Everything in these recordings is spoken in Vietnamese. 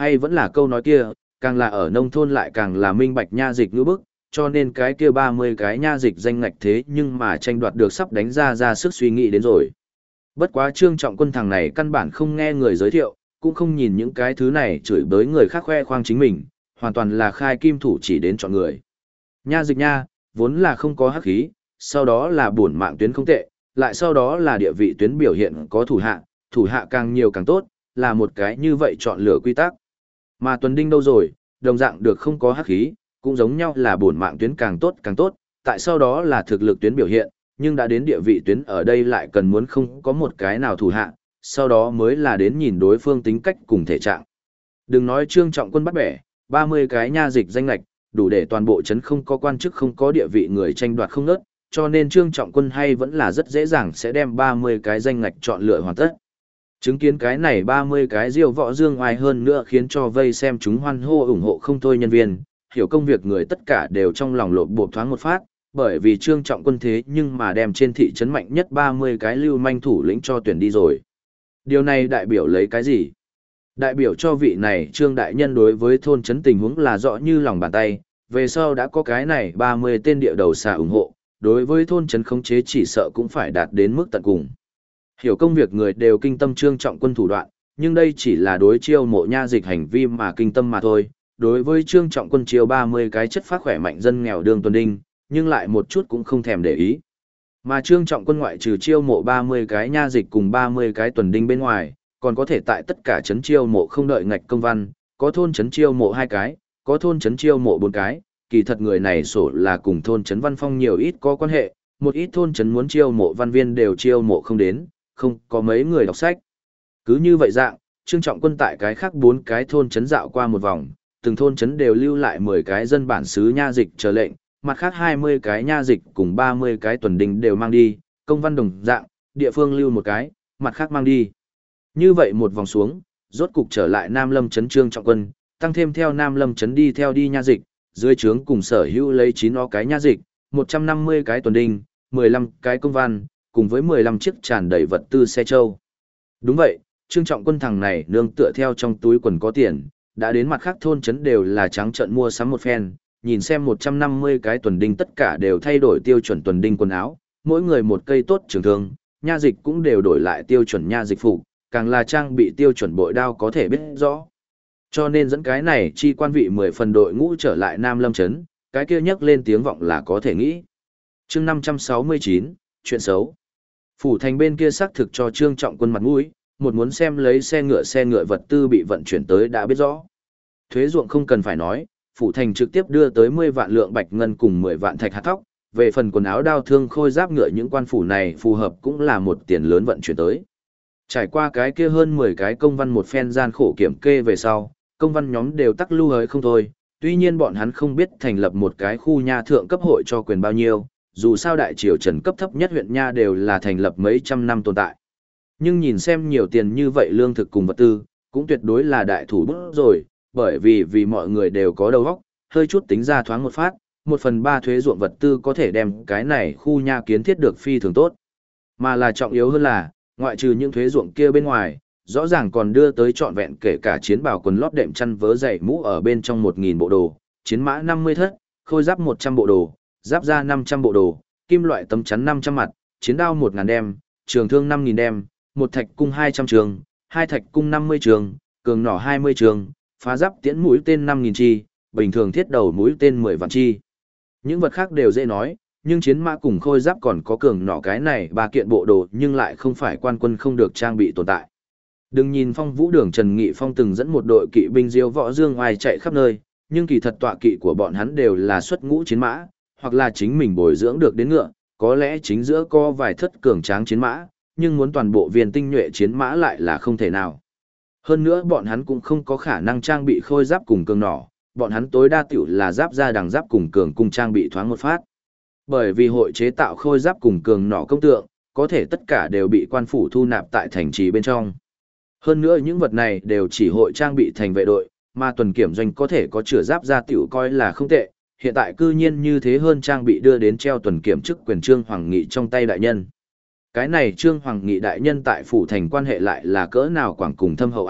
Hay vẫn là câu nói kia, càng là ở nông thôn lại càng là minh bạch nha dịch ngữ bức, cho nên cái kia 30 cái nha dịch danh ngạch thế nhưng mà tranh đoạt được sắp đánh ra sức suy nghĩ đến rồi. Bất quá Trương Trọng Quân thằng này căn bản không nghe người giới thiệu, cũng không nhìn những cái thứ này chửi bới người khác khoe khoang chính mình, hoàn toàn là khai kim thủ chỉ đến chọn người. Nha dịch nha, vốn là không có hắc khí, sau đó là bổn mạng tuyến không tệ, lại sau đó là địa vị tuyến biểu hiện có thủ hạ càng nhiều càng tốt, là một cái như vậy chọn lựa quy tắc. Mà Tuần Đinh đâu rồi, đồng dạng được không có hắc khí, cũng giống nhau là bổn mạng tuyến càng tốt, tại sau đó là thực lực tuyến biểu hiện, nhưng đã đến địa vị tuyến ở đây lại cần muốn không có một cái nào thủ hạ, sau đó mới là đến nhìn đối phương tính cách cùng thể trạng. Đừng nói Trương Trọng Quân bắt bẻ, 30 cái nha dịch danh lạch, đủ để toàn bộ chấn không có quan chức không có địa vị người tranh đoạt không ngớt, cho nên Trương Trọng Quân hay vẫn là rất dễ dàng sẽ đem 30 cái danh ngạch chọn lựa hoàn tất. Chứng kiến cái này 30 cái diêu võ dương oai hơn nữa khiến cho vây xem chúng hoan hô ủng hộ không thôi nhân viên, hiểu công việc người tất cả đều trong lòng lộn bộp thoáng một phát, bởi vì Trương Trọng Quân thế nhưng mà đem trên thị trấn mạnh nhất 30 cái lưu manh thủ lĩnh cho tuyển đi rồi. Điều này đại biểu lấy cái gì? Đại biểu cho vị này Trương Đại Nhân đối với thôn trấn tình huống là rõ như lòng bàn tay, về sau đã có cái này 30 tên địa đầu xà ủng hộ, đối với thôn trấn khống chế chỉ sợ cũng phải đạt đến mức tận cùng. Hiểu công việc người đều kinh tâm Trương Trọng Quân thủ đoạn, nhưng đây chỉ là đối chiêu mộ nha dịch hành vi mà kinh tâm mà thôi. Đối với Trương Trọng Quân chiêu 30 cái chất phác khỏe mạnh dân nghèo đường Tuần Đinh, nhưng lại một chút cũng không thèm để ý. Mà Trương Trọng Quân ngoại trừ chiêu mộ 30 cái nha dịch cùng 30 cái Tuần Đinh bên ngoài, còn có thể tại tất cả trấn chiêu mộ không đợi ngạch công văn, có thôn trấn chiêu mộ 2 cái, có thôn trấn chiêu mộ 4 cái, kỳ thật người này sổ là cùng thôn trấn văn phong nhiều ít có quan hệ, một ít thôn trấn muốn chiêu mộ văn viên đều chiêu mộ không đến, không có mấy người đọc sách. Cứ như vậy dạng, Trương Trọng Quân tại cái khác 4 cái thôn trấn dạo qua một vòng, từng thôn trấn đều lưu lại 10 cái dân bản xứ nha dịch chờ lệnh, mặt khác 20 cái nha dịch cùng 30 cái Tuần Đinh đều mang đi, công văn đồng dạng, địa phương lưu một cái, mặt khác mang đi. Như vậy một vòng xuống, rốt cục trở lại Nam Lâm trấn Trương Trọng Quân, tăng thêm theo Nam Lâm trấn đi theo đi nha dịch, dưới trướng cùng sở hữu lấy 9 cái nha dịch, 150 cái Tuần Đinh, 15 cái công văn, cùng với 15 chiếc tràn đầy vật tư xe trâu. Đúng vậy, Trương Trọng Quân thằng này nương tựa theo trong túi quần có tiền, đã đến mặt khác thôn trấn đều là trắng trợn mua sắm một phen, nhìn xem 150 cái Tuần Đinh tất cả đều thay đổi tiêu chuẩn Tuần Đinh quần áo, mỗi người một cây tốt trường thương, nha dịch cũng đều đổi lại tiêu chuẩn nha dịch phục, càng là trang bị tiêu chuẩn bội đao có thể biết rõ. Cho nên dẫn cái này chi quan vị 10 phần đội ngũ trở lại Nam Lâm trấn, cái kia nhắc lên tiếng vọng là có thể nghĩ. Chương 569, chuyện xấu. Phủ thành bên kia xác thực cho Trương Trọng Quân mặt mũi, một muốn xem lấy xe ngựa vật tư bị vận chuyển tới đã biết rõ. Thuế ruộng không cần phải nói, phủ thành trực tiếp đưa tới 10 vạn lượng bạch ngân cùng 10 vạn thạch hạt thóc, về phần quần áo đao thương khôi giáp ngựa những quan phủ này phù hợp cũng là một tiền lớn vận chuyển tới. Trải qua cái kia hơn 10 cái công văn một phen gian khổ kiểm kê về sau, công văn nhóm đều tắc lưu hới không thôi, tuy nhiên bọn hắn không biết thành lập một cái khu nha thượng cấp hội cho quyền bao nhiêu, dù sao đại triều trần cấp thấp nhất huyện nha đều là thành lập mấy trăm năm tồn tại. Nhưng nhìn xem nhiều tiền như vậy lương thực cùng vật tư, cũng tuyệt đối là đại thủ bút rồi, bởi vì mọi người đều có đầu óc, hơi chút tính ra thoáng một phát, 1/3 thuế ruộng vật tư có thể đem cái này khu nha kiến thiết được phi thường tốt. Mà là trọng yếu hơn là, ngoại trừ những thuế ruộng kia bên ngoài, rõ ràng còn đưa tới trọn vẹn kể cả chiến bào quần lót đệm chăn vớ giày mũ ở bên trong 1000 bộ đồ, chiến mã 50 thất, khôi giáp 100 bộ đồ, giáp da 500 bộ đồ, kim loại tấm chắn 500 mặt, chiến đao 1000 đem, trường thương 5000 đem, một thạch cung 200 trường, hai thạch cung 50 trường, cường nỏ 20 trường, phá giáp tiễn mũi tên 5000 chi, bình thường thiết đầu mũi tên 10 vạn chi. Những vật khác đều dễ nói, nhưng chiến mã cùng khôi giáp còn có cường nỏ cái này 3 kiện bộ đồ nhưng lại không phải quan quân không được trang bị tồn tại. Đừng nhìn Phong Vũ Đường Trần Nghị Phong từng dẫn một đội kỵ binh diêu võ dương oai chạy khắp nơi, nhưng kỳ thật tọa kỵ của bọn hắn đều là xuất ngũ chiến mã, hoặc là chính mình bồi dưỡng được đến ngựa, có lẽ chính giữa có vài thất cường tráng chiến mã, nhưng muốn toàn bộ viên tinh nhuệ chiến mã lại là không thể nào. Hơn nữa bọn hắn cũng không có khả năng trang bị khôi giáp cùng cường nỏ, bọn hắn tối đa tiểu là giáp da đằng giáp cùng cường cung trang bị thoáng một phát. Bởi vì hội chế tạo khôi giáp cùng cường nỏ công tượng, có thể tất cả đều bị quan phủ thu nạp tại thành trì bên trong. Hơn nữa những vật này đều chỉ hội trang bị thành vệ đội, mà tuần kiểm doanh có thể có chữa giáp ra tiểu coi là không tệ, hiện tại cư nhiên như thế hơn trang bị đưa đến treo tuần kiểm chức quyền Trương Hoàng Nghị trong tay đại nhân. Cái này Trương Hoàng Nghị đại nhân tại phủ thành quan hệ lại là cỡ nào quảng cùng thâm hậu A,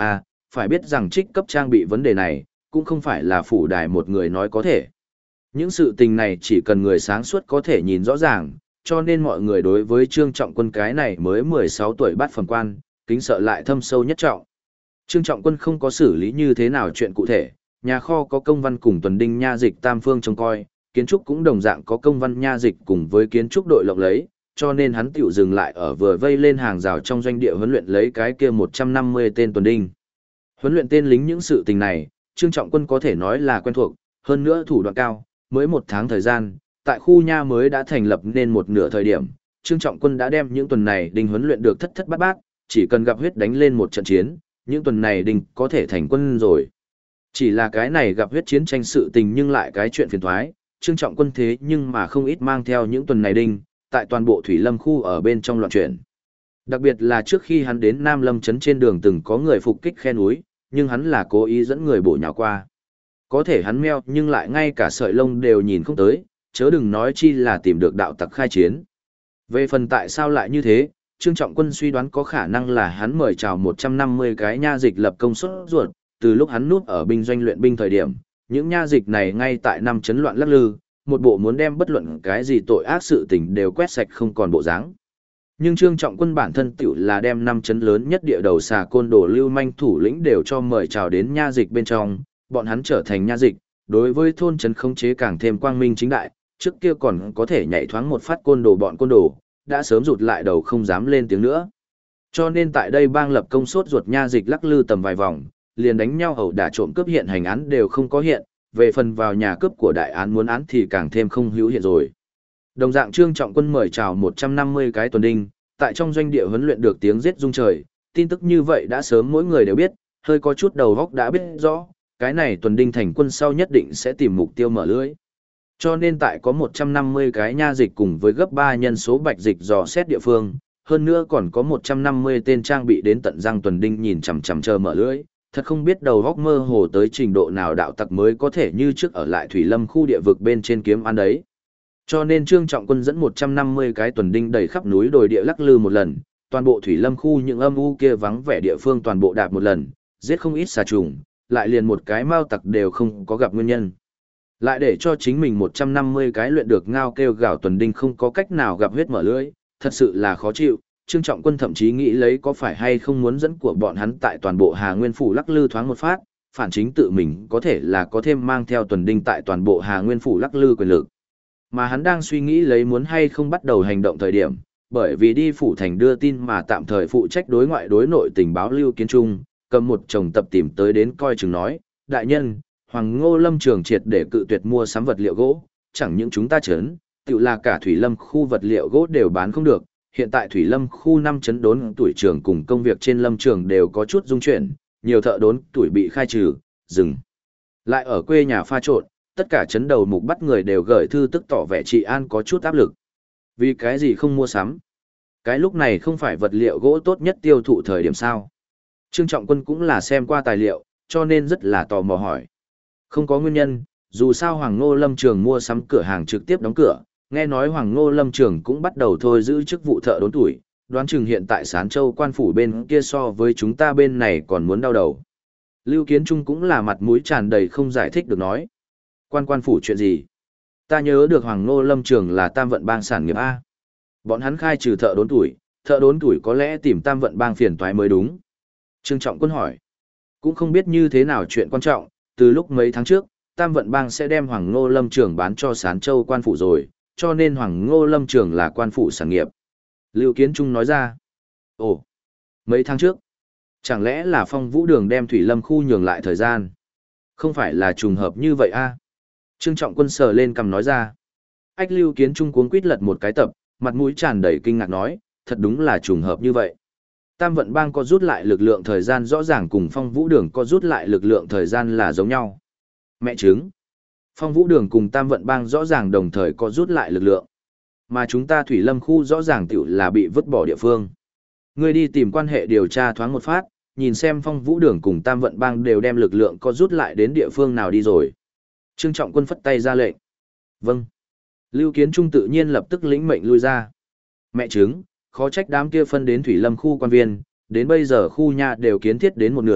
phải biết rằng trích cấp trang bị vấn đề này, cũng không phải là phủ đài một người nói có thể. Những sự tình này chỉ cần người sáng suốt có thể nhìn rõ ràng, cho nên mọi người đối với Trương Trọng Quân cái này mới 16 tuổi bát phẩm quan, kính sợ lại thâm sâu nhất trọng. Trương Trọng Quân không có xử lý như thế nào chuyện cụ thể, nhà kho có công văn cùng tuần đinh nha dịch tam phương trông coi, kiến trúc cũng đồng dạng có công văn nha dịch cùng với kiến trúc đội lộc lấy, cho nên hắn tiểu dừng lại ở vừa vây lên hàng rào trong doanh địa huấn luyện lấy cái kia 150 tên tuần đinh. Huấn luyện tên lính những sự tình này, Trương Trọng Quân có thể nói là quen thuộc, hơn nữa thủ đoạn cao, mới 1 tháng thời gian, tại khu nha mới đã thành lập nên một nửa thời điểm, Trương Trọng Quân đã đem những tuần này đinh huấn luyện được thất thất bát bát, chỉ cần gặp huyết đánh lên một trận chiến, những tuần này đinh có thể thành quân rồi. Chỉ là cái này gặp huyết chiến tranh sự tình nhưng lại cái chuyện phiền thoái, Trương Trọng Quân thế nhưng mà không ít mang theo những tuần này đinh, tại toàn bộ Thủy Lâm khu ở bên trong loạn chuyển. Đặc biệt là trước khi hắn đến Nam Lâm trấn trên đường từng có người phục kích khe núi, nhưng hắn là cố ý dẫn người bổ nhào qua. Có thể hắn meo nhưng lại ngay cả sợi lông đều nhìn không tới, chớ đừng nói chi là tìm được đạo tặc khai chiến. Về phần tại sao lại như thế, Trương Trọng Quân suy đoán có khả năng là hắn mời chào 150 cái nha dịch lập công suất ruột, từ lúc hắn núp ở binh doanh luyện binh thời điểm, những nha dịch này ngay tại năm chấn loạn lắc lư, một bộ muốn đem bất luận cái gì tội ác sự tình đều quét sạch không còn bộ dáng. Nhưng Trương Trọng Quân bản thân tiểu là đem năm chấn lớn nhất địa đầu xà côn đồ lưu manh thủ lĩnh đều cho mời chào đến nha dịch bên trong, bọn hắn trở thành nha dịch, đối với thôn chấn khống chế càng thêm quang minh chính đại, trước kia còn có thể nhảy thoáng một phát côn đồ bọn côn đồ, đã sớm rụt lại đầu không dám lên tiếng nữa. Cho nên tại đây bang lập công sốt ruột nha dịch lắc lư tầm vài vòng, liền đánh nhau ẩu đả trộm cướp hiện hành án đều không có hiện, về phần vào nhà cướp của đại án muốn án thì càng thêm không hữu hiện rồi. Đồng dạng Trương Trọng Quân mời chào 150 cái tuần đinh, tại trong doanh địa huấn luyện được tiếng giết rung trời, tin tức như vậy đã sớm mỗi người đều biết, hơi có chút đầu óc đã biết rõ, cái này tuần đinh thành quân sau nhất định sẽ tìm mục tiêu mở lưới. Cho nên tại có 150 cái nha dịch cùng với gấp 3 nhân số bạch dịch dò xét địa phương, hơn nữa còn có 150 tên trang bị đến tận răng tuần đinh nhìn chằm chằm chờ mở lưới, thật không biết đầu góc mơ hồ tới trình độ nào đạo tặc mới có thể như trước ở lại Thủy Lâm khu địa vực bên trên kiếm ăn đấy. Cho nên Trương Trọng Quân dẫn 150 cái tuần đinh đầy khắp núi đồi địa lắc lư một lần, toàn bộ Thủy Lâm khu những âm u kia vắng vẻ địa phương toàn bộ đạp một lần, giết không ít xà trùng, lại liền một cái mao tặc đều không có gặp nguyên nhân. Lại để cho chính mình 150 cái luyện được ngao kêu gào tuần đinh không có cách nào gặp huyết mở lưỡi, thật sự là khó chịu. Trương Trọng Quân thậm chí nghĩ lấy có phải hay không muốn dẫn của bọn hắn tại toàn bộ Hà Nguyên Phủ lắc lư thoáng một phát, phản chính tự mình có thể là có thêm mang theo tuần đinh tại toàn bộ Hà Nguyên Phủ lắc lư quyền lực. Mà hắn đang suy nghĩ lấy muốn hay không bắt đầu hành động thời điểm, bởi vì đi phủ thành đưa tin mà tạm thời phụ trách đối ngoại đối nội tình báo Lưu Kiến Trung, cầm một chồng tập tìm tới đến coi chừng nói, đại nhân, Hoàng Ngô Lâm Trường triệt để cự tuyệt mua sắm vật liệu gỗ, chẳng những chúng ta chấn, tự là cả Thủy Lâm khu vật liệu gỗ đều bán không được, hiện tại Thủy Lâm khu 5 chấn đốn tuổi trường cùng công việc trên lâm trường đều có chút dung chuyển, nhiều thợ đốn tuổi bị khai trừ, dừng. Lại ở quê nhà pha trộn, tất cả chấn đầu mục bắt người đều gửi thư tức tỏ vẻ trị an có chút áp lực. Vì cái gì không mua sắm? Cái lúc này không phải vật liệu gỗ tốt nhất tiêu thụ thời điểm sao? Trương Trọng Quân cũng là xem qua tài liệu, cho nên rất là tò mò hỏi. Không có nguyên nhân, dù sao Hoàng Ngô Lâm Trường mua sắm cửa hàng trực tiếp đóng cửa, nghe nói Hoàng Ngô Lâm Trường cũng bắt đầu thôi giữ chức vụ thợ đốn tuổi, đoán chừng hiện tại Sán Châu quan phủ bên kia so với chúng ta bên này còn muốn đau đầu. Lưu Kiến Trung cũng là mặt mũi tràn đầy không giải thích được nói. Quan phủ chuyện gì? Ta nhớ được Hoàng Ngô Lâm Trường là Tam Vận Bang sản nghiệp A. Bọn hắn khai trừ thợ đốn tuổi có lẽ tìm Tam Vận Bang phiền toái mới đúng. Trương Trọng Quân hỏi. Cũng không biết như thế nào chuyện quan trọng, từ lúc mấy tháng trước, Tam Vận Bang sẽ đem Hoàng Ngô Lâm Trường bán cho Sán Châu quan phủ rồi, cho nên Hoàng Ngô Lâm Trường là quan phủ sản nghiệp. Lưu Kiến Trung nói ra. Ồ, mấy tháng trước, chẳng lẽ là Phong Vũ Đường đem Thủy Lâm khu nhường lại thời gian? Không phải là trùng hợp như vậy a? Trương Trọng Quân sờ lên cằm nói ra. Ách Lưu Kiến Trung cuống quýt lật một cái tập, mặt mũi tràn đầy kinh ngạc nói, thật đúng là trùng hợp như vậy. Tam Vận Bang có rút lại lực lượng thời gian rõ ràng cùng Phong Vũ Đường có rút lại lực lượng thời gian là giống nhau. Mẹ chứng. Phong Vũ Đường cùng Tam Vận Bang rõ ràng đồng thời có rút lại lực lượng. Mà chúng ta Thủy Lâm khu rõ ràng tiểu là bị vứt bỏ địa phương. Ngươi đi tìm quan hệ điều tra thoáng một phát, nhìn xem Phong Vũ Đường cùng Tam Vận Bang đều đem lực lượng có rút lại đến địa phương nào đi rồi. Trương Trọng Quân phất tay ra lệnh. Vâng. Lưu Kiến Trung tự nhiên lập tức lĩnh mệnh lui ra. Mẹ chứng, khó trách đám kia phân đến Thủy Lâm khu quan viên, đến bây giờ khu nhà đều kiến thiết đến một nửa,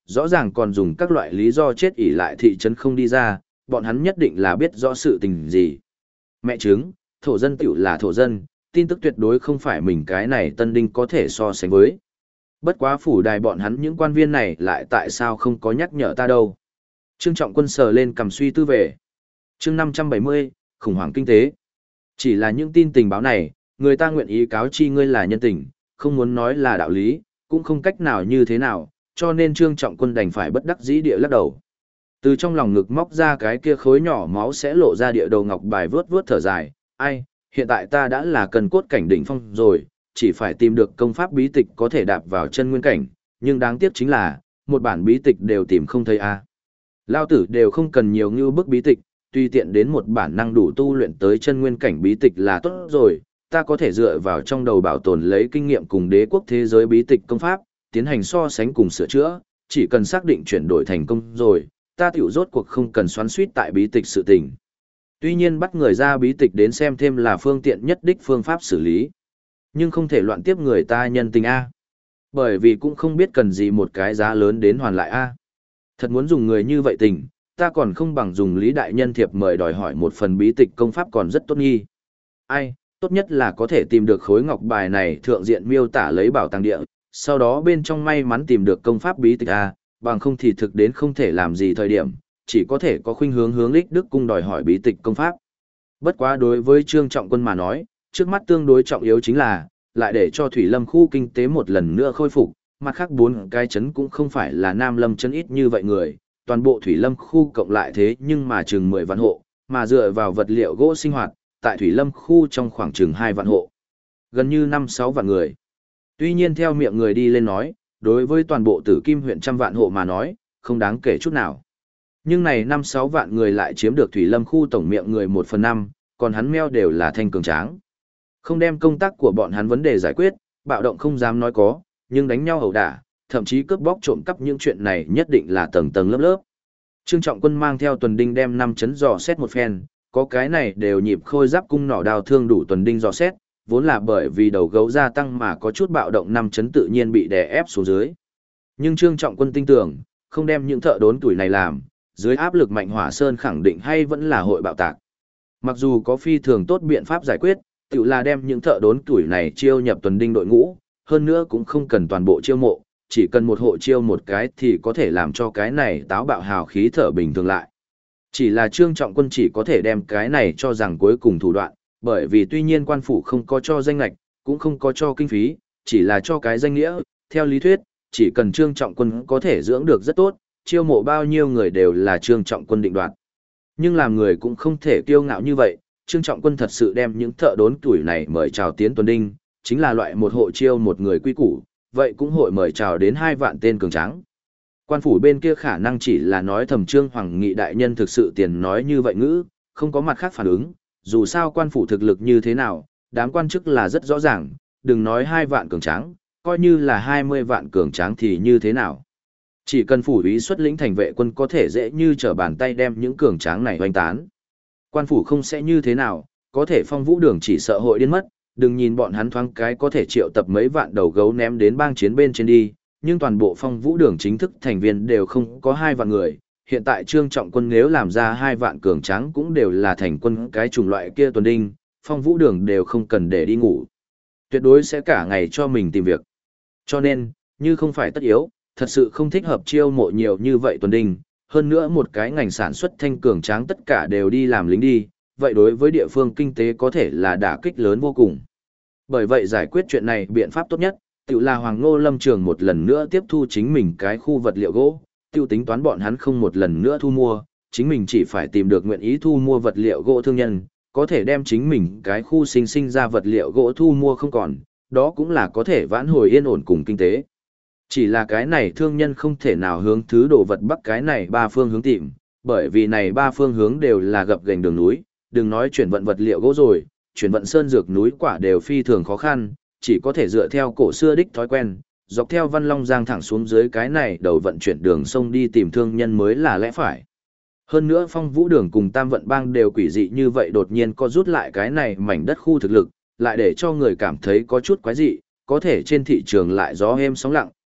rõ ràng còn dùng các loại lý do chết ỉ lại thị trấn không đi ra, bọn hắn nhất định là biết rõ sự tình gì. Mẹ chứng, thổ dân tiểu là thổ dân, tin tức tuyệt đối không phải mình cái này tân đinh có thể so sánh với. Bất quá phủ đài bọn hắn những quan viên này lại tại sao không có nhắc nhở ta đâu. Trương Trọng Quân sờ lên cầm suy tư về. Chương 570, khủng hoảng kinh tế. Chỉ là những tin tình báo này, người ta nguyện ý cáo chi ngươi là nhân tình, không muốn nói là đạo lý, cũng không cách nào như thế nào, cho nên Trương Trọng Quân đành phải bất đắc dĩ địa lắc đầu. Từ trong lòng ngực móc ra cái kia khối nhỏ máu sẽ lộ ra địa đầu ngọc bài vướt vướt thở dài, ai, hiện tại ta đã là cần cốt cảnh đỉnh phong rồi, chỉ phải tìm được công pháp bí tịch có thể đạp vào chân nguyên cảnh, nhưng đáng tiếc chính là, một bản bí tịch đều tìm không thấy a. Lao tử đều không cần nhiều như bức bí tịch, tùy tiện đến một bản năng đủ tu luyện tới chân nguyên cảnh bí tịch là tốt rồi, ta có thể dựa vào trong đầu bảo tồn lấy kinh nghiệm cùng đế quốc thế giới bí tịch công pháp, tiến hành so sánh cùng sửa chữa, chỉ cần xác định chuyển đổi thành công rồi, ta tiểu rốt cuộc không cần xoắn suýt tại bí tịch sự tình. Tuy nhiên bắt người ra bí tịch đến xem thêm là phương tiện nhất đích phương pháp xử lý, nhưng không thể loạn tiếp người ta nhân tình A. Bởi vì cũng không biết cần gì một cái giá lớn đến hoàn lại A. Thật muốn dùng người như vậy tình, ta còn không bằng dùng Lý Đại Nhân thiệp mời đòi hỏi một phần bí tịch công pháp còn rất tốt nghi. Ai, tốt nhất là có thể tìm được khối ngọc bài này thượng diện miêu tả lấy bảo tàng địa, sau đó bên trong may mắn tìm được công pháp bí tịch A, bằng không thì thực đến không thể làm gì thời điểm, chỉ có thể có khuynh hướng hướng Lích Đức Cung đòi hỏi bí tịch công pháp. Bất quá đối với Trương Trọng Quân mà nói, trước mắt tương đối trọng yếu chính là, lại để cho Thủy Lâm khu kinh tế một lần nữa khôi phục, mặt khác 4 cái chấn cũng không phải là Nam Lâm chấn ít như vậy người, toàn bộ Thủy Lâm khu cộng lại thế nhưng mà chừng 10 vạn hộ, mà dựa vào vật liệu gỗ sinh hoạt, tại Thủy Lâm khu trong khoảng chừng 2 vạn hộ, gần như 5-6 vạn người. Tuy nhiên theo miệng người đi lên nói, đối với toàn bộ Tử Kim huyện trăm vạn hộ mà nói, không đáng kể chút nào. Nhưng này 5-6 vạn người lại chiếm được Thủy Lâm khu tổng miệng người 1/5, còn hắn meo đều là thanh cường tráng. Không đem công tác của bọn hắn vấn đề giải quyết, bạo động không dám nói có, nhưng đánh nhau ẩu đả, thậm chí cướp bóc trộm cắp những chuyện này nhất định là tầng tầng lớp lớp. Trương Trọng Quân mang theo tuần đinh đem 5 chấn dò xét một phen, có cái này đều nhịp khôi giáp cung nỏ đào thương đủ tuần đinh dò xét, vốn là bởi vì đầu gấu gia tăng mà có chút bạo động 5 chấn tự nhiên bị đè ép xuống dưới. Nhưng Trương Trọng Quân tin tưởng, không đem những thợ đốn tuổi này làm, dưới áp lực mạnh hỏa sơn khẳng định hay vẫn là hội bạo tạc. Mặc dù có phi thường tốt biện pháp giải quyết, tự là đem những thợ đốn tuổi này chiêu nhập tuần đinh đội ngũ, hơn nữa cũng không cần toàn bộ chiêu mộ, chỉ cần một hộ chiêu một cái thì có thể làm cho cái này táo bạo hào khí thở bình thường lại. Chỉ là Trương Trọng Quân chỉ có thể đem cái này cho rằng cuối cùng thủ đoạn, bởi vì tuy nhiên quan phủ không có cho danh lạch, cũng không có cho kinh phí, chỉ là cho cái danh nghĩa, theo lý thuyết, chỉ cần Trương Trọng Quân có thể dưỡng được rất tốt, chiêu mộ bao nhiêu người đều là Trương Trọng Quân định đoạt. Nhưng làm người cũng không thể kiêu ngạo như vậy, Trương Trọng Quân thật sự đem những thợ đốn tuổi này mời chào tiến tuần đinh, chính là loại một hộ chiêu một người quy củ, vậy cũng hội mời chào đến 2 vạn tên cường tráng. Quan phủ bên kia khả năng chỉ là nói thầm Trương Hoàng Nghị đại nhân thực sự tiền nói như vậy ngữ, không có mặt khác phản ứng, dù sao quan phủ thực lực như thế nào, đám quan chức là rất rõ ràng, đừng nói 2 vạn cường tráng, coi như là 20 vạn cường tráng thì như thế nào. Chỉ cần phủ úy xuất lĩnh thành vệ quân có thể dễ như trở bàn tay đem những cường tráng này hoành tán. Quan phủ không sẽ như thế nào, có thể Phong Vũ Đường chỉ sợ hội điên mất, đừng nhìn bọn hắn thoáng cái có thể triệu tập mấy vạn đầu gấu ném đến bang chiến bên trên đi, nhưng toàn bộ Phong Vũ Đường chính thức thành viên đều không có 2 vạn người. Hiện tại Trương Trọng Quân nếu làm ra 2 vạn cường tráng cũng đều là thành quân cái chủng loại kia tuần đinh, Phong Vũ Đường đều không cần để đi ngủ. Tuyệt đối sẽ cả ngày cho mình tìm việc. Cho nên, như không phải tất yếu, thật sự không thích hợp chiêu mộ nhiều như vậy tuần đinh, hơn nữa một cái ngành sản xuất thanh cường tráng tất cả đều đi làm lính đi, vậy đối với địa phương kinh tế có thể là đả kích lớn vô cùng. Bởi vậy giải quyết chuyện này biện pháp tốt nhất, tự là Hoàng Ngô Lâm Trường một lần nữa tiếp thu chính mình cái khu vật liệu gỗ, tiêu tính toán bọn hắn không một lần nữa thu mua, chính mình chỉ phải tìm được nguyện ý thu mua vật liệu gỗ thương nhân, có thể đem chính mình cái khu sinh ra vật liệu gỗ thu mua không còn, đó cũng là có thể vãn hồi yên ổn cùng kinh tế. Chỉ là cái này thương nhân không thể nào hướng thứ đồ vật bắc cái này 3 phương hướng tìm, bởi vì này 3 phương hướng đều là gập ghềnh đường núi, đừng nói chuyển vận vật liệu gỗ rồi, chuyển vận sơn dược núi quả đều phi thường khó khăn, chỉ có thể dựa theo cổ xưa đích thói quen, dọc theo Văn Long Giang thẳng xuống dưới cái này đầu vận chuyển đường sông đi tìm thương nhân mới là lẽ phải. Hơn nữa Phong Vũ Đường cùng Tam Vận Bang đều quỷ dị như vậy đột nhiên có rút lại cái này mảnh đất khu thực lực, lại để cho người cảm thấy có chút quái dị, có thể trên thị trường lại gió êm sóng lặng,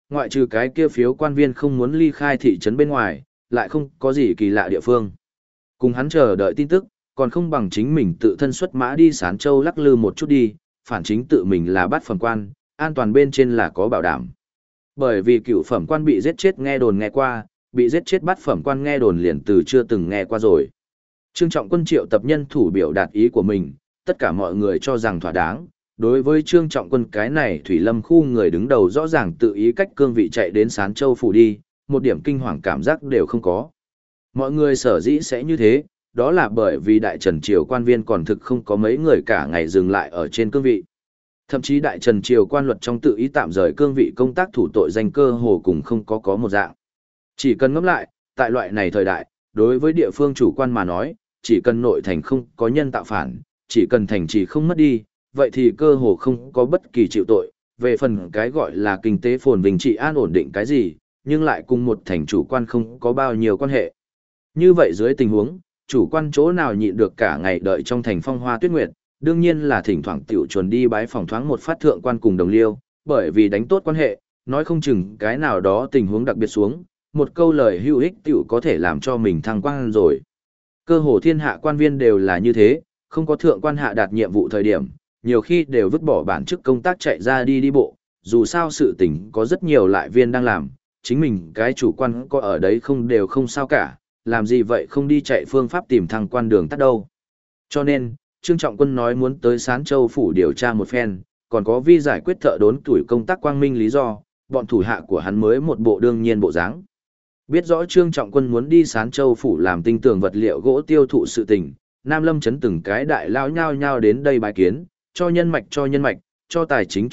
ngoại trừ cái kia phiếu quan viên không muốn ly khai thị trấn bên ngoài, lại không có gì kỳ lạ địa phương. Cùng hắn chờ đợi tin tức, còn không bằng chính mình tự thân xuất mã đi Sán Châu lắc lư một chút đi, phản chính tự mình là bát phẩm quan, an toàn bên trên là có bảo đảm. Bởi vì cựu phẩm quan bị giết chết nghe đồn nghe qua, bị giết chết bát phẩm quan nghe đồn liền từ chưa từng nghe qua rồi. Trương Trọng Quân triệu tập nhân thủ biểu đạt ý của mình, tất cả mọi người cho rằng thỏa đáng. Đối với Trương Trọng Quân cái này Thủy Lâm khu người đứng đầu rõ ràng tự ý cách cương vị chạy đến Sán Châu phủ đi, một điểm kinh hoàng cảm giác đều không có. Mọi người sở dĩ sẽ như thế, đó là bởi vì Đại Trần Triều quan viên còn thực không có mấy người cả ngày dừng lại ở trên cương vị. Thậm chí Đại Trần Triều quan luật trong tự ý tạm rời cương vị công tác thủ tội danh cơ hồ cùng không có một dạng. Chỉ cần ngẫm lại, tại loại này thời đại, đối với địa phương chủ quan mà nói, chỉ cần nội thành không có nhân tạo phản, chỉ cần thành trì không mất đi, vậy thì cơ hồ không có bất kỳ chịu tội. Về phần cái gọi là kinh tế phồn vinh trị an ổn định cái gì, nhưng lại cùng một thành chủ quan không có bao nhiêu quan hệ. Như vậy dưới tình huống, chủ quan chỗ nào nhịn được cả ngày đợi trong thành phong hoa tuyết nguyệt, đương nhiên là thỉnh thoảng tiểu chuồn đi bái phòng thoáng một phát thượng quan cùng đồng liêu, bởi vì đánh tốt quan hệ, nói không chừng cái nào đó tình huống đặc biệt xuống, một câu lời hữu ích tiểu có thể làm cho mình thăng quan rồi. Cơ hồ thiên hạ quan viên đều là như thế, không có thượng quan hạ đạt nhiệm vụ thời điểm, nhiều khi đều vứt bỏ bản chức công tác chạy ra đi bộ, dù sao sự tình có rất nhiều lại viên đang làm, chính mình cái chủ quan có ở đấy không đều không sao cả, làm gì vậy không đi chạy phương pháp tìm thăng quan đường tắt đâu. Cho nên, Trương Trọng Quân nói muốn tới Sán Châu phủ điều tra một phen, còn có vi giải quyết thợ đốn tuổi công tác quang minh lý do, bọn thủ hạ của hắn mới một bộ đương nhiên bộ dáng. Biết rõ Trương Trọng Quân muốn đi Sán Châu phủ làm tinh tường vật liệu gỗ tiêu thụ sự tình, Nam Lâm trấn từng cái đại lao nhao nhao đến đây bài kiến, cho nhân mạch cho tài chính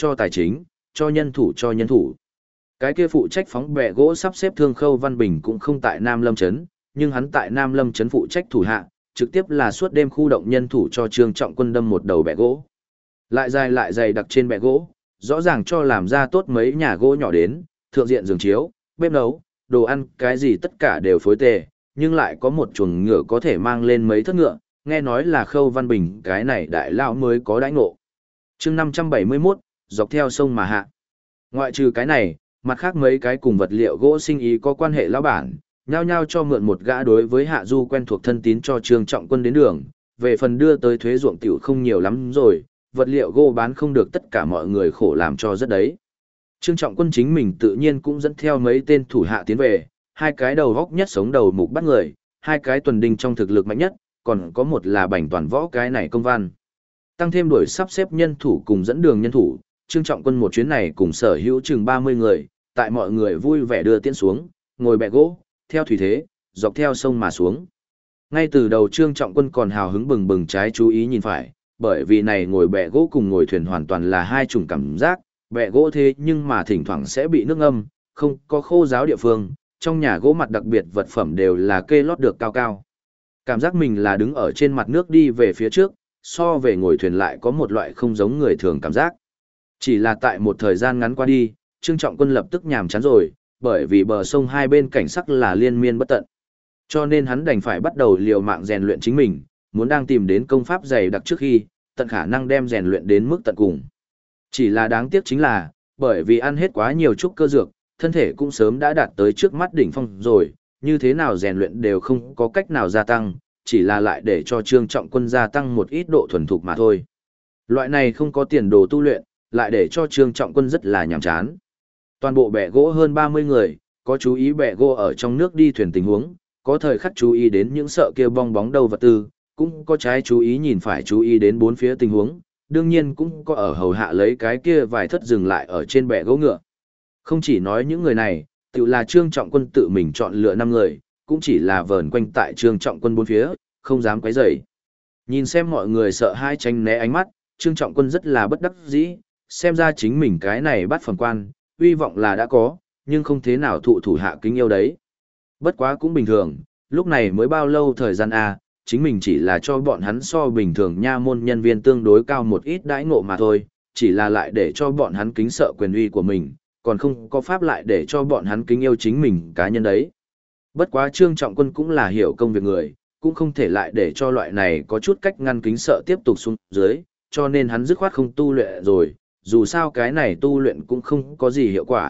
cho nhân thủ. Cái kia phụ trách phóng bè gỗ sắp xếp Thương Khâu Văn Bình cũng không tại Nam Lâm trấn, nhưng hắn tại Nam Lâm trấn phụ trách thủ hạ, trực tiếp là suốt đêm khu động nhân thủ cho Trương Trọng Quân đâm một đầu bè gỗ. Lại dày đặc trên bè gỗ, rõ ràng cho làm ra tốt mấy nhà gỗ nhỏ đến, thượng diện giường chiếu, bếp nấu, đồ ăn cái gì tất cả đều phối tề, nhưng lại có một chuồng ngựa có thể mang lên mấy thất ngựa, nghe nói là Khâu Văn Bình cái này đại lão mới có đãi ngộ. Chương 571, dọc theo sông mà hạ. Ngoại trừ cái này, mặt khác mấy cái cùng vật liệu gỗ sinh ý có quan hệ lão bản, nhao nhao cho mượn một gã đối với Hạ Du quen thuộc thân tín cho Trương Trọng Quân đến đường, về phần đưa tới thuế ruộng tiểu không nhiều lắm rồi, vật liệu gỗ bán không được tất cả mọi người khổ làm cho rất đấy. Trương Trọng Quân chính mình tự nhiên cũng dẫn theo mấy tên thủ hạ tiến về, hai cái đầu góc nhất sống đầu mục bắt người, hai cái tuần đinh trong thực lực mạnh nhất, còn có một là bành toàn võ cái này công văn. Tăng thêm đuổi sắp xếp nhân thủ cùng dẫn đường nhân thủ, Trương Trọng Quân một chuyến này cùng sở hữu chừng 30 người, tại mọi người vui vẻ đưa tiễn xuống, ngồi bẹ gỗ, theo thủy thế, dọc theo sông mà xuống. Ngay từ đầu Trương Trọng Quân còn hào hứng bừng bừng trái chú ý nhìn phải, bởi vì này ngồi bẹ gỗ cùng ngồi thuyền hoàn toàn là hai chủng cảm giác, bẹ gỗ thế nhưng mà thỉnh thoảng sẽ bị nước ngâm, không có khô ráo địa phương, trong nhà gỗ mặt đặc biệt vật phẩm đều là kê lót được cao cao. Cảm giác mình là đứng ở trên mặt nước đi về phía trước, so về ngồi thuyền lại có một loại không giống người thường cảm giác. Chỉ là tại một thời gian ngắn qua đi, Trương Trọng Quân lập tức nhàm chán rồi, bởi vì bờ sông hai bên cảnh sắc là liên miên bất tận. Cho nên hắn đành phải bắt đầu liều mạng rèn luyện chính mình, muốn đang tìm đến công pháp dày đặc trước khi, tận khả năng đem rèn luyện đến mức tận cùng. Chỉ là đáng tiếc chính là, bởi vì ăn hết quá nhiều trúc cơ dược, thân thể cũng sớm đã đạt tới trước mắt đỉnh phong rồi, như thế nào rèn luyện đều không có cách nào gia tăng, chỉ là lại để cho Trương Trọng Quân gia tăng một ít độ thuần thục mà thôi. Loại này không có tiền đồ tu luyện, lại để cho Trương Trọng Quân rất là nhàm chán. Toàn bộ bè gỗ hơn 30 người, có chú ý bè gỗ ở trong nước đi thuyền tình huống, có thời khắc chú ý đến những sợ kia bong bóng đầu vật tư, cũng có trái chú ý nhìn phải chú ý đến bốn phía tình huống, đương nhiên cũng có ở hầu hạ lấy cái kia vài thất dừng lại ở trên bè gỗ ngựa. Không chỉ nói những người này, tự là Trương Trọng Quân tự mình chọn lựa 5 người, cũng chỉ là vờn quanh tại Trương Trọng Quân bốn phía, không dám quấy rầy. Nhìn xem mọi người sợ hai tránh né ánh mắt, Trương Trọng Quân rất là bất đắc dĩ, xem ra chính mình cái này bắt phần quan, uy vọng là đã có, nhưng không thế nào thụ thủ hạ kính yêu đấy. Bất quá cũng bình thường, lúc này mới bao lâu thời gian chính mình chỉ là cho bọn hắn so bình thường nha môn nhân viên tương đối cao một ít đãi ngộ mà thôi, chỉ là lại để cho bọn hắn kính sợ quyền uy của mình, còn không có pháp lại để cho bọn hắn kính yêu chính mình cá nhân đấy. Bất quá Trương Trọng Quân cũng là hiểu công việc người, cũng không thể lại để cho loại này có chút cách ngăn kính sợ tiếp tục xuống dưới, cho nên hắn dứt khoát không tu luyện rồi, dù sao cái này tu luyện cũng không có gì hiệu quả,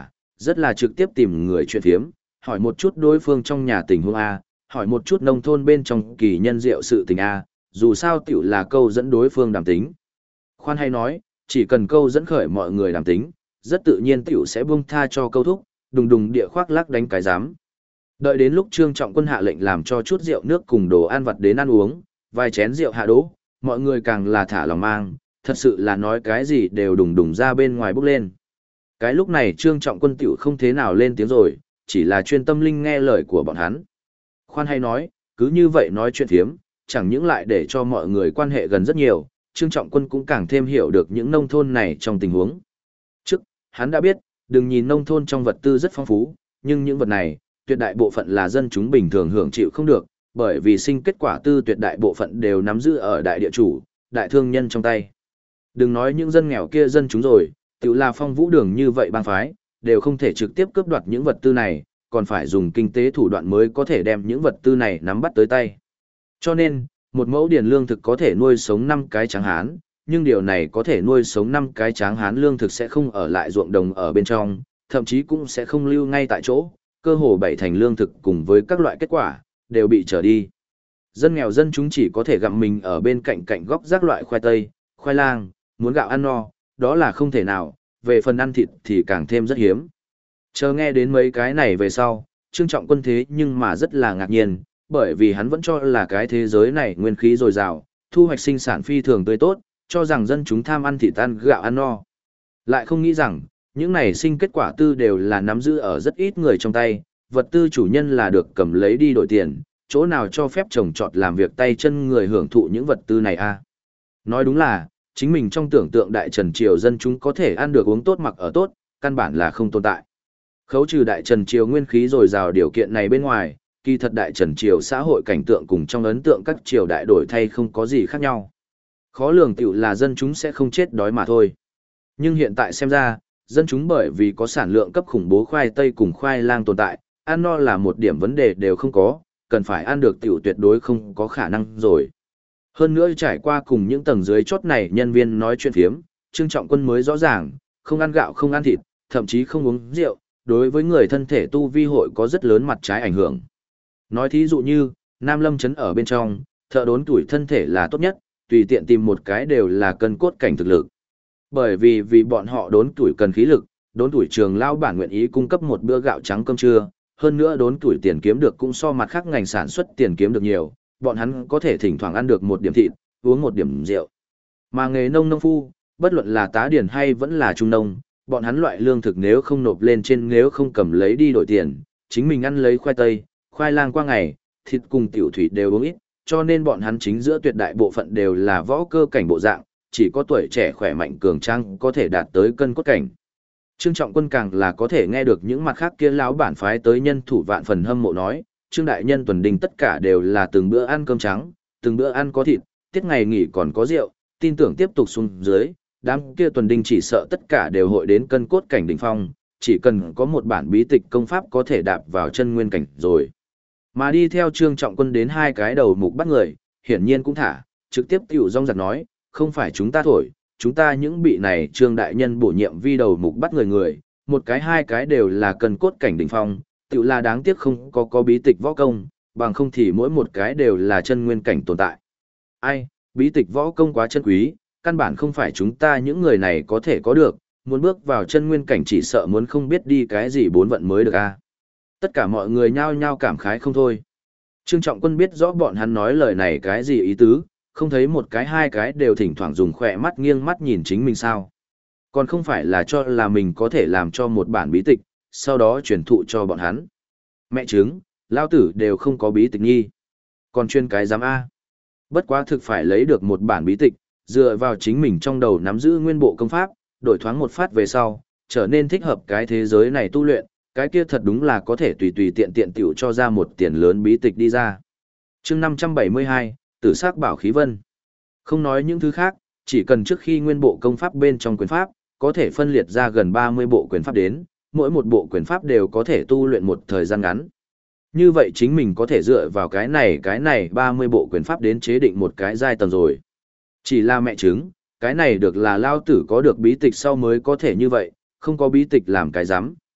rất là trực tiếp tìm người chuyện thiếm, hỏi một chút đối phương trong nhà tình huống A, hỏi một chút nông thôn bên trong kỳ nhân diệu sự tình A, dù sao tiểu là câu dẫn đối phương đàm tính. Khoan hay nói, chỉ cần câu dẫn khởi mọi người đàm tính, rất tự nhiên tiểu sẽ buông tha cho câu thúc, đùng đùng địa khoác lác đánh cái giám. Đợi đến lúc Trương Trọng Quân hạ lệnh làm cho chút rượu nước cùng đồ ăn vặt đến ăn uống, vài chén rượu hạ đỗ, mọi người càng là thả lòng mang, thật sự là nói cái gì đều đùng đùng ra bên ngoài bốc lên. Cái lúc này Trương Trọng Quân tiểu không thế nào lên tiếng rồi, chỉ là chuyên tâm linh nghe lời của bọn hắn. Khoan hay nói, cứ như vậy nói chuyện thiếm, chẳng những lại để cho mọi người quan hệ gần rất nhiều, Trương Trọng Quân cũng càng thêm hiểu được những nông thôn này trong tình huống. Trước, hắn đã biết, đừng nhìn nông thôn trong vật tư rất phong phú, nhưng những vật này, tuyệt đại bộ phận là dân chúng bình thường hưởng chịu không được, bởi vì sinh kết quả tư tuyệt đại bộ phận đều nắm giữ ở đại địa chủ, đại thương nhân trong tay. Đừng nói những dân nghèo kia dân chúng rồi, tự là phong vũ đường như vậy bang phái, đều không thể trực tiếp cướp đoạt những vật tư này, còn phải dùng kinh tế thủ đoạn mới có thể đem những vật tư này nắm bắt tới tay. Cho nên, một mẫu điền lương thực có thể nuôi sống 5 cái tráng hán, nhưng điều này có thể nuôi sống 5 cái tráng hán lương thực sẽ không ở lại ruộng đồng ở bên trong, thậm chí cũng sẽ không lưu ngay tại chỗ, cơ hồ 7 thành lương thực cùng với các loại kết quả, đều bị trở đi. Dân nghèo dân chúng chỉ có thể gặm mình ở bên cạnh cạnh góc rác loại khoai tây, khoai lang, muốn gạo ăn no, đó là không thể nào, về phần ăn thịt thì càng thêm rất hiếm. Chờ nghe đến mấy cái này về sau, Trương Trọng Quân thế nhưng mà rất là ngạc nhiên, bởi vì hắn vẫn cho là cái thế giới này nguyên khí dồi dào, thu hoạch sinh sản phi thường tươi tốt, cho rằng dân chúng tham ăn thịt ăn gạo ăn no. Lại không nghĩ rằng, những này sinh kết quả tư đều là nắm giữ ở rất ít người trong tay, vật tư chủ nhân là được cầm lấy đi đổi tiền, chỗ nào cho phép trồng trọt làm việc tay chân người hưởng thụ những vật tư này a? Nói đúng là, chính mình trong tưởng tượng đại trần triều dân chúng có thể ăn được uống tốt mặc ở tốt, căn bản là không tồn tại. Khấu trừ đại trần triều nguyên khí dồi dào điều kiện này bên ngoài, kỳ thật đại trần triều xã hội cảnh tượng cùng trong ấn tượng các triều đại đổi thay không có gì khác nhau. Khó lường tiểu là dân chúng sẽ không chết đói mà thôi. Nhưng hiện tại xem ra, dân chúng bởi vì có sản lượng cấp khủng bố khoai tây cùng khoai lang tồn tại, ăn no là một điểm vấn đề đều không có, cần phải ăn được tiểu tuyệt đối không có khả năng rồi. Hơn nữa trải qua cùng những tầng dưới chốt này nhân viên nói chuyện phiếm, Trương Trọng Quân mới rõ ràng, không ăn gạo không ăn thịt, thậm chí không uống rượu, đối với người thân thể tu vi hội có rất lớn mặt trái ảnh hưởng. Nói thí dụ như, Nam Lâm Trấn ở bên trong, thợ đốn tuổi thân thể là tốt nhất, tùy tiện tìm một cái đều là cân cốt cảnh thực lực. Bởi vì bọn họ đốn tuổi cần khí lực, đốn tuổi trường lao bản nguyện ý cung cấp một bữa gạo trắng cơm trưa, hơn nữa đốn tuổi tiền kiếm được cũng so mặt khác ngành sản xuất tiền kiếm được nhiều, bọn hắn có thể thỉnh thoảng ăn được một điểm thịt, uống một điểm rượu. Mà nghề nông phu, bất luận là tá điền hay vẫn là trung nông, bọn hắn loại lương thực nếu không nộp lên trên nếu không cầm lấy đi đổi tiền, chính mình ăn lấy khoai tây, khoai lang qua ngày, thịt cùng tiểu thủy đều uống ít, cho nên bọn hắn chính giữa tuyệt đại bộ phận đều là võ cơ cảnh bộ dạng, chỉ có tuổi trẻ khỏe mạnh cường tráng có thể đạt tới cân cốt cảnh. Trương Trọng Quân càng là có thể nghe được những mặt khác kia lão bản phái tới nhân thủ vạn phần hâm mộ nói, Trương đại nhân tuần đình tất cả đều là từng bữa ăn cơm trắng, từng bữa ăn có thịt, tiết ngày nghỉ còn có rượu, tin tưởng tiếp tục xuống dưới, đám kia tuần đình chỉ sợ tất cả đều hội đến cân cốt cảnh đỉnh phong, chỉ cần có một bản bí tịch công pháp có thể đạp vào chân nguyên cảnh rồi. Mà đi theo Trương Trọng Quân đến 2 cái đầu mục bắt người, hiển nhiên cũng thả, trực tiếp tiểu rong giặc nói, không phải chúng ta thổi, chúng ta những bị này Trương đại nhân bổ nhiệm vi đầu mục bắt người, một cái 2 cái đều là cân cốt cảnh đỉnh phong, tiểu là đáng tiếc không có bí tịch võ công, bằng không thì mỗi một cái đều là chân nguyên cảnh tồn tại. Ai, bí tịch võ công quá chân quý, căn bản không phải chúng ta những người này có thể có được, muốn bước vào chân nguyên cảnh chỉ sợ muốn không biết đi cái gì 4 vận mới được a. Tất cả mọi người nhao nhao cảm khái không thôi. Trương Trọng Quân biết rõ bọn hắn nói lời này cái gì ý tứ, không thấy một cái 2 cái đều thỉnh thoảng dùng khỏe mắt nghiêng mắt nhìn chính mình sao. Còn không phải là cho là mình có thể làm cho một bản bí tịch, sau đó truyền thụ cho bọn hắn. Mẹ chứng, lao tử đều không có bí tịch nghi. Còn chuyên cái giám A. Bất quá thực phải lấy được một bản bí tịch, dựa vào chính mình trong đầu nắm giữ nguyên bộ công pháp, đổi thoáng một phát về sau, trở nên thích hợp cái thế giới này tu luyện, cái kia thật đúng là có thể tùy tùy tiện tiện tiểu cho ra một tiền lớn bí tịch đi ra. Chương 572, Tử sắc bảo khí vân. Không nói những thứ khác, chỉ cần trước khi nguyên bộ công pháp bên trong quyền pháp, có thể phân liệt ra gần 30 bộ quyền pháp đến, mỗi một bộ quyền pháp đều có thể tu luyện một thời gian ngắn. Như vậy chính mình có thể dựa vào cái này 30 bộ quyền pháp đến chế định một cái giai tầng rồi. Chỉ là mẹ chứng, cái này được là lao tử có được bí tịch sau mới có thể như vậy, không có bí tịch làm cái rắm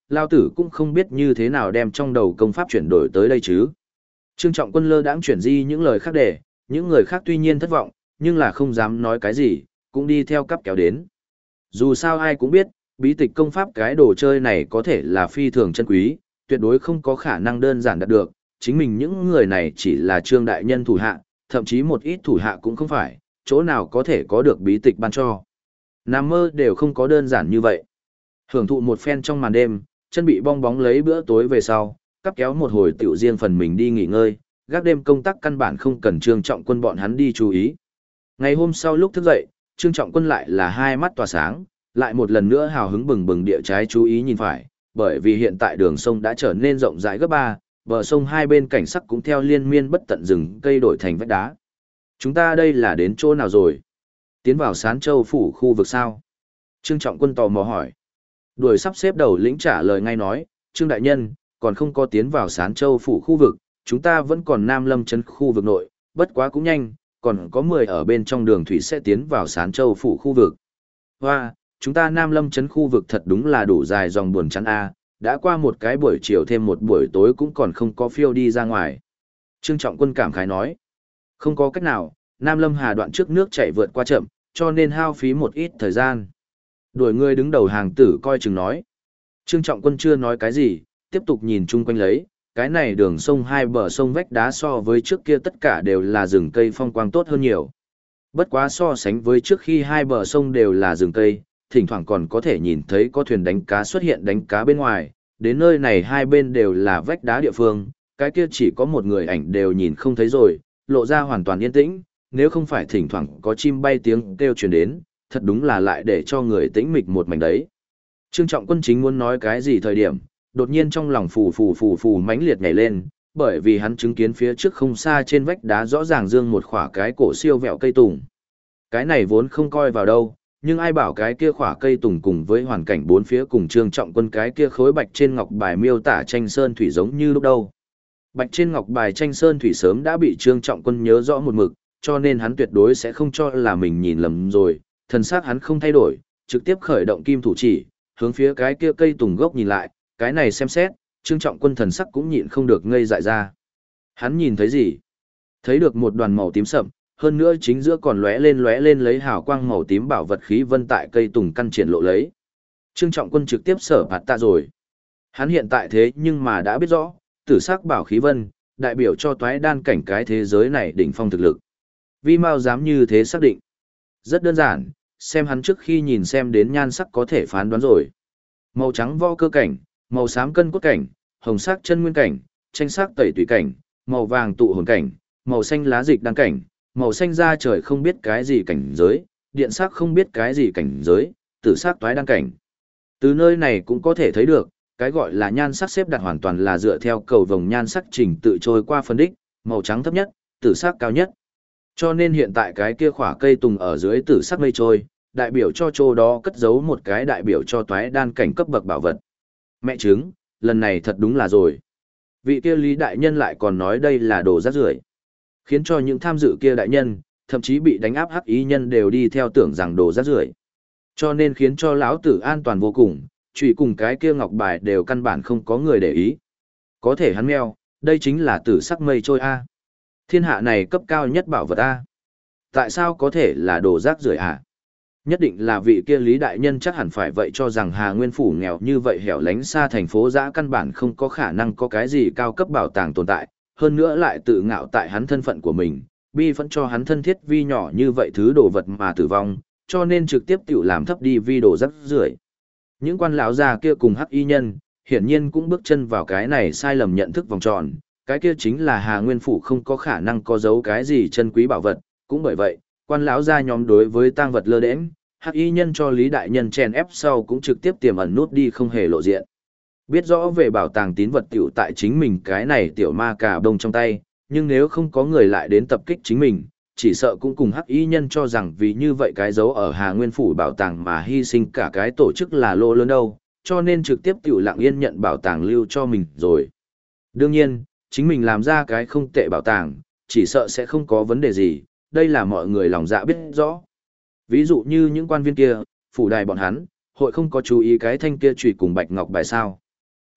lao tử cũng không biết như thế nào đem trong đầu công pháp chuyển đổi tới đây chứ. Trương Trọng Quân lơ đãng chuyển di những lời khác để, những người khác tuy nhiên thất vọng, nhưng là không dám nói cái gì, cũng đi theo cắp kéo đến. Dù sao ai cũng biết, bí tịch công pháp cái đồ chơi này có thể là phi thường chân quý, tuyệt đối không có khả năng đơn giản đạt được, chính mình những người này chỉ là Trương đại nhân thủ hạ, thậm chí một ít thủ hạ cũng không phải, chỗ nào có thể có được bí tịch ban cho. Nằm mơ đều không có đơn giản như vậy. Hưởng thụ một phen trong màn đêm, chân bị bong bóng lấy bữa tối về sau, cắp kéo một hồi tiểu riêng phần mình đi nghỉ ngơi, gác đêm công tác căn bản không cần Trương Trọng Quân bọn hắn đi chú ý. Ngày hôm sau lúc thức dậy, Trương Trọng Quân lại là hai mắt tỏa sáng, lại một lần nữa hào hứng bừng bừng địa trái chú ý nhìn phải, bởi vì hiện tại đường sông đã trở nên rộng rãi gấp 3, bờ sông hai bên cảnh sắc cũng theo liên miên bất tận rừng cây đổi thành vách đá. Chúng ta đây là đến chỗ nào rồi? Tiến vào Sán Châu phủ khu vực sao? Trương Trọng Quân tò mò hỏi. Đuổi sắp xếp đầu lĩnh trả lời ngay nói, Trương đại nhân, còn không có tiến vào Sán Châu phủ khu vực, chúng ta vẫn còn Nam Lâm trấn khu vực nội, bất quá cũng nhanh, còn có 10 ở bên trong đường thủy sẽ tiến vào Sán Châu phủ khu vực. Hoa, chúng ta Nam Lâm trấn khu vực thật đúng là đủ dài dòng buồn chán a, đã qua một cái buổi chiều thêm một buổi tối cũng còn không có phiêu đi ra ngoài. Trương Trọng Quân cảm khái nói, không có cách nào, Nam Lâm Hà đoạn trước nước chảy vượt qua chậm, cho nên hao phí một ít thời gian. Đuổi người đứng đầu hàng tử coi chừng nói. Trương Trọng Quân chưa nói cái gì, tiếp tục nhìn chung quanh lấy, cái này đường sông hai bờ sông vách đá so với trước kia tất cả đều là rừng cây phong quang tốt hơn nhiều. Bất quá so sánh với trước khi hai bờ sông đều là rừng cây, thỉnh thoảng còn có thể nhìn thấy có thuyền đánh cá xuất hiện đánh cá bên ngoài, đến nơi này hai bên đều là vách đá địa phương, cái kia chỉ có một người ảnh đều nhìn không thấy rồi, lộ ra hoàn toàn yên tĩnh, nếu không phải thỉnh thoảng có chim bay tiếng kêu truyền đến, thật đúng là lại để cho người tĩnh mịch một mảnh đấy. Trương Trọng Quân chính muốn nói cái gì thời điểm, đột nhiên trong lòng phù mãnh liệt nhảy lên, bởi vì hắn chứng kiến phía trước không xa trên vách đá rõ ràng dương một khỏa cái cổ siêu vẹo cây tùng. Cái này vốn không coi vào đâu, nhưng ai bảo cái kia khỏa cây tùng cùng với hoàn cảnh bốn phía cùng Trương Trọng Quân cái kia khối bạch trên ngọc bài miêu tả tranh sơn thủy giống như lúc đâu. Bạch trên ngọc bài tranh sơn thủy sớm đã bị Trương Trọng Quân nhớ rõ một mực, cho nên hắn tuyệt đối sẽ không cho là mình nhìn lầm rồi, thần sắc hắn không thay đổi, trực tiếp khởi động kim thủ chỉ, hướng phía cái kia cây tùng gốc nhìn lại, cái này xem xét, Trương Trọng Quân thần sắc cũng nhịn không được ngây dại ra. Hắn nhìn thấy gì? Thấy được một đoàn màu tím sậm, hơn nữa chính giữa còn lóe lên lấy hào quang màu tím bảo vật khí vân tại cây tùng căn triển lộ lấy. Trương Trọng Quân trực tiếp sở phạt tạ rồi. Hắn hiện tại thế nhưng mà đã biết rõ, tử sắc bảo khí vân, đại biểu cho toái đan cảnh cái thế giới này đỉnh phong thực lực. Vì mau dám như thế xác định. Rất đơn giản, xem hắn trước khi nhìn xem đến nhan sắc có thể phán đoán rồi. Màu trắng võ cơ cảnh, màu xám cân cốt cảnh, hồng sắc chân nguyên cảnh, tranh sắc tẩy tùy cảnh, màu vàng tụ hồn cảnh, màu xanh lá dịch đan cảnh, màu xanh da trời không biết cái gì cảnh giới, điện sắc không biết cái gì cảnh giới, tử sắc toái đan cảnh. Từ nơi này cũng có thể thấy được, cái gọi là nhan sắc xếp đặt hoàn toàn là dựa theo cầu vồng nhan sắc trình tự trôi qua phân đích, màu trắng thấp nhất, tử sắc cao nhất. Cho nên hiện tại cái kia khỏa cây tùng ở dưới tử sắc mây trôi, đại biểu cho chỗ đó cất giấu một cái đại biểu cho toái đan cảnh cấp bậc bảo vật. Mẹ chứng, lần này thật đúng là rồi. Vị kia Lý đại nhân lại còn nói đây là đồ rác rưởi, khiến cho những tham dự kia đại nhân, thậm chí bị đánh áp hắc ý nhân đều đi theo tưởng rằng đồ rác rưởi. Cho nên khiến cho lão tử an toàn vô cùng, chủy cùng cái kia ngọc bài đều căn bản không có người để ý. Có thể hắn meo, đây chính là tử sắc mây trôi a. Thiên hạ này cấp cao nhất bảo vật a. Tại sao có thể là đồ rác rưởi à? Nhất định là vị kia Lý đại nhân chắc hẳn phải vậy cho rằng Hà Nguyên phủ nghèo như vậy hẻo lánh xa thành phố dã căn bản không có khả năng có cái gì cao cấp bảo tàng tồn tại, hơn nữa lại tự ngạo tại hắn thân phận của mình, bi vẫn cho hắn thân thiết vi nhỏ như vậy thứ đồ vật mà tử vong, cho nên trực tiếp tự làm thấp đi vi đồ rác rưởi. Những quan lão già kia cùng hắc y nhân, hiển nhiên cũng bước chân vào cái này sai lầm nhận thức vòng tròn, cái kia chính là Hà Nguyên phủ không có khả năng có giấu cái gì chân quý bảo vật, cũng bởi vậy, quan lão gia nhóm đối với tang vật lơ đễnh, hắc y nhân cho Lý đại nhân chèn ép sau cũng trực tiếp tiềm ẩn nút đi không hề lộ diện. Biết rõ về bảo tàng tín vật tiểu tại chính mình cái này tiểu ma cà đông trong tay, nhưng nếu không có người lại đến tập kích chính mình, chỉ sợ cũng cùng hắc y nhân cho rằng vì như vậy cái dấu ở Hà Nguyên phủ bảo tàng mà hy sinh cả cái tổ chức là lô lớn đâu, cho nên trực tiếp tiểu lặng yên nhận bảo tàng lưu cho mình rồi. Đương nhiên, chính mình làm ra cái không tệ bảo tàng, chỉ sợ sẽ không có vấn đề gì, đây là mọi người lòng dạ biết rõ. Ví dụ như những quan viên kia, phủ đài bọn hắn, hội không có chú ý cái thanh kia chùy cùng bạch ngọc bài sao.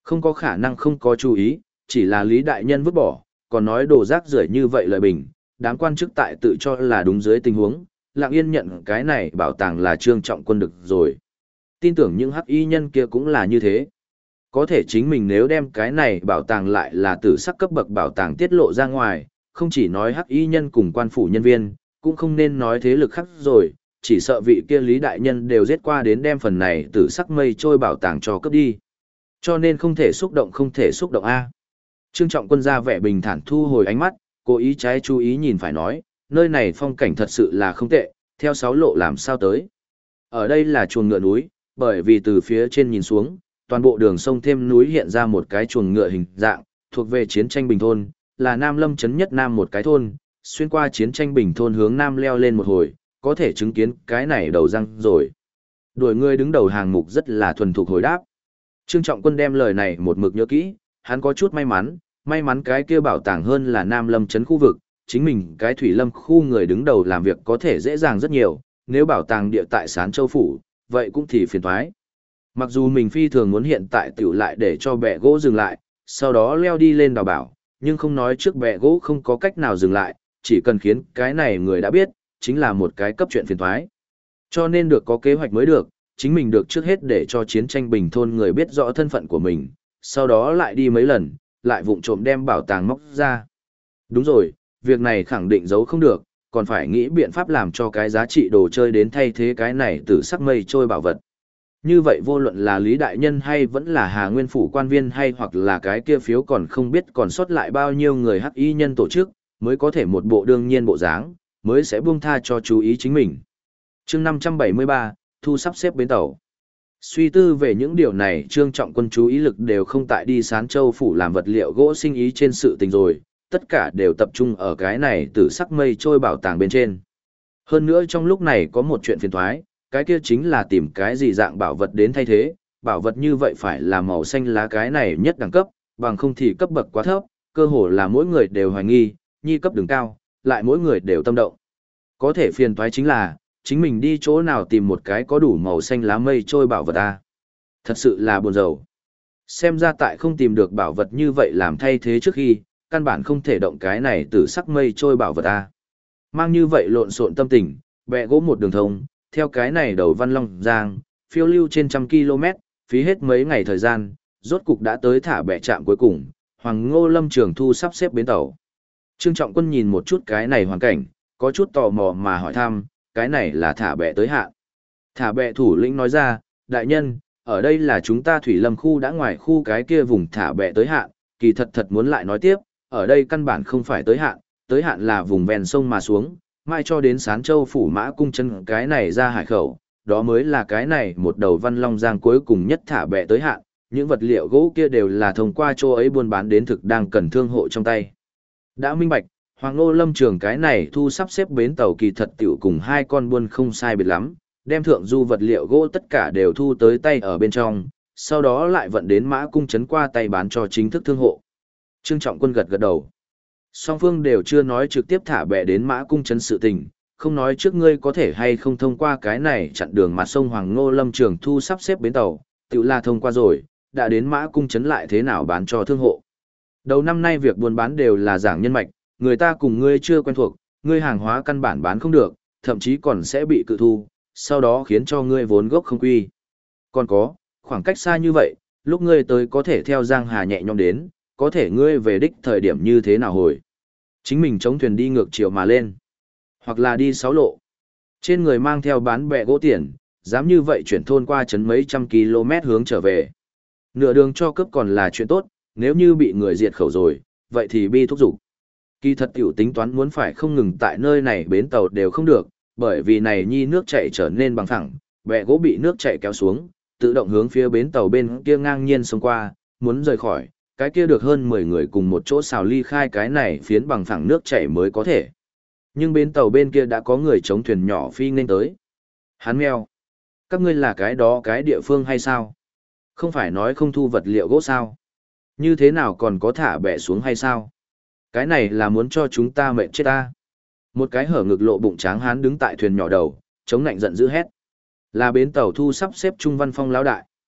Không có khả năng không có chú ý, chỉ là Lý Đại Nhân vứt bỏ, còn nói đồ rác rưởi như vậy lợi bình, đám quan chức tại tự cho là đúng dưới tình huống, lặng yên nhận cái này bảo tàng là Trương Trọng Quân được rồi. Tin tưởng những hắc y nhân kia cũng là như thế. Có thể chính mình nếu đem cái này bảo tàng lại là tử sắc cấp bậc bảo tàng tiết lộ ra ngoài, không chỉ nói hắc y nhân cùng quan phủ nhân viên, cũng không nên nói thế lực khác rồi, chỉ sợ vị kia Lý Đại Nhân đều giết qua đến đem phần này tử sắc mây trôi bảo tàng cho cướp đi. Cho nên không thể xúc động A. Trương Trọng Quân ra vẻ bình thản thu hồi ánh mắt, cố ý trái chú ý nhìn phải nói, nơi này phong cảnh thật sự là không tệ, theo 6 lộ làm sao tới. Ở đây là chuồng ngựa núi, bởi vì từ phía trên nhìn xuống, toàn bộ đường sông thêm núi hiện ra một cái chuồng ngựa hình dạng, thuộc về chiến tranh bình thôn, là Nam Lâm trấn nhất nam một cái thôn, xuyên qua chiến tranh bình thôn hướng nam leo lên một hồi, có thể chứng kiến cái này đầu răng rồi. Đuổi người đứng đầu hàng mục rất là thuần thục hồi đáp. Trương Trọng Quân đem lời này một mực nhớ kỹ, hắn có chút may mắn cái kia bảo tàng hơn là Nam Lâm trấn khu vực, chính mình cái Thủy Lâm khu người đứng đầu làm việc có thể dễ dàng rất nhiều, nếu bảo tàng địa tại Sán Châu Phủ, vậy cũng thì phiền toái. Mặc dù mình phi thường muốn hiện tại tiểu lại để cho bè gỗ dừng lại, sau đó leo đi lên đào bảo, nhưng không nói trước bè gỗ không có cách nào dừng lại, chỉ cần khiến cái này người đã biết, chính là một cái cấp chuyện phiền toái. Cho nên được có kế hoạch mới được, chính mình được trước hết để cho chiến tranh bình thôn người biết rõ thân phận của mình, sau đó lại đi mấy lần, lại vụng trộm đem bảo tàng móc ra. Đúng rồi, việc này khẳng định giấu không được, còn phải nghĩ biện pháp làm cho cái giá trị đồ chơi đến thay thế cái này từ sắc mây trôi bảo vật. Như vậy vô luận là Lý Đại Nhân hay vẫn là Hà Nguyên Phủ quan viên hay hoặc là cái kia phiếu còn không biết còn sót lại bao nhiêu người hắc y nhân tổ chức, mới có thể một bộ đương nhiên bộ dáng, mới sẽ buông tha cho chú ý chính mình. Chương 573, thu sắp xếp bến tàu. Suy tư về những điều này, Trương Trọng Quân chú ý lực đều không tại đi Sán Châu Phủ làm vật liệu gỗ sinh ý trên sự tình rồi, tất cả đều tập trung ở cái này từ sắc mây trôi bảo tàng bên trên. Hơn nữa trong lúc này có một chuyện phiền toái, cái kia chính là tìm cái gì dạng bảo vật đến thay thế, bảo vật như vậy phải là màu xanh lá cái này nhất đẳng cấp, bằng không thì cấp bậc quá thấp, cơ hồ là mỗi người đều hoài nghi, nhi cấp đường cao, lại mỗi người đều tâm động. Có thể phiền toái chính là, chính mình đi chỗ nào tìm một cái có đủ màu xanh lá mây trôi bảo vật à. Thật sự là buồn rầu. Xem ra tại không tìm được bảo vật như vậy làm thay thế trước khi, căn bản không thể động cái này từ sắc mây trôi bảo vật à. Mang như vậy lộn xộn tâm tình, bẹ gỗ một đường thông, theo cái này đầu Văn Long Giang, phiêu lưu trên 100 km, phí hết mấy ngày thời gian, rốt cục đã tới thả bẹ trạm cuối cùng, Hoàng Ngô Lâm Trường Thu sắp xếp bến tàu. Trương Trọng Quân nhìn một chút cái này hoàn cảnh, có chút tò mò mà hỏi thăm, cái này là thả bẹ tới hạn. Thả bẹ thủ lĩnh nói ra, đại nhân, ở đây là chúng ta Thủy Lâm khu đã ngoài khu cái kia vùng thả bẹ tới hạn, kỳ thật muốn lại nói tiếp, ở đây căn bản không phải tới hạn là vùng ven sông mà xuống, mai cho đến Sán Châu Phủ Mã Cung chân cái này ra hải khẩu, đó mới là cái này một đầu Văn Long Giang cuối cùng nhất thả bẹ tới hạn, những vật liệu gỗ kia đều là thông qua chỗ ấy buôn bán đến thực đang cần thương hộ trong tay. Đã minh bạch, Hoàng Ngô Lâm Trường cái này thu sắp xếp bến tàu kỳ thật tiểu cùng hai con buôn không sai biệt lắm, đem thượng du vật liệu gỗ tất cả đều thu tới tay ở bên trong, sau đó lại vận đến Mã Cung trấn qua tay bán cho chính thức thương hộ. Trương Trọng Quân gật gật đầu. Song phương đều chưa nói trực tiếp thả bè đến Mã Cung trấn sự tình, không nói trước ngươi có thể hay không thông qua cái này chặn đường mặt sông Hoàng Ngô Lâm Trường thu sắp xếp bến tàu, tiểu là thông qua rồi, đã đến Mã Cung trấn lại thế nào bán cho thương hộ. Đầu năm nay việc buôn bán đều là giảng nhân mạch, người ta cùng ngươi chưa quen thuộc, ngươi hàng hóa căn bản bán không được, thậm chí còn sẽ bị cự thu, sau đó khiến cho ngươi vốn gốc không quy. Còn có, khoảng cách xa như vậy, lúc ngươi tới có thể theo Giang Hà nhẹ nhõm đến, có thể ngươi về đích thời điểm như thế nào hồi. Chính mình chống thuyền đi ngược chiều mà lên, hoặc là đi 6 lộ. Trên người mang theo bán bẹ gỗ tiền, dám như vậy chuyển thôn qua trấn mấy trăm km hướng trở về. Nửa đường cho cướp còn là chuyện tốt, nếu như bị người diệt khẩu rồi, vậy thì bi thúc giục. Kỳ thật tiểu tính toán muốn phải không ngừng tại nơi này bến tàu đều không được, bởi vì này nhi nước chảy trở nên bằng phẳng, bẹ gỗ bị nước chảy kéo xuống, tự động hướng phía bến tàu bên kia ngang nhiên xông qua, muốn rời khỏi, cái kia được hơn 10 người cùng một chỗ xào ly khai cái này phiến bằng phẳng nước chảy mới có thể. Nhưng bến tàu bên kia đã có người chống thuyền nhỏ phi nên tới. Hắn meo. Các ngươi là cái đó cái địa phương hay sao? Không phải nói không thu vật liệu gỗ sao? Như thế nào còn có thả bẹ xuống hay sao? Cái này là muốn cho chúng ta mệt chết ta. Một cái hở ngực lộ bụng tráng hán đứng tại thuyền nhỏ đầu, chống nạnh giận dữ hét. Là bến tàu thu sắp xếp Trung Văn Phong lão đại.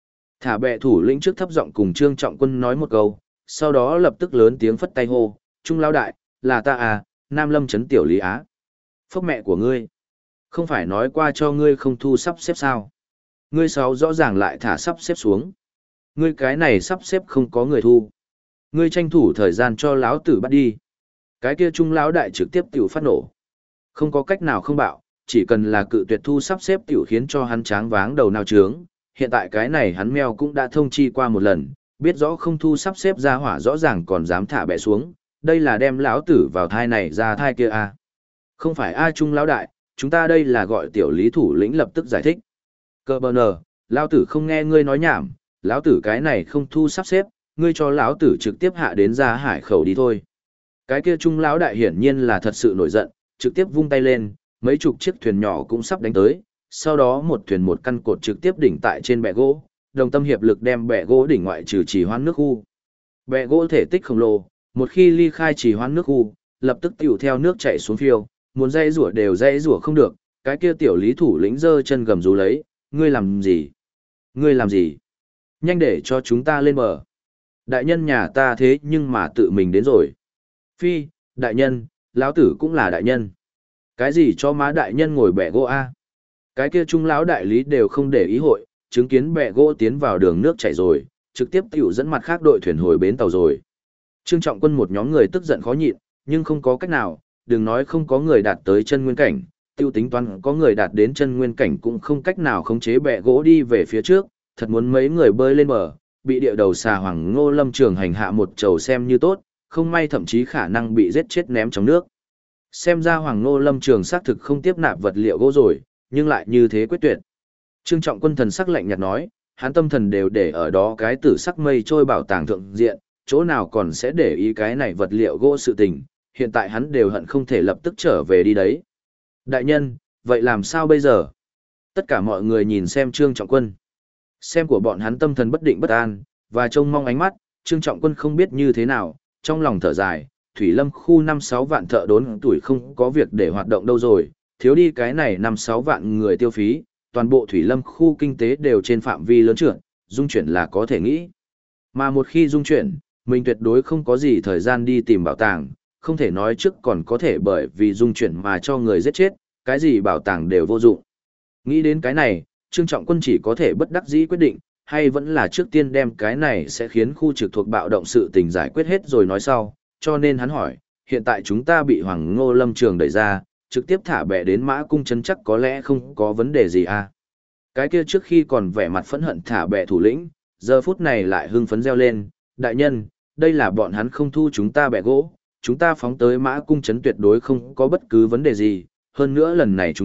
Thả bè thủ lĩnh trước thấp giọng cùng Trương Trọng Quân nói một câu, sau đó lập tức lớn tiếng phất tay hô, Trung lão đại, là ta à, Nam Lâm trấn tiểu Lý Á. Phốc mẹ của ngươi. Không phải nói qua cho ngươi không thu sắp xếp sao. Ngươi sáu rõ ràng lại thả sắp xếp xuống. Ngươi cái này sắp xếp không có người thu. Ngươi tranh thủ thời gian cho lão tử bắt đi. Cái kia Trung lão đại trực tiếp tiểu phát nổ. Không có cách nào không bạo, chỉ cần là cự tuyệt thu sắp xếp tiểu khiến cho hắn tráng váng đầu nào trướng. Hiện tại cái này hắn meo cũng đã thông chi qua một lần, biết rõ không thu sắp xếp ra hỏa rõ ràng còn dám thả bẻ xuống, đây là đem lão tử vào thai này ra thai kia à. Không phải ai Trung lão đại, chúng ta đây là gọi tiểu Lý thủ lĩnh lập tức giải thích. Cơ bờ nờ, lão tử không nghe ngươi nói nhảm, lão tử cái này không thu sắp xếp, ngươi cho lão tử trực tiếp hạ đến ra hải khẩu đi thôi. Cái kia Trung lão đại hiển nhiên là thật sự nổi giận, trực tiếp vung tay lên, mấy chục chiếc thuyền nhỏ cũng sắp đánh tới, sau đó một thuyền một căn cột trực tiếp đỉnh tại trên bè gỗ, đồng tâm hiệp lực đem bè gỗ đỉnh ngoại trừ trì hoãn nước khu. Bè gỗ thể tích khổng lồ, một khi ly khai trì hoãn nước khu, lập tức tiểu theo nước chảy xuống phiêu, muốn dây rủa đều dây rủa không được, cái kia tiểu Lý thủ lĩnh giơ chân gầm rú lấy, ngươi làm gì? Ngươi làm gì? Nhanh để cho chúng ta lên bờ. Đại nhân nhà ta thế nhưng mà tự mình đến rồi. Phi, đại nhân, lão tử cũng là đại nhân. Cái gì cho má đại nhân ngồi bè gỗ a? Cái kia Trung lão đại lý đều không để ý hội, chứng kiến bè gỗ tiến vào đường nước chảy rồi, trực tiếp tiểu dẫn mặt khác đội thuyền hồi bến tàu rồi. Trương Trọng Quân một nhóm người tức giận khó nhịn, nhưng không có cách nào, đừng nói không có người đạt tới chân nguyên cảnh, tiêu tính toán có người đạt đến chân nguyên cảnh cũng không cách nào khống chế bè gỗ đi về phía trước, thật muốn mấy người bơi lên bờ, bị địa đầu xà Hoàng Ngô Lâm Trường hành hạ một trầu xem như tốt, không may thậm chí khả năng bị giết chết ném trong nước. Xem ra Hoàng Ngô Lâm Trường xác thực không tiếp nạp vật liệu gỗ rồi, nhưng lại như thế quyết tuyệt. Trương Trọng Quân thần sắc lạnh nhạt nói, hắn tâm thần đều để ở đó cái tử sắc mây trôi bảo tàng thượng diện, chỗ nào còn sẽ để ý cái này vật liệu gỗ sự tình, hiện tại hắn đều hận không thể lập tức trở về đi đấy. Đại nhân, vậy làm sao bây giờ? Tất cả mọi người nhìn xem Trương Trọng Quân. Xem của bọn hắn tâm thần bất định bất an, và trông mong ánh mắt, Trương Trọng Quân không biết như thế nào, trong lòng thở dài, Thủy Lâm khu 5-6 vạn thợ đốn tuổi không có việc để hoạt động đâu rồi, thiếu đi cái này 5-6 vạn người tiêu phí, toàn bộ Thủy Lâm khu kinh tế đều trên phạm vi lớn trưởng, dung chuyển là có thể nghĩ. Mà một khi dung chuyển, mình tuyệt đối không có gì thời gian đi tìm bảo tàng, không thể nói trước còn có thể bởi vì dung chuyển mà cho người giết chết, cái gì bảo tàng đều vô dụng. Nghĩ đến cái này, Trương Trọng Quân chỉ có thể bất đắc dĩ quyết định, hay vẫn là trước tiên đem cái này sẽ khiến khu trực thuộc bạo động sự tình giải quyết hết rồi nói sau, cho nên hắn hỏi, hiện tại chúng ta bị Hoàng Ngô Lâm Trường đẩy ra, trực tiếp thả bè đến Mã Cung Trấn chắc có lẽ không có vấn đề gì à. Cái kia trước khi còn vẻ mặt phẫn hận thả bè thủ lĩnh, giờ phút này lại hưng phấn reo lên, đại nhân, đây là bọn hắn không thu chúng ta bè gỗ, chúng ta phóng tới Mã Cung Trấn tuyệt đối không có bất cứ vấn đề gì, hơn nữa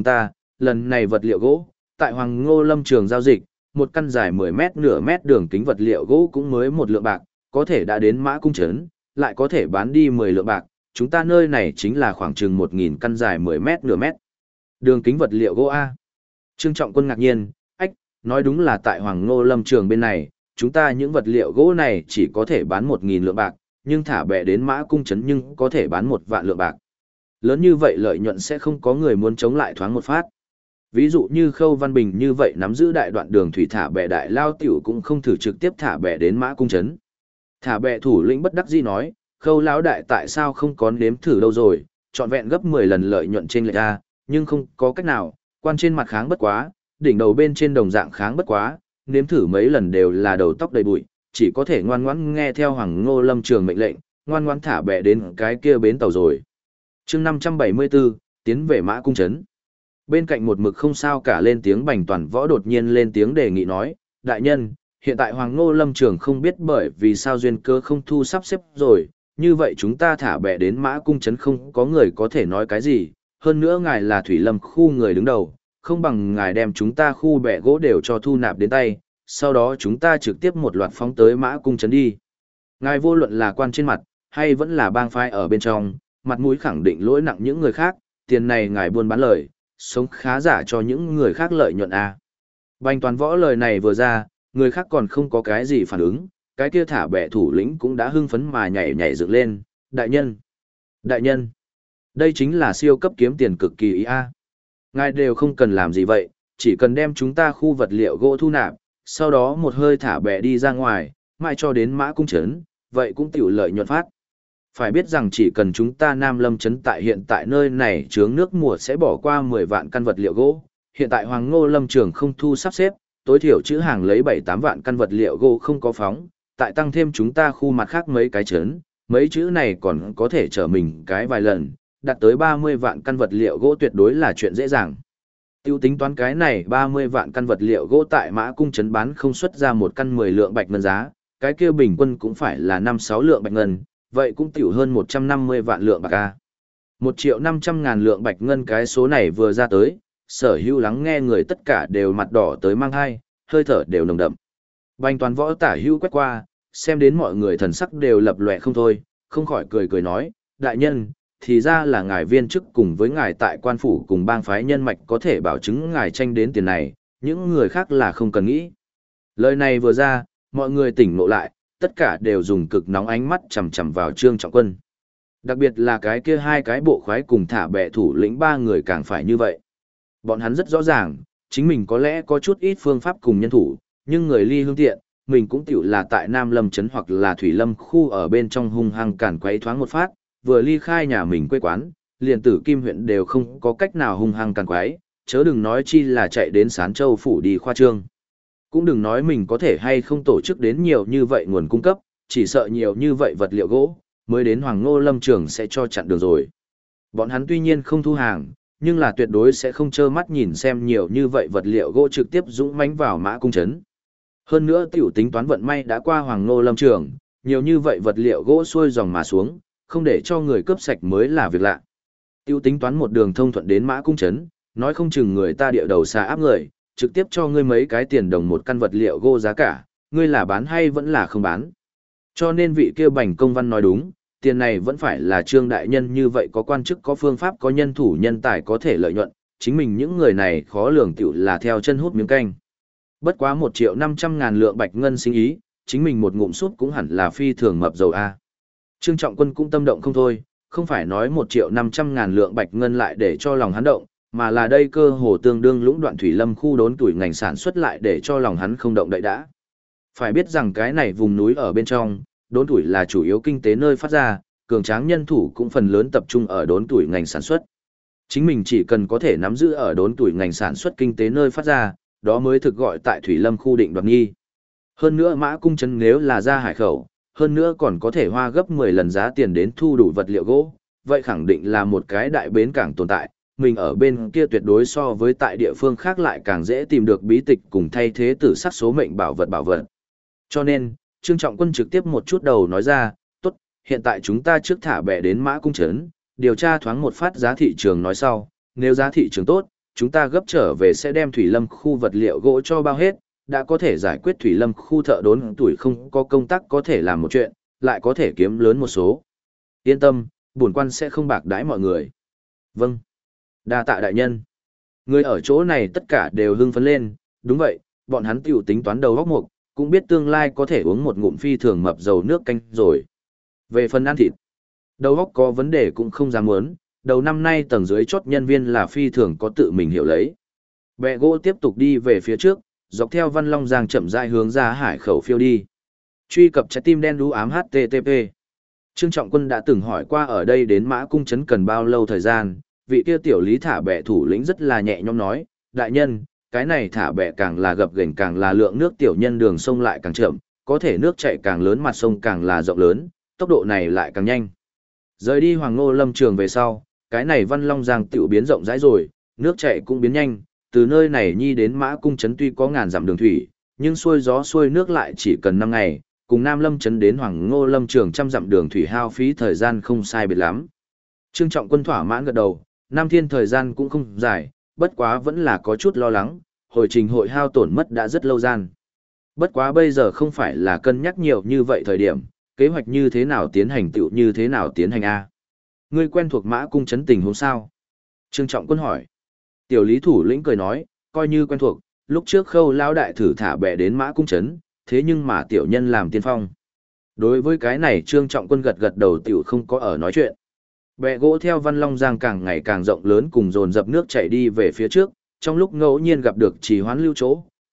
lần này vật liệu gỗ, tại Hoàng Ngô Lâm Trường giao dịch, một căn dài 10 mét nửa mét đường kính vật liệu gỗ cũng mới 1 lượng bạc, có thể đã đến Mã Cung Trấn, lại có thể bán đi 10 lượng bạc, chúng ta nơi này chính là khoảng chừng 1.000 căn dài 10 mét nửa mét. Đường kính vật liệu gỗ A. Trương Trọng Quân ngạc nhiên, nói đúng là tại Hoàng Ngô Lâm Trường bên này, chúng ta những vật liệu gỗ này chỉ có thể bán 1.000 lượng bạc, nhưng thả bè đến Mã Cung Trấn nhưng có thể bán 1 vạn lượng bạc. Lớn như vậy lợi nhuận sẽ không có người muốn chống lại thoáng một phát. Ví dụ như Khâu Văn Bình như vậy nắm giữ đại đoạn đường thủy thả bè đại lao tiểu cũng không thử trực tiếp thả bè đến Mã Cung Trấn. Thả bè thủ lĩnh bất đắc dĩ nói, Khâu lão đại tại sao không có nếm thử đâu rồi, trọn vẹn gấp 10 lần lợi nhuận trên lệch ra, nhưng không có cách nào, quan trên mặt kháng bất quá, đỉnh đầu bên trên đồng dạng kháng bất quá, nếm thử mấy lần đều là đầu tóc đầy bụi, chỉ có thể ngoan ngoãn nghe theo Hoàng Ngô Lâm Trường mệnh lệnh, ngoan ngoãn thả bè đến cái kia bến tàu rồi. Chương 574, tiến về Mã Cung Trấn. Bên cạnh một mực không sao cả lên tiếng Bành Toàn Võ đột nhiên lên tiếng đề nghị nói, đại nhân, hiện tại Hoàng Ngô Lâm Trường không biết bởi vì sao duyên cơ không thu sắp xếp rồi, như vậy chúng ta thả bè đến Mã Cung Trấn không có người có thể nói cái gì, hơn nữa ngài là Thủy Lâm khu người đứng đầu, không bằng ngài đem chúng ta khu bè gỗ đều cho thu nạp đến tay, sau đó chúng ta trực tiếp một loạt phóng tới Mã Cung Trấn đi. Ngài vô luận là quan trên mặt, hay vẫn là bang phái ở bên trong, mặt mũi khẳng định lỗi nặng những người khác, tiền này ngài buôn bán lời, sống khá giả cho những người khác lợi nhuận à. Bành Toàn Võ lời này vừa ra, người khác còn không có cái gì phản ứng, cái kia thả bè thủ lĩnh cũng đã hưng phấn mà nhảy nhảy dựng lên, đại nhân, đại nhân, đây chính là siêu cấp kiếm tiền cực kỳ ý a. Ngài đều không cần làm gì vậy, chỉ cần đem chúng ta khu vật liệu gỗ thu nạp, sau đó một hơi thả bè đi ra ngoài, mãi cho đến Mã Cung trấn, vậy cũng tiểu lợi nhuận phát. Phải biết rằng chỉ cần chúng ta Nam Lâm trấn tại hiện tại nơi này chướng nước mùa sẽ bỏ qua 10 vạn căn vật liệu gỗ, hiện tại Hoàng Ngô Lâm trường không thu sắp xếp, tối thiểu chữ hàng lấy 7-8 vạn căn vật liệu gỗ không có phóng, tại tăng thêm chúng ta khu mặt khác mấy cái trấn, mấy chữ này còn có thể trở mình cái vài lần, đạt tới 30 vạn căn vật liệu gỗ tuyệt đối là chuyện dễ dàng. Tiêu tính toán cái này 30 vạn căn vật liệu gỗ tại Mã Cung trấn bán không xuất ra một căn 10 lượng bạch ngân giá, cái kia bình quân cũng phải là 5-6 lượng bạch ngân, vậy cũng tiểu hơn 150 vạn lượng bạc a. 1.500.000 lượng bạch ngân, cái số này vừa ra tới, sở hữu lắng nghe người tất cả đều mặt đỏ tới mang hai, hơi thở đều nồng đậm. Bành Toàn Võ tả hữu quét qua, xem đến mọi người thần sắc đều lập lòe không thôi, không khỏi cười cười nói, đại nhân, thì ra là ngài viên chức cùng với ngài tại quan phủ cùng bang phái nhân mạch có thể bảo chứng ngài tranh đến tiền này, những người khác là không cần nghĩ. Lời này vừa ra, mọi người tỉnh ngộ lại, tất cả đều dùng cực nóng ánh mắt chằm chằm vào Trương Trọng Quân. Đặc biệt là cái kia hai cái bộ khoái cùng thả bè thủ lĩnh ba người càng phải như vậy. Bọn hắn rất rõ ràng, chính mình có lẽ có chút ít phương pháp cùng nhân thủ, nhưng người ly hương tiện, mình cũng tiểu là tại Nam Lâm trấn hoặc là Thủy Lâm khu ở bên trong hung hăng cản quấy thoáng một phát, vừa ly khai nhà mình quê quán, liền Tử Kim huyện đều không có cách nào hung hăng cản quấy, chớ đừng nói chi là chạy đến Sán Châu phủ đi khoa trương. Cũng đừng nói mình có thể hay không tổ chức đến nhiều như vậy nguồn cung cấp, chỉ sợ nhiều như vậy vật liệu gỗ, mới đến Hoàng Ngô Lâm trường sẽ cho chặn đường rồi. Bọn hắn tuy nhiên không thu hàng, nhưng là tuyệt đối sẽ không trơ mắt nhìn xem nhiều như vậy vật liệu gỗ trực tiếp dũng mãnh vào Mã Cung trấn. Hơn nữa tiểu tính toán vận may đã qua Hoàng Ngô Lâm trường, nhiều như vậy vật liệu gỗ xuôi dòng mà xuống, không để cho người cướp sạch mới là việc lạ. Tiểu tính toán một đường thông thuận đến Mã Cung trấn, nói không chừng người ta địa đầu xa áp người, trực tiếp cho ngươi mấy cái tiền đồng một căn vật liệu gỗ giá cả, ngươi là bán hay vẫn là không bán. Cho nên vị kia Bành Công Văn nói đúng, tiền này vẫn phải là Trương đại nhân như vậy có quan chức có phương pháp có nhân thủ nhân tài có thể lợi nhuận, chính mình những người này khó lường tiểu là theo chân hút miếng canh. Bất quá 1.500.000 lượng bạch ngân sinh ý, chính mình một ngụm sút cũng hẳn là phi thường mập dầu a. Trương Trọng Quân cũng tâm động không thôi, không phải nói 1.500.000 lượng bạch ngân lại để cho lòng hắn động, mà là đây cơ hồ tương đương lũng đoạn Thủy Lâm khu đốn tuổi ngành sản xuất lại để cho lòng hắn không động đậy đã. Phải biết rằng cái này vùng núi ở bên trong, đốn tuổi là chủ yếu kinh tế nơi phát ra, cường tráng nhân thủ cũng phần lớn tập trung ở đốn tuổi ngành sản xuất. Chính mình chỉ cần có thể nắm giữ ở đốn tuổi ngành sản xuất kinh tế nơi phát ra, đó mới thực gọi tại Thủy Lâm khu định đoạt nghi. Hơn nữa Mã Cung trấn nếu là ra hải khẩu, hơn nữa còn có thể hoa gấp 10 lần giá tiền đến thu đủ vật liệu gỗ, vậy khẳng định là một cái đại bến cảng tồn tại. Mình ở bên kia tuyệt đối so với tại địa phương khác lại càng dễ tìm được bí tịch cùng thay thế tử sắc số mệnh bảo vật. Cho nên, Trương Trọng Quân trực tiếp một chút đầu nói ra, tốt, hiện tại chúng ta trước thả bè đến Mã Cung trấn, điều tra thoáng một phát giá thị trường nói sau, nếu giá thị trường tốt, chúng ta gấp trở về sẽ đem Thủy Lâm khu vật liệu gỗ cho bao hết, đã có thể giải quyết Thủy Lâm khu thợ đốn tuổi không có công tác có thể làm một chuyện, lại có thể kiếm lớn một số. Yên tâm, bổn quan sẽ không bạc đãi mọi người. Vâng. Đa tạ đại nhân. Người ở chỗ này tất cả đều hưng phấn lên, đúng vậy, bọn hắn tiểu tính toán đầu góc mục, cũng biết tương lai có thể uống một ngụm phi thường mập dầu nước canh rồi. Về phần ăn thịt, đầu góc có vấn đề cũng không dám muốn, đầu năm nay tầng dưới chốt nhân viên là phi thường có tự mình hiểu lấy. Bè gỗ tiếp tục đi về phía trước, dọc theo Văn Long Giang chậm rãi hướng ra hải khẩu phiêu đi. Truy cập trái tim đen đú ám HTTP. Trương Trọng Quân đã từng hỏi qua ở đây đến Mã Cung trấn cần bao lâu thời gian, vị kia tiểu lý thả bè thủ lĩnh rất là nhẹ nhõm nói, đại nhân, cái này thả bè càng là gập ghềnh càng là lượng nước tiểu nhân đường sông lại càng chậm, có thể nước chảy càng lớn mặt sông càng là rộng lớn, tốc độ này lại càng nhanh. Rời đi Hoàng Ngô Lâm trường về sau, cái này Văn Long Giang tiểu biến rộng rãi rồi, nước chảy cũng biến nhanh, từ nơi này nhi đến Mã Cung trấn tuy có ngàn dặm đường thủy, nhưng xuôi gió xuôi nước lại chỉ cần 5 ngày, cùng Nam Lâm trấn đến Hoàng Ngô Lâm trường trăm dặm đường thủy hao phí thời gian không sai biệt lắm. Trương Trọng Quân thỏa mãn gật đầu, 5 thiên thời gian cũng không dài, bất quá vẫn là có chút lo lắng, hồi trình hội hao tổn mất đã rất lâu gian. Bất quá bây giờ không phải là cân nhắc nhiều như vậy thời điểm, kế hoạch như thế nào tiến hành tựu như thế nào tiến hành A. Ngươi quen thuộc Mã Cung trấn tình huống sao? Trương Trọng Quân hỏi. Tiểu lý thủ lĩnh cười nói, coi như quen thuộc, lúc trước Khâu lão đại thử thả bè đến Mã Cung trấn, thế nhưng mà tiểu nhân làm tiên phong. Đối với cái này Trương Trọng Quân gật gật đầu tiểu không có ở nói chuyện. Bè gỗ theo Văn Long Giang càng ngày càng rộng lớn cùng dồn dập nước chảy đi về phía trước, trong lúc ngẫu nhiên gặp được trì hoãn lưu chỗ,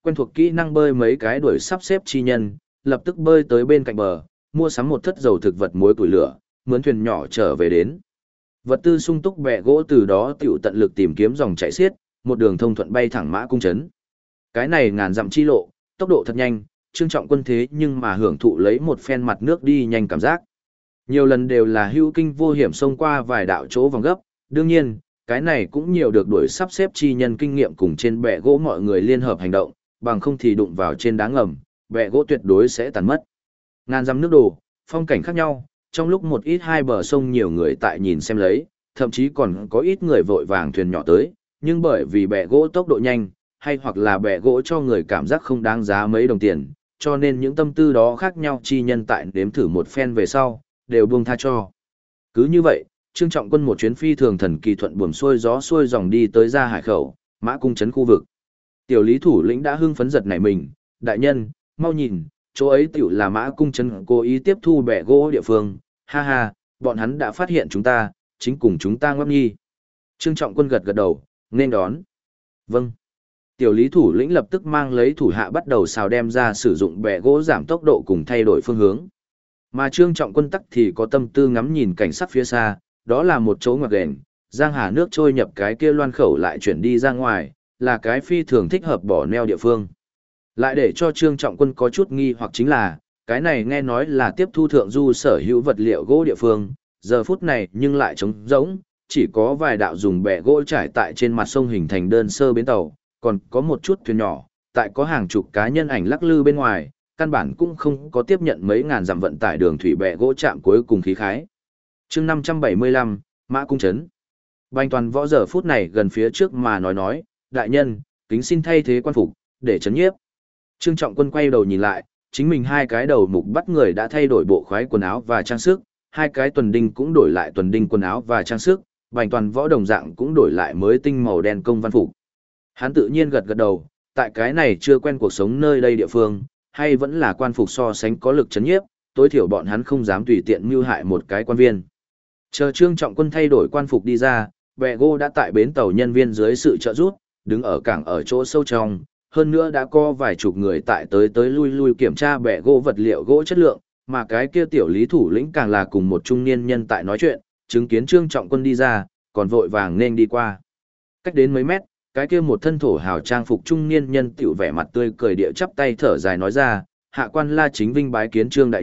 quen thuộc kỹ năng bơi mấy cái đuổi sắp xếp chi nhân, lập tức bơi tới bên cạnh bờ, mua sắm một thất dầu thực vật muối củi lửa, mướn thuyền nhỏ trở về đến. Vật tư sung túc bè gỗ từ đó tiểu tận lực tìm kiếm dòng chảy xiết, một đường thông thuận bay thẳng Mã Cung trấn. Cái này ngàn dặm chi lộ, tốc độ thật nhanh, Trương Trọng Quân thế nhưng mà hưởng thụ lấy một phen mặt nước đi nhanh cảm giác. Nhiều lần đều là hữu kinh vô hiểm xông qua vài đạo chỗ vòng gấp, đương nhiên, cái này cũng nhiều được đuổi sắp xếp chi nhân kinh nghiệm cùng trên bè gỗ mọi người liên hợp hành động, bằng không thì đụng vào trên đá ngầm, bè gỗ tuyệt đối sẽ tàn mất. Ngàn dặm nước đổ, phong cảnh khác nhau, trong lúc một ít hai bờ sông nhiều người tại nhìn xem lấy, thậm chí còn có ít người vội vàng thuyền nhỏ tới, nhưng bởi vì bè gỗ tốc độ nhanh, hay hoặc là bè gỗ cho người cảm giác không đáng giá mấy đồng tiền, cho nên những tâm tư đó khác nhau chi nhân tại đếm thử một phen về sau, đều buông tha cho. Cứ như vậy, Trương Trọng Quân một chuyến phi thường thần kỳ thuận buồm xuôi gió xuôi dòng đi tới ra hải khẩu, Mã Cung trấn khu vực. Tiểu lý thủ lĩnh đã hưng phấn giật nảy mình, đại nhân, mau nhìn, chỗ ấy tiểu là Mã Cung trấn cố ý tiếp thu bè gỗ địa phương, ha ha, bọn hắn đã phát hiện chúng ta, chính cùng chúng ta ngoắc nghi. Trương Trọng Quân gật gật đầu, nên đón. Vâng. Tiểu lý thủ lĩnh lập tức mang lấy thủ hạ bắt đầu xào đem ra sử dụng bè gỗ giảm tốc độ cùng thay đổi phương hướng. Mà Trương Trọng Quân tắc thì có tâm tư ngắm nhìn cảnh sắc phía xa, đó là một chỗ ngoặc ghềnh, giang hà nước trôi nhập cái kia loan khẩu lại chuyển đi ra ngoài, là cái phi thường thích hợp bỏ neo địa phương. Lại để cho Trương Trọng Quân có chút nghi hoặc chính là, cái này nghe nói là tiếp thu thượng du sở hữu vật liệu gỗ địa phương, giờ phút này nhưng lại trống rỗng, chỉ có vài đạo dùng bè gỗ trải tại trên mặt sông hình thành đơn sơ bến tàu, còn có một chút thuyền nhỏ, tại có hàng chục cá nhân ảnh lắc lư bên ngoài, căn bản cũng không có tiếp nhận mấy ngàn dặm vận tải đường thủy bè gỗ chạm cuối cùng khí khái. Chương 575, Mã Cung trấn. Bành Toàn Võ giờ phút này gần phía trước mà nói, đại nhân, kính xin thay thế quan phục, để trấn nhiếp. Trương Trọng Quân quay đầu nhìn lại, chính mình hai cái đầu mục bắt người đã thay đổi bộ khoái quần áo và trang sức, hai cái tuần đinh cũng đổi lại tuần đinh quần áo và trang sức, Bành Toàn Võ đồng dạng cũng đổi lại mới tinh màu đen công văn phục. Hắn tự nhiên gật gật đầu, tại cái này chưa quen cuộc sống nơi đây địa phương, hay vẫn là quan phục so sánh có lực chấn nhiếp, tối thiểu bọn hắn không dám tùy tiện mưu hại một cái quan viên. Chờ Trương Trọng Quân thay đổi quan phục đi ra, bè gỗ đã tại bến tàu nhân viên dưới sự trợ giúp, đứng ở cảng ở chỗ sâu trong, hơn nữa đã có vài chục người tại tới lui lui kiểm tra bè gỗ vật liệu gỗ chất lượng, mà cái kia tiểu lý thủ lĩnh càng là cùng một trung niên nhân tại nói chuyện, chứng kiến Trương Trọng Quân đi ra, còn vội vàng nên đi qua. Cách đến mấy mét, cái kia một thân thổ hào trang phục trung niên nhân tiểu vẻ mặt tươi cười địa chắp tay thở dài nói ra, hạ quan La Chính Vinh bái kiến Trương đại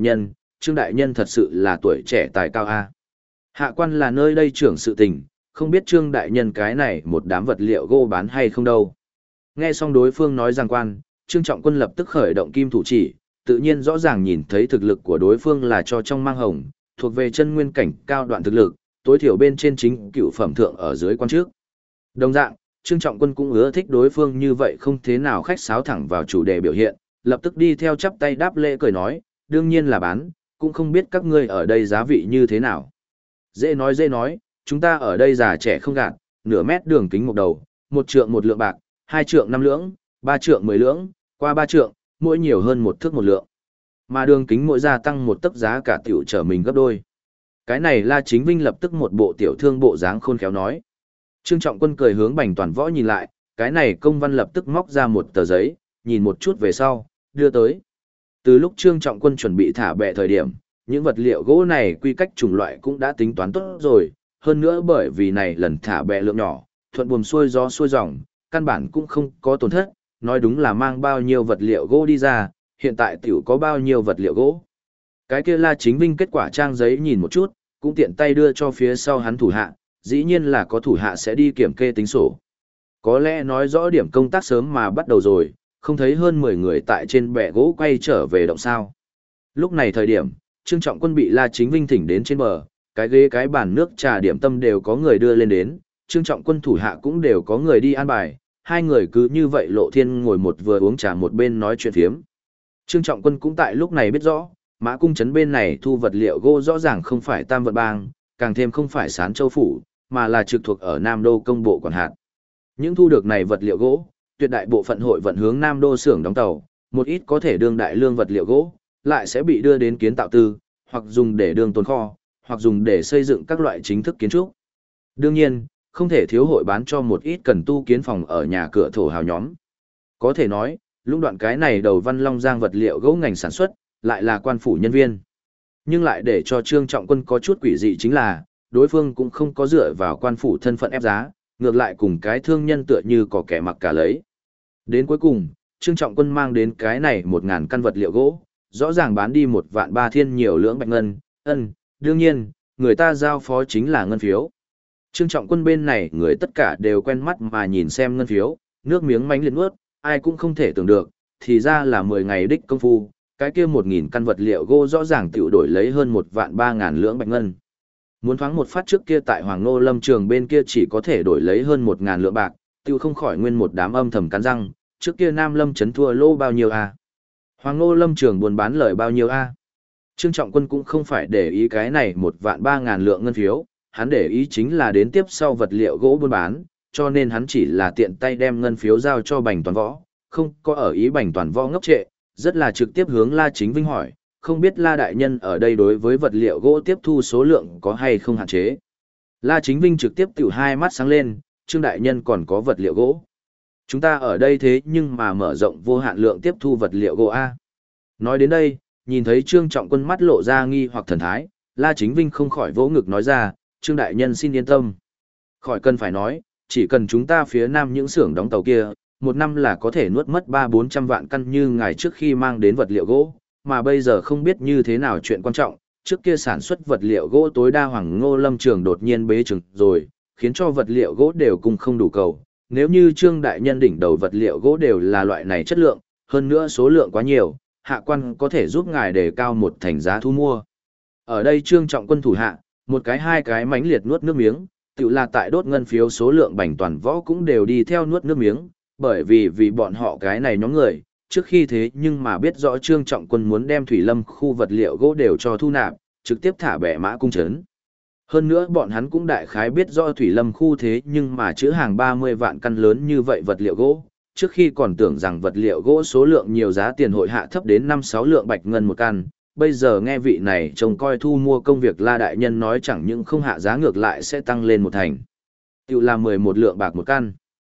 nhân thật sự là tuổi trẻ tài cao a. Hạ quan là nơi đây trưởng sự tình, không biết Trương đại nhân cái này một đám vật liệu gỗ bán hay không đâu. Nghe xong đối phương nói rằng quan, Trương Trọng Quân lập tức khởi động kim thủ chỉ, tự nhiên rõ ràng nhìn thấy thực lực của đối phương là cho trong mang hồng, thuộc về chân nguyên cảnh cao đoạn thực lực, tối thiểu bên trên chính cựu phẩm thượng ở dưới quan trước. Đồng dạng, Trương Trọng Quân cũng ưa thích đối phương như vậy không thế nào khách sáo thẳng vào chủ đề biểu hiện, lập tức đi theo chắp tay đáp lễ cười nói, đương nhiên là bán, cũng không biết các ngươi ở đây giá vị như thế nào. Dễ nói, chúng ta ở đây già trẻ không gạt, nửa mét đường kính một đầu, 1 trượng 1 lượng bạc, 2 trượng 5 lưỡng, 3 trượng 10 lưỡng, qua 3 trượng, mỗi nhiều hơn 1 thước 1 lượng. Mà đường kính mỗi gia tăng 1 tấc giá cả tiểu trở mình gấp đôi. Cái này La Chính Vinh lập tức một bộ tiểu thương bộ dáng khôn khéo nói. Trương Trọng Quân cười hướng Bành Toàn Võ nhìn lại, cái này công văn lập tức móc ra một tờ giấy, nhìn một chút về sau, đưa tới. Từ lúc Trương Trọng Quân chuẩn bị thả bè thời điểm, những vật liệu gỗ này quy cách chủng loại cũng đã tính toán tốt rồi, hơn nữa bởi vì này lần thả bè lượng nhỏ, thuận buồm xuôi gió xuôi dòng, căn bản cũng không có tổn thất, nói đúng là mang bao nhiêu vật liệu gỗ đi ra, hiện tại tiểu có bao nhiêu vật liệu gỗ. Cái kia La Chính Vinh kết quả trang giấy nhìn một chút, cũng tiện tay đưa cho phía sau hắn thủ hạ, dĩ nhiên là có thủ hạ sẽ đi kiểm kê tính sổ. Có lẽ nói rõ điểm công tác sớm mà bắt đầu rồi, không thấy hơn 10 người tại trên bè gỗ quay trở về động sao. Lúc này thời điểm, Trương Trọng Quân bị La Chính Vinh thỉnh đến trên bờ, cái ghế cái bàn nước trà điểm tâm đều có người đưa lên đến, Trương Trọng Quân thủ hạ cũng đều có người đi an bài, hai người cứ như vậy lộ thiên ngồi một vừa uống trà một bên nói chuyện phiếm. Trương Trọng Quân cũng tại lúc này biết rõ, Mã Cung trấn bên này thu vật liệu gỗ rõ ràng không phải Tam Vận Bang, càng thêm không phải Sán Châu Phủ, mà là trực thuộc ở Nam Đô công bộ quản hạt. Những thu được này vật liệu gỗ, tuyệt đại bộ phận hội vận hướng Nam Đô xưởng đóng tàu, một ít có thể đương đại lương vật liệu gỗ, lại sẽ bị đưa đến kiến tạo tư, hoặc dùng để đương tồn kho, hoặc dùng để xây dựng các loại chính thức kiến trúc. Đương nhiên, không thể thiếu hội bán cho một ít cần tu kiến phòng ở nhà cửa thổ hào nhóm. Có thể nói, lũng đoạn cái này đầu Văn Long Giang vật liệu gỗ ngành sản xuất, lại là quan phủ nhân viên. Nhưng lại để cho Trương Trọng Quân có chút quỷ dị chính là, đối phương cũng không có dựa vào quan phủ thân phận ép giá, ngược lại cùng cái thương nhân tựa như có kẻ mặc cả lấy. Đến cuối cùng, Trương Trọng Quân mang đến cái này 1.000 căn vật liệu gỗ, rõ ràng bán đi 1.300.000 nhiều lưỡng bạch ngân, đương nhiên, người ta giao phó chính là ngân phiếu. Trương Trọng Quân bên này người tất cả đều quen mắt mà nhìn xem ngân phiếu, nước miếng mánh liệt nuốt, ai cũng không thể tưởng được, thì ra là 10 ngày đích công phu, cái kia 1.000 căn vật liệu gỗ rõ ràng tiểu đổi lấy hơn 1.300.000 lưỡng bạch ngân. Muốn thoáng một phát trước kia tại Hoàng Nô Lâm Trường bên kia chỉ có thể đổi lấy hơn 1.000 lượng bạc, tiêu không khỏi nguyên một đám âm thầm cắn răng, trước kia Nam Lâm Trấn thua lô bao nhiêu a? Hoàng Nô Lâm Trường buôn bán lời bao nhiêu a? Trương Trọng Quân cũng không phải để ý cái này 1.300.000 lượng ngân phiếu, hắn để ý chính là đến tiếp sau vật liệu gỗ buôn bán, cho nên hắn chỉ là tiện tay đem ngân phiếu giao cho Bành Toàn Võ, không có ở ý Bành Toàn Võ ngốc trệ, rất là trực tiếp hướng La Chính Vinh hỏi, không biết La Đại Nhân ở đây đối với vật liệu gỗ tiếp thu số lượng có hay không hạn chế. La Chính Vinh trực tiếp tiểu hai mắt sáng lên, Trương Đại Nhân còn có vật liệu gỗ. Chúng ta ở đây thế nhưng mà mở rộng vô hạn lượng tiếp thu vật liệu gỗ A. Nói đến đây, nhìn thấy Trương Trọng Quân mắt lộ ra nghi hoặc thần thái, La Chính Vinh không khỏi vỗ ngực nói ra, Trương Đại Nhân xin yên tâm. Khỏi cần phải nói, chỉ cần chúng ta phía nam những xưởng đóng tàu kia, một năm là có thể nuốt mất 300-400 vạn căn như ngày trước khi mang đến vật liệu gỗ, mà bây giờ không biết như thế nào chuyện quan trọng, trước kia sản xuất vật liệu gỗ tối đa Hoàng Ngô Lâm Trường đột nhiên bế chừng rồi, khiến cho vật liệu gỗ đều cùng không đủ cầu. Nếu như Trương Đại Nhân đỉnh đầu vật liệu gỗ đều là loại này chất lượng, hơn nữa số lượng quá nhiều, hạ quan có thể giúp ngài đề cao một thành giá thu mua. Ở đây Trương Trọng Quân thủ hạ, một cái hai cái mánh liệt nuốt nước miếng, tự là tại đốt ngân phiếu số lượng Bành Toàn Võ cũng đều đi theo nuốt nước miếng, bởi vì bọn họ cái này nhóm người, trước khi thế nhưng mà biết rõ Trương Trọng Quân muốn đem Thủy Lâm khu vật liệu gỗ đều cho thu nạp, trực tiếp thả bẻ mã cung trấn. Hơn nữa bọn hắn cũng đại khái biết rõ Thủy Lâm khu thế nhưng mà chữ hàng 30 vạn căn lớn như vậy vật liệu gỗ, trước khi còn tưởng rằng vật liệu gỗ số lượng nhiều giá tiền hội hạ thấp đến 5-6 lượng bạch ngân một căn, bây giờ nghe vị này trông coi thu mua công việc La Đại Nhân nói chẳng những không hạ giá ngược lại sẽ tăng lên một thành. Tiểu là 11 lượng bạc một căn.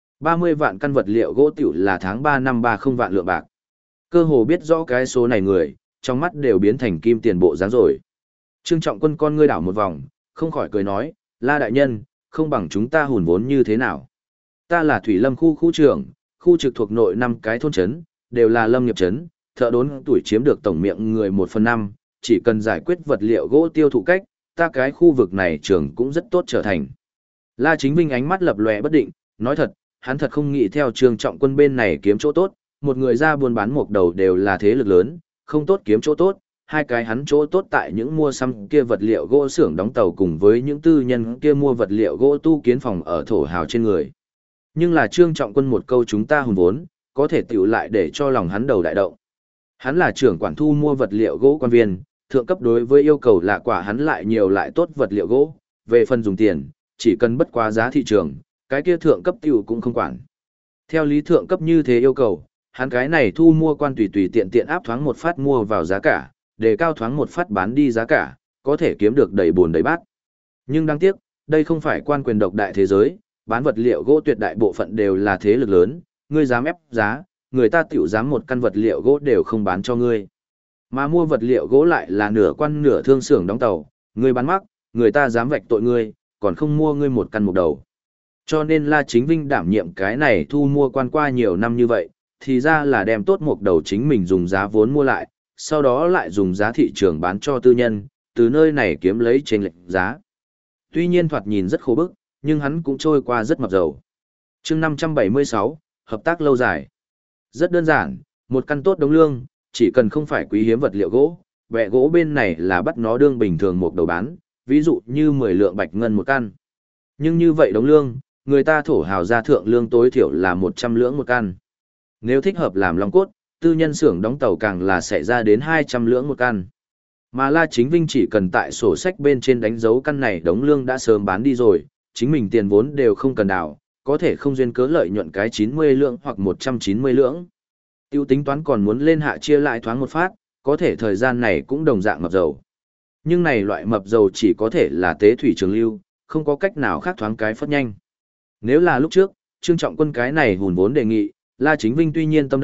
30 vạn căn vật liệu gỗ tiểu là tháng 3 năm 30 vạn lượng bạc. Cơ hồ biết rõ cái số này người, trong mắt đều biến thành kim tiền bộ dáng rồi. Trương Trọng Quân con ngươi đảo một vòng, không khỏi cười nói, La Đại Nhân, không bằng chúng ta hùn vốn như thế nào. Ta là Thủy Lâm khu trưởng, khu trực thuộc nội 5 cái thôn trấn, đều là lâm nghiệp trấn, thợ đốn tuổi chiếm được tổng miệng người 1/5, chỉ cần giải quyết vật liệu gỗ tiêu thụ cách, ta cái khu vực này trường cũng rất tốt trở thành. La Chính Vinh ánh mắt lập lòe bất định, nói thật, hắn thật không nghĩ theo Trương Trọng Quân bên này kiếm chỗ tốt, một người ra buôn bán một đầu đều là thế lực lớn, không tốt kiếm chỗ tốt, hai cái hắn chỗ tốt tại những mua xăm kia vật liệu gỗ xưởng đóng tàu cùng với những tư nhân kia mua vật liệu gỗ tu kiến phòng ở thổ hào trên người. Nhưng là Trương Trọng Quân một câu chúng ta hùn vốn, có thể tiểu lại để cho lòng hắn đầu đại động. Hắn là trưởng quản thu mua vật liệu gỗ quan viên, thượng cấp đối với yêu cầu là quả hắn lại nhiều lại tốt vật liệu gỗ, về phần dùng tiền, chỉ cần bất quá giá thị trường, cái kia thượng cấp tiểu cũng không quản. Theo lý thượng cấp như thế yêu cầu, hắn cái này thu mua quan tùy tùy tiện tiện áp thoáng một phát mua vào giá cả, đề cao thoáng một phát bán đi giá cả, có thể kiếm được đầy buồn đầy bát. Nhưng đáng tiếc, đây không phải quan quyền độc đại thế giới, bán vật liệu gỗ tuyệt đại bộ phận đều là thế lực lớn, ngươi dám ép giá, người ta tiểu dám một căn vật liệu gỗ đều không bán cho ngươi. Mà mua vật liệu gỗ lại là nửa quan nửa thương xưởng đóng tàu, ngươi bán mắc, người ta dám vạch tội ngươi, còn không mua ngươi một căn một đầu. Cho nên La Chính Vinh đảm nhiệm cái này thu mua quan qua nhiều năm như vậy, thì ra là đem tốt một đầu chính mình dùng giá vốn mua lại, sau đó lại dùng giá thị trường bán cho tư nhân, từ nơi này kiếm lấy chênh lệch giá. Tuy nhiên thoạt nhìn rất khổ bức, nhưng hắn cũng trôi qua rất mập dầu. Chương 576, hợp tác lâu dài. Rất đơn giản, một căn tốt đống lương, chỉ cần không phải quý hiếm vật liệu gỗ, bẹ gỗ bên này là bắt nó đương bình thường một đầu bán, ví dụ như 10 lượng bạch ngân một căn. Nhưng như vậy đống lương, người ta thổ hào ra thượng lương tối thiểu là 100 lưỡng một căn. Nếu thích hợp làm long cốt, tư nhân xưởng đóng tàu càng là sẽ ra đến 200 lưỡng một căn. Mà La Chính Vinh chỉ cần tại sổ sách bên trên đánh dấu căn này đống lương đã sớm bán đi rồi, chính mình tiền vốn đều không cần đào, có thể không duyên cớ lợi nhuận cái 90 lượng hoặc 190 lượng. Tiêu tính toán còn muốn lên hạ chia lại thoáng một phát, có thể thời gian này cũng đồng dạng mập dầu. Nhưng này loại mập dầu chỉ có thể là tế thủy trường lưu, không có cách nào khác thoáng cái phất nhanh. Nếu là lúc trước, Trương Trọng Quân cái này hùn vốn đề nghị, La Chính Vinh tuy nhiên tâm động,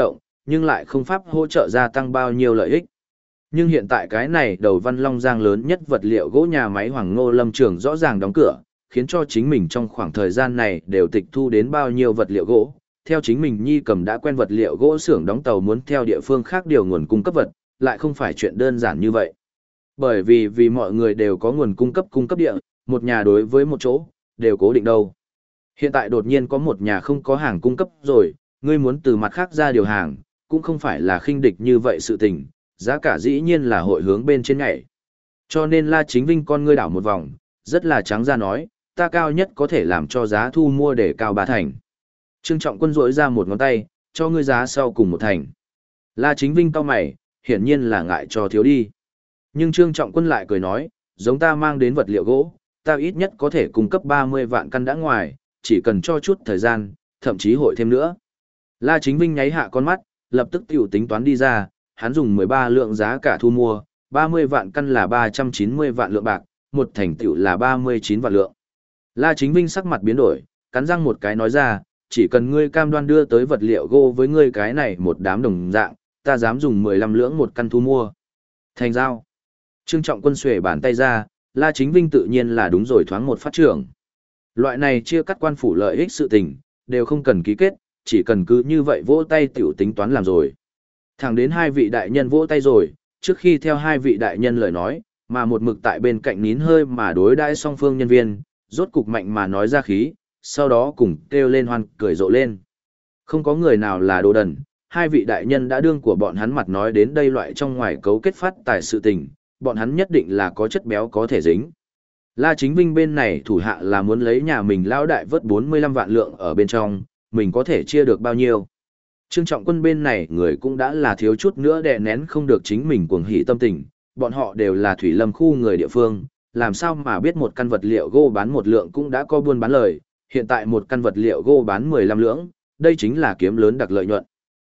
nhưng lại không pháp hỗ trợ gia tăng bao nhiêu lợi ích. Nhưng hiện tại cái này đầu Văn Long Giang lớn nhất vật liệu gỗ nhà máy Hoàng Ngô Lâm Trường rõ ràng đóng cửa, khiến cho chính mình trong khoảng thời gian này đều tịch thu đến bao nhiêu vật liệu gỗ. Theo chính mình Nhi Cầm đã quen vật liệu gỗ xưởng đóng tàu muốn theo địa phương khác điều nguồn cung cấp vật, lại không phải chuyện đơn giản như vậy. Bởi vì mọi người đều có nguồn cung cấp địa, một nhà đối với một chỗ, đều cố định đâu. Hiện tại đột nhiên có một nhà không có hàng cung cấp rồi, ngươi muốn từ mặt khác ra điều hàng, cũng không phải là khinh địch như vậy sự tình, giá cả dĩ nhiên là hội hướng bên trên nhảy. Cho nên La Chính Vinh con ngươi đảo một vòng, rất là trắng ra nói, ta cao nhất có thể làm cho giá thu mua để cao 3 thành. Trương Trọng Quân rỗi ra một ngón tay, cho ngươi giá sau cùng 1 thành. La Chính Vinh cau mày, hiển nhiên là ngại cho thiếu đi. Nhưng Trương Trọng Quân lại cười nói, giống ta mang đến vật liệu gỗ, ta ít nhất có thể cung cấp 30 vạn căn đã ngoài, chỉ cần cho chút thời gian, thậm chí hội thêm nữa. La Chính Vinh nháy hạ con mắt, lập tức tiểu tính toán đi ra, hắn dùng 13 lượng giá cả thu mua, 30 vạn căn là 390 vạn lượng bạc, một thành tiểu là 39 vạn lượng. La Chính Vinh sắc mặt biến đổi, cắn răng một cái nói ra, chỉ cần ngươi cam đoan đưa tới vật liệu gỗ với ngươi cái này một đám đồng dạng, ta dám dùng 15 lưỡng một căn thu mua. Thành giao. Trương Trọng Quân xuề bàn tay ra, La Chính Vinh tự nhiên là đúng rồi thoáng một phát trưởng. Loại này chia cắt quan phủ lợi ích sự tình, đều không cần ký kết, chỉ cần cứ như vậy vỗ tay tiểu tính toán làm rồi. Thẳng đến 2 vị đại nhân vỗ tay rồi, trước khi theo 2 vị đại nhân lời nói, mà một mực tại bên cạnh nín hơi mà đối đãi song phương nhân viên, rốt cục mạnh mà nói ra khí, sau đó cùng kêu lên hoan cười rộ lên. Không có người nào là đồ đần, 2 vị đại nhân đã đương của bọn hắn mặt nói đến đây loại trong ngoài cấu kết phát tài sự tình, bọn hắn nhất định là có chất béo có thể dính. La Chính Vinh bên này thủ hạ là muốn lấy nhà mình lão đại vớt 45 vạn lượng ở bên trong, mình có thể chia được bao nhiêu. Trương Trọng Quân bên này người cũng đã là thiếu chút nữa đè nén không được chính mình cuồng hỉ tâm tình, bọn họ đều là thủy lâm khu người địa phương, làm sao mà biết một căn vật liệu gỗ bán 1 lượng cũng đã có buôn bán lời, hiện tại một căn vật liệu gỗ bán 15 lưỡng, đây chính là kiếm lớn đặc lợi nhuận.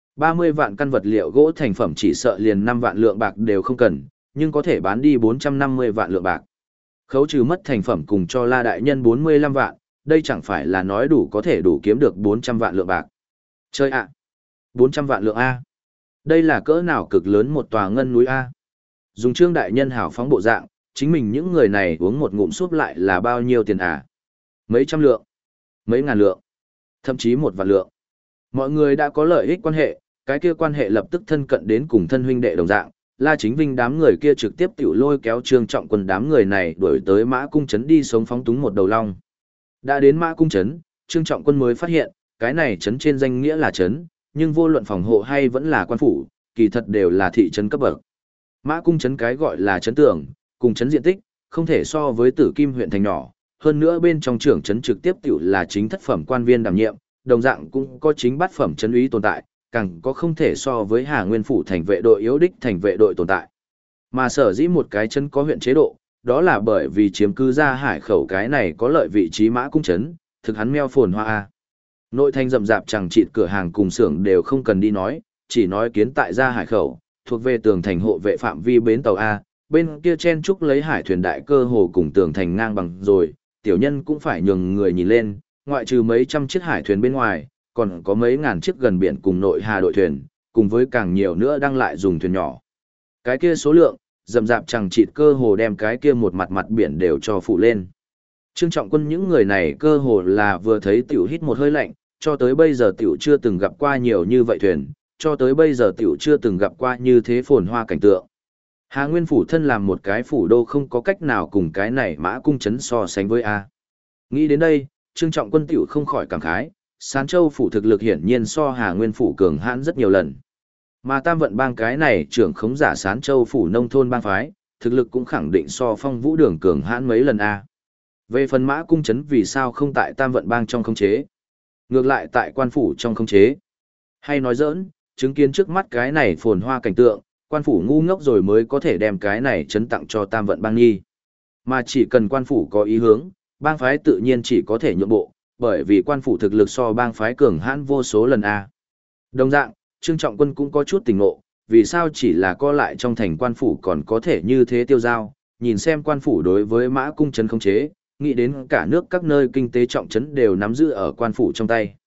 30 vạn căn vật liệu gỗ thành phẩm chỉ sợ liền 5 vạn lượng bạc đều không cần, nhưng có thể bán đi 450 vạn lượng bạc. Khấu trừ mất thành phẩm cùng cho La đại nhân 45 vạn, đây chẳng phải là nói đủ có thể đủ kiếm được 400 vạn lượng bạc. Chơi ạ! 400 vạn lượng A. Đây là cỡ nào cực lớn một tòa ngân núi A. Dùng Trương đại nhân hảo phóng bộ dạng, chính mình những người này uống một ngụm súp lại là bao nhiêu tiền à? Mấy trăm lượng, mấy ngàn lượng, thậm chí 1 vạn lượng. Mọi người đã có lợi ích quan hệ, cái kia quan hệ lập tức thân cận đến cùng thân huynh đệ đồng dạng. La Chính Vinh đám người kia trực tiếp tiểu lôi kéo Trương Trọng Quân đám người này đuổi tới Mã Cung Trấn đi sống phóng túng một đầu long. Đã đến Mã Cung Trấn, Trương Trọng Quân mới phát hiện, cái này trấn trên danh nghĩa là trấn, nhưng vô luận phòng hộ hay vẫn là quan phủ, kỳ thật đều là thị trấn cấp bậc. Mã Cung Trấn cái gọi là trấn tường, cùng trấn diện tích, không thể so với Tử Kim huyện thành nhỏ, hơn nữa bên trong trưởng trấn trực tiếp tiểu là chính thất phẩm quan viên đảm nhiệm, đồng dạng cũng có chính bát phẩm trấn úy tồn tại, càng có không thể so với Hà Nguyên phủ thành vệ đội yếu đích thành vệ đội tồn tại. Mà sở dĩ một cái trấn có huyện chế độ, đó là bởi vì chiếm cứ ra hải khẩu cái này có lợi vị trí Mã Cung Trấn, thực hắn meo phồn hoa a. Nội thành rậm rạp chẳng chịt cửa hàng cùng xưởng đều không cần đi nói, chỉ nói kiến tại ra hải khẩu, thuộc về tường thành hộ vệ phạm vi bến tàu A, bên kia chen trúc lấy hải thuyền đại cơ hồ cùng tường thành ngang bằng rồi, tiểu nhân cũng phải nhường người nhìn lên, ngoại trừ mấy trăm chiếc hải thuyền bên ngoài, còn có mấy ngàn chiếc gần biển cùng nội hà đội thuyền, cùng với càng nhiều nữa đang lại dùng thuyền nhỏ. Cái kia số lượng, rậm rạp chẳng chịt cơ hồ đem cái kia một mặt mặt biển đều cho phụ lên. Trương Trọng Quân những người này cơ hồ là vừa thấy tiểu hít một hơi lạnh, cho tới bây giờ tiểu chưa từng gặp qua nhiều như vậy thuyền, cho tới bây giờ tiểu chưa từng gặp qua như thế phồn hoa cảnh tượng. Hà Nguyên phủ thân làm một cái phủ đô không có cách nào cùng cái này Mã Cung Trấn so sánh với A. Nghĩ đến đây, Trương Trọng Quân tiểu không khỏi cảm khái, Sán Châu phủ thực lực hiển nhiên so Hà Nguyên phủ cường hãn rất nhiều lần. Mà Tam Vận bang cái này trưởng khống giả Sán Châu phủ nông thôn bang phái, thực lực cũng khẳng định so Phong Vũ Đường cường hãn mấy lần A. Về phần Mã Cung Trấn vì sao không tại Tam Vận bang trong khống chế, ngược lại tại quan phủ trong khống chế. Hay nói giỡn, chứng kiến trước mắt cái này phồn hoa cảnh tượng, quan phủ ngu ngốc rồi mới có thể đem cái này chấn tặng cho Tam Vận bang nghi. Mà chỉ cần quan phủ có ý hướng, bang phái tự nhiên chỉ có thể nhượng bộ, bởi vì quan phủ thực lực so bang phái cường hãn vô số lần A. Đồng dạng, Trương Trọng Quân cũng có chút tỉnh ngộ, vì sao chỉ là co lại trong thành quan phủ còn có thể như thế tiêu giao, nhìn xem quan phủ đối với Mã Cung Trấn khống chế, nghĩ đến cả nước các nơi kinh tế trọng trấn đều nắm giữ ở quan phủ trong tay.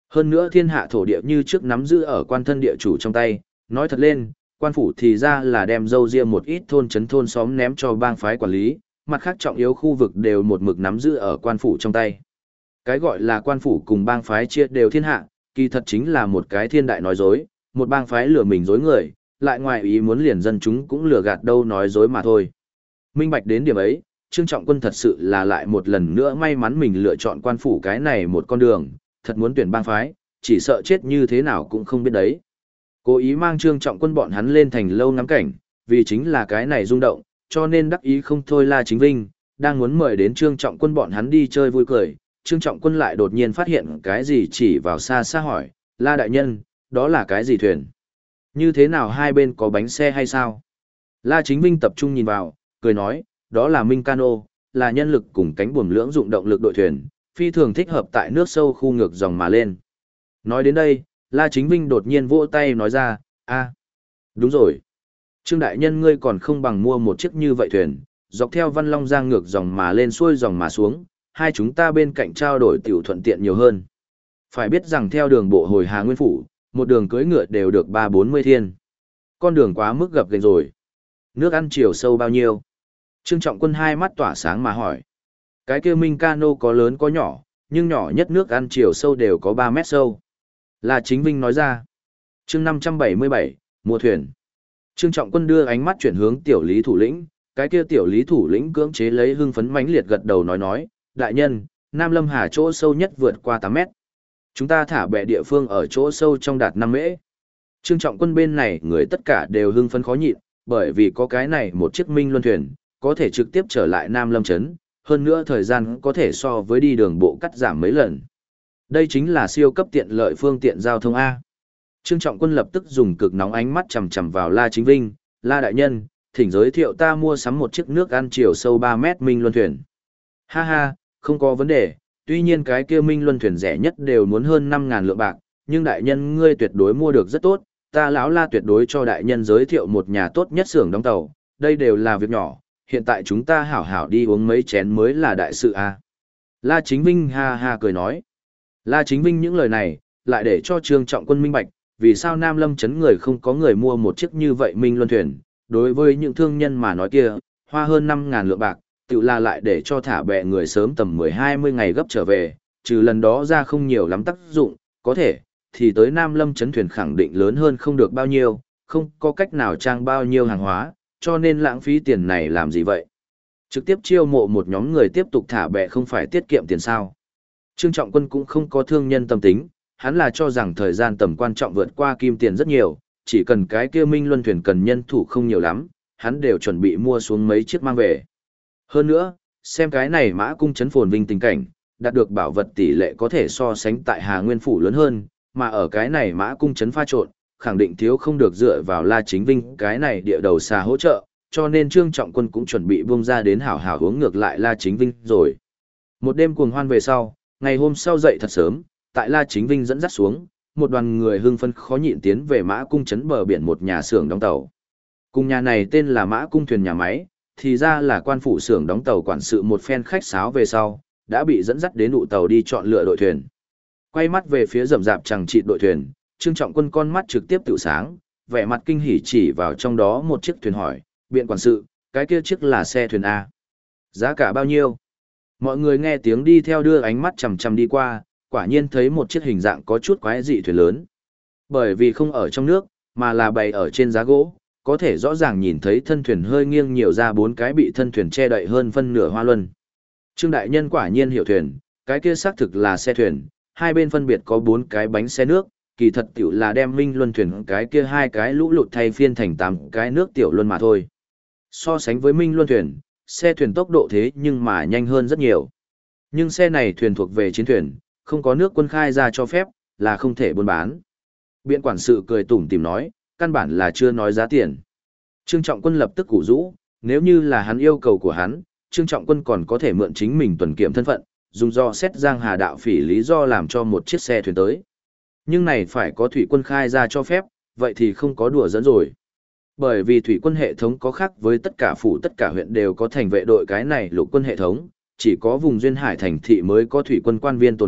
Hơn nữa thiên hạ thổ địa như trước nắm giữ ở quan thân địa chủ trong tay, nói thật lên, quan phủ thì ra là đem dâu riêng một ít thôn trấn thôn xóm ném cho bang phái quản lý, mặt khác trọng yếu khu vực đều một mực nắm giữ ở quan phủ trong tay. Cái gọi là quan phủ cùng bang phái chia đều thiên hạ, kỳ thật chính là một cái thiên đại nói dối, một bang phái lừa mình dối người, lại ngoài ý muốn liền dân chúng cũng lừa gạt đâu nói dối mà thôi. Minh bạch đến điểm ấy, Trương Trọng Quân thật sự là lại một lần nữa may mắn mình lựa chọn quan phủ cái này một con đường, thật muốn tuyển bang phái, chỉ sợ chết như thế nào cũng không biết đấy. Cố ý mang Trương Trọng Quân bọn hắn lên thành lâu ngắm cảnh, vì chính là cái này rung động, cho nên đắc ý không thôi La Chính Vinh, đang muốn mời đến Trương Trọng Quân bọn hắn đi chơi vui cười, Trương Trọng Quân lại đột nhiên phát hiện cái gì chỉ vào xa xa hỏi, La đại nhân, đó là cái gì thuyền? Như thế nào hai bên có bánh xe hay sao? La Chính Vinh tập trung nhìn vào, cười nói, đó là Minh Cano, là nhân lực cùng cánh buồm lưỡng dụng động lực đội thuyền, phi thường thích hợp tại nước sâu khu ngược dòng mà lên. Nói đến đây, La Chính Vinh đột nhiên vỗ tay nói ra, đúng rồi. Trương đại nhân ngươi còn không bằng mua một chiếc như vậy thuyền, dọc theo Văn Long Giang ngược dòng mà lên xuôi dòng mà xuống, hai chúng ta bên cạnh trao đổi tiểu thuận tiện nhiều hơn. Phải biết rằng theo đường bộ hồi Hà Nguyên Phủ, một đường cưỡi ngựa đều được 3-40 thiên. Con đường quá mức gập ghềnh rồi. Nước ăn chiều sâu bao nhiêu? Trương Trọng Quân hai mắt tỏa sáng mà hỏi. Cái kia Minh Cano có lớn có nhỏ, nhưng nhỏ nhất nước ăn chiều sâu đều có 3 mét sâu. Là Chính Vinh nói ra. Chương 577, mua thuyền. Trương Trọng Quân đưa ánh mắt chuyển hướng tiểu lý thủ lĩnh, cái kia tiểu lý thủ lĩnh cưỡng chế lấy hưng phấn mãnh liệt gật đầu nói, đại nhân, Nam Lâm Hà chỗ sâu nhất vượt qua 8 mét. Chúng ta thả bè địa phương ở chỗ sâu trong đạt 5 mễ. Trương Trọng Quân bên này người tất cả đều hưng phấn khó nhịn, bởi vì có cái này một chiếc minh luân thuyền, có thể trực tiếp trở lại Nam Lâm Trấn, hơn nữa thời gian có thể so với đi đường bộ cắt giảm mấy lần. Đây chính là siêu cấp tiện lợi phương tiện giao thông A. Trương Trọng Quân lập tức dùng cực nóng ánh mắt chằm chằm vào La Chính Vinh, La đại nhân, thỉnh giới thiệu ta mua sắm một chiếc nước ăn chiều sâu 3 mét minh luân thuyền. Ha ha, không có vấn đề, tuy nhiên cái kia minh luân thuyền rẻ nhất đều muốn hơn 5.000 lượng bạc, nhưng đại nhân ngươi tuyệt đối mua được rất tốt, ta lão La tuyệt đối cho đại nhân giới thiệu một nhà tốt nhất xưởng đóng tàu, đây đều là việc nhỏ, hiện tại chúng ta hảo hảo đi uống mấy chén mới là đại sự a. La Chính Vinh ha ha cười nói. La Chính Vinh những lời này, lại để cho Trương Trọng Quân minh bạch, vì sao Nam Lâm Trấn người không có người mua một chiếc như vậy minh luân thuyền, đối với những thương nhân mà nói kia, hoa hơn 5.000 lượng bạc, tự là lại để cho thả bè người sớm tầm 10-20 ngày gấp trở về, trừ lần đó ra không nhiều lắm tác dụng, có thể, thì tới Nam Lâm Trấn thuyền khẳng định lớn hơn không được bao nhiêu, không có cách nào trang bao nhiêu hàng hóa, cho nên lãng phí tiền này làm gì vậy? Trực tiếp chiêu mộ một nhóm người tiếp tục thả bè không phải tiết kiệm tiền sao? Trương Trọng Quân cũng không có thương nhân tâm tính, hắn là cho rằng thời gian tầm quan trọng vượt qua kim tiền rất nhiều, chỉ cần cái kia minh luân thuyền cần nhân thủ không nhiều lắm, hắn đều chuẩn bị mua xuống mấy chiếc mang về. Hơn nữa, xem cái này Mã Cung trấn phồn vinh tình cảnh, đạt được bảo vật tỷ lệ có thể so sánh tại Hà Nguyên Phủ lớn hơn, mà ở cái này Mã Cung trấn pha trộn, khẳng định thiếu không được dựa vào La Chính Vinh cái này địa đầu xa hỗ trợ, cho nên Trương Trọng Quân cũng chuẩn bị buông ra đến hảo hảo uống ngược lại La Chính Vinh rồi. Một đêm cuồng hoan về sau, ngày hôm sau dậy thật sớm, tại La Chính Vinh dẫn dắt xuống, một đoàn người hưng phấn khó nhịn tiến về Mã Cung trấn bờ biển một nhà xưởng đóng tàu. Cùng nhà này tên là Mã Cung thuyền nhà máy, thì ra là quan phủ xưởng đóng tàu quản sự một phen khách sáo về sau, đã bị dẫn dắt đến ụ tàu đi chọn lựa đội thuyền. Quay mắt về phía rậm rạp chằng chịt đội thuyền, Trương Trọng Quân con mắt trực tiếp tự sáng, vẻ mặt kinh hỉ chỉ vào trong đó một chiếc thuyền hỏi, biện quản sự, cái kia chiếc là xe thuyền A. Giá cả bao nhiêu? Mọi người nghe tiếng đi theo đưa ánh mắt chằm chằm đi qua, quả nhiên thấy một chiếc hình dạng có chút quái dị thuyền lớn. Bởi vì không ở trong nước, mà là bày ở trên giá gỗ, có thể rõ ràng nhìn thấy thân thuyền hơi nghiêng nhiều ra 4 cái bị thân thuyền che đậy hơn phân nửa hoa luân. Trương đại nhân quả nhiên hiểu thuyền, cái kia xác thực là xe thuyền, hai bên phân biệt có 4 cái bánh xe nước, kỳ thật tiểu là đem minh luân thuyền cái kia 2 cái lũ lụt thay phiên thành 8 cái nước tiểu luân mà thôi. So sánh với minh luân thuyền, xe thuyền tốc độ thế nhưng mà nhanh hơn rất nhiều. Nhưng xe này thuyền thuộc về chiến thuyền, không có nước quân khai ra cho phép, là không thể buôn bán. Biện quản sự cười tủm tỉm nói, căn bản là chưa nói giá tiền. Trương Trọng Quân lập tức củ rũ, nếu như là hắn yêu cầu của hắn, Trương Trọng Quân còn có thể mượn chính mình tuần kiểm thân phận, dùng do xét giang hà đạo phỉ lý do làm cho một chiếc xe thuyền tới. Nhưng này phải có thủy quân khai ra cho phép, vậy thì không có đùa dẫn rồi. Bởi vì thủy quân hệ thống có khác với tất cả phủ tất cả huyện đều có thành vệ đội cái này lục quân hệ thống, chỉ có vùng duyên hải thành thị mới có thủy quân quan viên tồn tại,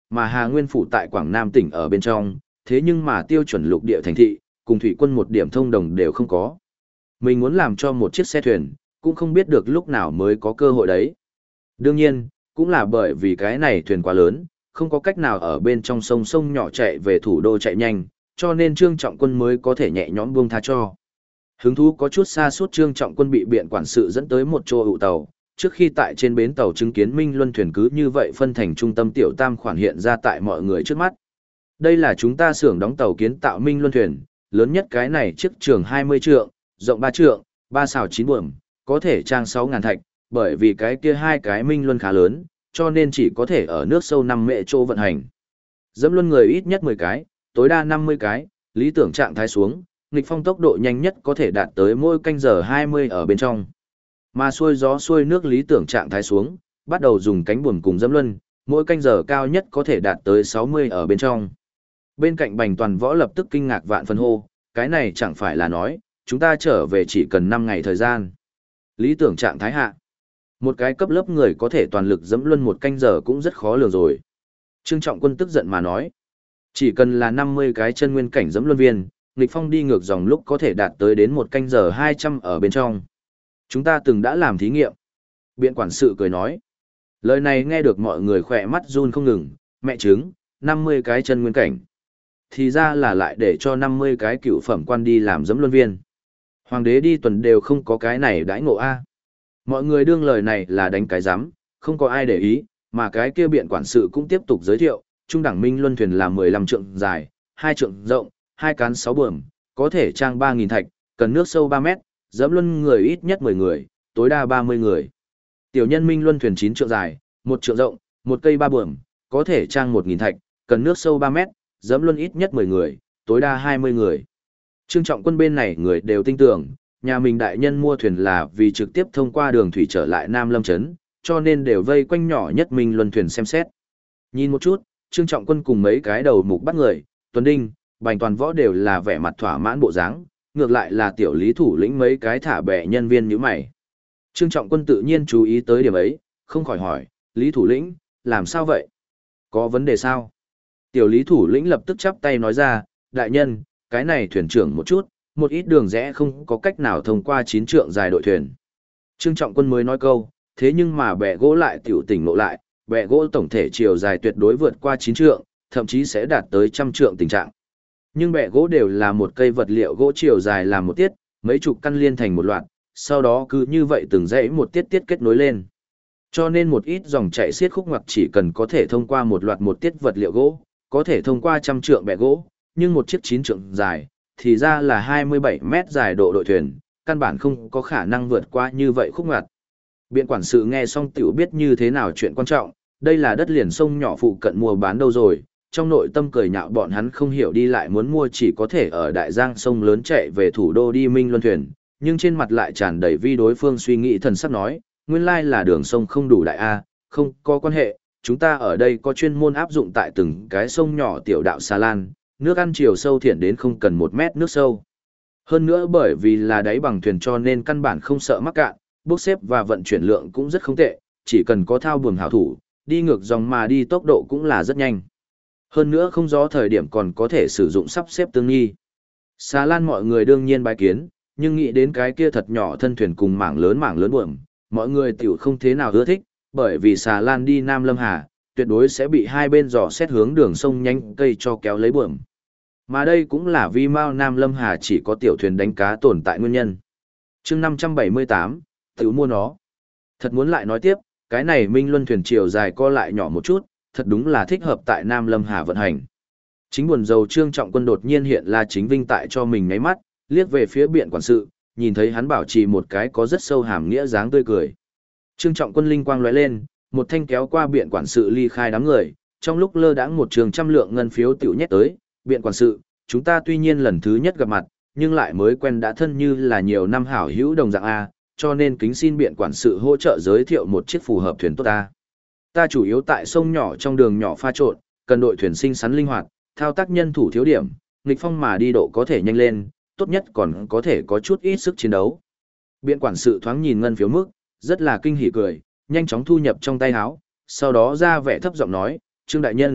mà Hà Nguyên phủ tại Quảng Nam tỉnh ở bên trong, thế nhưng mà tiêu chuẩn lục địa thành thị, cùng thủy quân một điểm thông đồng đều không có. Mình muốn làm cho một chiếc xe thuyền, cũng không biết được lúc nào mới có cơ hội đấy. Đương nhiên, cũng là bởi vì cái này thuyền quá lớn, không có cách nào ở bên trong sông sông nhỏ chạy về thủ đô chạy nhanh, cho nên Trương Trọng Quân mới có thể nhẹ nhõm buông tha cho. Hứng thú có chút xa suốt, Trương Trọng Quân bị biện quản sự dẫn tới một chỗ ụ tàu, trước khi tại trên bến tàu chứng kiến Minh Luân thuyền cứ như vậy phân thành trung tâm tiểu tam khoản hiện ra tại mọi người trước mắt. Đây là chúng ta xưởng đóng tàu kiến tạo Minh Luân thuyền, lớn nhất cái này chiếc trường 20 trượng, rộng 3 trượng, 3 xào 9 buồm, có thể trang 6.000 thạch, bởi vì cái kia hai cái Minh Luân khá lớn, cho nên chỉ có thể ở nước sâu 5 mệ chỗ vận hành. Dẫm luân người ít nhất 10 cái, tối đa 50 cái, lý tưởng trạng thái xuống, nghịch phong tốc độ nhanh nhất có thể đạt tới mỗi canh giờ 20 ở bên trong. Mà xuôi gió xuôi nước lý tưởng trạng thái xuống, bắt đầu dùng cánh buồm cùng dẫm luân, mỗi canh giờ cao nhất có thể đạt tới 60 ở bên trong. Bên cạnh Bành Toàn Võ lập tức kinh ngạc vạn phần hô, cái này chẳng phải là nói, chúng ta trở về chỉ cần 5 ngày thời gian. Lý tưởng trạng thái hạ. Một cái cấp lớp người có thể toàn lực dẫm luân một canh giờ cũng rất khó lường rồi. Trương Trọng Quân tức giận mà nói, chỉ cần là 50 cái chân nguyên cảnh dẫm luân viên, nghịch phong đi ngược dòng lúc có thể đạt tới đến một canh giờ 200 ở bên trong. Chúng ta từng đã làm thí nghiệm. Biện quản sự cười nói. Lời này nghe được mọi người khỏe mắt run không ngừng, mẹ chứng, 50 cái chân nguyên cảnh. Thì ra là lại để cho 50 cái cựu phẩm quan đi làm dẫm luân viên. Hoàng đế đi tuần đều không có cái này đãi ngộ a. Mọi người đương lời này là đánh cái giám, không có ai để ý, mà cái kia biện quản sự cũng tiếp tục giới thiệu, trung đẳng Minh Luân thuyền là 15 trượng dài, 2 trượng rộng, 2 cán 6 buồm, có thể trang 3.000 thạch, cần nước sâu 3 mét, dẫm luân người ít nhất 10 người, tối đa 30 người. Tiểu nhân Minh Luân thuyền 9 trượng dài, 1 trượng rộng, 1 cây 3 buồm, có thể trang 1.000 thạch, cần nước sâu 3 mét, dẫm luân ít nhất 10 người, tối đa 20 người. Trương Trọng Quân bên này người đều tin tưởng, nhà mình đại nhân mua thuyền là vì trực tiếp thông qua đường thủy trở lại Nam Lâm Trấn, cho nên đều vây quanh nhỏ nhất Minh Luân thuyền xem xét. Nhìn một chút, Trương Trọng Quân cùng mấy cái đầu mục bắt người, Tuấn Đinh, Bành Toàn Võ đều là vẻ mặt thỏa mãn bộ dáng, ngược lại là tiểu lý thủ lĩnh mấy cái thả bè nhân viên như mày. Trương Trọng Quân tự nhiên chú ý tới điểm ấy, không khỏi hỏi, Lý thủ lĩnh, làm sao vậy? Có vấn đề sao? Tiểu lý thủ lĩnh lập tức chắp tay nói ra, đại nhân, cái này thuyền trưởng một ít đường rẽ không có cách nào thông qua 9 trượng dài đội thuyền. Trương Trọng Quân mới nói câu, thế nhưng mà bè gỗ lại tiểu tỉnh nộ lại, bè gỗ tổng thể chiều dài tuyệt đối vượt qua 9 trượng, thậm chí sẽ đạt tới 100 trượng tình trạng. Nhưng bè gỗ đều là một cây vật liệu gỗ chiều dài làm một tiết, mấy chục căn liên thành một loạt, sau đó cứ như vậy từng dãy một tiết tiết kết nối lên. Cho nên một ít dòng chảy xiết khúc ngoặc chỉ cần có thể thông qua một loạt một tiết vật liệu gỗ, có thể thông qua 100 trượng bè gỗ, nhưng một chiếc 9 trượng dài, thì ra là 27 mét dài độ đội thuyền, căn bản không có khả năng vượt qua như vậy khúc ngoặt. Biện quản sự nghe xong tiểu biết như thế nào chuyện quan trọng, đây là đất liền sông nhỏ phụ cận mua bán đâu rồi, trong nội tâm cười nhạo bọn hắn không hiểu đi lại muốn mua chỉ có thể ở đại giang sông lớn chạy về thủ đô đi Minh Luân thuyền, nhưng trên mặt lại tràn đầy vi đối phương suy nghĩ thần sắc nói, nguyên lai là đường sông không đủ đại A, không có quan hệ, chúng ta ở đây có chuyên môn áp dụng tại từng cái sông nhỏ tiểu đạo xà lan, nước ăn chiều sâu thiện đến không cần 1 mét nước sâu. Hơn nữa bởi vì là đáy bằng thuyền cho nên căn bản không sợ mắc cạn, bốc xếp và vận chuyển lượng cũng rất không tệ, chỉ cần có thao buồm hảo thủ, đi ngược dòng mà đi tốc độ cũng là rất nhanh. Hơn nữa không gió thời điểm còn có thể sử dụng sắp xếp tương nghi. Xà lan mọi người đương nhiên bái kiến, nhưng nghĩ đến cái kia thật nhỏ thân thuyền cùng mảng lớn buồm, mọi người tiểu không thế nào ưa thích, bởi vì xà lan đi Nam Lâm Hà, tuyệt đối sẽ bị hai bên dò xét hướng đường sông nhanh cây cho kéo lấy buồm. Mà đây cũng là vì Mao Nam Lâm Hà chỉ có tiểu thuyền đánh cá tồn tại nguyên nhân. chương 578, tiểu mua nó. Thật muốn lại nói tiếp, cái này Minh Luân thuyền chiều dài co lại nhỏ một chút, thật đúng là thích hợp tại Nam Lâm Hà vận hành. Chính buồn dầu Trương Trọng Quân đột nhiên hiện là chính vinh tại cho mình ngáy mắt, liếc về phía biện quản sự, nhìn thấy hắn bảo trì một cái có rất sâu hàm nghĩa dáng tươi cười. Trương Trọng Quân linh quang lóe lên, một thanh kéo qua biện quản sự ly khai đám người, trong lúc lơ đãng một trường 100 lượng ngân phiếu tiểu nhét tới, biện quản sự, chúng ta tuy nhiên lần thứ nhất gặp mặt, nhưng lại mới quen đã thân như là nhiều năm hảo hữu đồng dạng A, cho nên kính xin biện quản sự hỗ trợ giới thiệu một chiếc phù hợp thuyền tốt ta. Ta chủ yếu tại sông nhỏ trong đường nhỏ pha trộn, cần đội thuyền xinh xắn linh hoạt, thao tác nhân thủ thiếu điểm, nghịch phong mà đi độ có thể nhanh lên, tốt nhất còn có thể có chút ít sức chiến đấu. Biện quản sự thoáng nhìn ngân phiếu mức, rất là kinh hỉ cười, nhanh chóng thu nhập trong tay áo, sau đó ra vẻ thấp giọng nói, Trương đại nhân,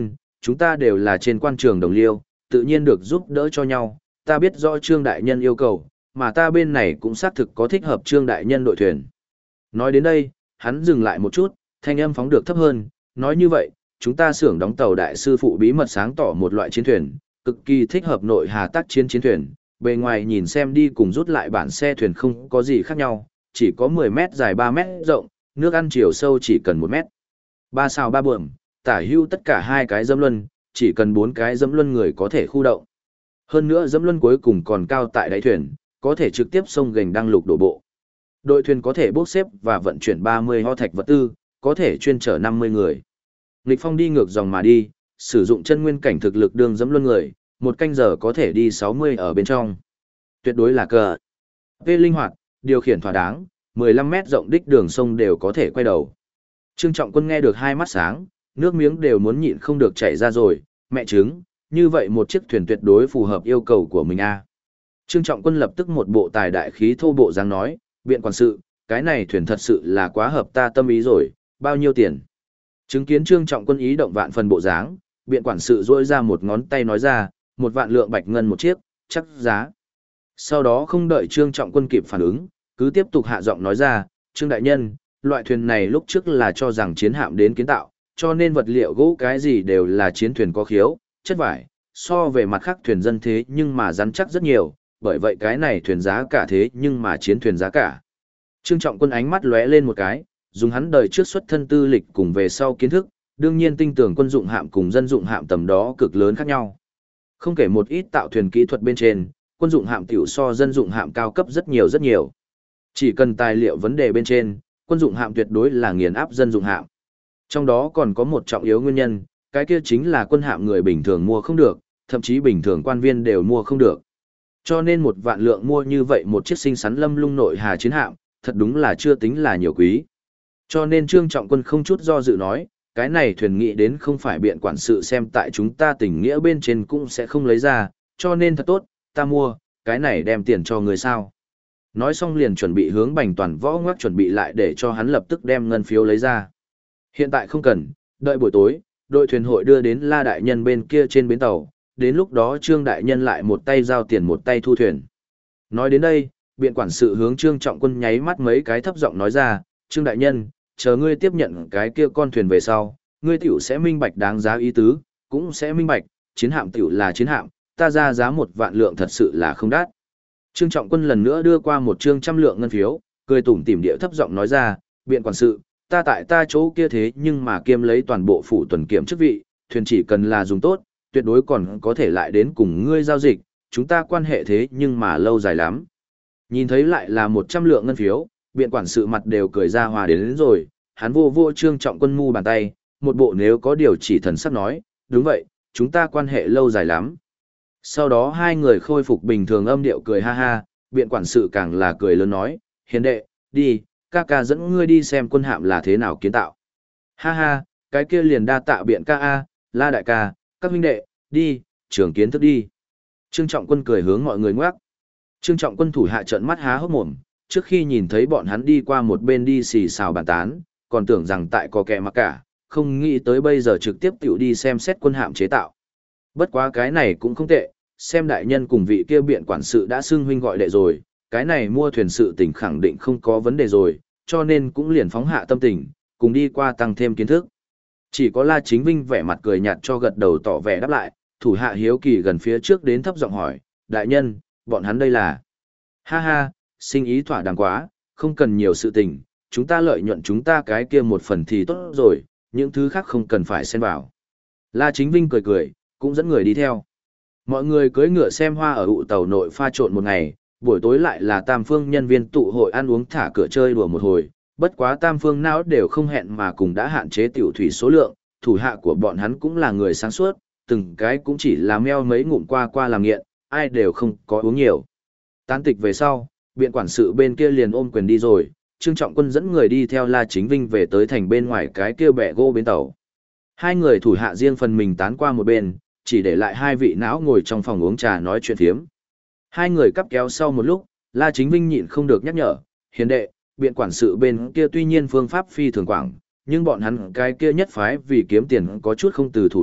chúng ta đều là trên quan trường đồng liêu, tự nhiên được giúp đỡ cho nhau, ta biết rõ Trương Đại Nhân yêu cầu, mà ta bên này cũng xác thực có thích hợp Trương Đại Nhân đội thuyền. Nói đến đây, hắn dừng lại một chút, thanh âm phóng được thấp hơn, nói như vậy, chúng ta xưởng đóng tàu đại sư phụ bí mật sáng tỏ một loại chiến thuyền, cực kỳ thích hợp nội hà tác chiến chiến thuyền, bề ngoài nhìn xem đi cùng rút lại bản xe thuyền không có gì khác nhau, chỉ có 10 mét dài 3 mét rộng, nước ăn chiều sâu chỉ cần 1 mét. 3 xào 3 buồm, tả hưu tất cả 2 cái dẫm luân, chỉ cần 4 cái dẫm luân người có thể khu động. Hơn nữa dẫm luân cuối cùng còn cao tại đáy thuyền, có thể trực tiếp xông gành đăng lục đổ bộ. Đội thuyền có thể bốc xếp và vận chuyển 30 ho thạch vật tư, có thể chuyên chở 50 người. Nghịch phong đi ngược dòng mà đi, sử dụng chân nguyên cảnh thực lực đường dẫm luân người, 1 canh giờ có thể đi 60 ở bên trong. Tuyệt đối là cờ. Về linh hoạt, điều khiển thỏa đáng, 15 mét rộng đích đường sông đều có thể quay đầu. Trương Trọng Quân nghe được 2 mắt sáng, nước miếng đều muốn nhịn không được chảy ra rồi, mẹ trứng, như vậy một chiếc thuyền tuyệt đối phù hợp yêu cầu của mình a. Trương Trọng Quân lập tức một bộ tài đại khí thô bộ dáng nói, biện quản sự, cái này thuyền thật sự là quá hợp ta tâm ý rồi, bao nhiêu tiền? Chứng kiến Trương Trọng Quân ý động vạn phần bộ dáng, biện quản sự duỗi ra một ngón tay nói ra, 1 vạn lượng bạch ngân một chiếc, chắc giá. Sau đó không đợi Trương Trọng Quân kịp phản ứng, cứ tiếp tục hạ giọng nói ra, Trương Đại Nhân, loại thuyền này lúc trước là cho rằng chiến hạm đến kiến tạo, cho nên vật liệu gỗ cái gì đều là chiến thuyền có khiếu, chất vải, so về mặt khác thuyền dân thế nhưng mà rắn chắc rất nhiều, bởi vậy cái này thuyền giá cả thế nhưng mà chiến thuyền giá cả. Trương Trọng Quân ánh mắt lóe lên một cái, dùng hắn đời trước xuất thân tư lịch cùng về sau kiến thức, đương nhiên tin tưởng quân dụng hạm cùng dân dụng hạm tầm đó cực lớn khác nhau. Không kể một ít tạo thuyền kỹ thuật bên trên, quân dụng hạm tiểu so dân dụng hạm cao cấp rất nhiều rất nhiều. Chỉ cần tài liệu vấn đề bên trên, quân dụng hạm tuyệt đối là nghiền áp dân dụng hạm. Trong đó còn có một trọng yếu nguyên nhân, cái kia chính là quân hạm người bình thường mua không được, thậm chí bình thường quan viên đều mua không được. Cho nên 1 vạn lượng mua như vậy một chiếc xinh xắn lâm lung nội hà chiến hạm, thật đúng là chưa tính là nhiều quý. Cho nên Trương Trọng Quân không chút do dự nói, cái này thuyền nghĩ đến không phải biện quản sự xem tại chúng ta tình nghĩa bên trên cũng sẽ không lấy ra, cho nên thật tốt, ta mua, cái này đem tiền cho người sao. Nói xong liền chuẩn bị hướng Bành Toàn Võ ngoắc chuẩn bị lại để cho hắn lập tức đem ngân phiếu lấy ra. Hiện tại không cần, đợi buổi tối, đội thuyền hội đưa đến La Đại Nhân bên kia trên bến tàu, đến lúc đó Trương Đại Nhân lại một tay giao tiền một tay thu thuyền. Nói đến đây, biện quản sự hướng Trương Trọng Quân nháy mắt mấy cái thấp giọng nói ra, Trương Đại Nhân, chờ ngươi tiếp nhận cái kia con thuyền về sau, ngươi tiểu sẽ minh bạch đáng giá ý tứ, cũng sẽ minh bạch, chiến hạm tiểu là chiến hạm, ta ra giá 1 vạn lượng thật sự là không đắt. Trương Trọng Quân lần nữa đưa qua một trương 100 lượng ngân phiếu, cười tủm tỉm địa thấp giọng nói ra, biện quản sự, ta tại ta chỗ kia thế nhưng mà kiêm lấy toàn bộ phủ tuần kiểm chức vị, thuyền chỉ cần là dùng tốt, tuyệt đối còn có thể lại đến cùng ngươi giao dịch, chúng ta quan hệ thế nhưng mà lâu dài lắm. Nhìn thấy lại là 100 lượng ngân phiếu, biện quản sự mặt đều cười ra hòa đến rồi, hắn vô vô Trương Trọng Quân mu bàn tay, một bộ nếu có điều chỉ thần sắc nói, đúng vậy, chúng ta quan hệ lâu dài lắm. Sau đó hai người khôi phục bình thường âm điệu cười ha ha, biện quản sự càng là cười lớn nói, hiền đệ, đi, ca ca dẫn ngươi đi xem quân hạm là thế nào kiến tạo. Ha ha, cái kia liền đa tạ biện ca a, La đại ca, các huynh đệ, đi, trường kiến thức đi. Trương Trọng Quân cười hướng mọi người ngoác. Trương Trọng Quân thủ hạ trợn mắt há hốc mồm, trước khi nhìn thấy bọn hắn đi qua một bên đi xì xào bàn tán, còn tưởng rằng tại có kẻ mặc cả, không nghĩ tới bây giờ trực tiếp tiểu đi xem xét quân hạm chế tạo. Bất quá cái này cũng không tệ, xem đại nhân cùng vị kia biện quản sự đã xưng huynh gọi đệ rồi, cái này mua thuyền sự tình khẳng định không có vấn đề rồi, cho nên cũng liền phóng hạ tâm tình, cùng đi qua tăng thêm kiến thức. Chỉ có La Chính Vinh vẻ mặt cười nhạt cho gật đầu tỏ vẻ đáp lại, thủ hạ hiếu kỳ gần phía trước đến thấp giọng hỏi, đại nhân, bọn hắn đây là... Ha ha, sinh ý thỏa đáng quá, không cần nhiều sự tình, chúng ta lợi nhuận chúng ta cái kia một phần thì tốt rồi, những thứ khác không cần phải xen vào. La Chính Vinh cười cười, cũng dẫn người đi theo. Mọi người cưỡi ngựa xem hoa ở ụ tàu nội pha trộn một ngày, buổi tối lại là tam phương nhân viên tụ hội ăn uống thả cửa chơi đùa một hồi, bất quá tam phương não đều không hẹn mà cùng đã hạn chế tiểu thủy số lượng, thủ hạ của bọn hắn cũng là người sáng suốt, từng cái cũng chỉ là meo mấy ngụm qua qua làm nghiện, ai đều không có uống nhiều. Tán tịch về sau, biện quản sự bên kia liền ôm quyền đi rồi, Trương Trọng Quân dẫn người đi theo La Chính Vinh về tới thành bên ngoài cái kia bẹ gỗ bến tàu. Hai người thủ hạ riêng phần mình tán qua một bên, chỉ để lại hai vị não ngồi trong phòng uống trà nói chuyện phiếm. Hai người cắp kéo sau một lúc, La Chính Vinh nhịn không được nhắc nhở, hiền đệ, biện quản sự bên kia tuy nhiên phương pháp phi thường quảng, nhưng bọn hắn cái kia nhất phái vì kiếm tiền có chút không từ thủ đoạn,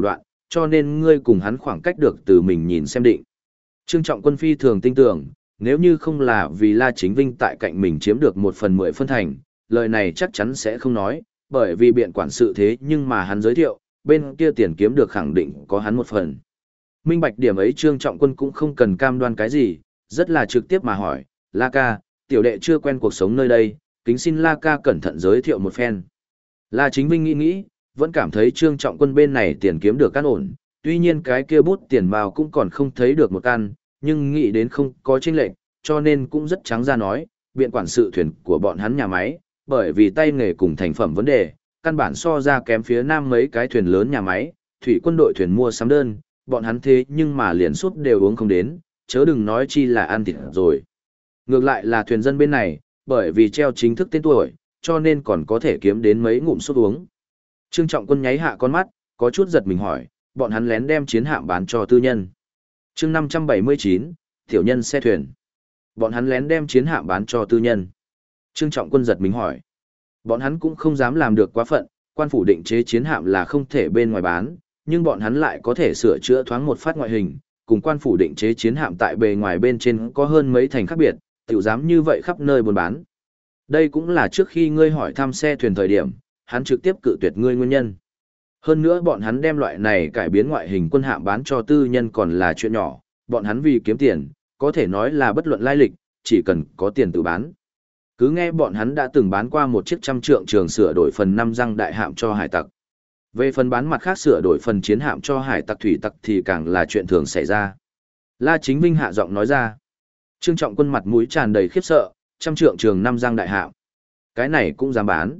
cho nên ngươi cùng hắn khoảng cách được từ mình nhìn xem định. Trương Trọng Quân phi thường tin tưởng, nếu như không là vì La Chính Vinh tại cạnh mình chiếm được 1/10 phân thành, lời này chắc chắn sẽ không nói, bởi vì biện quản sự thế nhưng mà hắn giới thiệu, bên kia tiền kiếm được khẳng định có hắn một phần. Minh bạch điểm ấy Trương Trọng Quân cũng không cần cam đoan cái gì, rất là trực tiếp mà hỏi, La ca, tiểu đệ chưa quen cuộc sống nơi đây, kính xin La ca cẩn thận giới thiệu một phen. La Chính Vinh nghĩ, vẫn cảm thấy Trương Trọng Quân bên này tiền kiếm được căn ổn, tuy nhiên cái kia bút tiền mao cũng còn không thấy được một căn, nhưng nghĩ đến không có chênh lệch, cho nên cũng rất trắng ra nói, biện quản sự thuyền của bọn hắn nhà máy, bởi vì tay nghề cùng thành phẩm vấn đề, căn bản so ra kém phía nam mấy cái thuyền lớn nhà máy, thủy quân đội thuyền mua sắm đơn, bọn hắn thế nhưng mà liền suốt đều uống không đến, chớ đừng nói chi là ăn thịt rồi. Ngược lại là thuyền dân bên này, bởi vì treo chính thức tên tuổi, cho nên còn có thể kiếm đến mấy ngụm suốt uống. Trương Trọng Quân nháy hạ con mắt, có chút giật mình hỏi, bọn hắn lén đem chiến hạm bán cho tư nhân. Chương 579, tiểu nhân xe thuyền. Bọn hắn lén đem chiến hạm bán cho tư nhân. Trương Trọng Quân giật mình hỏi. Bọn hắn cũng không dám làm được quá phận, quan phủ định chế chiến hạm là không thể bên ngoài bán, nhưng bọn hắn lại có thể sửa chữa thoáng một phát ngoại hình, cùng quan phủ định chế chiến hạm tại bề ngoài bên trên có hơn mấy thành khác biệt, tiểu dám như vậy khắp nơi buôn bán. Đây cũng là trước khi ngươi hỏi thăm xe thuyền thời điểm, hắn trực tiếp cự tuyệt ngươi nguyên nhân. Hơn nữa bọn hắn đem loại này cải biến ngoại hình quân hạm bán cho tư nhân còn là chuyện nhỏ, bọn hắn vì kiếm tiền, có thể nói là bất luận lai lịch, chỉ cần có tiền tự bán. Cứ nghe bọn hắn đã từng bán qua một chiếc 100 trượng trường sửa đổi phần 5 răng đại hạm cho hải tặc. Về phần bán mặt khác sửa đổi phần chiến hạm cho hải tặc thủy tặc thì càng là chuyện thường xảy ra. La Chính Vinh hạ giọng nói ra. Trương Trọng Quân mặt mũi tràn đầy khiếp sợ, 100 trượng trường 5 răng đại hạm. Cái này cũng dám bán.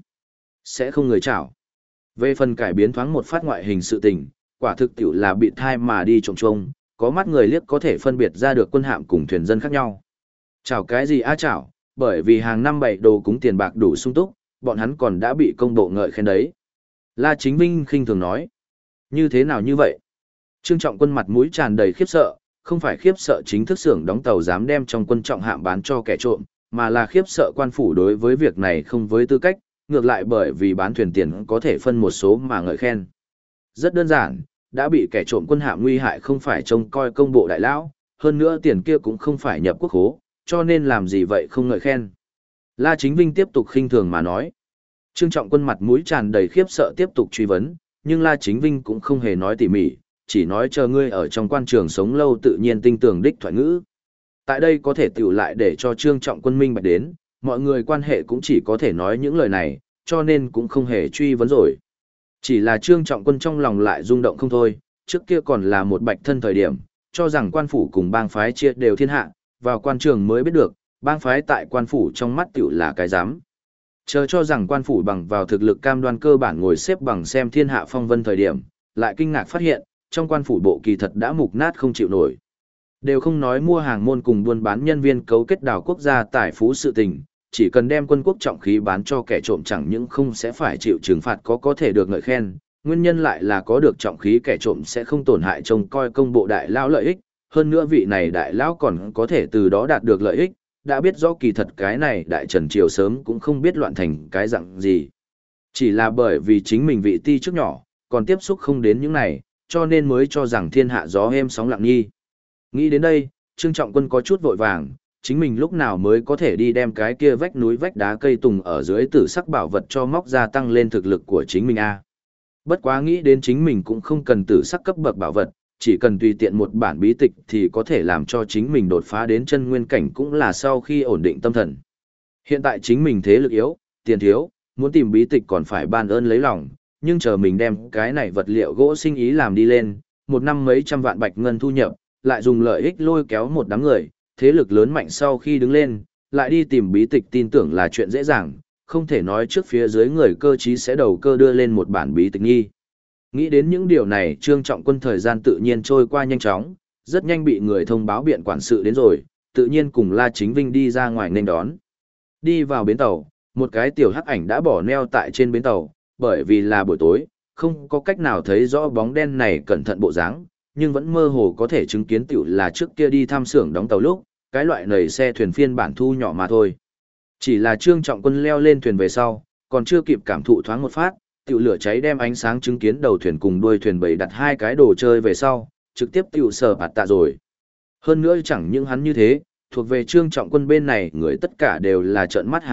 Sẽ không người chảo. Về phần cải biến thoáng một phát ngoại hình sự tình, quả thực tiểu là bị thai mà đi trộm trông, có mắt người liếc có thể phân biệt ra được quân hạm cùng thuyền dân khác nhau. Chảo cái gì á chảo, bởi vì hàng năm bảy đồ cúng tiền bạc đủ sung túc, bọn hắn còn đã bị công bộ ngợi khen đấy. La Chính Vinh khinh thường nói. Như thế nào như vậy? Trương Trọng Quân mặt mũi tràn đầy khiếp sợ, không phải khiếp sợ chính thức xưởng đóng tàu dám đem trong quân trọng hạm bán cho kẻ trộm, mà là khiếp sợ quan phủ đối với việc này không với tư cách, ngược lại bởi vì bán thuyền tiền có thể phân một số mà ngợi khen. Rất đơn giản, đã bị kẻ trộm quân hạm nguy hại không phải trông coi công bộ đại lão, hơn nữa tiền kia cũng không phải nhập quốc hố, cho nên làm gì vậy không ngợi khen. La Chính Vinh tiếp tục khinh thường mà nói. Trương Trọng Quân mặt mũi tràn đầy khiếp sợ tiếp tục truy vấn, nhưng La Chính Vinh cũng không hề nói tỉ mỉ, chỉ nói chờ ngươi ở trong quan trường sống lâu tự nhiên tinh tường đích thoại ngữ. Tại đây có thể tiểu lại để cho Trương Trọng Quân minh bạch đến, mọi người quan hệ cũng chỉ có thể nói những lời này, cho nên cũng không hề truy vấn rồi. Chỉ là Trương Trọng Quân trong lòng lại rung động không thôi, trước kia còn là một bạch thân thời điểm, cho rằng quan phủ cùng bang phái chia đều thiên hạ, vào quan trường mới biết được, bang phái tại quan phủ trong mắt tiểu là cái giám. Chờ cho rằng quan phủ bằng vào thực lực cam đoan cơ bản ngồi xếp bằng xem thiên hạ phong vân thời điểm, lại kinh ngạc phát hiện, trong quan phủ bộ kỳ thật đã mục nát không chịu nổi. Đều không nói mua hàng môn cùng buôn bán nhân viên cấu kết đảo quốc gia tài phú sự tình, chỉ cần đem quân quốc trọng khí bán cho kẻ trộm chẳng những không sẽ phải chịu trừng phạt có thể được ngợi khen, nguyên nhân lại là có được trọng khí kẻ trộm sẽ không tổn hại trông coi công bộ đại lão lợi ích, hơn nữa vị này đại lão còn có thể từ đó đạt được lợi ích, đã biết rõ kỳ thật cái này đại Trần Triều sớm cũng không biết loạn thành cái dạng gì. Chỉ là bởi vì chính mình vị ti trước nhỏ, còn tiếp xúc không đến những này, cho nên mới cho rằng thiên hạ gió êm sóng lặng nhi. Nghĩ đến đây, Trương Trọng Quân có chút vội vàng, chính mình lúc nào mới có thể đi đem cái kia vách núi vách đá cây tùng ở dưới tử sắc bảo vật cho móc ra tăng lên thực lực của chính mình a. Bất quá nghĩ đến chính mình cũng không cần tử sắc cấp bậc bảo vật, chỉ cần tùy tiện một bản bí tịch thì có thể làm cho chính mình đột phá đến chân nguyên cảnh cũng là sau khi ổn định tâm thần. Hiện tại chính mình thế lực yếu, tiền thiếu, muốn tìm bí tịch còn phải ban ơn lấy lòng, nhưng chờ mình đem cái này vật liệu gỗ sinh ý làm đi lên, một năm mấy trăm vạn bạch ngân thu nhập, lại dùng lợi ích lôi kéo một đám người, thế lực lớn mạnh sau khi đứng lên, lại đi tìm bí tịch tin tưởng là chuyện dễ dàng, không thể nói trước phía dưới người cơ trí sẽ đầu cơ đưa lên một bản bí tịch nghi. Nghĩ đến những điều này Trương Trọng Quân thời gian tự nhiên trôi qua nhanh chóng, rất nhanh bị người thông báo biện quản sự đến rồi, tự nhiên cùng La Chính Vinh đi ra ngoài nên đón. Đi vào bến tàu, một cái tiểu hắc ảnh đã bỏ neo tại trên bến tàu, bởi vì là buổi tối, không có cách nào thấy rõ bóng đen này cẩn thận bộ dáng, nhưng vẫn mơ hồ có thể chứng kiến tiểu là trước kia đi thăm xưởng đóng tàu lúc, cái loại nầy xe thuyền phiên bản thu nhỏ mà thôi. Chỉ là Trương Trọng Quân leo lên thuyền về sau, còn chưa kịp cảm thụ thoáng một phát, tiểu lửa cháy đem ánh sáng chứng kiến đầu thuyền cùng đuôi thuyền bày đặt hai cái đồ chơi về sau, trực tiếp tiểu sờ bạt tạ rồi. Hơn nữa chẳng những hắn như thế, thuộc về Trương Trọng Quân bên này người tất cả đều là trợn mắt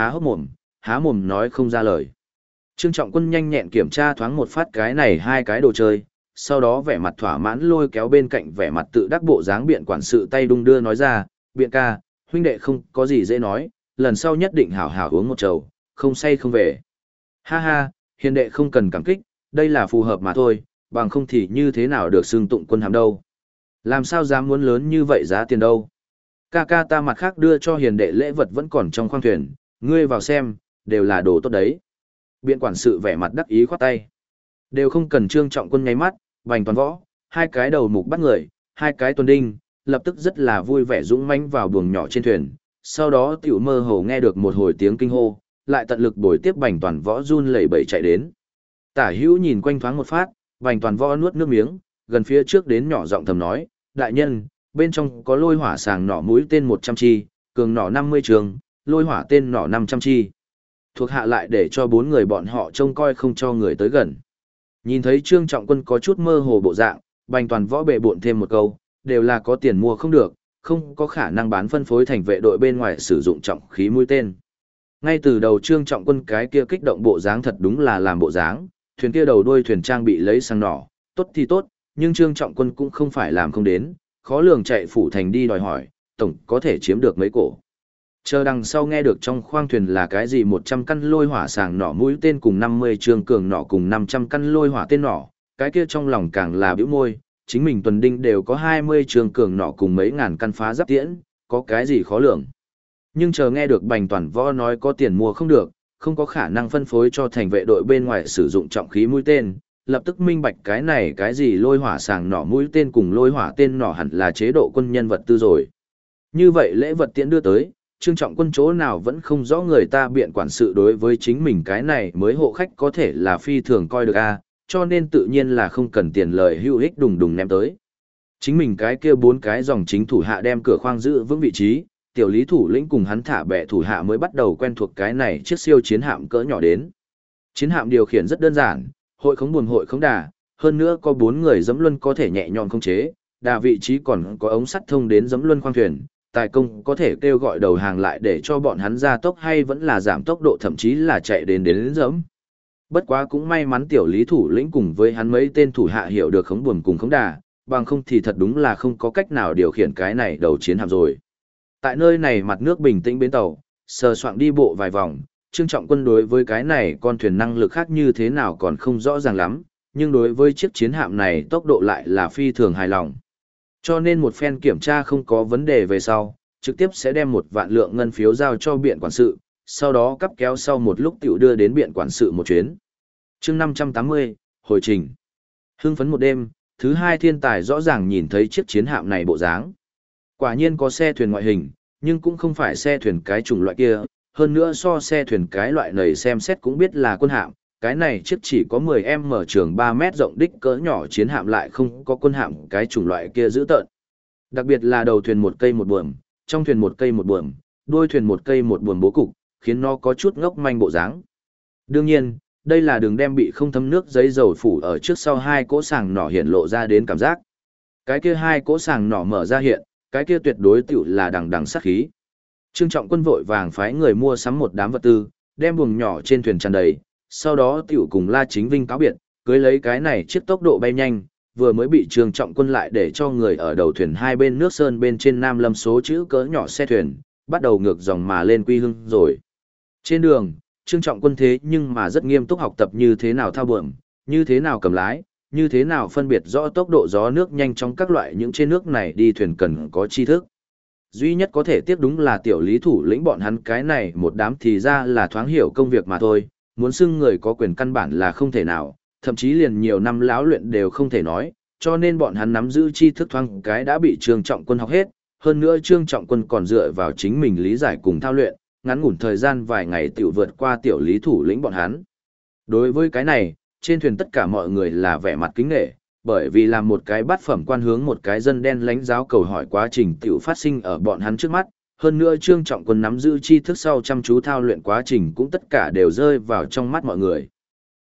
há mồm nói không ra lời. Trương Trọng Quân nhanh nhẹn kiểm tra thoáng một phát cái này hai cái đồ chơi, sau đó vẻ mặt thỏa mãn lôi kéo bên cạnh vẻ mặt tự đắc bộ dáng biện quản sự tay đung đưa nói ra, biện ca, huynh đệ không có gì dễ nói, lần sau nhất định hảo hảo uống một chầu, không say không về. Ha ha, hiền đệ không cần cảm kích, đây là phù hợp mà thôi, bằng không thì như thế nào được xưng tụng quân hàm đâu. Làm sao dám muốn lớn như vậy giá tiền đâu. Ca ca ta mặt khác đưa cho hiền đệ lễ vật vẫn còn trong khoang thuyền, ngươi vào xem, đều là đồ tốt đấy. Biện quản sự vẻ mặt đắc ý khoát tay. Đều không cần Trương Trọng Quân nháy mắt, bành toàn võ, hai cái đầu mục bắt người, hai cái tuần đinh, lập tức rất là vui vẻ dũng mãnh vào buồng nhỏ trên thuyền. Sau đó tiểu mơ hồ nghe được một hồi tiếng kinh hô, lại tận lực bồi tiếp bành toàn võ run lẩy bẩy chạy đến. Tả hữu nhìn quanh thoáng một phát, bành toàn võ nuốt nước miếng, gần phía trước đến nhỏ giọng thầm nói, đại nhân, bên trong có lôi hỏa sàng nỏ mũi tên 100 chi, cường nỏ 50 trường, lôi hỏa tên nỏ 500 chi. Thuộc hạ lại để cho 4 người bọn họ trông coi không cho người tới gần. Nhìn thấy Trương Trọng Quân có chút mơ hồ bộ dạng, bành toàn võ bệ bộn thêm một câu, đều là có tiền mua không được, không có khả năng bán phân phối thành vệ đội bên ngoài sử dụng trọng khí mũi tên. Ngay từ đầu Trương Trọng Quân cái kia kích động bộ dáng thật đúng là làm bộ dáng, thuyền kia đầu đuôi thuyền trang bị lấy sang nỏ, tốt thì tốt, nhưng Trương Trọng Quân cũng không phải làm không đến, khó lường chạy phủ thành đi đòi hỏi, tổng có thể chiếm được mấy cổ. Chờ đằng sau nghe được trong khoang thuyền là cái gì 100 căn lôi hỏa sàng nỏ mũi tên cùng 50 trường cường nỏ cùng 500 căn lôi hỏa tên nỏ, cái kia trong lòng càng là bĩu môi, chính mình tuần đinh đều có 20 trường cường nỏ cùng mấy ngàn căn phá giáp tiễn, có cái gì khó lường. Nhưng chờ nghe được bành toàn võ nói có tiền mua không được, không có khả năng phân phối cho thành vệ đội bên ngoài sử dụng trọng khí mũi tên, lập tức minh bạch cái này cái gì lôi hỏa sàng nỏ mũi tên cùng lôi hỏa tên nỏ hẳn là chế độ quân nhân vật tư rồi. Như vậy lễ vật tiễn đưa tới, Trương Trọng Quân chỗ nào vẫn không rõ người ta biện quản sự đối với chính mình cái này mới hộ khách có thể là phi thường coi được a, cho nên tự nhiên là không cần tiền lời hữu ích đùng đùng ném tới. Chính mình cái kia 4 cái dòng chính thủ hạ đem cửa khoang giữ vững vị trí, tiểu lý thủ lĩnh cùng hắn thả bè thủ hạ mới bắt đầu quen thuộc cái này chiếc siêu chiến hạm cỡ nhỏ đến. Chiến hạm điều khiển rất đơn giản, hội khống buồm hội khống đà, hơn nữa có 4 người giẫm luân có thể nhẹ nhõm khống chế, đà vị trí còn có ống sắt thông đến giẫm luân khoang thuyền, tài công có thể kêu gọi đầu hàng lại để cho bọn hắn gia tốc hay vẫn là giảm tốc độ thậm chí là chạy đến giẫm. Bất quá cũng may mắn tiểu lý thủ lĩnh cùng với hắn mấy tên thủ hạ hiểu được khống buồm cùng khống đà, bằng không thì thật đúng là không có cách nào điều khiển cái này đầu chiến hạm rồi. Tại nơi này mặt nước bình tĩnh bến tàu, sờ soạng đi bộ vài vòng, Trương Trọng Quân đối với cái này con thuyền năng lực khác như thế nào còn không rõ ràng lắm, nhưng đối với chiếc chiến hạm này tốc độ lại là phi thường hài lòng. Cho nên một phen kiểm tra không có vấn đề về sau, trực tiếp sẽ đem 1 vạn lượng ngân phiếu giao cho biện quản sự, sau đó cắp kéo sau một lúc tiểu đưa đến biện quản sự một chuyến. Chương 580, hồi trình. Hưng phấn một đêm, thứ hai thiên tài rõ ràng nhìn thấy chiếc chiến hạm này bộ dáng. Quả nhiên có xe thuyền ngoại hình, nhưng cũng không phải xe thuyền cái chủng loại kia, hơn nữa so xe thuyền cái loại này xem xét cũng biết là quân hạm, cái này chiếc chỉ có 10m trường 3 mét rộng đích cỡ nhỏ chiến hạm lại không có quân hạm cái chủng loại kia dữ tợn. Đặc biệt là đầu thuyền 1 cây 1 buồm, trong thuyền 1 cây 1 buồm, đuôi thuyền 1 cây 1 buồm bố cục, khiến nó có chút ngốc manh bộ dáng. Đương nhiên, đây là đường đem bị không thấm nước giấy dầu phủ ở trước sau 2 cỗ sàng nỏ hiện lộ ra đến cảm giác. Cái kia 2 cỗ sàng nỏ mở ra hiện, cái kia tuyệt đối tiểu là đằng đằng sát khí. Trương Trọng Quân vội vàng phái người mua sắm một đám vật tư, đem buồng nhỏ trên thuyền tràn đầy, sau đó tiểu cùng La Chính Vinh cáo biệt, cưới lấy cái này chiếc tốc độ bay nhanh, vừa mới bị Trương Trọng Quân lại để cho người ở đầu thuyền hai bên nước sơn bên trên Nam Lâm số chữ cỡ nhỏ xe thuyền, bắt đầu ngược dòng mà lên quy hưng rồi. Trên đường, Trương Trọng Quân thế nhưng mà rất nghiêm túc học tập như thế nào thao buồm, như thế nào cầm lái, như thế nào phân biệt rõ tốc độ gió nước nhanh trong các loại những trên nước này đi thuyền cần có tri thức. Duy nhất có thể tiếp đúng là tiểu lý thủ lĩnh bọn hắn cái này một đám thì ra là thoáng hiểu công việc mà thôi, muốn xưng người có quyền căn bản là không thể nào, thậm chí liền nhiều năm láo luyện đều không thể nói, cho nên bọn hắn nắm giữ tri thức thoáng cái đã bị Trương Trọng Quân học hết, hơn nữa Trương Trọng Quân còn dựa vào chính mình lý giải cùng thao luyện, ngắn ngủn thời gian vài ngày tiểu vượt qua tiểu lý thủ lĩnh bọn hắn. Đối với cái này, trên thuyền tất cả mọi người là vẻ mặt kính nể, bởi vì làm một cái bát phẩm quan hướng một cái dân đen lãnh giáo cầu hỏi quá trình tiểu phát sinh ở bọn hắn trước mắt, hơn nữa Trương Trọng Quân nắm giữ tri thức sau chăm chú thao luyện quá trình cũng tất cả đều rơi vào trong mắt mọi người.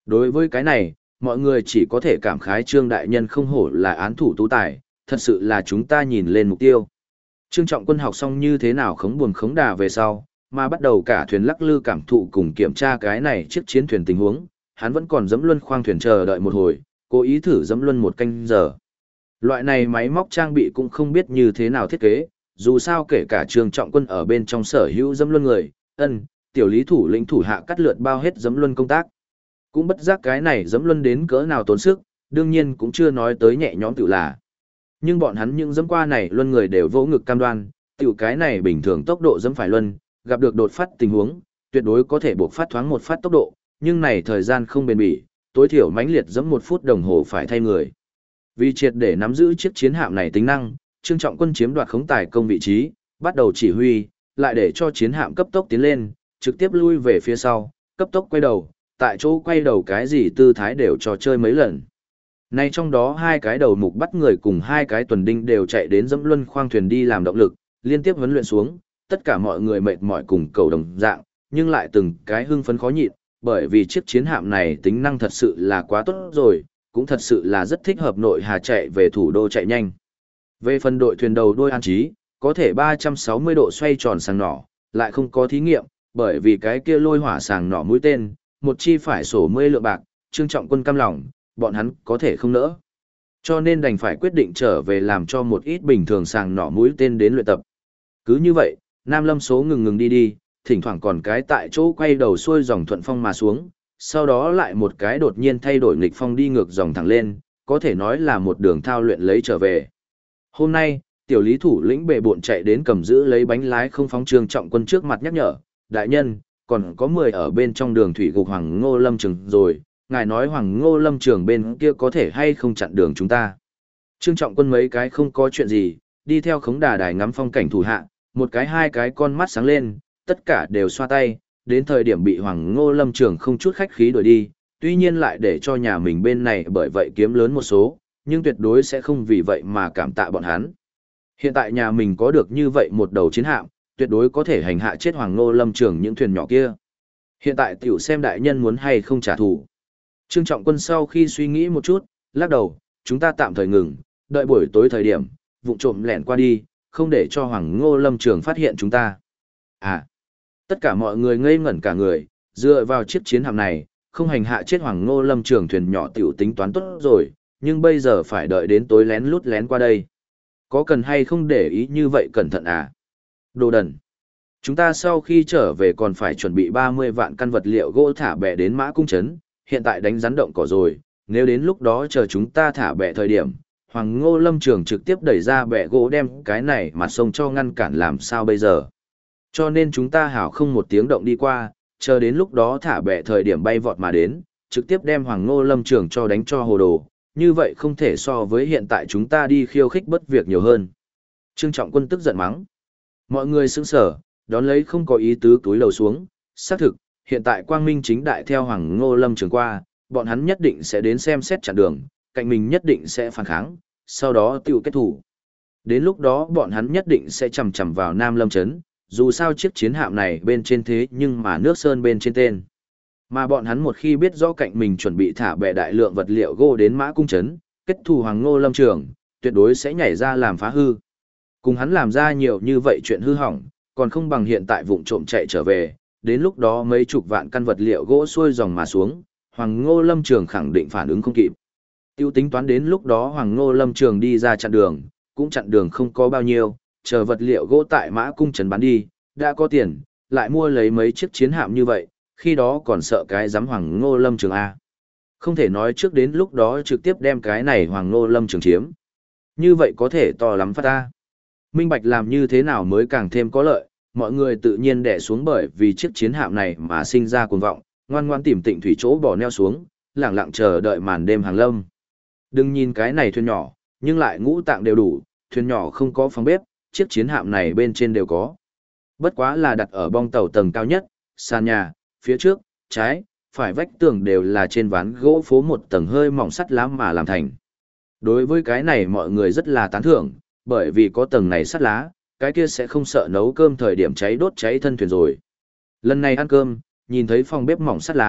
Đối với cái này, mọi người chỉ có thể cảm khái Trương Đại Nhân không hổ là án thủ tú tài, thật sự là chúng ta nhìn lên mục tiêu. Trương Trọng Quân học xong như thế nào khống buồm khống đà về sau, mà bắt đầu cả thuyền lắc lư cảm thụ cùng kiểm tra cái này chiếc chiến thuyền tình huống, hắn vẫn còn dẫm luân khoang thuyền chờ đợi một hồi, cố ý thử dẫm luân một canh giờ. Loại này máy móc trang bị cũng không biết như thế nào thiết kế, dù sao kể cả Trương Trọng Quân ở bên trong sở hữu dẫm luân người, tiểu lý thủ lĩnh thủ hạ cắt lượt bao hết dẫm luân công tác. Cũng bất giác cái này dẫm luân đến cỡ nào tốn sức, đương nhiên cũng chưa nói tới nhẹ nhõm tự là. Nhưng bọn hắn những dẫm qua này luân người đều vỗ ngực cam đoan, tiểu cái này bình thường tốc độ dẫm phải luân, gặp được đột phát tình huống, tuyệt đối có thể buộc phát thoáng một phát tốc độ, nhưng này thời gian không bền bỉ, tối thiểu mãnh liệt dẫm 1 phút đồng hồ phải thay người. Vì triệt để nắm giữ chiếc chiến hạm này tính năng, Trương Trọng Quân chiếm đoạt khống tài công vị trí, bắt đầu chỉ huy, lại để cho chiến hạm cấp tốc tiến lên, trực tiếp lui về phía sau, cấp tốc quay đầu, tại chỗ quay đầu cái gì tư thái đều trò chơi mấy lần. Nay trong đó 2 cái đầu mục bắt người cùng 2 cái tuần đinh đều chạy đến dẫm luân khoang thuyền đi làm động lực, liên tiếp huấn luyện xuống, tất cả mọi người mệt mỏi cùng cầu đồng dạng, nhưng lại từng cái hưng phấn khó nhịn, bởi vì chiếc chiến hạm này tính năng thật sự là quá tốt rồi, cũng thật sự là rất thích hợp nội hà chạy về thủ đô chạy nhanh. Về phần đội thuyền đầu đuôi an trí, có thể 360 độ xoay tròn sàng nỏ, lại không có thí nghiệm, bởi vì cái kia lôi hỏa sàng nỏ mũi tên, một chi phải sổ 10 lượng bạc, Trương Trọng Quân cam lòng, bọn hắn có thể không nỡ. Cho nên đành phải quyết định trở về làm cho một ít bình thường sàng nỏ mũi tên đến luyện tập. Cứ như vậy, Nam Lâm số ngừng đi, thỉnh thoảng còn cái tại chỗ quay đầu xuôi dòng thuận phong mà xuống, sau đó lại một cái đột nhiên thay đổi nghịch phong đi ngược dòng thẳng lên, có thể nói là một đường thao luyện lấy trở về. Hôm nay, tiểu lý thủ lĩnh bệ bộn chạy đến cầm giữ lấy bánh lái không phóng Trương Trọng Quân trước mặt nhắc nhở, đại nhân, còn có 10 ở bên trong đường thủy gục Hoàng Ngô Lâm Trường rồi, ngài nói Hoàng Ngô Lâm Trường bên kia có thể hay không chặn đường chúng ta. Trương Trọng Quân mấy cái không có chuyện gì, đi theo khống đà đài ngắm phong cảnh thủ hạ, một cái 2 cái con mắt sáng lên, tất cả đều xoa tay, đến thời điểm bị Hoàng Ngô Lâm Trường không chút khách khí đuổi đi, tuy nhiên lại để cho nhà mình bên này bởi vậy kiếm lớn một số, nhưng tuyệt đối sẽ không vì vậy mà cảm tạ bọn hắn. Hiện tại nhà mình có được như vậy một đầu chiến hạm, tuyệt đối có thể hành hạ chết Hoàng Ngô Lâm Trường những thuyền nhỏ kia. Hiện tại tiểu xem đại nhân muốn hay không trả thù. Trương Trọng Quân sau khi suy nghĩ một chút, lắc đầu, chúng ta tạm thời ngừng, đợi buổi tối thời điểm, vụng trộm lẻn qua đi, không để cho Hoàng Ngô Lâm Trường phát hiện chúng ta. À, tất cả mọi người ngây ngẩn cả người, dựa vào chiếc chiến hạm này, không hành hạ chết Hoàng Ngô Lâm Trường thuyền nhỏ tiểu tính toán tốt rồi, nhưng bây giờ phải đợi đến tối lén lút lén qua đây. Có cần hay không để ý như vậy cẩn thận à? Đồ đần. Chúng ta sau khi trở về còn phải chuẩn bị 30 vạn căn vật liệu gỗ thả bè đến Mã Cung Trấn, hiện tại đánh rắn động cỏ rồi, nếu đến lúc đó chờ chúng ta thả bè thời điểm, Hoàng Ngô Lâm Trường trực tiếp đẩy ra bè gỗ đem cái này mặt sông cho ngăn cản làm sao bây giờ. Cho nên chúng ta hảo không một tiếng động đi qua, chờ đến lúc đó thả bè thời điểm bay vọt mà đến, trực tiếp đem Hoàng Ngô Lâm Trường cho đánh cho hồ đồ, như vậy không thể so với hiện tại chúng ta đi khiêu khích bất việc nhiều hơn. Trương Trọng Quân tức giận mắng. Mọi người sững sờ, đón lấy không có ý tứ túi lầu xuống, xác thực, hiện tại quang minh chính đại theo Hoàng Ngô Lâm Trường qua, bọn hắn nhất định sẽ đến xem xét chặn đường, cạnh mình nhất định sẽ phản kháng, sau đó tiêu kết thủ. Đến lúc đó bọn hắn nhất định sẽ chầm chầm vào Nam Lâm Trấn, dù sao chiếc chiến hạm này bên trên thế nhưng mà nước sơn bên trên tên. Mà bọn hắn một khi biết rõ cạnh mình chuẩn bị thả bè đại lượng vật liệu gỗ đến Mã Cung Trấn, kết thù Hoàng Ngô Lâm Trường, tuyệt đối sẽ nhảy ra làm phá hư. Cùng hắn làm ra nhiều như vậy chuyện hư hỏng, còn không bằng hiện tại vụng trộm chạy trở về, đến lúc đó mấy chục vạn căn vật liệu gỗ xuôi dòng mà xuống, Hoàng Ngô Lâm Trường khẳng định phản ứng không kịp. Tiêu tính toán đến lúc đó Hoàng Ngô Lâm Trường đi ra chặn đường, cũng chặn đường không có bao nhiêu, chờ vật liệu gỗ tại Mã Cung Trấn bán đi, đã có tiền, lại mua lấy mấy chiếc chiến hạm như vậy, khi đó còn sợ cái giám Hoàng Ngô Lâm Trường A. Không thể nói trước đến lúc đó trực tiếp đem cái này Hoàng Ngô Lâm Trường chiếm. Như vậy có thể to lắm phát ta. Minh bạch làm như thế nào mới càng thêm có lợi, mọi người tự nhiên đè xuống bởi vì chiếc chiến hạm này mà sinh ra cuồng vọng, ngoan ngoan tìm tịnh thủy chỗ bỏ neo xuống, lẳng lặng chờ đợi màn đêm hàng lâm. Đừng nhìn cái này thuyền nhỏ, nhưng lại ngũ tạng đều đủ, thuyền nhỏ không có phòng bếp, chiếc chiến hạm này bên trên đều có. Bất quá là đặt ở bong tàu tầng cao nhất, sàn nhà, phía trước, trái, phải vách tường đều là trên ván gỗ phố một tầng hơi mỏng sắt lá mà làm thành. Đối với cái này mọi người rất là tán thưởng, bởi vì có tầng này sắt lá, cái kia sẽ không sợ nấu cơm thời điểm cháy đốt cháy thân thuyền rồi. Lần này ăn cơm, nhìn thấy phòng bếp mỏng sắt lá,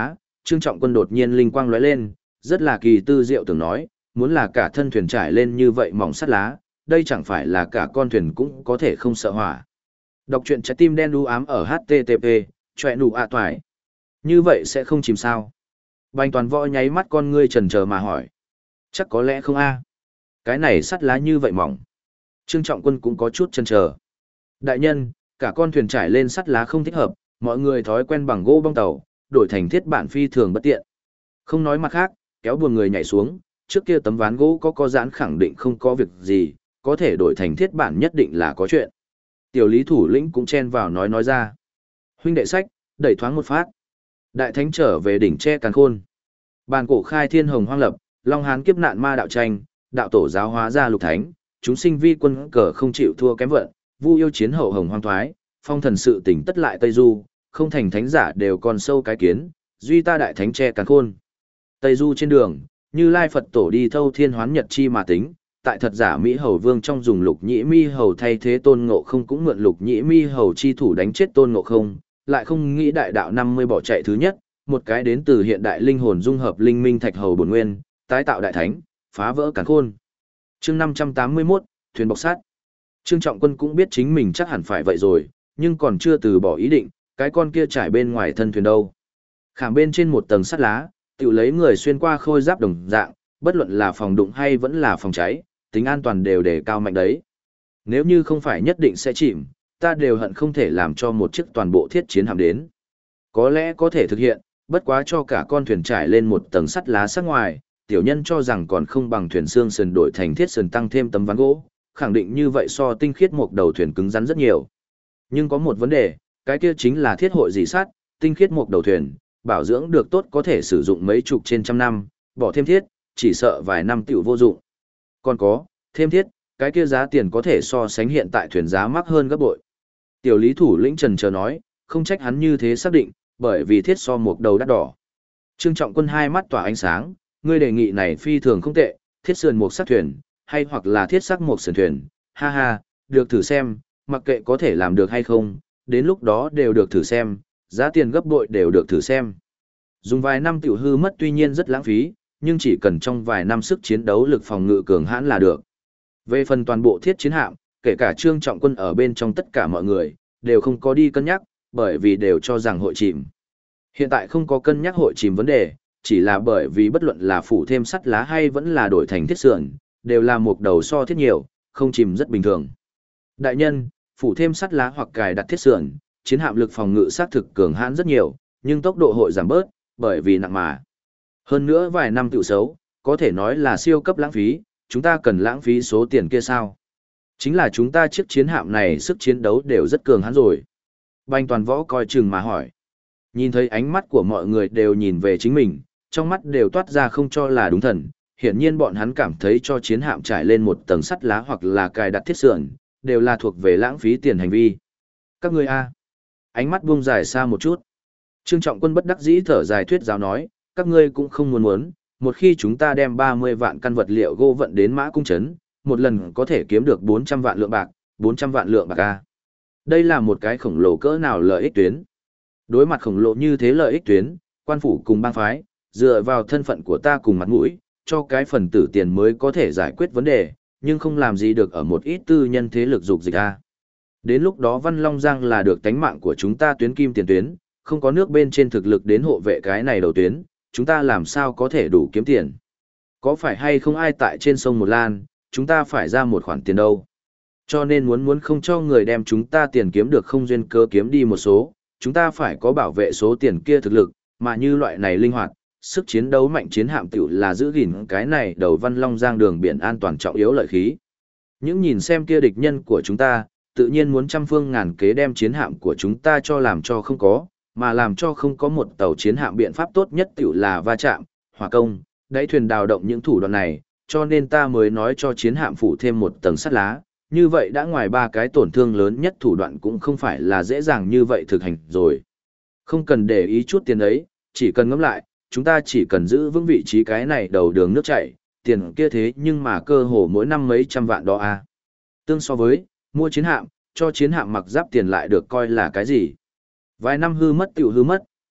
Trương Trọng Quân đột nhiên linh quang lóe lên, rất là kỳ tư diệu tưởng nói, muốn là cả thân thuyền trải lên như vậy mỏng sắt lá, đây chẳng phải là cả con thuyền cũng có thể không sợ hỏa. Đọc truyện trái tim đen đu ám ở http, choẹ nụ ạ toải. Như vậy sẽ không chìm sao? Bành Toàn Võ nháy mắt con ngươi chần chờ mà hỏi. Chắc có lẽ không a. Cái này sắt lá như vậy mỏng. Trương Trọng Quân cũng có chút chần chờ. Đại nhân, cả con thuyền trải lên sắt lá không thích hợp, mọi người thói quen bằng gỗ bong tàu, đổi thành thiết bản phi thường bất tiện. Không nói mặt khác, kéo buồn người nhảy xuống, trước kia tấm ván gỗ có giãn khẳng định không có việc gì, có thể đổi thành thiết bản nhất định là có chuyện. Tiểu Lý thủ lĩnh cũng chen vào nói ra. Huynh đệ sách, đẩy thoáng một phát. Đại thánh trở về đỉnh tre càn khôn. Bàn cổ khai thiên hồng hoang lập, long hán kiếp nạn ma đạo tranh, đạo tổ giáo hóa ra lục thánh, chúng sinh vi quân cờ không chịu thua kém vận, vu yêu chiến hậu hồng hoang thoái, phong thần sự tỉnh tất lại Tây Du, không thành thánh giả đều còn sâu cái kiến, duy ta đại thánh tre càn khôn. Tây Du trên đường, Như Lai Phật tổ đi thâu thiên hoán nhật chi mà tính, tại thật giả Mỹ Hầu Vương trong dùng lục nhĩ mi hầu thay thế tôn ngộ không cũng mượn lục nhĩ mi hầu chi thủ đánh chết tôn ngộ không, lại không nghĩ đại đạo 50 bỏ chạy thứ nhất, một cái đến từ hiện đại linh hồn dung hợp linh minh thạch hầu bổn nguyên, tái tạo đại thánh, phá vỡ càn khôn. Chương 581, thuyền bọc sát. Trương Trọng Quân cũng biết chính mình chắc hẳn phải vậy rồi, nhưng còn chưa từ bỏ ý định, cái con kia trải bên ngoài thân thuyền đâu. Khảm bên trên một tầng sắt lá, tự lấy người xuyên qua khôi giáp đồng dạng, bất luận là phòng đụng hay vẫn là phòng cháy, tính an toàn đều đề cao mạnh đấy. Nếu như không phải nhất định sẽ chìm, ta đều hận không thể làm cho một chiếc toàn bộ thiết chiến hạm đến. Có lẽ có thể thực hiện, bất quá cho cả con thuyền trải lên một tầng sắt lá sắc ngoài, tiểu nhân cho rằng còn không bằng thuyền xương sườn đổi thành thiết sườn tăng thêm tấm ván gỗ, khẳng định như vậy so tinh khiết một đầu thuyền cứng rắn rất nhiều. Nhưng có một vấn đề, cái kia chính là thiết hội dỉ sắt, tinh khiết một đầu thuyền, bảo dưỡng được tốt có thể sử dụng mấy chục trên trăm năm, bỏ thêm thiết, chỉ sợ vài năm tiểu vô dụng. Còn có, thêm thiết, cái kia giá tiền có thể so sánh hiện tại thuyền giá mắc hơn gấp bội. Tiểu Lý thủ lĩnh trần chờ nói, không trách hắn như thế xác định, bởi vì thiết so một đầu đắt đỏ. Trương Trọng Quân hai mắt tỏa ánh sáng, ngươi đề nghị này phi thường không tệ, thiết sườn một sắc thuyền, hay hoặc là thiết sắc một sườn thuyền, ha ha, được thử xem, mặc kệ có thể làm được hay không, đến lúc đó đều được thử xem, giá tiền gấp bội đều được thử xem. Dùng vài năm tiểu hư mất tuy nhiên rất lãng phí, nhưng chỉ cần trong vài năm sức chiến đấu lực phòng ngự cường hãn là được. Về phần toàn bộ thiết chiến hạm, kể cả Trương Trọng Quân ở bên trong tất cả mọi người, đều không có đi cân nhắc, bởi vì đều cho rằng hội chìm. Hiện tại không có cân nhắc hội chìm vấn đề, chỉ là bởi vì bất luận là phủ thêm sắt lá hay vẫn là đổi thành thiết sườn, đều là một đầu so thiết nhiều, không chìm rất bình thường. Đại nhân, phủ thêm sắt lá hoặc cài đặt thiết sườn, chiến hạm lực phòng ngự xác thực cường hãn rất nhiều, nhưng tốc độ hội giảm bớt, bởi vì nặng mà. Hơn nữa vài năm tiểu xấu, có thể nói là siêu cấp lãng phí, chúng ta cần lãng phí số tiền kia sao? Chính là chúng ta chiếc chiến hạm này sức chiến đấu đều rất cường hãn rồi. Bành Toàn Võ coi chừng mà hỏi. Nhìn thấy ánh mắt của mọi người đều nhìn về chính mình, trong mắt đều toát ra không cho là đúng thần. Hiển nhiên bọn hắn cảm thấy cho chiến hạm trải lên một tầng sắt lá hoặc là cài đặt thiết sườn, đều là thuộc về lãng phí tiền hành vi. Các ngươi a, ánh mắt buông dài xa một chút. Trương Trọng Quân bất đắc dĩ thở dài thuyết giáo nói, các ngươi cũng không muốn, một khi chúng ta đem 30 vạn căn vật liệu gỗ vận đến Mã Cung Trấn, một lần có thể kiếm được 400 vạn lượng bạc, 400 vạn lượng bạc a. Đây là một cái khổng lồ cỡ nào lợi ích tuyến. Đối mặt khổng lồ như thế lợi ích tuyến, quan phủ cùng bang phái, dựa vào thân phận của ta cùng mặt mũi, cho cái phần tử tiền mới có thể giải quyết vấn đề, nhưng không làm gì được ở một ít tư nhân thế lực dục dịch a. Đến lúc đó Văn Long Giang là được tánh mạng của chúng ta tuyến kim tiền tuyến, không có nước bên trên thực lực đến hộ vệ cái này đầu tuyến, chúng ta làm sao có thể đủ kiếm tiền. Có phải hay không ai tại trên sông Một Lan, chúng ta phải ra một khoản tiền đâu. Cho nên muốn không cho người đem chúng ta tiền kiếm được không duyên cớ kiếm đi một số, chúng ta phải có bảo vệ số tiền kia thực lực, mà như loại này linh hoạt, sức chiến đấu mạnh chiến hạm tiểu là giữ gìn cái này đầu Văn Long Giang đường biển an toàn trọng yếu lợi khí. Những nhìn xem kia địch nhân của chúng ta, tự nhiên muốn trăm phương ngàn kế đem chiến hạm của chúng ta cho làm cho không có, mà làm cho không có một tàu chiến hạm biện pháp tốt nhất tiểu là va chạm, hỏa công, đáy thuyền đào động những thủ đoạn này, cho nên ta mới nói cho chiến hạm phủ thêm một tầng sắt lá, như vậy đã ngoài ba cái tổn thương lớn nhất thủ đoạn cũng không phải là dễ dàng như vậy thực hành rồi. Không cần để ý chút tiền ấy, chỉ cần ngẫm lại, chúng ta chỉ cần giữ vững vị trí cái này đầu đường nước chảy, tiền kia thế nhưng mà cơ hồ mỗi năm mấy trăm vạn đó a. Tương so với, mua chiến hạm, cho chiến hạm mặc giáp tiền lại được coi là cái gì. Vài năm hư mất tiểu hư mất,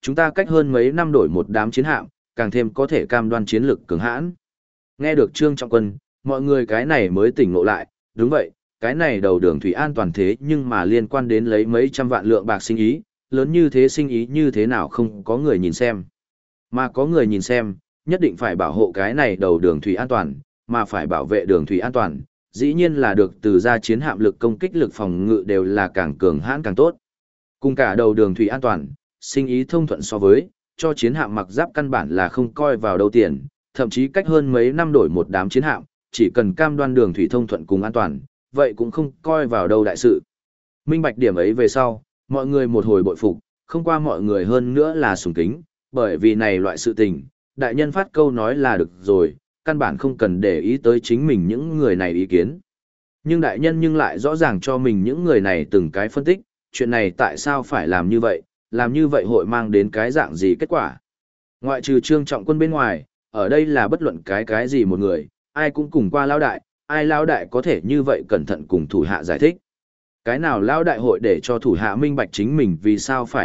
chúng ta cách hơn mấy năm đổi một đám chiến hạm, càng thêm có thể cam đoan chiến lực cường hãn. Nghe được Trương Trọng Quân, mọi người cái này mới tỉnh ngộ lại, đúng vậy, cái này đầu đường thủy an toàn thế nhưng mà liên quan đến lấy mấy trăm vạn lượng bạc sinh ý, lớn như thế sinh ý như thế nào không có người nhìn xem. Mà có người nhìn xem, nhất định phải bảo hộ cái này đầu đường thủy an toàn, mà phải bảo vệ đường thủy an toàn, dĩ nhiên là được từ ra chiến hạm lực công kích lực phòng ngự đều là càng cường hãn càng tốt. Cùng cả đầu đường thủy an toàn, sinh ý thông thuận so với, cho chiến hạm mặc giáp căn bản là không coi vào đâu tiền, thậm chí cách hơn mấy năm đổi một đám chiến hạm, chỉ cần cam đoan đường thủy thông thuận cùng an toàn, vậy cũng không coi vào đâu đại sự. Minh bạch điểm ấy về sau, mọi người một hồi bội phục, không qua mọi người hơn nữa là sùng kính, bởi vì này loại sự tình, đại nhân phát câu nói là được rồi, căn bản không cần để ý tới chính mình những người này ý kiến. Nhưng đại nhân nhưng lại rõ ràng cho mình những người này từng cái phân tích, chuyện này tại sao phải làm như vậy hội mang đến cái dạng gì kết quả. Ngoại trừ Trương Trọng Quân bên ngoài, ở đây là bất luận cái gì một người, ai cũng cùng qua lão đại, ai lão đại có thể như vậy cẩn thận cùng thủ hạ giải thích. Cái nào lão đại hội để cho thủ hạ minh bạch chính mình vì sao phải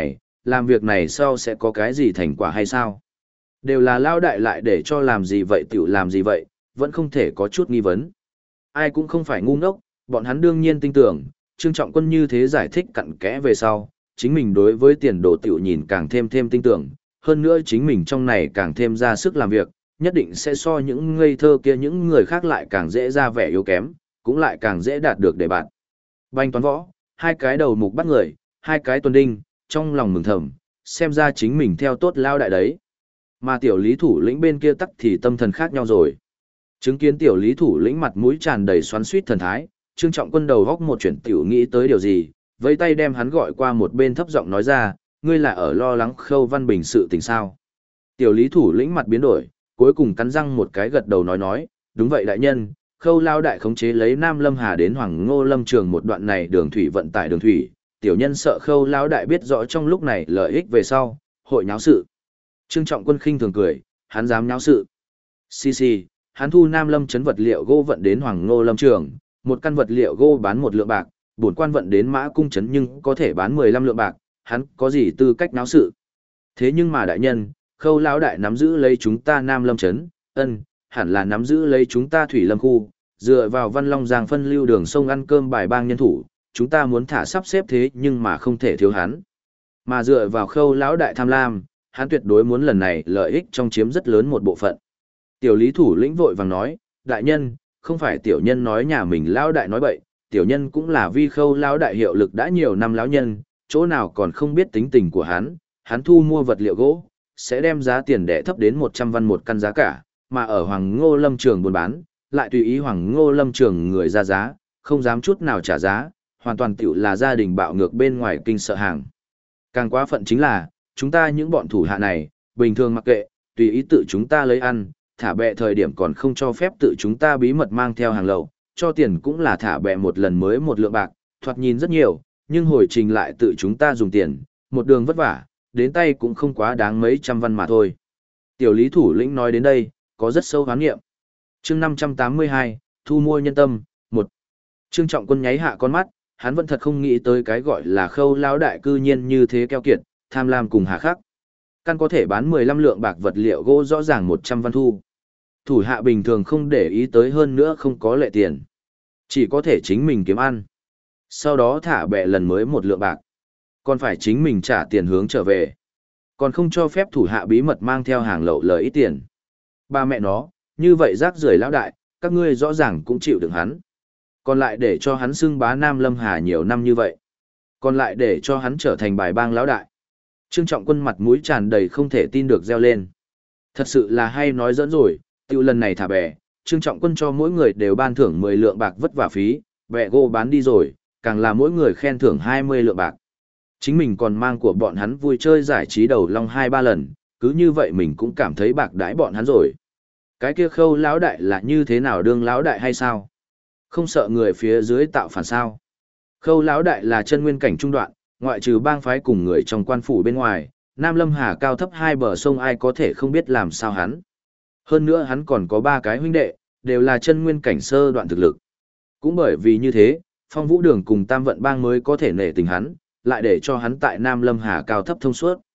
làm việc này sau sẽ có cái gì thành quả hay sao? Đều là lão đại lại để cho làm gì vậy tiểu làm gì vậy, vẫn không thể có chút nghi vấn. Ai cũng không phải ngu ngốc, bọn hắn đương nhiên tin tưởng, Trương Trọng Quân như thế giải thích cặn kẽ về sau, chính mình đối với tiền đồ tiểu nhìn càng thêm tin tưởng, hơn nữa chính mình trong này càng thêm ra sức làm việc, nhất định sẽ so những ngây thơ kia những người khác lại càng dễ ra vẻ yếu kém, cũng lại càng dễ đạt được đề bạn. Banh toán võ, hai cái đầu mục bắt người, hai cái tuần đinh, trong lòng mừng thầm, xem ra chính mình theo tốt lao đại đấy. Mà tiểu lý thủ lĩnh bên kia tắc thì tâm thần khác nhau rồi. Chứng kiến tiểu lý thủ lĩnh mặt mũi tràn đầy xoắn xuýt thần thái, Trương Trọng Quân đầu góc một chuyện tiểu nghĩ tới điều gì, vẫy tay đem hắn gọi qua một bên thấp giọng nói ra, ngươi là ở lo lắng Khâu Văn Bình sự tình sao. Tiểu lý thủ lĩnh mặt biến đổi, cuối cùng cắn răng một cái gật đầu nói, đúng vậy đại nhân, Khâu lao đại khống chế lấy Nam Lâm Hà đến Hoàng Ngô Lâm Trường một đoạn này đường thủy vận tải đường thủy, tiểu nhân sợ Khâu lao đại biết rõ trong lúc này lợi ích về sau, hội nháo sự. Trương Trọng Quân khinh thường cười, hắn dám nháo sự. Xì, hắn thu Nam Lâm trấn vật liệu gỗ vận đến Hoàng Ngô Lâm Trường, một căn vật liệu gỗ bán 1 lượng bạc, bổn quan vận đến Mã Cung trấn nhưng có thể bán 15 lượng bạc, hắn có gì tư cách náo sự. Thế nhưng mà đại nhân, Khâu lão đại nắm giữ lấy chúng ta Nam Lâm trấn, hẳn là nắm giữ lấy chúng ta Thủy Lâm khu, dựa vào Văn Long Giang phân lưu đường sông ăn cơm bài bang nhân thủ, chúng ta muốn thả sắp xếp thế nhưng mà không thể thiếu hắn. Mà dựa vào Khâu lão đại tham lam, hắn tuyệt đối muốn lần này lợi ích trong chiếm rất lớn một bộ phận. Tiểu lý thủ lĩnh vội vàng nói, đại nhân, không phải tiểu nhân nói nhà mình lão đại nói bậy, tiểu nhân cũng là vi Khâu lão đại hiệu lực đã nhiều năm lão nhân, chỗ nào còn không biết tính tình của hắn thu mua vật liệu gỗ, sẽ đem giá tiền đẻ thấp đến 100 văn một căn giá cả, mà ở Hoàng Ngô Lâm Trường buôn bán, lại tùy ý Hoàng Ngô Lâm Trường người ra giá, không dám chút nào trả giá, hoàn toàn tiểu là gia đình bạo ngược bên ngoài kinh sợ hàng. Càng quá phận chính là, chúng ta những bọn thủ hạ này, bình thường mặc kệ, tùy ý tự chúng ta lấy ăn, thả bẹ thời điểm còn không cho phép tự chúng ta bí mật mang theo hàng lậu, cho tiền cũng là thả bẹ một lần mới 1 lượng bạc, thoạt nhìn rất nhiều, nhưng hồi trình lại tự chúng ta dùng tiền, một đường vất vả, đến tay cũng không quá đáng mấy trăm văn mà thôi. Tiểu lý thủ lĩnh nói đến đây, có rất sâu hoán nghiệm. Chương 582, thu mua nhân tâm, 1. Trương Trọng Quân nháy hạ con mắt, hắn vẫn thật không nghĩ tới cái gọi là Khâu lão đại cư nhiên như thế keo kiệt, tham lam cùng hà khắc. Căn có thể bán 15 lượng bạc vật liệu gỗ rõ ràng 100 văn thu. Thủ hạ bình thường không để ý tới hơn nữa không có lệ tiền. Chỉ có thể chính mình kiếm ăn. Sau đó thả bẹ lần mới 1 lượng bạc. Còn phải chính mình trả tiền hướng trở về. Còn không cho phép thủ hạ bí mật mang theo hàng lậu lời ít tiền. Ba mẹ nó, như vậy rác rưởi lão đại, các ngươi rõ ràng cũng chịu đựng hắn. Còn lại để cho hắn xưng bá Nam Lâm Hà nhiều năm như vậy. Còn lại để cho hắn trở thành bài bang lão đại. Trương Trọng Quân mặt mũi tràn đầy không thể tin được reo lên. Thật sự là hay nói giỡn rồi, tiêu lần này thả bè, Trương Trọng Quân cho mỗi người đều ban thưởng 10 lượng bạc vất vả phí, bè gỗ bán đi rồi, càng là mỗi người khen thưởng 20 lượng bạc. Chính mình còn mang của bọn hắn vui chơi giải trí đầu long 2-3 lần, cứ như vậy mình cũng cảm thấy bạc đãi bọn hắn rồi. Cái kia Khâu lão đại là như thế nào đương lão đại hay sao? Không sợ người phía dưới tạo phản sao? Khâu lão đại là chân nguyên cảnh trung đoạn, ngoại trừ bang phái cùng người trong quan phủ bên ngoài, Nam Lâm Hà cao thấp 2 bờ sông ai có thể không biết làm sao hắn. Hơn nữa hắn còn có 3 cái huynh đệ, đều là chân nguyên cảnh sơ đoạn thực lực. Cũng bởi vì như thế, Phong Vũ Đường cùng Tam Vận Bang mới có thể nể tình hắn, lại để cho hắn tại Nam Lâm Hà cao thấp thông suốt.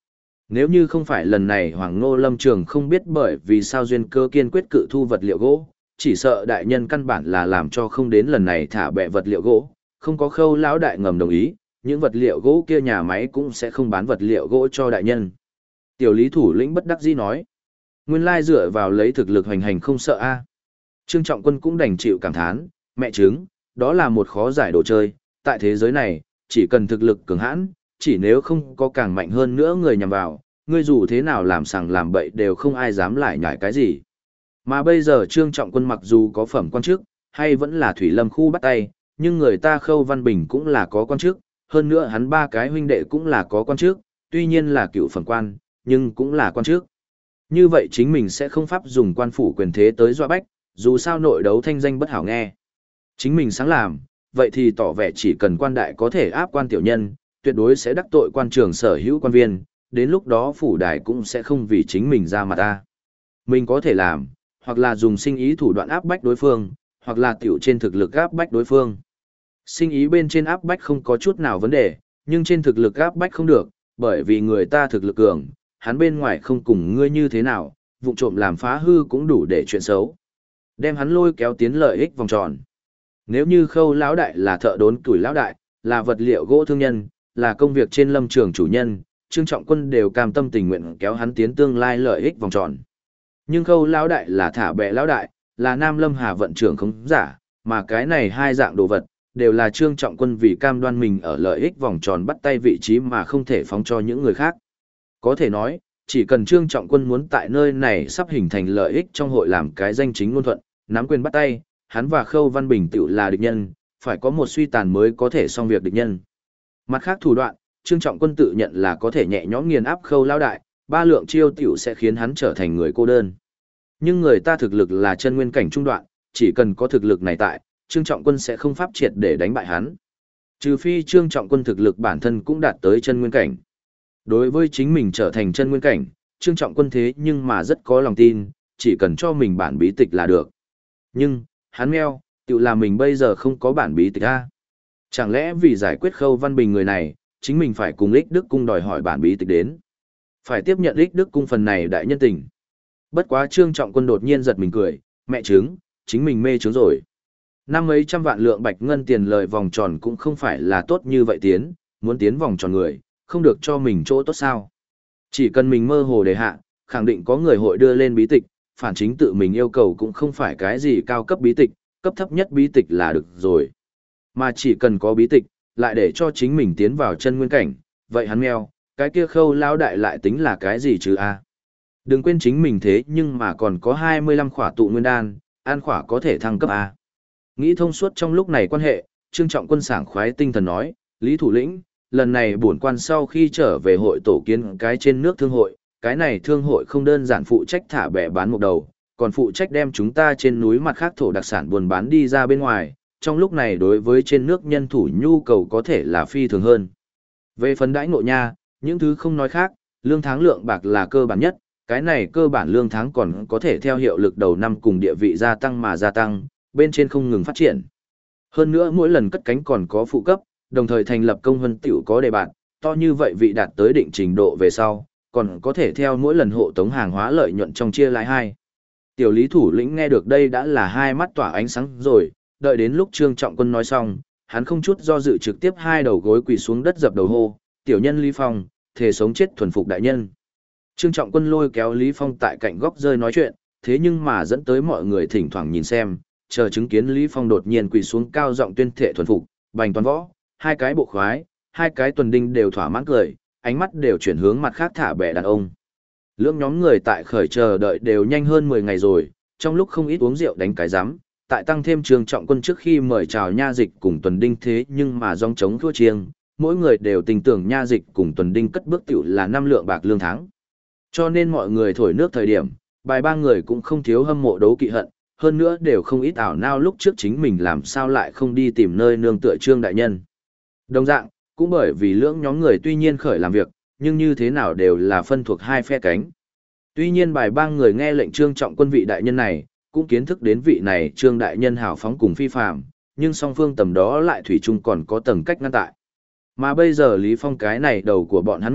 Nếu như không phải lần này Hoàng Ngô Lâm Trường không biết bởi vì sao duyên cơ kiên quyết cự thu vật liệu gỗ, chỉ sợ đại nhân căn bản là làm cho không đến lần này thả bẹ vật liệu gỗ, không có Khâu lão đại ngầm đồng ý, những vật liệu gỗ kia nhà máy cũng sẽ không bán vật liệu gỗ cho đại nhân. Tiểu lý thủ lĩnh bất đắc dĩ nói, nguyên lai dựa vào lấy thực lực hoành hành không sợ a. Trương Trọng Quân cũng đành chịu cảm thán, mẹ chứng, đó là một khó giải đồ chơi, tại thế giới này, chỉ cần thực lực cường hãn, chỉ nếu không có càng mạnh hơn nữa người nhằm vào, ngươi dù thế nào làm sằng làm bậy đều không ai dám lại nhải cái gì. Mà bây giờ Trương Trọng Quân mặc dù có phẩm quan chức, hay vẫn là Thủy Lâm khu bắt tay, nhưng người ta Khâu Văn Bình cũng là có quan chức, hơn nữa hắn ba cái huynh đệ cũng là có quan chức, tuy nhiên là cựu phẩm quan, nhưng cũng là quan chức. Như vậy chính mình sẽ không pháp dùng quan phủ quyền thế tới dọa bách, dù sao nội đấu thanh danh bất hảo nghe. Chính mình sáng làm, vậy thì tỏ vẻ chỉ cần quan đại có thể áp quan tiểu nhân, tuyệt đối sẽ đắc tội quan trường sở hữu quan viên, đến lúc đó phủ đài cũng sẽ không vì chính mình ra mặt ta. Mình có thể làm, hoặc là dùng sinh ý thủ đoạn áp bách đối phương, hoặc là tiểu trên thực lực áp bách đối phương. Sinh ý bên trên áp bách không có chút nào vấn đề, nhưng trên thực lực áp bách không được, bởi vì người ta thực lực cường, hắn bên ngoài không cùng ngươi như thế nào, vụ trộm làm phá hư cũng đủ để chuyện xấu. Đem hắn lôi kéo tiến lợi ích vòng tròn. Nếu như Khâu lão đại là thợ đốn củi lão đại, là vật liệu gỗ thương nhân, là công việc trên lâm trường chủ nhân, Trương Trọng Quân đều cam tâm tình nguyện kéo hắn tiến tương lai lợi ích vòng tròn. Nhưng Khâu lão đại là thả bẹ lão đại, là Nam Lâm Hà vận trưởng không giả, mà cái này hai dạng đồ vật đều là Trương Trọng Quân vì cam đoan mình ở lợi ích vòng tròn bắt tay vị trí mà không thể phóng cho những người khác. Có thể nói, chỉ cần Trương Trọng Quân muốn tại nơi này sắp hình thành lợi ích trong hội làm cái danh chính ngôn thuận, nắm quyền bắt tay, hắn và Khâu Văn Bình tự là địch nhân, phải có một suy tàn mới có thể xong việc địch nhân. Mặt khác thủ đoạn, Trương Trọng Quân tự nhận là có thể nhẹ nhõm nghiền áp Khâu lão đại, ba lượng chiêu tiểu sẽ khiến hắn trở thành người cô đơn. Nhưng người ta thực lực là chân nguyên cảnh trung đoạn, chỉ cần có thực lực này tại, Trương Trọng Quân sẽ không pháp triệt để đánh bại hắn. Trừ phi Trương Trọng Quân thực lực bản thân cũng đạt tới chân nguyên cảnh. Đối với chính mình trở thành chân nguyên cảnh, Trương Trọng Quân thế nhưng mà rất có lòng tin, chỉ cần cho mình bản bí tịch là được. Nhưng, hắn meo, tự là mình bây giờ không có bản bí tịch a. Chẳng lẽ vì giải quyết Khâu Văn Bình người này, chính mình phải cùng Ích Đức Cung đòi hỏi bản bí tịch đến. Phải tiếp nhận Ích Đức Cung phần này đại nhân tình. Bất quá Trương Trọng Quân đột nhiên giật mình cười, mẹ trứng, chính mình mê trứng rồi. Năm mấy trăm vạn lượng bạch ngân tiền lời vòng tròn cũng không phải là tốt như vậy tiến, muốn tiến vòng tròn người, không được cho mình chỗ tốt sao. Chỉ cần mình mơ hồ đề hạ, khẳng định có người hội đưa lên bí tịch, phản chính tự mình yêu cầu cũng không phải cái gì cao cấp bí tịch, cấp thấp nhất bí tịch là được rồi. Mà chỉ cần có bí tịch, lại để cho chính mình tiến vào chân nguyên cảnh, vậy hắn meo, cái kia Khâu lão đại lại tính là cái gì chứ a? Đừng quên chính mình thế nhưng mà còn có 25 khỏa tụ nguyên đan, an khỏa có thể thăng cấp a. Nghĩ thông suốt trong lúc này quan hệ, Trương Trọng Quân sảng khoái tinh thần nói, Lý thủ lĩnh, lần này bổn quan sau khi trở về hội tổ kiến cái trên nước thương hội, cái này thương hội không đơn giản phụ trách thả bè bán một đầu, còn phụ trách đem chúng ta trên núi mặt khác thổ đặc sản buôn bán đi ra bên ngoài, trong lúc này đối với trên nước nhân thủ nhu cầu có thể là phi thường hơn. Về phần đãi ngộ nha, những thứ không nói khác, lương tháng lượng bạc là cơ bản nhất, cái này cơ bản lương tháng còn có thể theo hiệu lực đầu năm cùng địa vị gia tăng mà gia tăng, bên trên không ngừng phát triển. Hơn nữa mỗi lần cất cánh còn có phụ cấp, đồng thời thành lập công vân tiểu có đề bạt, to như vậy vị đạt tới định trình độ về sau, còn có thể theo mỗi lần hộ tống hàng hóa lợi nhuận trong chia lãi hai. Tiểu lý thủ lĩnh nghe được đây đã là hai mắt tỏa ánh sáng rồi, đợi đến lúc Trương Trọng Quân nói xong, hắn không chút do dự trực tiếp hai đầu gối quỳ xuống đất dập đầu hô, tiểu nhân Lý Phong, thề sống chết thuần phục đại nhân. Trương Trọng Quân lôi kéo Lý Phong tại cạnh góc rơi nói chuyện, thế nhưng mà dẫn tới mọi người thỉnh thoảng nhìn xem, chờ chứng kiến Lý Phong đột nhiên quỳ xuống cao giọng tuyên thệ thuần phục, bành toàn võ, hai cái bộ khoái, hai cái tuần đinh đều thỏa mãn cười, ánh mắt đều chuyển hướng mặt khác thả bè đàn ông. Lưỡng nhóm người tại khởi chờ đợi đều nhanh hơn 10 ngày rồi, trong lúc không ít uống rượu đánh cái rắm, tại tăng thêm Trương Trọng Quân trước khi mời chào nha dịch cùng tuần đinh thế nhưng mà dòng chống thua chiêng, mỗi người đều tin tưởng nha dịch cùng tuần đinh cất bước tiểu là 5 lượng bạc lương tháng. Cho nên mọi người thổi nước thời điểm, bài ba người cũng không thiếu hâm mộ đấu kỵ hận, hơn nữa đều không ít ảo nao lúc trước chính mình làm sao lại không đi tìm nơi nương tựa Trương đại nhân. Đồng dạng, cũng bởi vì lưỡng nhóm người tuy nhiên khởi làm việc, nhưng như thế nào đều là phân thuộc hai phe cánh. Tuy nhiên bài ba người nghe lệnh Trương Trọng Quân vị đại nhân này, cũng kiến thức đến vị này Trương đại nhân hào phóng cùng phi phàm, nhưng song phương tầm đó lại thủy chung còn có tầng cách ngăn tại. Mà bây giờ Lý Phong cái này đầu của bọn hắn mục,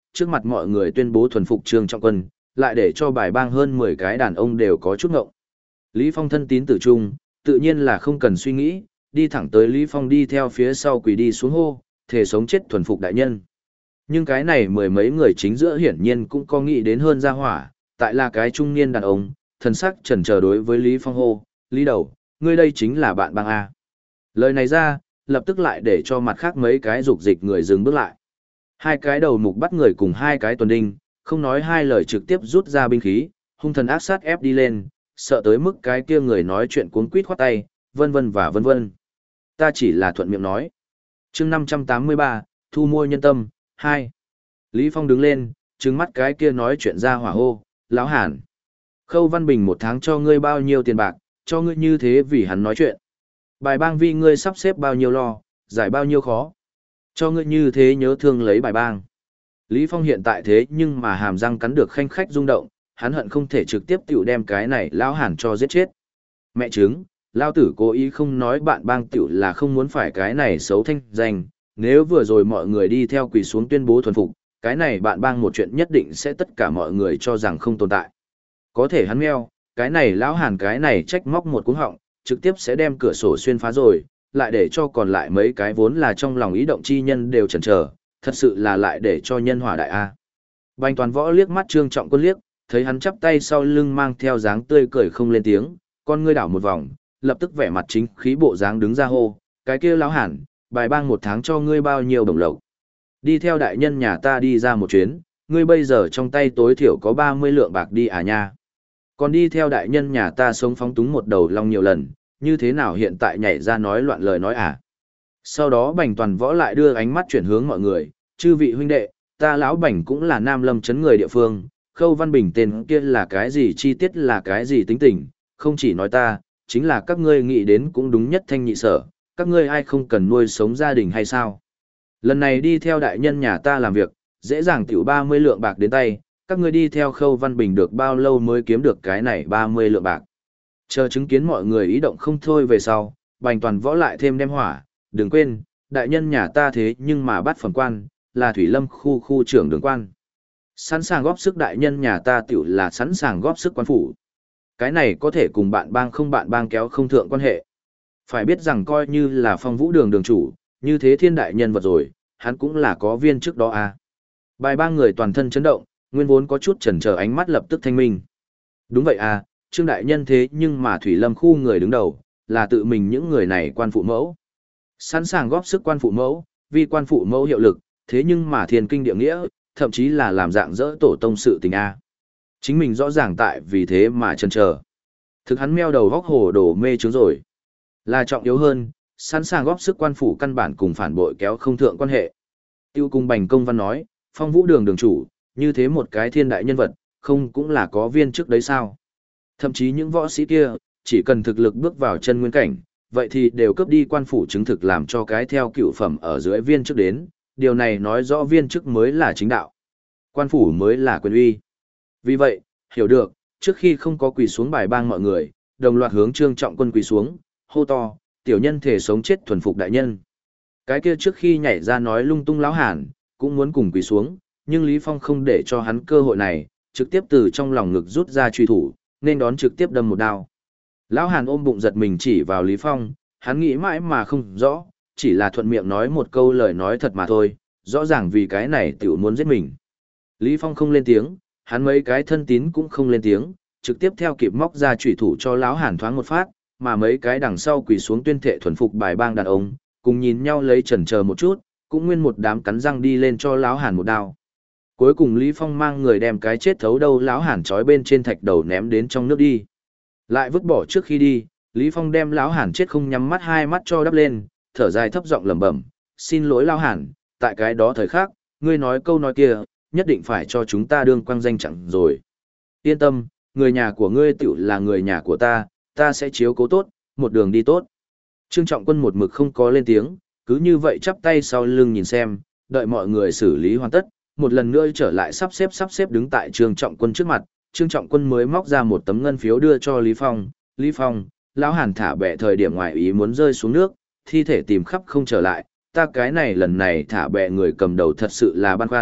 trước mặt mọi người tuyên bố thuần phục Trương Trọng Quân, lại để cho bài bang hơn 10 cái đàn ông đều có chút ngộng. Lý Phong thân tín tử trung, tự nhiên là không cần suy nghĩ, đi thẳng tới Lý Phong đi theo phía sau quỳ đi xuống hô, thề sống chết thuần phục đại nhân. Nhưng cái này mười mấy người chính giữa hiển nhiên cũng có nghĩ đến hơn ra hỏa, tại là cái trung niên đàn ông, thần sắc chần chờ đối với Lý Phong hô, Lý đầu, ngươi đây chính là bạn bang A. Lời này ra, lập tức lại để cho mặt khác mấy cái dục dịch người dừng bước lại. Hai cái đầu mục bắt người cùng hai cái tuần đinh, không nói hai lời trực tiếp rút ra binh khí, hung thần ác sát ép đi lên, sợ tới mức cái kia người nói chuyện cuống quýt khoát tay, vân vân và vân vân. Ta chỉ là thuận miệng nói. Chương 583, thu mua nhân tâm, 2. Lý Phong đứng lên, trừng mắt cái kia nói chuyện ra hỏa hô, lão Hàn. Khâu Văn Bình một tháng cho ngươi bao nhiêu tiền bạc, cho ngươi như thế vì hắn nói chuyện. Bài bang vì ngươi sắp xếp bao nhiêu lo, giải bao nhiêu khó. Cho ngươi như thế nhớ thương lấy bài bang. Lý Phong hiện tại thế nhưng mà hàm răng cắn được khanh khách rung động, hắn hận không thể trực tiếp tiểu đem cái này lão Hàn cho giết chết. Mẹ chứng, lao tử cố ý không nói bạn bang tiểu là không muốn phải cái này xấu thanh danh, nếu vừa rồi mọi người đi theo quỳ xuống tuyên bố thuần phục, cái này bạn bang một chuyện nhất định sẽ tất cả mọi người cho rằng không tồn tại. Có thể hắn meo, cái này lão Hàn cái này trách móc một cuống họng, trực tiếp sẽ đem cửa sổ xuyên phá rồi, lại để cho còn lại mấy cái vốn là trong lòng ý động chi nhân đều chần chờ, thật sự là lại để cho nhân hỏa đại a. Bành Toàn Võ liếc mắt Trương Trọng Quân liếc, thấy hắn chắp tay sau lưng mang theo dáng tươi cười không lên tiếng, con ngươi đảo một vòng, lập tức vẻ mặt chính khí bộ dáng đứng ra hô, cái kia lão Hàn, bài bang một tháng cho ngươi bao nhiêu đồng lộc. Đi theo đại nhân nhà ta đi ra một chuyến, ngươi bây giờ trong tay tối thiểu có 30 lượng bạc đi à nha. Còn đi theo đại nhân nhà ta sống phóng túng một đầu long nhiều lần, như thế nào hiện tại nhảy ra nói loạn lời nói à. Sau đó Bành Toàn Võ lại đưa ánh mắt chuyển hướng mọi người, chư vị huynh đệ, ta lão Bành cũng là Nam Lâm trấn người địa phương, Khâu Văn Bình tên kia là cái gì chi tiết là cái gì tính tình, không chỉ nói ta, chính là các ngươi nghĩ đến cũng đúng nhất thanh nhị sở, các ngươi ai không cần nuôi sống gia đình hay sao. Lần này đi theo đại nhân nhà ta làm việc, dễ dàng tiểu 30 lượng bạc đến tay, các ngươi đi theo Khâu Văn Bình được bao lâu mới kiếm được cái này 30 lượng bạc. Chờ chứng kiến mọi người ý động không thôi về sau, Bành Toàn Võ lại thêm đem hỏa, đừng quên, đại nhân nhà ta thế nhưng mà bắt phẩm quan, là Thủy Lâm khu trưởng đường quan. Sẵn sàng góp sức đại nhân nhà ta tiểu là sẵn sàng góp sức quan phủ. Cái này có thể cùng bạn bang kéo không thượng quan hệ. Phải biết rằng coi như là Phong Vũ đường đường chủ, như thế thiên đại nhân vật rồi, hắn cũng là có viên trước đó à. Bài ba người toàn thân chấn động, nguyên vốn có chút chần chờ ánh mắt lập tức thanh minh. Đúng vậy à, Trương đại nhân thế nhưng mà Thủy Lâm khu người đứng đầu, là tự mình những người này quan phụ mẫu. Sẵn sàng góp sức quan phụ mẫu, vì quan phụ mẫu hiệu lực, thế nhưng mà thiên kinh địa nghĩa, thậm chí là làm dạng dỡ tổ tông sự tình a. Chính mình rõ ràng tại vì thế mà chần chờ. Thực hắn meo đầu góc hồ đồ mê trướng rồi. Là trọng yếu hơn, sẵn sàng góp sức quan phủ căn bản cùng phản bội kéo không thượng quan hệ. Tiêu cung Bành Công Văn nói, Phong Vũ đường đường chủ, như thế một cái thiên đại nhân vật, không cũng là có viên trước đấy sao. Thậm chí những võ sĩ kia, chỉ cần thực lực bước vào chân nguyên cảnh, vậy thì đều cướp đi quan phủ chứng thực làm cho cái theo cựu phẩm ở dưới viên chức đến, điều này nói rõ viên chức mới là chính đạo. Quan phủ mới là quyền uy. Vì vậy, hiểu được, trước khi không có quỳ xuống bài bang mọi người, đồng loạt hướng Trương Trọng Quân quỳ xuống, hô to, tiểu nhân thể sống chết thuần phục đại nhân. Cái kia trước khi nhảy ra nói lung tung lão Hàn, cũng muốn cùng quỳ xuống, nhưng Lý Phong không để cho hắn cơ hội này, trực tiếp từ trong lòng ngực rút ra truy thủ, nên đón trực tiếp đâm một đao. Lão Hàn ôm bụng giật mình chỉ vào Lý Phong, hắn nghĩ mãi mà không rõ, chỉ là thuận miệng nói một câu lời nói thật mà thôi, rõ ràng vì cái này tiểu muốn giết mình. Lý Phong không lên tiếng, hắn mấy cái thân tín cũng không lên tiếng, trực tiếp theo kịp móc ra chủy thủ cho lão Hàn thoáng một phát, mà mấy cái đằng sau quỳ xuống tuyên thệ thuần phục bài bang đàn ông, cùng nhìn nhau lấy chần chờ một chút, cũng nguyên một đám cắn răng đi lên cho lão Hàn một đao. Cuối cùng Lý Phong mang người đem cái chết thấu đầu lão Hàn trói bên trên thạch đầu ném đến trong nước đi. Lại vứt bỏ trước khi đi, Lý Phong đem lão Hàn chết không nhắm mắt hai mắt cho đắp lên, thở dài thấp giọng lẩm bẩm, "Xin lỗi lão Hàn, tại cái đó thời khắc, ngươi nói câu nói kia, nhất định phải cho chúng ta đương quang danh chẳng rồi. Yên tâm, người nhà của ngươi tựu là người nhà của ta sẽ chiếu cố tốt, một đường đi tốt." Trương Trọng Quân một mực không có lên tiếng, cứ như vậy chắp tay sau lưng nhìn xem, đợi mọi người xử lý hoàn tất, một lần nữa trở lại sắp xếp đứng tại Trương Trọng Quân trước mặt, Trương Trọng Quân mới móc ra một tấm ngân phiếu đưa cho Lý Phong, "Lý Phong, lão Hàn thả bẹ thời điểm ngoài ý muốn rơi xuống nước, thi thể tìm khắp không trở lại, ta cái này lần này thả bẹ người cầm đầu thật sự là băn khoăn,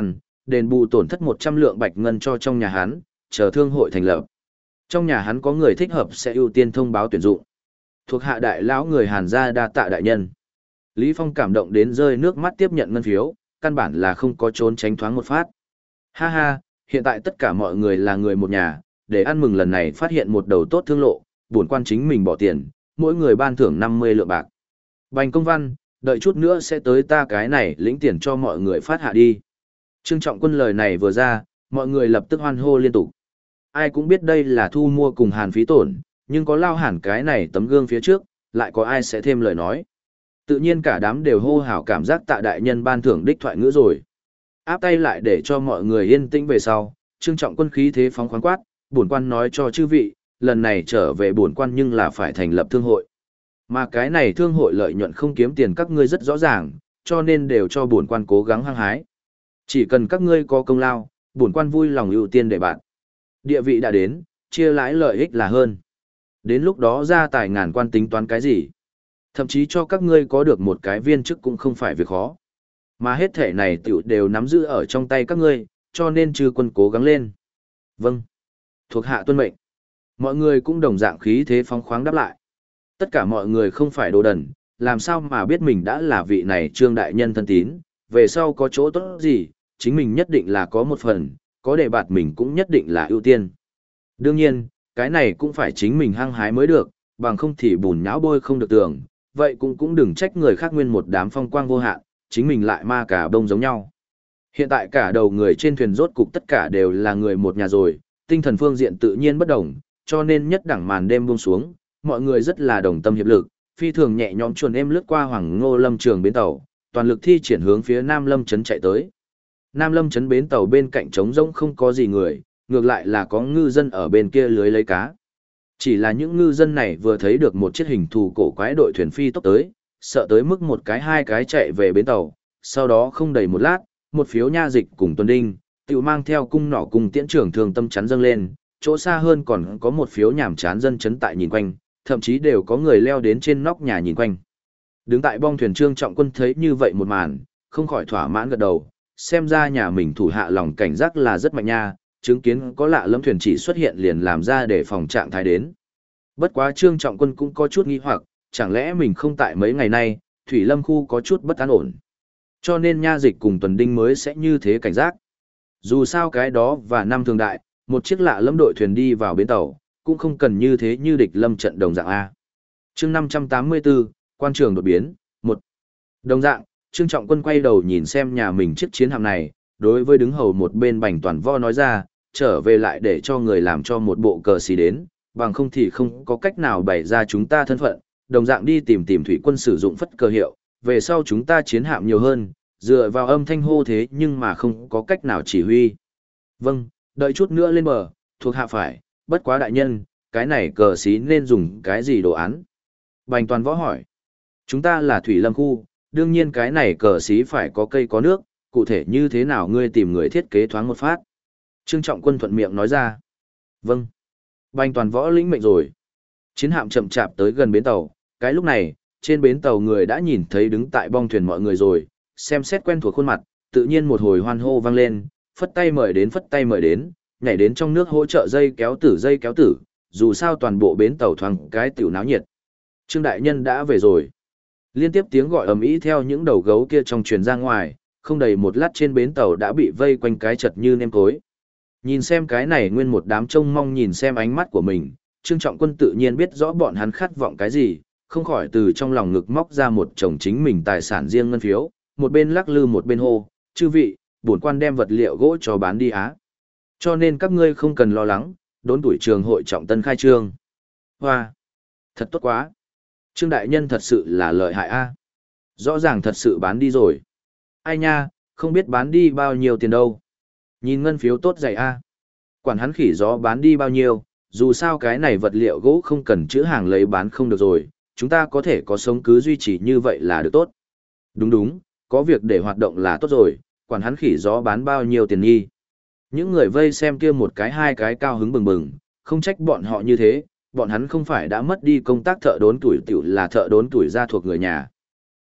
đền bù tổn thất 100 lượng bạch ngân cho trong nhà hắn, chờ thương hội thành lập. Trong nhà hắn có người thích hợp sẽ ưu tiên thông báo tuyển dụng. Thuộc hạ đại lão người Hàn gia đa tạ đại nhân. Lý Phong cảm động đến rơi nước mắt tiếp nhận ngân phiếu, căn bản là không có trốn tránh thoáng một phát. Ha ha, hiện tại tất cả mọi người là người một nhà, để ăn mừng lần này phát hiện một đầu tốt thương lộ, bổn quan chính mình bỏ tiền, mỗi người ban thưởng 50 lượng bạc. Bành công văn, đợi chút nữa sẽ tới ta cái này lĩnh tiền cho mọi người phát hạ đi. Trương Trọng Quân lời này vừa ra, mọi người lập tức hoan hô liên tục. Ai cũng biết đây là thu mua cùng Hàn phí tổn, nhưng có Lao Hàn cái này tấm gương phía trước, lại có ai sẽ thêm lời nói. Tự nhiên cả đám đều hô hào cảm giác tạ đại nhân ban thưởng đích thoại ngữ rồi. Áp tay lại để cho mọi người yên tĩnh về sau, Trương Trọng Quân khí thế phóng khoáng quát, bổn quan nói cho chư vị, lần này trở về bổn quan nhưng là phải thành lập thương hội. Mà cái này thương hội lợi nhuận không kiếm tiền các ngươi rất rõ ràng, cho nên đều cho bổn quan cố gắng hăng hái. Chỉ cần các ngươi có công lao, bổn quan vui lòng ưu tiên để bạn. Địa vị đã đến, chia lãi lợi ích là hơn. Đến lúc đó ra tài ngàn quan tính toán cái gì? Thậm chí cho các ngươi có được một cái viên chức cũng không phải việc khó. Mà hết thể này tiểu đều nắm giữ ở trong tay các ngươi, cho nên chư quân cố gắng lên. Vâng. Thuộc hạ tuân mệnh. Mọi người cũng đồng dạng khí thế phóng khoáng đáp lại. Tất cả mọi người không phải đồ đần, làm sao mà biết mình đã là vị này Trương đại nhân thân tín, về sau có chỗ tốt gì, chính mình nhất định là có một phần, có đề bạt mình cũng nhất định là ưu tiên. Đương nhiên, cái này cũng phải chính mình hăng hái mới được, bằng không thì bùn nhão bôi không được tường, vậy cũng đừng trách người khác nguyên một đám phong quang vô hạn, chính mình lại ma cả bông giống nhau. Hiện tại cả đầu người trên thuyền rốt cục tất cả đều là người một nhà rồi, tinh thần phương diện tự nhiên bất đồng, cho nên nhất đẳng màn đêm buông xuống, mọi người rất là đồng tâm hiệp lực, phi thường nhẹ nhõm chuồn êm lướt qua Hoàng Ngô Lâm trường bến tàu, toàn lực thi triển hướng phía Nam Lâm trấn chạy tới. Nam Lâm trấn bến tàu bên cạnh trống rỗng không có gì người, ngược lại là có ngư dân ở bên kia lưới lấy cá. Chỉ là những ngư dân này vừa thấy được một chiếc hình thù cổ quái đội thuyền phi tốc tới, sợ tới mức một cái hai cái chạy về bến tàu, sau đó không đầy một lát, một phiếu nha dịch cùng tuần đinh, tiểu mang theo cung nỏ cùng tiễn trưởng thường tâm chắn dâng lên, chỗ xa hơn còn có một phiếu nhảm chán dân chấn tại nhìn quanh, thậm chí đều có người leo đến trên nóc nhà nhìn quanh. Đứng tại bong thuyền Trương Trọng Quân thấy như vậy một màn, không khỏi thỏa mãn gật đầu, xem ra nhà mình thủ hạ lòng cảnh giác là rất mạnh nha, chứng kiến có lạ lẫm thuyền chỉ xuất hiện liền làm ra để phòng trạng thái đến. Bất quá Trương Trọng Quân cũng có chút nghi hoặc, chẳng lẽ mình không tại mấy ngày nay, Thủy Lâm khu có chút bất an ổn. Cho nên nha dịch cùng tuần đinh mới sẽ như thế cảnh giác. Dù sao cái đó và năm thường đại, một chiếc lạ lẫm đội thuyền đi vào bến tàu, cũng không cần như thế như địch lâm trận đồng dạng A. chương 584, quan trường đột biến, 1. Đồng dạng, Trương Trọng Quân quay đầu nhìn xem nhà mình chiếc chiến hạm này, đối với đứng hầu một bên Bành Toàn Vo nói ra, trở về lại để cho người làm cho một bộ cờ xí đến, bằng không thì không có cách nào bày ra chúng ta thân phận, đồng dạng đi tìm thủy quân sử dụng phất cờ hiệu, về sau chúng ta chiến hạm nhiều hơn, dựa vào âm thanh hô thế nhưng mà không có cách nào chỉ huy. Vâng, đợi chút nữa lên bờ, thuộc hạ phải, bất quá đại nhân, cái này cờ xí nên dùng cái gì đồ án? Bành Toàn Võ hỏi. Chúng ta là Thủy Lâm khu, đương nhiên cái này cờ xí phải có cây có nước, cụ thể như thế nào ngươi tìm người thiết kế thoáng một phát. Trương Trọng Quân thuận miệng nói ra. Vâng. Bành Toàn Võ lĩnh mệnh rồi. Chiến hạm chậm chạp tới gần bến tàu, cái lúc này, trên bến tàu người đã nhìn thấy đứng tại bong thuyền mọi người rồi, xem xét quen thuộc khuôn mặt, tự nhiên một hồi hoan hô vang lên, phất tay mời đến, nhảy đến trong nước hỗ trợ dây kéo tử, dù sao toàn bộ bến tàu thoáng cái tiểu náo nhiệt. Trương đại nhân đã về rồi. Liên tiếp tiếng gọi ầm ĩ theo những đầu gấu kia trong truyền ra ngoài, không đầy một lát trên bến tàu đã bị vây quanh cái chật như nêm cối. Nhìn xem cái này nguyên một đám trông mong nhìn xem ánh mắt của mình, Trương Trọng Quân tự nhiên biết rõ bọn hắn khát vọng cái gì, không khỏi từ trong lòng ngực móc ra một chồng chính mình tài sản riêng ngân phiếu, một bên lắc lư một bên hô, chư vị, bổn quan đem vật liệu gỗ cho bán đi á. Cho nên các ngươi không cần lo lắng, đốn tuổi trường hội trọng tân khai trương. Hoa! Thật tốt quá! Trương đại nhân thật sự là lợi hại a. Rõ ràng thật sự bán đi rồi. Ai nha, không biết bán đi bao nhiêu tiền đâu. Nhìn ngân phiếu tốt dày a. Quản hắn khỉ gió bán đi bao nhiêu, dù sao cái này vật liệu gỗ không cần chữ hàng lấy bán không được rồi, chúng ta có thể có sống cứ duy trì như vậy là được tốt. Đúng, có việc để hoạt động là tốt rồi, quản hắn khỉ gió bán bao nhiêu tiền nghi. Những người vây xem kia một cái hai cái cao hứng bừng bừng, không trách bọn họ như thế, bọn hắn không phải đã mất đi công tác thợ đốn tuổi tiểu là thợ đốn tuổi gia thuộc người nhà.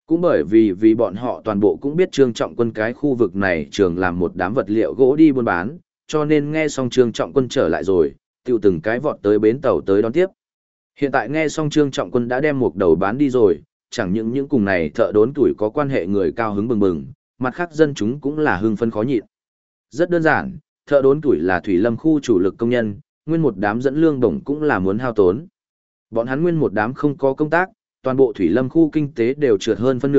Cũng bởi vì bọn họ toàn bộ cũng biết Trương Trọng Quân cái khu vực này trường làm một đám vật liệu gỗ đi buôn bán, cho nên nghe xong Trương Trọng Quân trở lại rồi, tiêu từng cái vọt tới bến tàu tới đón tiếp. Hiện tại nghe xong Trương Trọng Quân đã đem một đầu bán đi rồi, chẳng những cùng này thợ đốn tuổi có quan hệ người cao hứng bừng bừng, mặt khác dân chúng cũng là hưng phấn khó nhịn. Rất đơn giản, thợ đốn tuổi là thủy lâm khu chủ lực công nhân, nguyên một đám dẫn lương đồng cũng là muốn hao tốn. Bọn hắn nguyên một đám không có công tác, toàn bộ thủy lâm khu kinh tế đều trượt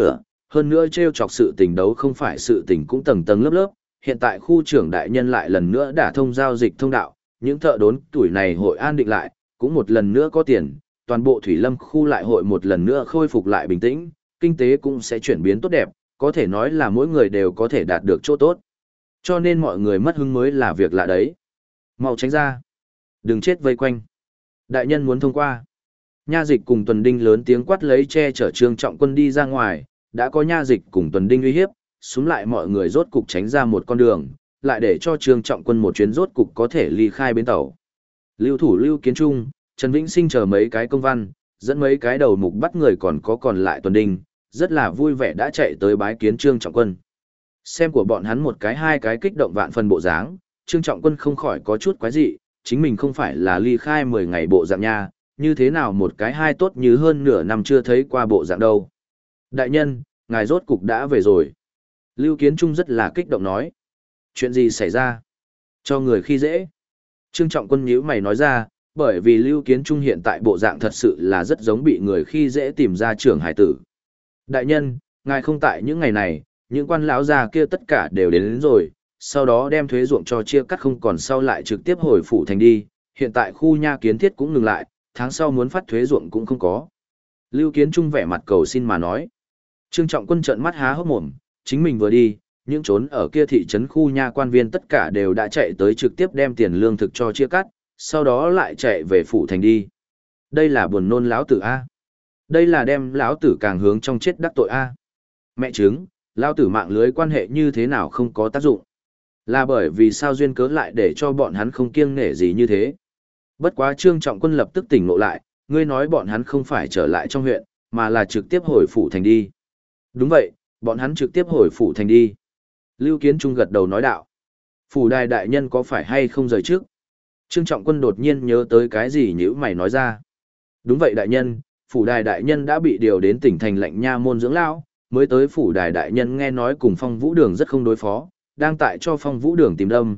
hơn nữa trêu chọc sự tình đấu không phải sự tình cũng tầng tầng lớp lớp, hiện tại khu trưởng đại nhân lại lần nữa đả thông giao dịch thông đạo, những thợ đốn tuổi này hội an định lại, cũng một lần nữa có tiền, toàn bộ thủy lâm khu lại hội một lần nữa khôi phục lại bình tĩnh, kinh tế cũng sẽ chuyển biến tốt đẹp, có thể nói là mỗi người đều có thể đạt được chỗ tốt. Cho nên mọi người mất hứng mới là việc lạ đấy. Mau tránh ra. Đừng chết vây quanh. Đại nhân muốn thông qua. Nha dịch cùng tuần đinh lớn tiếng quát lấy che chở Trương Trọng Quân đi ra ngoài, đã có nha dịch cùng tuần đinh uy hiếp, xuống lại mọi người rốt cục tránh ra một con đường, lại để cho Trương Trọng Quân một chuyến rốt cục có thể ly khai bến tàu. Lưu thủ Lưu Kiến Trung, Trần Vĩnh Sinh chờ mấy cái công văn, dẫn mấy cái đầu mục bắt người còn lại tuần đinh, rất là vui vẻ đã chạy tới bái kiến Trương Trọng Quân. Xem của bọn hắn một cái hai cái kích động vạn phần bộ dáng, Trương Trọng Quân không khỏi có chút quái dị, chính mình không phải là ly khai 10 ngày bộ dạng nha, như thế nào một cái hai tốt như hơn nửa năm chưa thấy qua bộ dạng đâu. Đại nhân, ngài rốt cục đã về rồi. Lưu Kiến Trung rất là kích động nói. Chuyện gì xảy ra? Cho người khi dễ. Trương Trọng Quân nhíu mày nói ra, bởi vì Lưu Kiến Trung hiện tại bộ dạng thật sự là rất giống bị người khi dễ tìm ra trưởng hải tử. Đại nhân, ngài không tại những ngày này, những quan lão già kia tất cả đều đến rồi, sau đó đem thuế ruộng cho chia cắt không còn sau lại trực tiếp hồi phủ thành đi, hiện tại khu nha kiến thiết cũng ngừng lại, tháng sau muốn phát thuế ruộng cũng không có. Lưu Kiến Trung vẻ mặt cầu xin mà nói. Trương Trọng Quân trợn mắt há hốc mồm, chính mình vừa đi, những trốn ở kia thị trấn khu nha quan viên tất cả đều đã chạy tới trực tiếp đem tiền lương thực cho chia cắt, sau đó lại chạy về phủ thành đi. Đây là buồn nôn lão tử A. Đây là đem lão tử càng hướng trong chết đắc tội A. Mẹ chứng, lão tử mạng lưới quan hệ như thế nào không có tác dụng. Là bởi vì sao duyên cớ lại để cho bọn hắn không kiêng nể gì như thế. Bất quá Trương Trọng Quân lập tức tỉnh ngộ lại, ngươi nói bọn hắn không phải trở lại trong huyện, mà là trực tiếp hồi phủ thành đi. Đúng vậy, bọn hắn trực tiếp hồi phủ thành đi. Lưu Kiến Trung gật đầu nói đạo. Phủ đài đại nhân có phải hay không rời trước? Trương Trọng Quân đột nhiên nhớ tới cái gì nhữ mày nói ra. Đúng vậy đại nhân, phủ đài đại nhân đã bị điều đến tỉnh thành lệnh nha môn dưỡng lão, mới tới phủ đài đại nhân nghe nói cùng Phong Vũ Đường rất không đối phó, đang tại cho Phong Vũ Đường tìm đâm,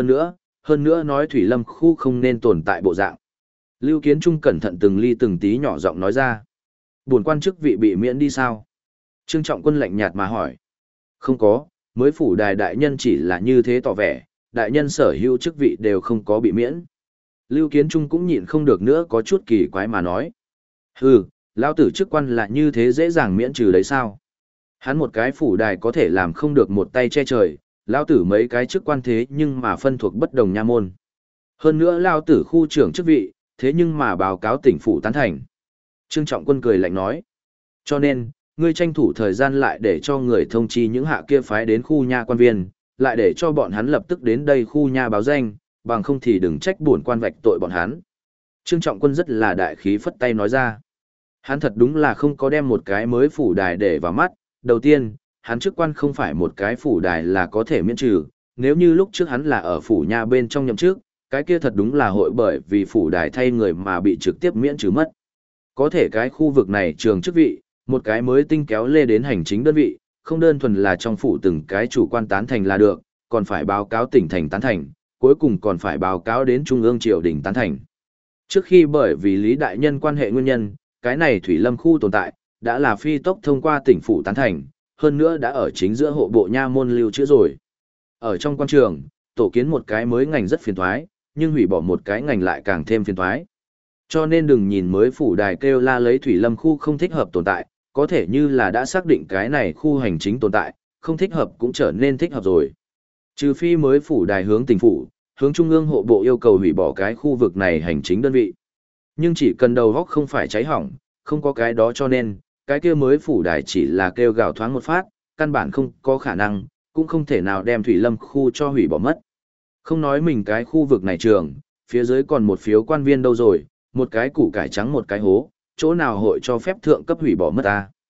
hơn nữa nói Thủy Lâm khu không nên tồn tại bộ dạng. Lưu Kiến Trung cẩn thận từng ly từng tí nhỏ giọng nói ra. Bổn quan chức vị bị miễn đi sao? Trương Trọng Quân lạnh nhạt mà hỏi. Không có, mới phủ đài đại nhân chỉ là như thế tỏ vẻ, đại nhân sở hữu chức vị đều không có bị miễn. Lưu Kiến Trung cũng nhịn không được nữa có chút kỳ quái mà nói. Hừ, lão tử chức quan là như thế dễ dàng miễn trừ đấy sao? Hắn một cái phủ đài có thể làm không được một tay che trời, lão tử mấy cái chức quan thế nhưng mà phân thuộc bất đồng nha môn. Hơn nữa lão tử khu trưởng chức vị, thế nhưng mà báo cáo tỉnh phủ tán thành. Trương Trọng Quân cười lạnh nói. Cho nên, ngươi tranh thủ thời gian lại để cho người thông chi những hạ kia phái đến khu nha quan viên, lại để cho bọn hắn lập tức đến đây khu nha báo danh, bằng không thì đừng trách bổn quan vạch tội bọn hắn. Trương Trọng Quân rất là đại khí phất tay nói ra. Hắn thật đúng là không có đem một cái mới phủ đài để vào mắt. Đầu tiên, hắn chức quan không phải một cái phủ đài là có thể miễn trừ, nếu như lúc trước hắn là ở phủ nha bên trong nhậm chức, cái kia thật đúng là hội bởi vì phủ đài thay người mà bị trực tiếp miễn trừ mất. Có thể cái khu vực này trường chức vị, một cái mới tinh kéo lê đến hành chính đơn vị, không đơn thuần là trong phủ từng cái chủ quan tán thành là được, còn phải báo cáo tỉnh thành tán thành, cuối cùng còn phải báo cáo đến trung ương triều đình tán thành. Trước khi bởi vì Lý Đại Nhân quan hệ nguyên nhân, cái này Thủy Lâm khu tồn tại, đã là phi tốc thông qua tỉnh phủ tán thành, hơn nữa đã ở chính giữa hộ bộ nha môn lưu trữ rồi. Ở trong quan trường, tổ kiến một cái mới ngành rất phiền thoái, nhưng hủy bỏ một cái ngành lại càng thêm phiền thoái. Cho nên đừng nhìn mới phủ đài kêu la lấy Thủy Lâm khu không thích hợp tồn tại, có thể như là đã xác định cái này khu hành chính tồn tại, không thích hợp cũng trở nên thích hợp rồi. Trừ phi mới phủ đài hướng tỉnh phủ, hướng trung ương hộ bộ yêu cầu hủy bỏ cái khu vực này hành chính đơn vị. Nhưng chỉ cần đầu góc không phải cháy hỏng, không có cái đó cho nên, cái kia mới phủ đài chỉ là kêu gào thoáng một phát, căn bản không có khả năng, cũng không thể nào đem Thủy Lâm khu cho hủy bỏ mất. Không nói mình cái khu vực này trường, phía dưới còn một phiếu quan viên đâu rồi, một cái củ cải trắng một cái hố, chỗ nào hội cho phép thượng cấp hủy bỏ mất ta.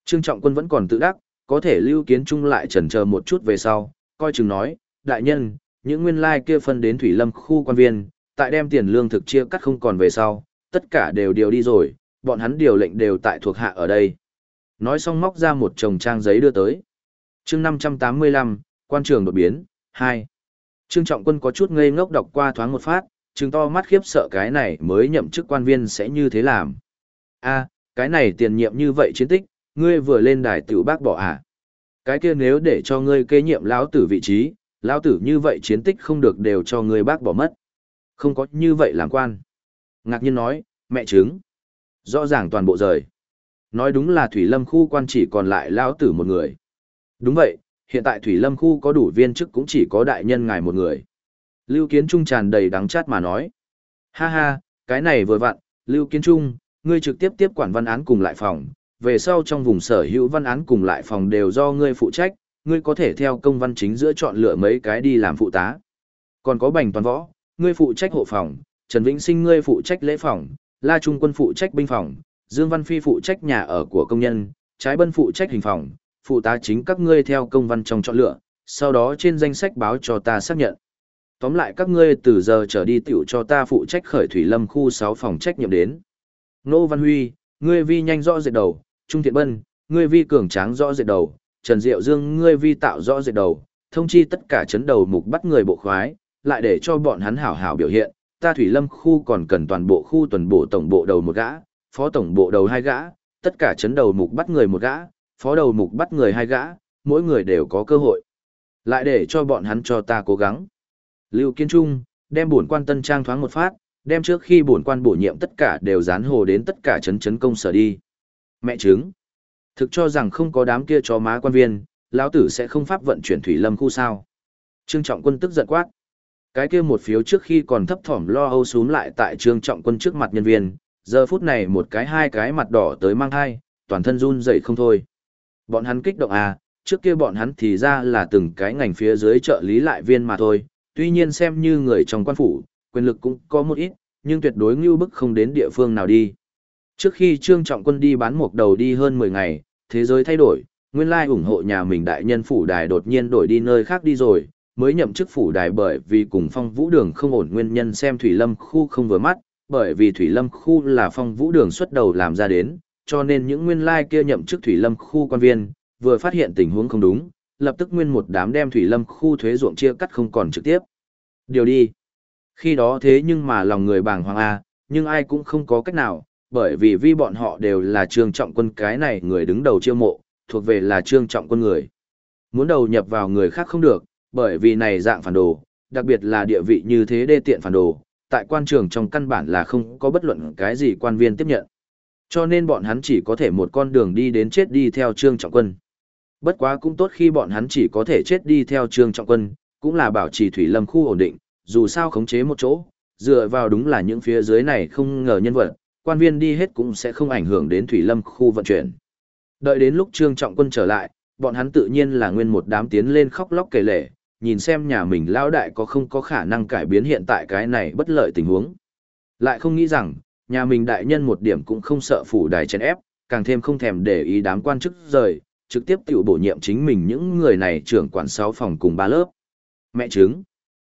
Trương Trọng Quân vẫn còn tự đắc, có thể Lưu Kiến Trung lại chần chờ một chút về sau, coi chừng nói, đại nhân, những nguyên lai kia phân đến Thủy Lâm khu quan viên, tại đem tiền lương thực chia cắt không còn về sau, tất cả đều điều đi rồi, bọn hắn điều lệnh đều tại thuộc hạ ở đây. Nói xong móc ra một chồng trang giấy đưa tới. Chương 585, quan trường đột biến, 2. Trương Trọng Quân có chút ngây ngốc đọc qua thoáng một phát, trừng to mắt khiếp sợ cái này mới nhậm chức quan viên sẽ như thế làm. A, cái này tiền nhiệm như vậy chiến tích, ngươi vừa lên đài tiểu bác bỏ à? Cái kia nếu để cho ngươi kế nhiệm lão tử vị trí, lão tử như vậy chiến tích không được đều cho ngươi bác bỏ mất. Không có như vậy làm quan. Ngạc nhiên nói, mẹ chứng. Rõ ràng toàn bộ rời. Nói đúng là Thủy Lâm khu quan chỉ còn lại lão tử một người. Đúng vậy, hiện tại Thủy Lâm khu có đủ viên chức cũng chỉ có đại nhân ngài một người. Lưu Kiến Trung tràn đầy đắng chát mà nói. Ha ha, cái này vừa vặn, Lưu Kiến Trung, ngươi trực tiếp tiếp quản văn án cùng lại phòng, về sau trong vùng sở hữu văn án cùng lại phòng đều do ngươi phụ trách, ngươi có thể theo công văn chính giữa chọn lựa mấy cái đi làm phụ tá. Còn có Bành Toàn Võ, ngươi phụ trách hộ phòng, Trần Vĩnh Sinh ngươi phụ trách lễ phòng, La Trung Quân phụ trách binh phòng, Dương Văn Phi phụ trách nhà ở của công nhân, Trái Bân phụ trách hình phòng, phụ tá chính các ngươi theo công văn trong chọn lựa, sau đó trên danh sách báo cho ta xác nhận. Tóm lại các ngươi từ giờ trở đi tiểu cho ta phụ trách khởi Thủy Lâm khu 6 phòng trách nhiệm đến. Nô Văn Huy, ngươi vi nhanh rõ rệt đầu, Trung Thiện Bân, ngươi vi cường tráng rõ rệt đầu, Trần Diệu Dương ngươi vi tạo rõ rệt đầu, thông chi tất cả chấn đầu mục bắt người bộ khoái, lại để cho bọn hắn hảo hảo biểu hiện, ta Thủy Lâm khu còn cần toàn bộ khu tuần bộ tổng bộ đầu một gã, phó tổng bộ đầu 2 gã, tất cả chấn đầu mục bắt người một gã, phó đầu mục bắt người 2 gã, mỗi người đều có cơ hội. Lại để cho bọn hắn cho ta cố gắng. Lưu Kiến Trung, đem bổn quan tân trang thoáng một phát, đem trước khi bổn quan bổ nhiệm tất cả đều dán hồ đến tất cả chấn công sở đi. Mẹ chứng. Thực cho rằng không có đám kia chó má quan viên, lão tử sẽ không pháp vận chuyển Thủy Lâm khu sao. Trương Trọng Quân tức giận quát. Cái kia một phiếu trước khi còn thấp thỏm lo âu xuống lại tại Trương Trọng Quân trước mặt nhân viên, giờ phút này một cái hai cái mặt đỏ tới mang hai, toàn thân run dậy không thôi. Bọn hắn kích động à, trước kia bọn hắn thì ra là từng cái ngành phía dưới trợ lý lại viên mà thôi, tuy nhiên xem như người trong quan phủ, quyền lực cũng có một ít, nhưng tuyệt đối ngưu bức không đến địa phương nào đi. Trước khi Trương Trọng Quân đi bán mộc đầu đi hơn 10 ngày, thế giới thay đổi, nguyên lai ủng hộ nhà mình đại nhân phủ đài đột nhiên đổi đi nơi khác đi rồi, mới nhậm chức phủ đài bởi vì cùng Phong Vũ Đường không ổn nguyên nhân xem Thủy Lâm khu không vừa mắt, bởi vì Thủy Lâm khu là Phong Vũ Đường xuất đầu làm ra đến, cho nên những nguyên lai kia nhậm chức Thủy Lâm khu quan viên, vừa phát hiện tình huống không đúng, lập tức nguyên một đám đem Thủy Lâm khu thuế ruộng chia cắt không còn trực tiếp. Điều đi. Khi đó thế nhưng mà lòng người bàng hoàng a, nhưng ai cũng không có cách nào, bởi vì bọn họ đều là Trương Trọng Quân cái này người đứng đầu chiêu mộ, thuộc về là Trương Trọng Quân người. Muốn đầu nhập vào người khác không được, bởi vì này dạng phản đồ, đặc biệt là địa vị như thế đê tiện phản đồ, tại quan trường trong căn bản là không có bất luận cái gì quan viên tiếp nhận. Cho nên bọn hắn chỉ có thể một con đường đi đến chết đi theo Trương Trọng Quân. Bất quá cũng tốt khi bọn hắn chỉ có thể chết đi theo Trương Trọng Quân, cũng là bảo trì Thủy Lâm khu ổn định, dù sao khống chế một chỗ, dựa vào đúng là những phía dưới này không ngờ nhân vật, quan viên đi hết cũng sẽ không ảnh hưởng đến Thủy Lâm khu vận chuyển. Đợi đến lúc Trương Trọng Quân trở lại, bọn hắn tự nhiên là nguyên một đám tiến lên khóc lóc kể lể, nhìn xem nhà mình lão đại có không có khả năng cải biến hiện tại cái này bất lợi tình huống. Lại không nghĩ rằng, nhà mình đại nhân một điểm cũng không sợ phủ đài chèn ép, càng thêm không thèm để ý đám quan chức rời, trực tiếp tự bổ nhiệm chính mình những người này trưởng quản 6 phòng cùng 3 lớp. Mẹ chứng.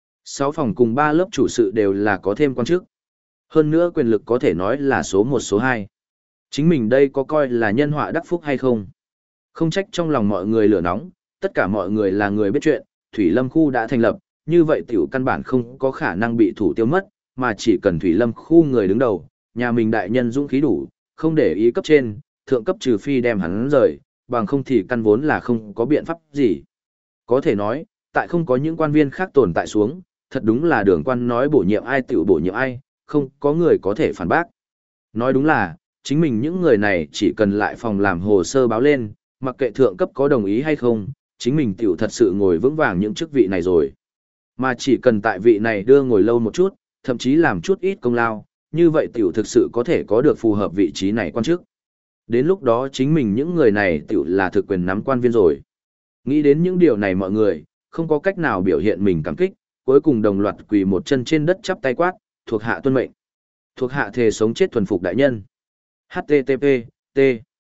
6 phòng cùng 3 lớp chủ sự đều là có thêm quan chức. Hơn nữa quyền lực có thể nói là số 1 số 2. Chính mình đây có coi là nhân họa đắc phúc hay không? Không trách trong lòng mọi người lửa nóng, tất cả mọi người là người biết chuyện, Thủy Lâm khu đã thành lập, như vậy tiểu căn bản không có khả năng bị thủ tiêu mất, mà chỉ cần Thủy Lâm khu người đứng đầu, nhà mình đại nhân dũng khí đủ, không để ý cấp trên, thượng cấp trừ phi đem hắn rời, bằng không thì căn vốn là không có biện pháp gì. Có thể nói, tại không có những quan viên khác tồn tại xuống, thật đúng là đường quan nói bổ nhiệm ai tiểu bổ nhiệm ai, không có người có thể phản bác. Nói đúng là, chính mình những người này chỉ cần lại phòng làm hồ sơ báo lên, mặc kệ thượng cấp có đồng ý hay không, chính mình tiểu thật sự ngồi vững vàng những chức vị này rồi. Mà chỉ cần tại vị này đưa ngồi lâu một chút, thậm chí làm chút ít công lao, như vậy tiểu thực sự có thể có được phù hợp vị trí này quan chức. Đến lúc đó chính mình những người này tiểu là thực quyền nắm quan viên rồi. Nghĩ đến những điều này mọi người, không có cách nào biểu hiện mình cảm kích, cuối cùng đồng loạt quỳ một chân trên đất chắp tay quát, thuộc hạ tuân mệnh. Thuộc hạ thề sống chết thuần phục đại nhân. HTTP, T.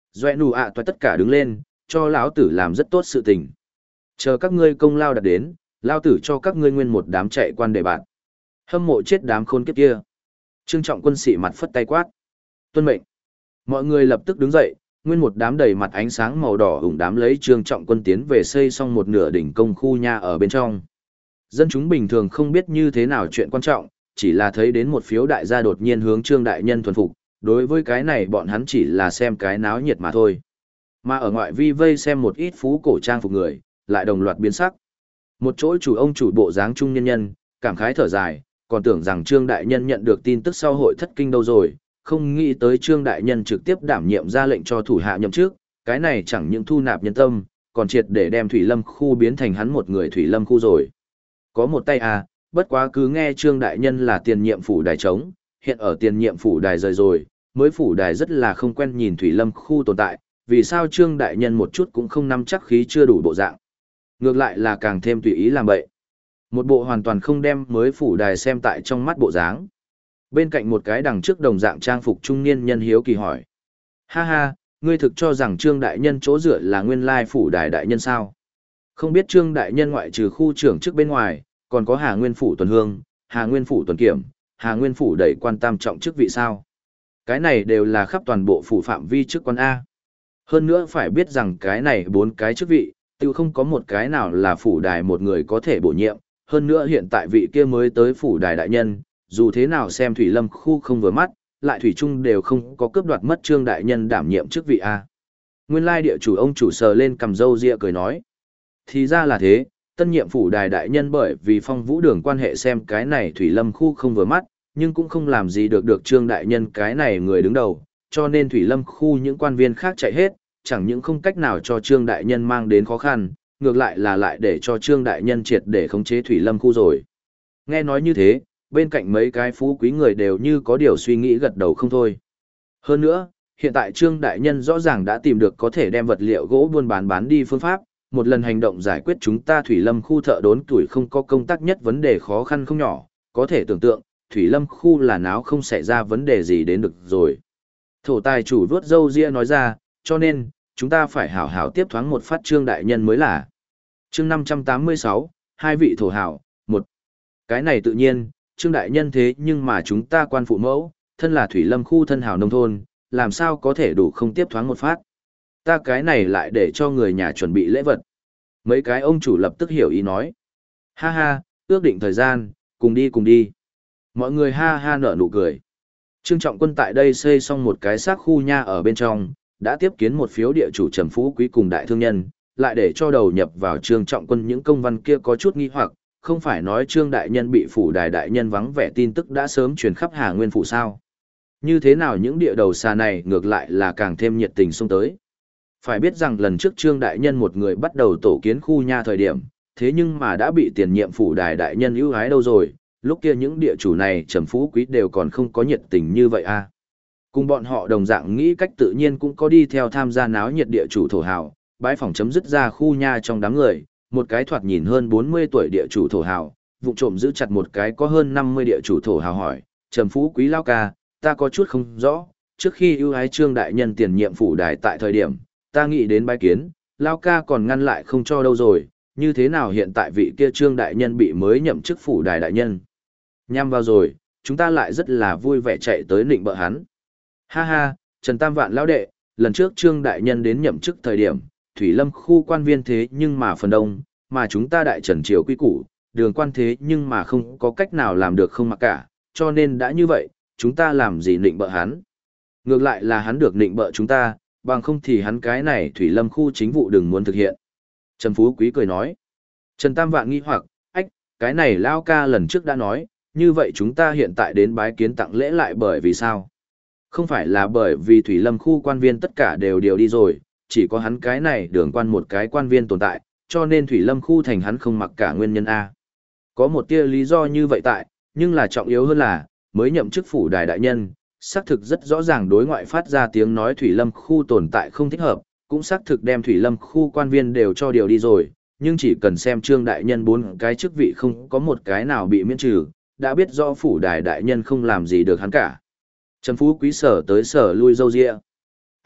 Doẹ nụ ạ toại tất cả đứng lên, cho lão tử làm rất tốt sự tình. Chờ các ngươi công lao đạt đến, lão tử cho các ngươi nguyên một đám chạy quan đề bạn. Hâm mộ chết đám khôn kiếp kia. Trương Trọng Quân xị mặt phất tay quát. Tuân mệnh. Mọi người lập tức đứng dậy, nguyên một đám đầy mặt ánh sáng màu đỏ ửng đám lấy Trương Trọng Quân tiến về xây xong một nửa đỉnh công khu nha ở bên trong. Dân chúng bình thường không biết như thế nào chuyện quan trọng, chỉ là thấy đến một phiếu đại gia đột nhiên hướng Trương đại nhân thuần phục, đối với cái này bọn hắn chỉ là xem cái náo nhiệt mà thôi. Mà ở ngoại vi vây xem một ít phú cổ trang phục người, lại đồng loạt biến sắc. Một chỗ chủ ông chủ bộ dáng trung nhân nhân, cảm khái thở dài, còn tưởng rằng Trương đại nhân nhận được tin tức sau hội thất kinh đâu rồi, không nghĩ tới Trương đại nhân trực tiếp đảm nhiệm ra lệnh cho thủ hạ nhậm chức, cái này chẳng những thu nạp nhân tâm, còn triệt để đem Thủy Lâm khu biến thành hắn một người Thủy Lâm khu rồi. Có một tay à, bất quá cứ nghe Trương đại nhân là tiền nhiệm phủ đài trống, hiện ở tiền nhiệm phủ đài rời rồi, mới phủ đài rất là không quen nhìn Thủy Lâm khu tồn tại, vì sao Trương đại nhân một chút cũng không nắm chắc khí chưa đủ bộ dạng. Ngược lại là càng thêm tùy ý làm bậy. Một bộ hoàn toàn không đem mới phủ đài xem tại trong mắt bộ dáng. Bên cạnh một cái đằng trước đồng dạng trang phục trung niên nhân hiếu kỳ hỏi. Ha ha, ngươi thực cho rằng Trương đại nhân chỗ dựa là nguyên lai phủ đài đại nhân sao? Không biết Trương đại nhân ngoại trừ khu trưởng trước bên ngoài, còn có Hà Nguyên phủ tuần hương, Hà Nguyên phủ tuần kiểm, Hà Nguyên phủ đẩy quan tam trọng chức vị sao? Cái này đều là khắp toàn bộ phủ phạm vi chức quan A. Hơn nữa phải biết rằng cái này 4 cái chức vị, tự không có một cái nào là phủ đài một người có thể bổ nhiệm. Hơn nữa hiện tại vị kia mới tới phủ đài đại nhân, dù thế nào xem Thủy Lâm khu không vừa mắt, lại Thủy Trung đều không có cướp đoạt mất Trương đại nhân đảm nhiệm chức vị A. Nguyên lai địa chủ ông chủ sờ lên cầm râu ria cười nói. Thì ra là thế, tân nhiệm phủ đài đại nhân bởi vì Phong Vũ Đường quan hệ xem cái này Thủy Lâm khu không vừa mắt, nhưng cũng không làm gì được Trương đại nhân cái này người đứng đầu, cho nên Thủy Lâm khu những quan viên khác chạy hết, chẳng những không cách nào cho Trương đại nhân mang đến khó khăn, ngược lại là lại để cho Trương đại nhân triệt để khống chế Thủy Lâm khu rồi. Nghe nói như thế, bên cạnh mấy cái phú quý người đều như có điều suy nghĩ gật đầu không thôi. Hơn nữa, hiện tại Trương đại nhân rõ ràng đã tìm được có thể đem vật liệu gỗ buôn bán đi phương pháp, một lần hành động giải quyết chúng ta Thủy Lâm khu thợ đốn tuổi không có công tác nhất vấn đề khó khăn không nhỏ, có thể tưởng tượng, Thủy Lâm khu là náo không xảy ra vấn đề gì đến được rồi. Thổ tài chủ vuốt râu ria nói ra, cho nên, chúng ta phải hảo hảo tiếp thoáng một phát Trương đại nhân mới là. Chương 586, hai vị thổ hảo, một. Cái này tự nhiên, Trương đại nhân thế nhưng mà chúng ta quan phụ mẫu, thân là Thủy Lâm khu thân hảo nông thôn, làm sao có thể đủ không tiếp thoáng một phát. Ta cái này lại để cho người nhà chuẩn bị lễ vật. Mấy cái ông chủ lập tức hiểu ý nói. Ha ha, ước định thời gian, cùng đi cùng đi. Mọi người ha ha nở nụ cười. Trương Trọng Quân tại đây xây xong một cái xác khu nha ở bên trong, đã tiếp kiến một phiếu địa chủ Trầm Phú Quý cùng đại thương nhân, lại để cho đầu nhập vào Trương Trọng Quân những công văn kia có chút nghi hoặc, không phải nói Trương đại nhân bị phủ đài đại nhân vắng vẻ tin tức đã sớm truyền khắp Hà Nguyên phủ sao? Như thế nào những địa đầu xa này ngược lại là càng thêm nhiệt tình xông tới. Phải biết rằng lần trước Trương đại nhân một người bắt đầu tổ kiến khu nha thời điểm, thế nhưng mà đã bị tiền nhiệm phủ đài đại nhân ưu ái đâu rồi, lúc kia những địa chủ này Trầm Phú Quý đều còn không có nhiệt tình như vậy à. Cùng bọn họ đồng dạng nghĩ cách tự nhiên cũng có đi theo tham gia náo nhiệt địa chủ thổ hào, bãi phòng chấm dứt ra khu nha trong đám người, một cái thoạt nhìn hơn 40 tuổi địa chủ thổ hào, vụng trộm giữ chặt một cái có hơn 50 địa chủ thổ hào hỏi, Trầm Phú Quý lao ca, ta có chút không rõ, trước khi ưu ái Trương đại nhân tiền nhiệm phủ đài tại thời điểm, ta nghĩ đến bái kiến, lao ca còn ngăn lại không cho đâu rồi, như thế nào hiện tại vị kia Trương đại nhân bị mới nhậm chức phủ đài đại nhân. Nhằm vào rồi, chúng ta lại rất là vui vẻ chạy tới nịnh bợ hắn. Ha ha, Trần Tam Vạn lão đệ, lần trước Trương đại nhân đến nhậm chức thời điểm, Thủy Lâm khu quan viên thế nhưng mà phần đông, mà chúng ta đại trần triều quy củ, đường quan thế nhưng mà không có cách nào làm được không mặc cả, cho nên đã như vậy, chúng ta làm gì nịnh bợ hắn. Ngược lại là hắn được nịnh bợ chúng ta, bằng không thì hắn cái này Thủy Lâm khu chính vụ đừng muốn thực hiện. Trần Phú Quý cười nói. Trần Tam Vạn nghi hoặc, ách, cái này lao ca lần trước đã nói, như vậy chúng ta hiện tại đến bái kiến tặng lễ lại bởi vì sao? Không phải là bởi vì Thủy Lâm khu quan viên tất cả đều điều đi rồi, chỉ có hắn cái này đường quan một cái quan viên tồn tại, cho nên Thủy Lâm khu thành hắn không mặc cả nguyên nhân A. Có một tia lý do như vậy tại, nhưng là trọng yếu hơn là, mới nhậm chức phủ đài đại nhân, xác thực rất rõ ràng đối ngoại phát ra tiếng nói Thủy Lâm khu tồn tại không thích hợp, cũng xác thực đem Thủy Lâm khu quan viên đều cho điều đi rồi, nhưng chỉ cần xem Trương đại nhân 4 cái chức vị không có một cái nào bị miễn trừ, đã biết rõ phủ đài đại nhân không làm gì được hắn cả. Trần Phú Quý sở tới sở lui râu ria. Ách,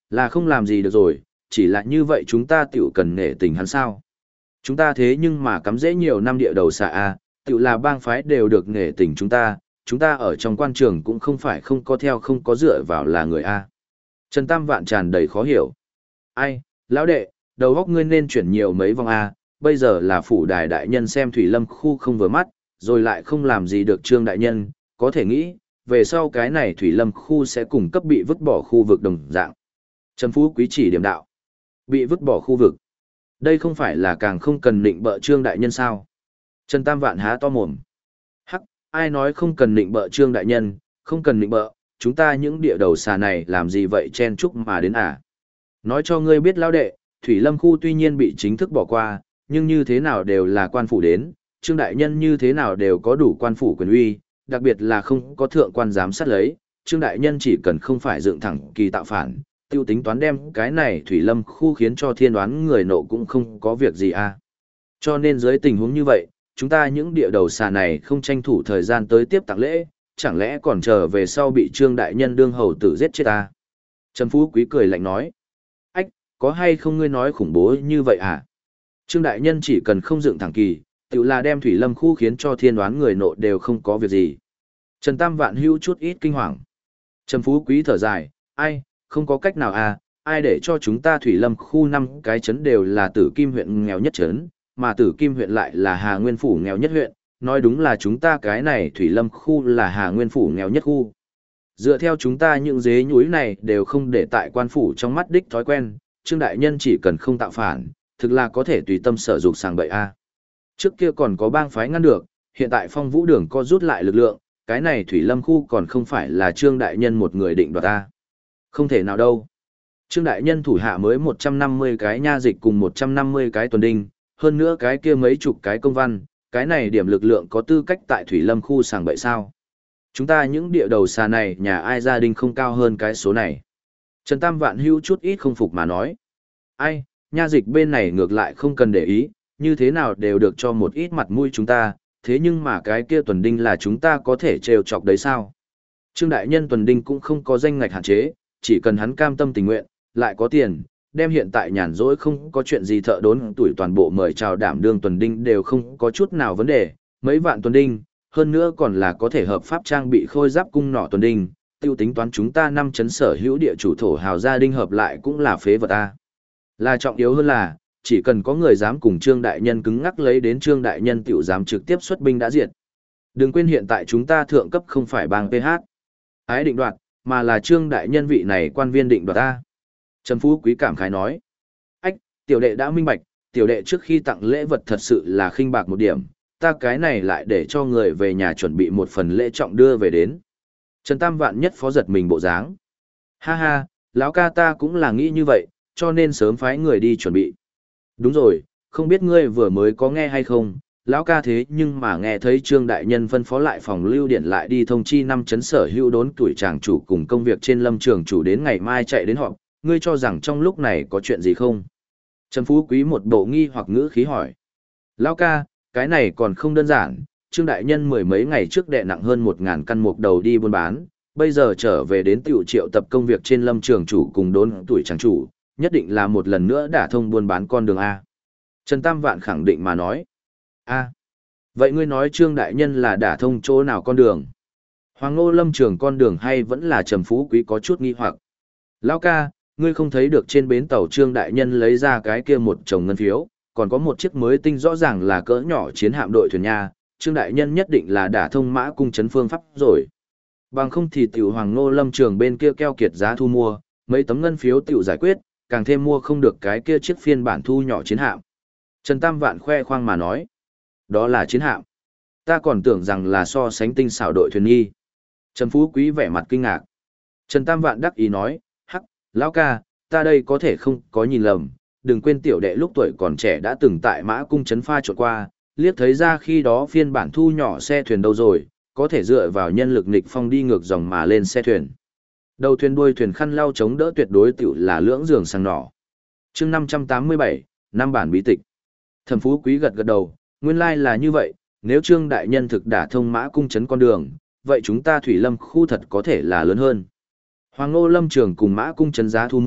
Là không làm gì được rồi, chỉ là như vậy chúng ta tiểu cần nể tình hắn sao. Chúng ta thế nhưng mà cắm dễ nhiều năm địa đầu xạ a, tiểu là bang phái đều được nể tình chúng ta ở trong quan trường cũng không phải không có theo không có dựa vào là người a. Trần Tam Vạn tràn đầy khó hiểu. Ai, lão đệ, đầu óc ngươi nên chuyển nhiều mấy vòng a, bây giờ là phủ đài đại nhân xem Thủy Lâm khu không vừa mắt, rồi lại không làm gì được Trương đại nhân, có thể nghĩ, về sau cái này Thủy Lâm khu sẽ cùng cấp bị vứt bỏ khu vực đồng dạng. Trầm Phú Quý chỉ điểm đạo. Bị vứt bỏ khu vực. Đây không phải là càng không cần định bợ Trương đại nhân sao? Trần Tam Vạn há to mồm. Hắc, ai nói không cần định bợ Trương đại nhân, không cần định bợ, chúng ta những địa đầu xà này làm gì vậy chen chúc mà đến à? Nói cho ngươi biết lão đệ, Thủy Lâm khu tuy nhiên bị chính thức bỏ qua, nhưng như thế nào đều là quan phủ đến, Trương đại nhân như thế nào đều có đủ quan phủ quyền uy, đặc biệt là không có thượng quan giám sát lấy, Trương đại nhân chỉ cần không phải dựng thẳng kỳ tạo phản, tiêu tính toán đem cái này Thủy Lâm khu khiến cho thiên đoán người nộ cũng không có việc gì à. Cho nên dưới tình huống như vậy, chúng ta những địa đầu xà này không tranh thủ thời gian tới tiếp tặng lễ, chẳng lẽ còn chờ về sau bị Trương đại nhân đương hầu tử giết chết ta? Trần Phú Quý cười lạnh nói. Ách, có hay không ngươi nói khủng bố như vậy à? Trương đại nhân chỉ cần không dựng thẳng kỳ, tự là đem Thủy Lâm khu khiến cho thiên đoán người nộ đều không có việc gì. Trần Tam Vạn hưu chút ít kinh hoàng. Trần Phú Quý thở dài, ai, không có cách nào à, ai để cho chúng ta Thủy Lâm khu 5 cái trấn đều là Tử Kim huyện nghèo nhất trấn, mà Tử Kim huyện lại là Hà Nguyên phủ nghèo nhất huyện, nói đúng là chúng ta cái này Thủy Lâm khu là Hà Nguyên phủ nghèo nhất khu. Dựa theo chúng ta những dế nhúi này đều không để tại quan phủ trong mắt đích thói quen, Trương đại nhân chỉ cần không tạo phản, thực là có thể tùy tâm sở dục sàng bậy a. Trước kia còn có bang phái ngăn được, hiện tại Phong Vũ Đường có rút lại lực lượng, cái này Thủy Lâm khu còn không phải là Trương đại nhân một người định đoạt ta. Không thể nào đâu. Trương đại nhân thủ hạ mới 150 cái nha dịch cùng 150 cái tuần đinh, hơn nữa cái kia mấy chục cái công văn, cái này điểm lực lượng có tư cách tại Thủy Lâm khu sàng bậy sao? Chúng ta những địa đầu xà này nhà ai gia đình không cao hơn cái số này. Trần Tam Vạn hưu chút ít không phục mà nói. Ai, nha dịch bên này ngược lại không cần để ý, như thế nào đều được cho một ít mặt mũi chúng ta, thế nhưng mà cái kia tuần đinh là chúng ta có thể trêu chọc đấy sao? Trương đại nhân tuần đinh cũng không có danh ngạch hạn chế, chỉ cần hắn cam tâm tình nguyện, lại có tiền, đem hiện tại nhàn rỗi không có chuyện gì thợ đốn tuổi toàn bộ mời chào đảm đương tuần đinh đều không có chút nào vấn đề, mấy vạn tuần đinh, hơn nữa còn là có thể hợp pháp trang bị khôi giáp cung nỏ tuần đinh, tiêu tính toán chúng ta 5 chấn sở hữu địa chủ thổ hào gia đinh hợp lại cũng là phế vật a. Là trọng yếu hơn là, chỉ cần có người dám cùng Trương đại nhân cứng ngắc lấy đến Trương đại nhân tiểu dám trực tiếp xuất binh đã diệt. Đừng quên hiện tại chúng ta thượng cấp không phải bang PH. Ái định đoạt, mà là Trương đại nhân vị này quan viên định đoạt ta. Trần Phú Quý cảm khái nói. Ách, tiểu đệ đã minh bạch, tiểu đệ trước khi tặng lễ vật thật sự là khinh bạc một điểm, ta cái này lại để cho người về nhà chuẩn bị một phần lễ trọng đưa về đến. Trần Tam Vạn nhất phó giật mình bộ dáng. Ha ha, lão ca ta cũng là nghĩ như vậy, cho nên sớm phái người đi chuẩn bị. Đúng rồi, không biết ngươi vừa mới có nghe hay không, lão ca thế nhưng mà nghe thấy Trương đại nhân phân phó lại phòng lưu điện lại đi thông chi 5 chấn sở hữu đốn tuổi tràng chủ cùng công việc trên lâm trường chủ đến ngày mai chạy đến họp, ngươi cho rằng trong lúc này có chuyện gì không? Trần Phú Quý một bộ nghi hoặc ngữ khí hỏi. Lão ca, cái này còn không đơn giản, Trương đại nhân mười mấy ngày trước đè nặng hơn 1000 căn mục đầu đi buôn bán, bây giờ trở về đến tiểu triệu tập công việc trên lâm trường chủ cùng đốn tuổi tràng chủ, nhất định là một lần nữa đả thông buôn bán con đường A. Trần Tam Vạn khẳng định mà nói. A. Vậy ngươi nói Trương đại nhân là đả thông chỗ nào con đường? Hoàng Ngô lâm trường con đường hay vẫn là Trầm Phú Quý có chút nghi hoặc. Lão ca, ngươi không thấy được trên bến tàu Trương đại nhân lấy ra cái kia một chồng ngân phiếu, còn có một chiếc mới tinh rõ ràng là cỡ nhỏ chiến hạm đội thuyền nha, Trương đại nhân nhất định là đả thông mã cung trấn phương pháp rồi. Bằng không thì tiểu Hoàng Ngô lâm trường bên kia keo kiệt giá thu mua, mấy tấm ngân phiếu tiểu giải quyết, càng thêm mua không được cái kia chiếc phiên bản thu nhỏ chiến hạm. Trần Tam Vạn khoe khoang mà nói, đó là chiến hạm. Ta còn tưởng rằng là so sánh tinh xảo đội thuyền nghi. Trần Phú Quý vẻ mặt kinh ngạc. Trần Tam Vạn đắc ý nói, hắc, lão ca, ta đây có thể không có nhìn lầm, đừng quên tiểu đệ lúc tuổi còn trẻ đã từng tại mã cung trấn pha trộn qua, liếc thấy ra khi đó phiên bản thu nhỏ xe thuyền đâu rồi, có thể dựa vào nhân lực nghịch phong đi ngược dòng mà lên xe thuyền. Đầu thuyền đuôi thuyền khăn lau chống đỡ tuyệt đối tiểu là lưỡng giường sang nỏ. Chương 587, năm bản bí tịch. Thẩm Phú Quý gật gật đầu, nguyên lai là như vậy, nếu Trương đại nhân thực đả thông mã cung trấn con đường, vậy chúng ta Thủy Lâm khu thật có thể là lớn hơn. Hoàng Ngô lâm trường cùng mã cung trấn giá thu mua,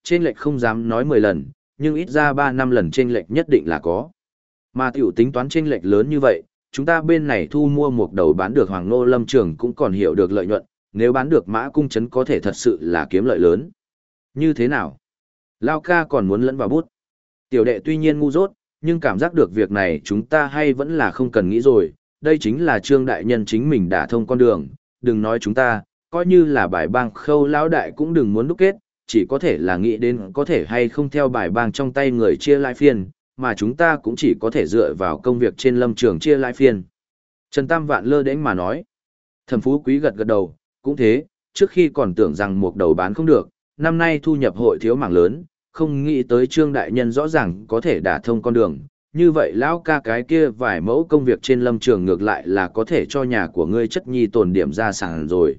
chênh lệch không dám nói 10 lần, nhưng ít ra 3-5 lần chênh lệch nhất định là có. Mà tiểu tính toán chênh lệch lớn như vậy, chúng ta bên này thu mua một đầu bán được Hoàng Nô Lâm Trường cũng còn hiểu được lợi nhuận, nếu bán được Mã Cung Trấn có thể thật sự là kiếm lợi lớn. Như thế nào? Lao ca còn muốn lẫn vào bút. Tiểu đệ tuy nhiên ngu dốt, nhưng cảm giác được việc này chúng ta hay vẫn là không cần nghĩ rồi, đây chính là Trương đại nhân chính mình đã thông con đường, đừng nói chúng ta, coi như là bài bang Khâu lão đại cũng đừng muốn đúc kết, chỉ có thể là nghĩ đến có thể hay không theo bài bang trong tay người chia lãi phiên, mà chúng ta cũng chỉ có thể dựa vào công việc trên lâm trường chia lãi phiên. Trần Tam Vạn lơ đễnh mà nói. Thẩm Phú Quý gật gật đầu, cũng thế, trước khi còn tưởng rằng một đầu bán không được, năm nay thu nhập hội thiếu mảng lớn, không nghĩ tới Trương đại nhân rõ ràng có thể đả thông con đường, như vậy lão ca cái kia vài mẫu công việc trên lâm trường ngược lại là có thể cho nhà của ngươi chất nhi tồn điểm ra sản rồi.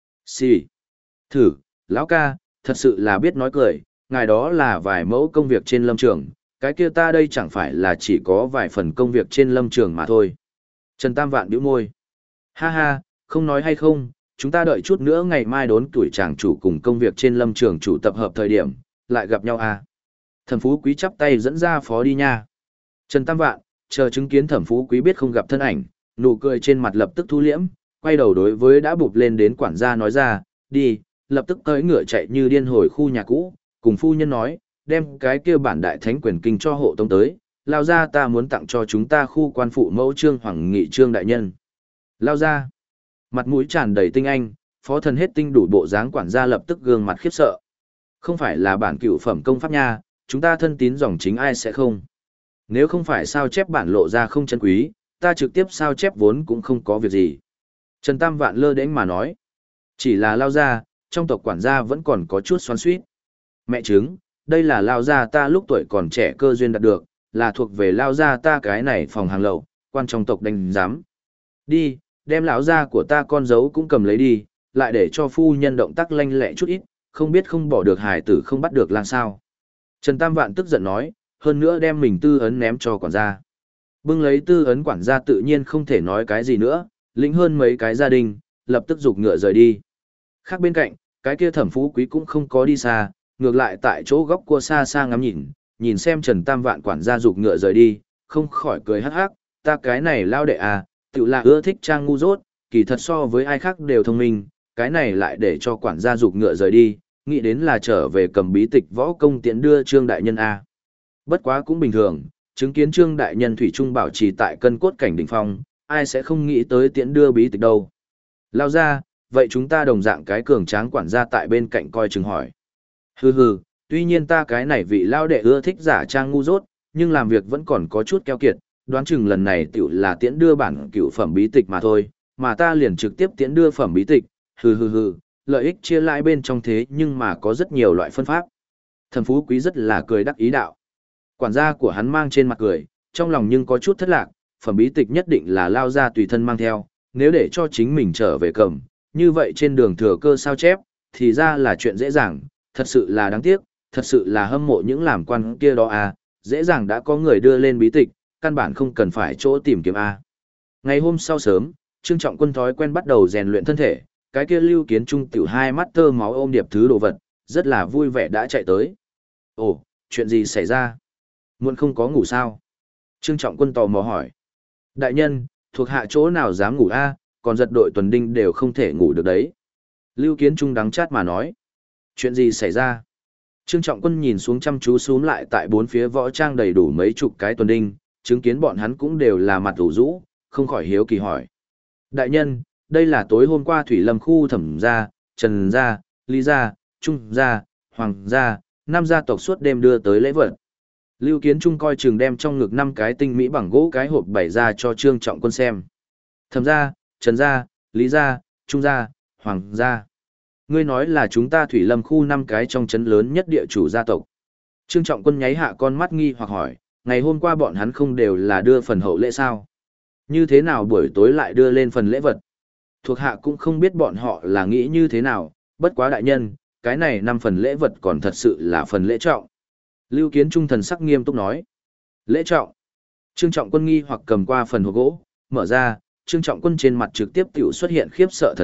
Xì. Thử, lão ca, thật sự là biết nói cười, ngài đó là vài mẫu công việc trên lâm trường, cái kia ta đây chẳng phải là chỉ có vài phần công việc trên lâm trường mà thôi. Trần Tam Vạn bĩu môi. Ha ha, không nói hay không, chúng ta đợi chút nữa ngày mai đốn tuổi chàng chủ cùng công việc trên lâm trường chủ tập hợp thời điểm, lại gặp nhau à. Thẩm Phú Quý chắp tay dẫn ra phó đi nha. Trần Tam Vạn, chờ chứng kiến Thẩm Phú Quý biết không gặp thân ảnh, nụ cười trên mặt lập tức thu liễm, quay đầu đối với đã bụp lên đến quản gia nói ra, đi, lập tức cưỡi ngựa chạy như điên hồi khu nhà cũ, cùng phu nhân nói, đem cái kia bản đại thánh quyền kinh cho hộ tông tới, lao ra ta muốn tặng cho chúng ta khu quan phụ mẫu Trương Hoàng Nghị Trương đại nhân. Lao ra, mặt mũi tràn đầy tinh anh, phó thần hết tinh đủ bộ dáng quản gia lập tức gương mặt khiếp sợ. Không phải là bản cựu phẩm công pháp nha, chúng ta thân tín dòng chính ai sẽ không. Nếu không phải sao chép bản lộ ra không chân quý, ta trực tiếp sao chép vốn cũng không có việc gì. Trần Tam Vạn lơ đễnh mà nói. Chỉ là lao ra, trong tộc quản gia vẫn còn có chút xoắn xuýt. Mẹ chứng, đây là lao gia ta lúc tuổi còn trẻ cơ duyên đạt được, là thuộc về lao gia ta cái này phòng hàng lậu, quan trong tộc đánh giám. Đi, đem lão gia của ta con dấu cũng cầm lấy đi, lại để cho phu nhân động tác lanh lẹ chút ít, không biết không bỏ được hài tử không bắt được lang sao. Trần Tam Vạn tức giận nói, hơn nữa đem mình tư ấn ném cho quản gia. Bưng lấy tư ấn quản gia tự nhiên không thể nói cái gì nữa, lĩnh hơn mấy cái gia đình, lập tức giục ngựa rời đi. Khác bên cạnh, cái kia Thẩm Phú Quý cũng không có đi xa, ngược lại tại chỗ góc cua xa xa ngắm nhìn, nhìn xem Trần Tam Vạn quản gia giục ngựa rời đi, không khỏi cười hắc hắc, ta cái này lao đệ à, tự là ưa thích trang ngu dốt, kỳ thật so với ai khác đều thông minh, cái này lại để cho quản gia giục ngựa rời đi, nghĩ đến là trở về cầm bí tịch võ công tiễn đưa Trương đại nhân a. Bất quá cũng bình thường, chứng kiến Trương đại nhân thủy chung bảo trì tại cân cốt cảnh đỉnh phong, ai sẽ không nghĩ tới tiễn đưa bí tịch đâu. Lao ra, vậy chúng ta đồng dạng cái cường tráng quản gia tại bên cạnh coi chừng hỏi. Hừ hừ, tuy nhiên ta cái này vị lao đệ ưa thích giả trang ngu dốt, nhưng làm việc vẫn còn có chút keo kiệt, đoán chừng lần này tiểu là tiễn đưa bản cựu phẩm bí tịch mà thôi, mà ta liền trực tiếp tiễn đưa phẩm bí tịch, hừ hừ hừ, lợi ích chia lại bên trong thế nhưng mà có rất nhiều loại phân pháp. Thẩm Phú Quý rất là cười đắc ý đạo. Quản gia của hắn mang trên mặt cười, trong lòng nhưng có chút thất lạc, phẩm bí tịch nhất định là lao ra tùy thân mang theo, nếu để cho chính mình trở về cầm, như vậy trên đường thừa cơ sao chép, thì ra là chuyện dễ dàng, thật sự là đáng tiếc, thật sự là hâm mộ những làm quan kia đó à, dễ dàng đã có người đưa lên bí tịch, căn bản không cần phải chỗ tìm kiếm a. Ngày hôm sau sớm, Trương Trọng Quân thói quen bắt đầu rèn luyện thân thể, cái kia Lưu Kiến Trung tiểu hai mắt tơ máu ôm điệp thứ đồ vật, rất là vui vẻ đã chạy tới. Ồ, chuyện gì xảy ra? Muộn không có ngủ sao? Trương Trọng Quân tò mò hỏi. Đại nhân, thuộc hạ chỗ nào dám ngủ a, còn giật đội tuần đinh đều không thể ngủ được đấy. Lưu Kiến Trung đắng chát mà nói. Chuyện gì xảy ra? Trương Trọng Quân nhìn xuống chăm chú xuống lại tại bốn phía võ trang đầy đủ mấy chục cái tuần đinh, chứng kiến bọn hắn cũng đều là mặt ủ rũ, không khỏi hiếu kỳ hỏi. Đại nhân, đây là tối hôm qua Thủy Lâm khu Thẩm gia, Trần gia, Lý gia, Trung gia, Hoàng gia, năm gia tộc suốt đêm đưa tới lễ vật. Lưu Kiến Trung coi chừng đem trong ngực 5 cái tinh mỹ bằng gỗ cái hộp bày ra cho Trương Trọng Quân xem. Thẩm gia, Trần gia, Lý gia, Trung gia, Hoàng gia. Ngươi nói là chúng ta Thủy Lâm khu 5 cái trong trấn lớn nhất địa chủ gia tộc. Trương Trọng Quân nháy hạ con mắt nghi hoặc hỏi, ngày hôm qua bọn hắn không đều là đưa phần hậu lễ sao? Như thế nào buổi tối lại đưa lên phần lễ vật? Thuộc hạ cũng không biết bọn họ là nghĩ như thế nào, bất quá đại nhân, cái này 5 phần lễ vật còn thật sự là phần lễ trọng. Lưu Kiến Trung thần sắc nghiêm túc nói. Lễ trọng. Trương Trọng Quân nghi hoặc cầm qua phần hộp gỗ, mở ra, Trương Trọng Quân trên mặt trực tiếp tiểu xuất hiện khiếp sợ thần sắc,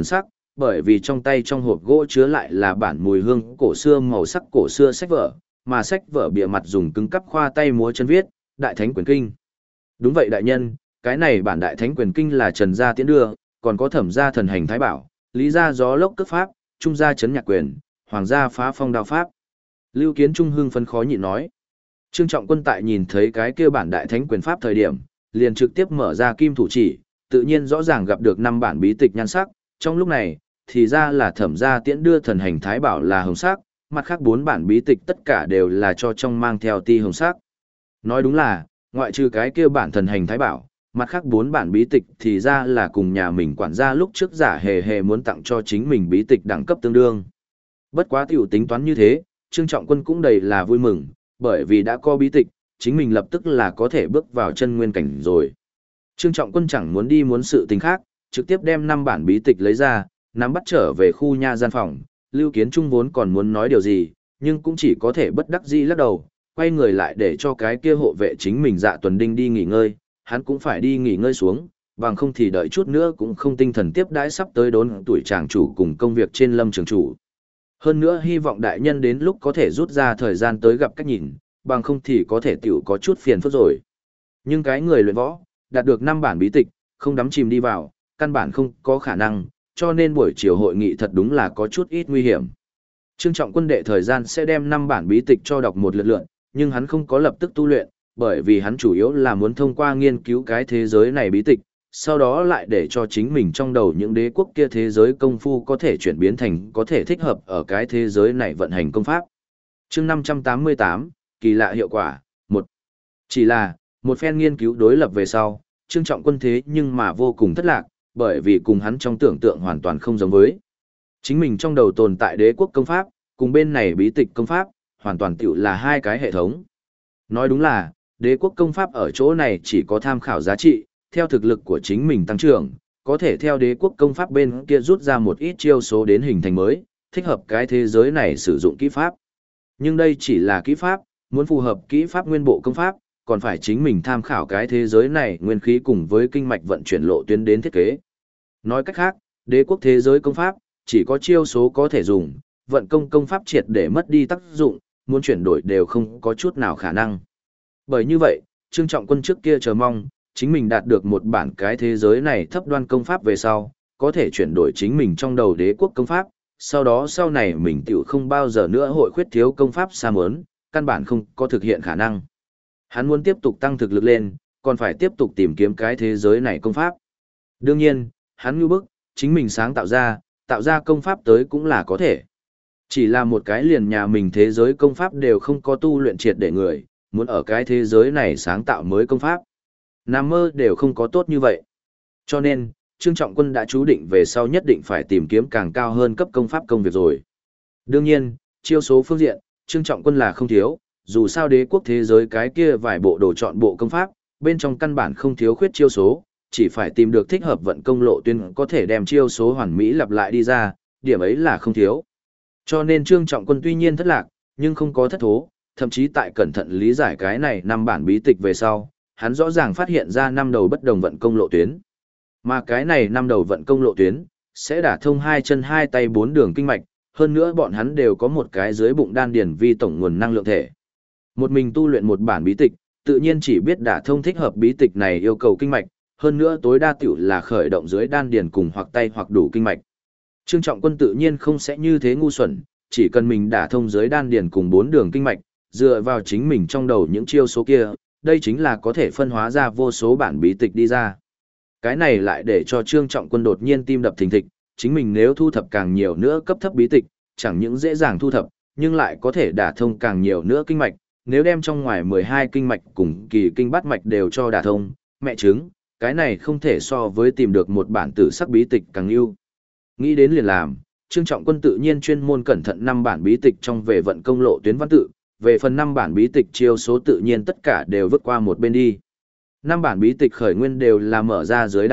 bởi vì trong tay trong hộp gỗ chứa lại là bản mùi hương cổ xưa màu sắc cổ xưa sách vở, mà sách vở bìa mặt dùng cứng cắp khoa tay múa chân viết, Đại Thánh Quyền Kinh. Đúng vậy đại nhân, cái này bản Đại Thánh Quyền Kinh là Trần gia tiễn đưa, còn có Thẩm gia thần hành thái bảo, Lý gia gió lốc cước pháp, Trung gia chấn nhạc quyền, Hoàng gia phá phong đao pháp. Lưu Kiến Trung hưng phấn khó nhịn nói. Trương Trọng Quân tại nhìn thấy cái kia bản Đại Thánh Quyền pháp thời điểm, liền trực tiếp mở ra kim thủ chỉ, tự nhiên rõ ràng gặp được 5 bản bí tịch nhan sắc, trong lúc này, thì ra là Thẩm gia tiễn đưa thần hành thái bảo là hồng sắc, mặt khác 4 bản bí tịch tất cả đều là cho trong mang theo ti hồng sắc. Nói đúng là, ngoại trừ cái kia bản thần hành thái bảo, mặt khác 4 bản bí tịch thì ra là cùng nhà mình quản gia lúc trước giả hề hề muốn tặng cho chính mình bí tịch đẳng cấp tương đương. Bất quá tiểu tính toán như thế, Trương Trọng Quân cũng đầy là vui mừng, bởi vì đã có bí tịch, chính mình lập tức là có thể bước vào chân nguyên cảnh rồi. Trương Trọng Quân chẳng muốn đi muốn sự tình khác, trực tiếp đem 5 bản bí tịch lấy ra, nắm bắt trở về khu nha gian phòng. Lưu Kiến Trung vốn còn muốn nói điều gì, nhưng cũng chỉ có thể bất đắc dĩ lắc đầu, quay người lại để cho cái kia hộ vệ chính mình Dạ Tuần Đinh đi nghỉ ngơi, hắn cũng phải đi nghỉ ngơi xuống, bằng không thì đợi chút nữa cũng không tinh thần tiếp đãi sắp tới đốn tuổi tràng chủ cùng công việc trên lâm trường chủ. Hơn nữa hy vọng đại nhân đến lúc có thể rút ra thời gian tới gặp cách nhìn, bằng không thì có thể tiểu có chút phiền phức rồi. Nhưng cái người luyện võ, đạt được 5 bản bí tịch, không đắm chìm đi vào, căn bản không có khả năng, cho nên buổi chiều hội nghị thật đúng là có chút ít nguy hiểm. Trương Trọng Quân đệ thời gian sẽ đem 5 bản bí tịch cho đọc một lượt lượn, nhưng hắn không có lập tức tu luyện, bởi vì hắn chủ yếu là muốn thông qua nghiên cứu cái thế giới này bí tịch, sau đó lại để cho chính mình trong đầu những đế quốc kia thế giới công phu có thể chuyển biến thành có thể thích hợp ở cái thế giới này vận hành công pháp. Chương 588, kỳ lạ hiệu quả, 1. Chỉ là, một phen nghiên cứu đối lập về sau, Trương Trọng Quân thế nhưng mà vô cùng thất lạc, bởi vì cùng hắn trong tưởng tượng hoàn toàn không giống với. Chính mình trong đầu tồn tại đế quốc công pháp, cùng bên này bí tịch công pháp, hoàn toàn tiểu là hai cái hệ thống. Nói đúng là, đế quốc công pháp ở chỗ này chỉ có tham khảo giá trị, theo thực lực của chính mình tăng trưởng, có thể theo đế quốc công pháp bên kia rút ra một ít chiêu số đến hình thành mới, thích hợp cái thế giới này sử dụng kỹ pháp. Nhưng đây chỉ là kỹ pháp, muốn phù hợp kỹ pháp nguyên bộ công pháp, còn phải chính mình tham khảo cái thế giới này nguyên khí cùng với kinh mạch vận chuyển lộ tuyến đến thiết kế. Nói cách khác, đế quốc thế giới công pháp, chỉ có chiêu số có thể dùng, vận công pháp triệt để mất đi tác dụng, muốn chuyển đổi đều không có chút nào khả năng. Bởi như vậy, Trương Trọng Quân trước kia chờ mong, chính mình đạt được một bản cái thế giới này thấp đoan công pháp về sau, có thể chuyển đổi chính mình trong đầu đế quốc công pháp, sau đó sau này mình tiểu không bao giờ nữa hội khuyết thiếu công pháp xa mớn, căn bản không có thực hiện khả năng. Hắn muốn tiếp tục tăng thực lực lên, còn phải tiếp tục tìm kiếm cái thế giới này công pháp. Đương nhiên, hắn như bức, chính mình sáng tạo ra công pháp tới cũng là có thể. Chỉ là một cái liền nhà mình thế giới công pháp đều không có tu luyện triệt để người, muốn ở cái thế giới này sáng tạo mới công pháp. Nằm mơ đều không có tốt như vậy. Cho nên, Trương Trọng Quân đã chú định về sau nhất định phải tìm kiếm càng cao hơn cấp công pháp công việc rồi. Đương nhiên, chiêu số phương diện, Trương Trọng Quân là không thiếu, dù sao đế quốc thế giới cái kia vài bộ đồ chọn bộ công pháp, bên trong căn bản không thiếu khuyết chiêu số, chỉ phải tìm được thích hợp vận công lộ tuyến có thể đem chiêu số hoàn mỹ lặp lại đi ra, điểm ấy là không thiếu. Cho nên Trương Trọng Quân tuy nhiên thất lạc, nhưng không có thất thố, thậm chí tại cẩn thận lý giải cái này 5 bản bí tịch về sau, hắn rõ ràng phát hiện ra 5 đầu bất đồng vận công lộ tuyến. Mà cái này 5 đầu vận công lộ tuyến, sẽ đả thông 2 chân 2 tay 4 đường kinh mạch, hơn nữa bọn hắn đều có một cái dưới bụng đan điển vi tổng nguồn năng lượng thể. Một mình tu luyện một bản bí tịch, tự nhiên chỉ biết đả thông thích hợp bí tịch này yêu cầu kinh mạch, hơn nữa tối đa tiểu là khởi động dưới đan điển cùng hoặc tay hoặc đủ kinh mạch. Trương Trọng Quân tự nhiên không sẽ như thế ngu xuẩn, chỉ cần mình đả thông dưới đan điển cùng 4 đường kinh mạch, dựa vào chính mình trong đầu những chiêu số kia, đây chính là có thể phân hóa ra vô số bản bí tịch đi ra. Cái này lại để cho Trương Trọng Quân đột nhiên tim đập thình thịch, chính mình nếu thu thập càng nhiều nữa cấp thấp bí tịch, chẳng những dễ dàng thu thập, nhưng lại có thể đả thông càng nhiều nữa kinh mạch, nếu đem trong ngoài 12 kinh mạch cùng kỳ kinh bát mạch đều cho đả thông, mẹ chứng, cái này không thể so với tìm được một bản tử sắc bí tịch càng ưu. Nghĩ đến liền làm, Trương Trọng Quân tự nhiên chuyên môn cẩn thận 5 bản bí tịch trong về vận công lộ tuyến văn tự, về phần 5 bản bí tịch chiêu số tự nhiên tất cả đều vứt qua một bên đi. 5 bản bí tịch khởi nguyên đều là mở ra dưới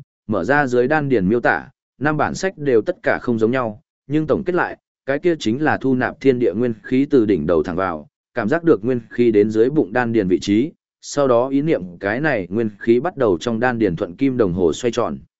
đan điển miêu tả, 5 bản sách đều tất cả không giống nhau, nhưng tổng kết lại, cái kia chính là thu nạp thiên địa nguyên khí từ đỉnh đầu thẳng vào, cảm giác được nguyên khí đến dưới bụng đan điển vị trí, sau đó ý niệm cái này nguyên khí bắt đầu trong đan điển thuận kim đồng hồ xoay tròn.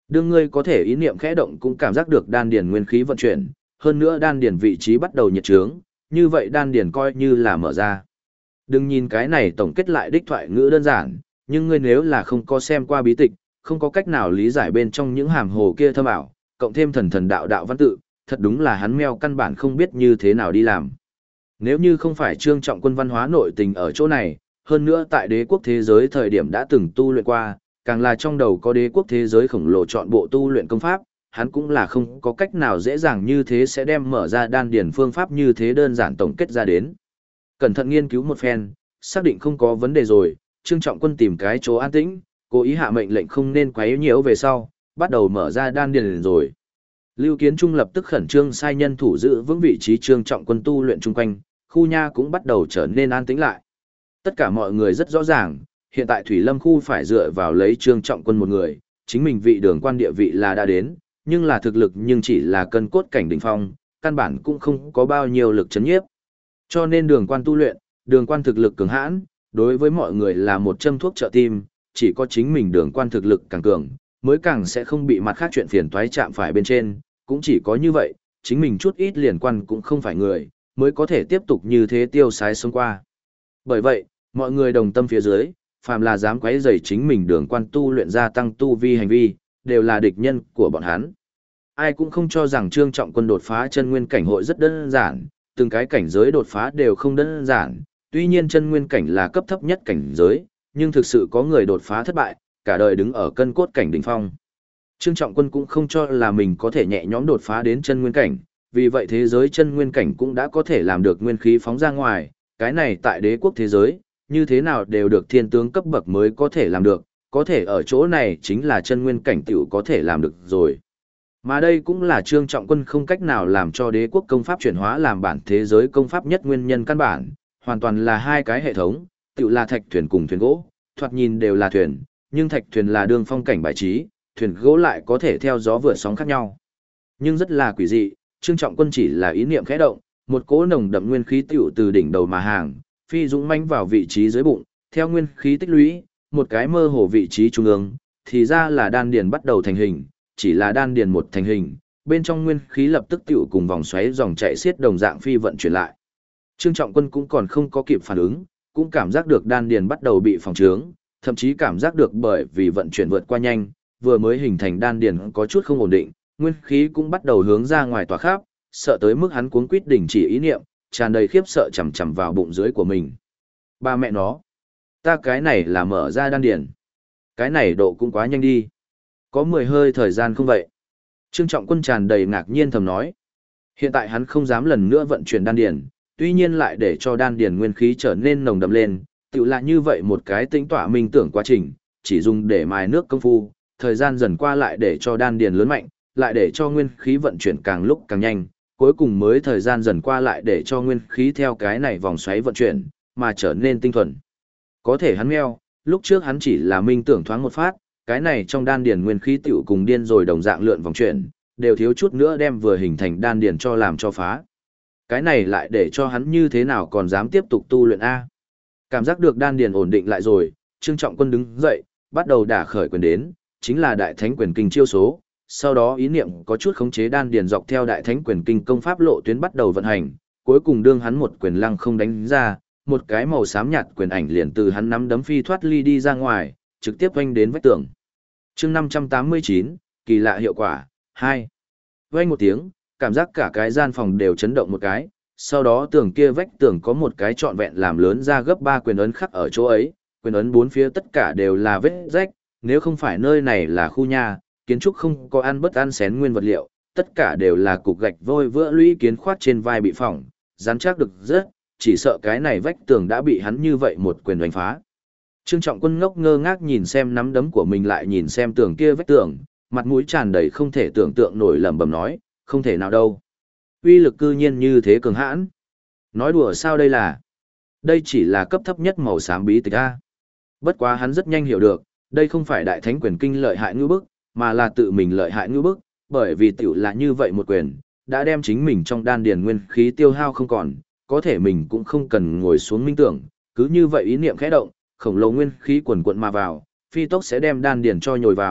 Đương ngươi có thể ý niệm khẽ động cũng cảm giác được đan điền nguyên khí vận chuyển, hơn nữa đan điền vị trí bắt đầu nhiệt trướng, như vậy đan điền coi như là mở ra. Đừng nhìn cái này tổng kết lại đích thoại ngữ đơn giản, nhưng ngươi nếu là không có xem qua bí tịch, không có cách nào lý giải bên trong những hàm hồ kia thâm ảo, cộng thêm thần thần đạo đạo văn tự, thật đúng là hắn meo căn bản không biết như thế nào đi làm. Nếu như không phải Trương Trọng Quân văn hóa nội tình ở chỗ này, hơn nữa tại đế quốc thế giới thời điểm đã từng tu luyện qua, càng là trong đầu có đế quốc thế giới khổng lồ chọn bộ tu luyện công pháp, hắn cũng là không có cách nào dễ dàng như thế sẽ đem mở ra đan điển phương pháp như thế đơn giản tổng kết ra đến. Cẩn thận nghiên cứu một phen, xác định không có vấn đề rồi, Trương Trọng Quân tìm cái chỗ an tĩnh, cố ý hạ mệnh lệnh không nên quấy nhiễu về sau, bắt đầu mở ra đan điển rồi. Lưu Kiến Trung lập tức khẩn trương sai nhân thủ giữ vững vị trí Trương Trọng Quân tu luyện chung quanh, khu nha cũng bắt đầu trở nên an tĩnh lại. Tất cả mọi người rất rõ ràng, hiện tại Thủy Lâm khu phải dựa vào lấy Trương Trọng Quân một người, chính mình vị đường quan địa vị là đã đến, nhưng là thực lực nhưng chỉ là cân cốt cảnh đỉnh phong, căn bản cũng không có bao nhiêu lực chấn nhiếp. Cho nên đường quan tu luyện, đường quan thực lực cường hãn, đối với mọi người là một châm thuốc trợ tim, chỉ có chính mình đường quan thực lực càng cường, mới càng sẽ không bị mặt khác chuyện phiền toái chạm phải bên trên, cũng chỉ có như vậy, chính mình chút ít liền quan cũng không phải người, mới có thể tiếp tục như thế tiêu sái sống qua. Bởi vậy, mọi người đồng tâm phía dưới, phàm là dám quấy rầy chính mình đường quan tu luyện gia tăng tu vi hành vi, đều là địch nhân của bọn hắn. Ai cũng không cho rằng Trương Trọng Quân đột phá chân nguyên cảnh hội rất đơn giản, từng cái cảnh giới đột phá đều không đơn giản, tuy nhiên chân nguyên cảnh là cấp thấp nhất cảnh giới, nhưng thực sự có người đột phá thất bại, cả đời đứng ở cân cốt cảnh đỉnh phong. Trương Trọng Quân cũng không cho là mình có thể nhẹ nhõm đột phá đến chân nguyên cảnh, vì vậy thế giới chân nguyên cảnh cũng đã có thể làm được nguyên khí phóng ra ngoài, cái này tại đế quốc thế giới, như thế nào đều được thiên tướng cấp bậc mới có thể làm được, có thể ở chỗ này chính là chân nguyên cảnh tiểu có thể làm được rồi. Mà đây cũng là Trương Trọng Quân không cách nào làm cho đế quốc công pháp chuyển hóa làm bản thế giới công pháp nhất nguyên nhân căn bản, hoàn toàn là hai cái hệ thống, tiểu là thạch thuyền cùng thuyền gỗ, thoạt nhìn đều là thuyền, nhưng thạch thuyền là đường phong cảnh bài trí, thuyền gỗ lại có thể theo gió vượt sóng khác nhau. Nhưng rất là quỷ dị, Trương Trọng Quân chỉ là ý niệm khẽ động, một cỗ nồng đậm nguyên khí tiểu từ đỉnh đầu mà hàng, phi dũng mãnh vào vị trí dưới bụng, theo nguyên khí tích lũy, một cái mơ hồ vị trí trung ương, thì ra là đan điền bắt đầu thành hình, chỉ là đan điền một thành hình, bên trong nguyên khí lập tức tiểu cùng vòng xoáy dòng chảy xiết đồng dạng phi vận chuyển lại. Trương Trọng Quân cũng còn không có kịp phản ứng, cũng cảm giác được đan điền bắt đầu bị phòng trướng, thậm chí cảm giác được bởi vì vận chuyển vượt qua nhanh, vừa mới hình thành đan điền có chút không ổn định, nguyên khí cũng bắt đầu hướng ra ngoài tỏa khắp, sợ tới mức hắn cuống quýt đình chỉ ý niệm, tràn đầy khiếp sợ chằm chằm vào bụng dưới của mình. Ba mẹ nó, ta cái này là mở ra đan điền. Cái này độ cũng quá nhanh đi. Có 10 hơi thời gian không vậy? Trương Trọng Quân tràn đầy ngạc nhiên thầm nói. Hiện tại hắn không dám lần nữa vận chuyển đan điền, tuy nhiên lại để cho đan điền nguyên khí trở nên nồng đậm lên, tự là như vậy một cái tĩnh tọa minh tưởng quá trình, chỉ dùng để mài nước công phu, thời gian dần qua lại để cho đan điền lớn mạnh, lại để cho nguyên khí vận chuyển càng lúc càng nhanh, cuối cùng mới thời gian dần qua lại để cho nguyên khí theo cái này vòng xoáy vận chuyển, mà trở nên tinh thuần. Có thể hắn meo, lúc trước hắn chỉ là minh tưởng thoáng một phát, cái này trong đan điền nguyên khí tiểu cùng điên rồi đồng dạng lượn vòng chuyển, đều thiếu chút nữa đem vừa hình thành đan điền cho làm cho phá. Cái này lại để cho hắn như thế nào còn dám tiếp tục tu luyện A. Cảm giác được đan điền ổn định lại rồi, Trương Trọng Quân đứng dậy, bắt đầu đả khởi quyền đến, chính là đại thánh quyền kinh chiêu số. Sau đó ý niệm có chút khống chế đan điền dọc theo đại thánh quyền kinh công pháp lộ tuyến bắt đầu vận hành, cuối cùng đương hắn một quyền lăng không đánh ra, một cái màu xám nhạt quyền ảnh liền từ hắn nắm đấm phi thoát ly đi ra ngoài, trực tiếp vênh đến vách tường. Chương 589, kỳ lạ hiệu quả 2. Vênh một tiếng, cảm giác cả cái gian phòng đều chấn động một cái, sau đó tường kia vách tường có một cái trọn vẹn làm lớn ra gấp 3 quyền ấn khắc ở chỗ ấy, quyền ấn bốn phía tất cả đều là vết rách, nếu không phải nơi này là khu nhà, kiến trúc không có ăn bất ăn xén nguyên vật liệu, tất cả đều là cục gạch vôi vữa lũy kiến khoát trên vai bị phỏng, rắn chắc được rất, chỉ sợ cái này vách tường đã bị hắn như vậy một quyền đánh phá. Trương Trọng Quân ngốc ngơ ngác nhìn xem nắm đấm của mình lại nhìn xem tường kia vách tường, mặt mũi tràn đầy không thể tưởng tượng nổi lẩm bẩm nói, không thể nào đâu. Uy lực cư nhiên như thế cường hãn. Nói đùa sao đây là? Đây chỉ là cấp thấp nhất màu xám bí tịch a. Bất quá hắn rất nhanh hiểu được, đây không phải đại thánh quyền kinh lợi hại ngư bức, mà là tự mình lợi hại ngư bức, bởi vì tiểu là như vậy một quyền, đã đem chính mình trong đan điền nguyên khí tiêu hao không còn, có thể mình cũng không cần ngồi xuống minh tưởng, cứ như vậy ý niệm khẽ động, khổng lồ nguyên khí quần quận mà vào, phi tốc sẽ đem đan điền cho nhồi vào,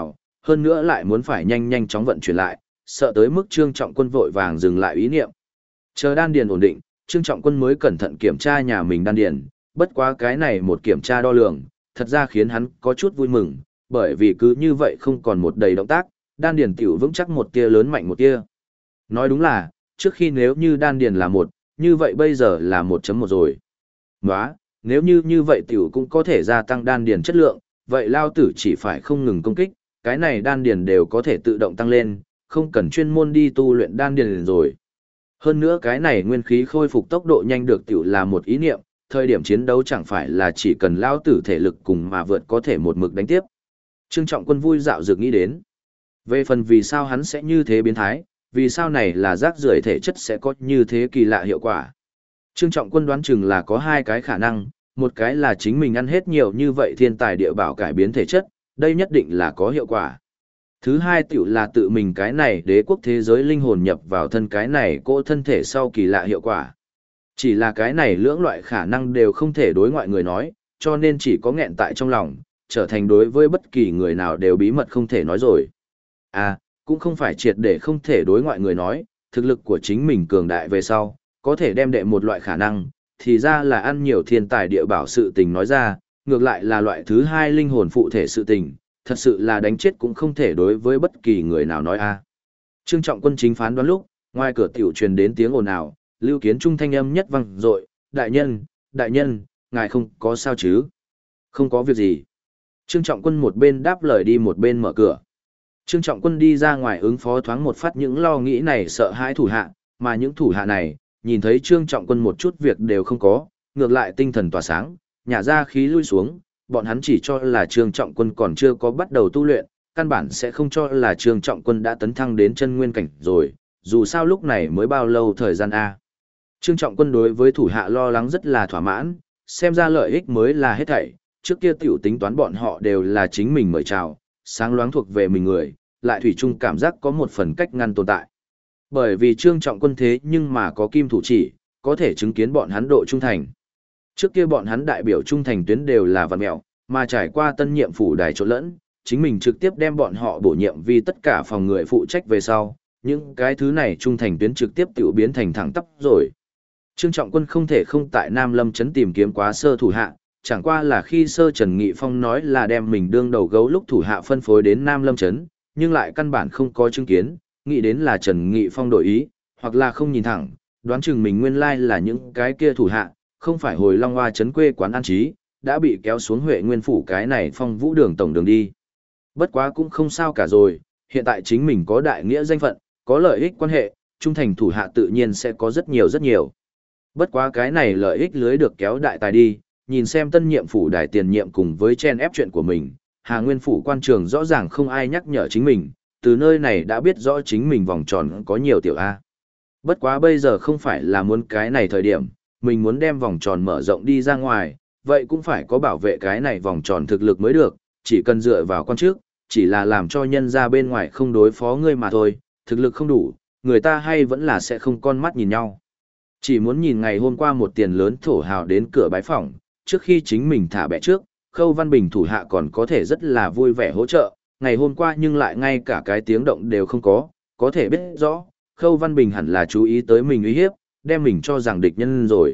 hơn nữa lại muốn phải nhanh nhanh chóng vận chuyển lại, sợ tới mức Trương Trọng Quân vội vàng dừng lại ý niệm. Chờ đan điền ổn định, Trương Trọng Quân mới cẩn thận kiểm tra nhà mình đan điền, bất quá cái này một kiểm tra đo lường, thật ra khiến hắn có chút vui mừng, bởi vì cứ như vậy không còn một đầy động tác, đan điền tiểu vững chắc một tia lớn mạnh một tia. Nói đúng là, trước khi nếu như đan điền là 1, như vậy bây giờ là 1.1 rồi. Nóa, nếu như vậy tiểu cũng có thể gia tăng đan điền chất lượng, vậy lao tử chỉ phải không ngừng công kích, cái này đan điền đều có thể tự động tăng lên, không cần chuyên môn đi tu luyện đan điền rồi. Hơn nữa cái này nguyên khí khôi phục tốc độ nhanh được tiểu là một ý niệm, thời điểm chiến đấu chẳng phải là chỉ cần lao tử thể lực cùng mà vượt có thể một mực đánh tiếp. Trương Trọng Quân vui dạo dược nghĩ đến. Về phần vì sao hắn sẽ như thế biến thái, vì sao này là rác rưởi thể chất sẽ có như thế kỳ lạ hiệu quả. Trương Trọng Quân đoán chừng là có 2 cái khả năng, một cái là chính mình ăn hết nhiều như vậy thiên tài địa bảo cải biến thể chất, đây nhất định là có hiệu quả. Thứ hai tiểu là tự mình cái này đế quốc thế giới linh hồn nhập vào thân cái này cỗ thân thể sau kỳ lạ hiệu quả. Chỉ là cái này lưỡng loại khả năng đều không thể đối ngoại người nói, cho nên chỉ có nghẹn tại trong lòng, trở thành đối với bất kỳ người nào đều bí mật không thể nói rồi. À, cũng không phải triệt để không thể đối ngoại người nói, thực lực của chính mình cường đại về sau, có thể đem đệ một loại khả năng, thì ra là ăn nhiều thiên tài địa bảo sự tình nói ra, ngược lại là loại thứ hai linh hồn phụ thể sự tình, thật sự là đánh chết cũng không thể đối với bất kỳ người nào nói a. Trương Trọng Quân chính phán đoán lúc, ngoài cửa tiểu truyền đến tiếng ồn ào, Lưu Kiến Trung thanh âm nhất vang dội, đại nhân, ngài không có sao chứ? Không có việc gì. Trương Trọng Quân một bên đáp lời đi một bên mở cửa. Trương Trọng Quân đi ra ngoài ứng phó thoáng một phát những lo nghĩ này sợ hãi thủ hạ, mà những thủ hạ này, nhìn thấy Trương Trọng Quân một chút việc đều không có, ngược lại tinh thần tỏa sáng, nhả ra khí lui xuống, bọn hắn chỉ cho là Trương Trọng Quân còn chưa có bắt đầu tu luyện, căn bản sẽ không cho là Trương Trọng Quân đã tấn thăng đến chân nguyên cảnh rồi, dù sao lúc này mới bao lâu thời gian a. Trương Trọng Quân đối với thủ hạ lo lắng rất là thỏa mãn, xem ra lợi ích mới là hết thảy, trước kia tiểu tính toán bọn họ đều là chính mình mời chào, sáng loáng thuộc về mình người, lại thủy chung cảm giác có một phần cách ngăn tồn tại. Bởi vì Trương Trọng Quân thế nhưng mà có kim thủ chỉ, có thể chứng kiến bọn hắn độ trung thành. Trước kia bọn hắn đại biểu trung thành tuyến đều là vằn mẹo, mà trải qua tân nhiệm phủ đài trộn lẫn, chính mình trực tiếp đem bọn họ bổ nhiệm vì tất cả phòng người phụ trách về sau, những cái thứ này trung thành tuyến trực tiếp tiểu biến thành thẳng tắp rồi. Trương Trọng Quân không thể không tại Nam Lâm Trấn tìm kiếm quá sơ thủ hạ, chẳng qua là khi sơ Trần Nghị Phong nói là đem mình đương đầu gấu lúc thủ hạ phân phối đến Nam Lâm Trấn, nhưng lại căn bản không có chứng kiến, nghĩ đến là Trần Nghị Phong đổi ý, hoặc là không nhìn thẳng, đoán chừng mình nguyên lai là những cái kia thủ hạ, không phải hồi Long Hoa Trấn quê quán an trí, đã bị kéo xuống Huệ Nguyên Phủ cái này Phong Vũ Đường tổng đường đi. Bất quá cũng không sao cả rồi, hiện tại chính mình có đại nghĩa danh phận, có lợi ích quan hệ, trung thành thủ hạ tự nhiên sẽ có rất nhiều rất nhiều. Bất quá cái này lợi ích lưới được kéo đại tài đi, nhìn xem tân nhiệm phủ đài tiền nhiệm cùng với chen ép chuyện của mình, Hà Nguyên Phủ quan trường rõ ràng không ai nhắc nhở chính mình, từ nơi này đã biết rõ chính mình vòng tròn có nhiều tiểu A. Bất quá bây giờ không phải là muốn cái này thời điểm, mình muốn đem vòng tròn mở rộng đi ra ngoài, vậy cũng phải có bảo vệ cái này vòng tròn thực lực mới được, chỉ cần dựa vào con trước, chỉ là làm cho nhân ra bên ngoài không đối phó ngươi mà thôi, thực lực không đủ, người ta hay vẫn là sẽ không con mắt nhìn nhau. Chỉ muốn nhìn ngày hôm qua một tiền lớn thổ hào đến cửa bái phỏng, trước khi chính mình thả bẻ trước, Khâu Văn Bình thủ hạ còn có thể rất là vui vẻ hỗ trợ, ngày hôm qua nhưng lại ngay cả cái tiếng động đều không có thể biết rõ, Khâu Văn Bình hẳn là chú ý tới mình uy hiếp, đem mình cho rằng địch nhân rồi.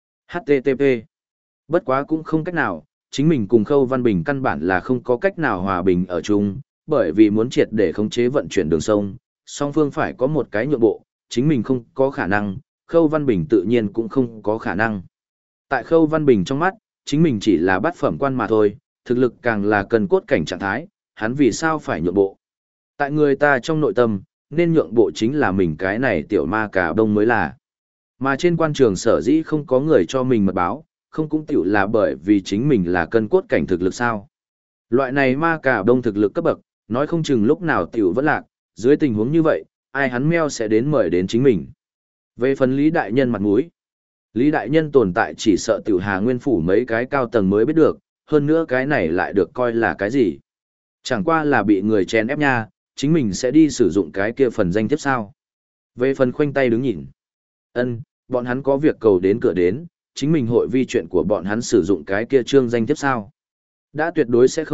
HTTP. Bất quá cũng không cách nào, chính mình cùng Khâu Văn Bình căn bản là không có cách nào hòa bình ở chung, bởi vì muốn triệt để khống chế vận chuyển đường sông, song phương phải có một cái nhượng bộ, chính mình không có khả năng, Khâu Văn Bình tự nhiên cũng không có khả năng. Tại Khâu Văn Bình trong mắt, chính mình chỉ là bát phẩm quan mà thôi, thực lực càng là cần cốt cảnh trạng thái, hắn vì sao phải nhượng bộ. Tại người ta trong nội tâm, nên nhượng bộ chính là mình cái này tiểu ma cà đông mới là. Mà trên quan trường sở dĩ không có người cho mình mật báo, không cũng tiểu là bởi vì chính mình là cân cốt cảnh thực lực sao. Loại này ma cà đông thực lực cấp bậc, nói không chừng lúc nào tiểu vẫn lạc, dưới tình huống như vậy, ai hắn meo sẽ đến mời đến chính mình. Về phần Lý Đại Nhân mặt mũi, Lý Đại Nhân tồn tại chỉ sợ tiểu Hà Nguyên Phủ mấy cái cao tầng mới biết được, hơn nữa cái này lại được coi là cái gì. Chẳng qua là bị người chèn ép nha, chính mình sẽ đi sử dụng cái kia phần danh thiếp sao. Về phần khoanh tay đứng nhìn, bọn hắn có việc cầu đến cửa đến, chính mình hội vi chuyện của bọn hắn sử dụng cái kia trương danh thiếp sao. Đã tuyệt đối sẽ không,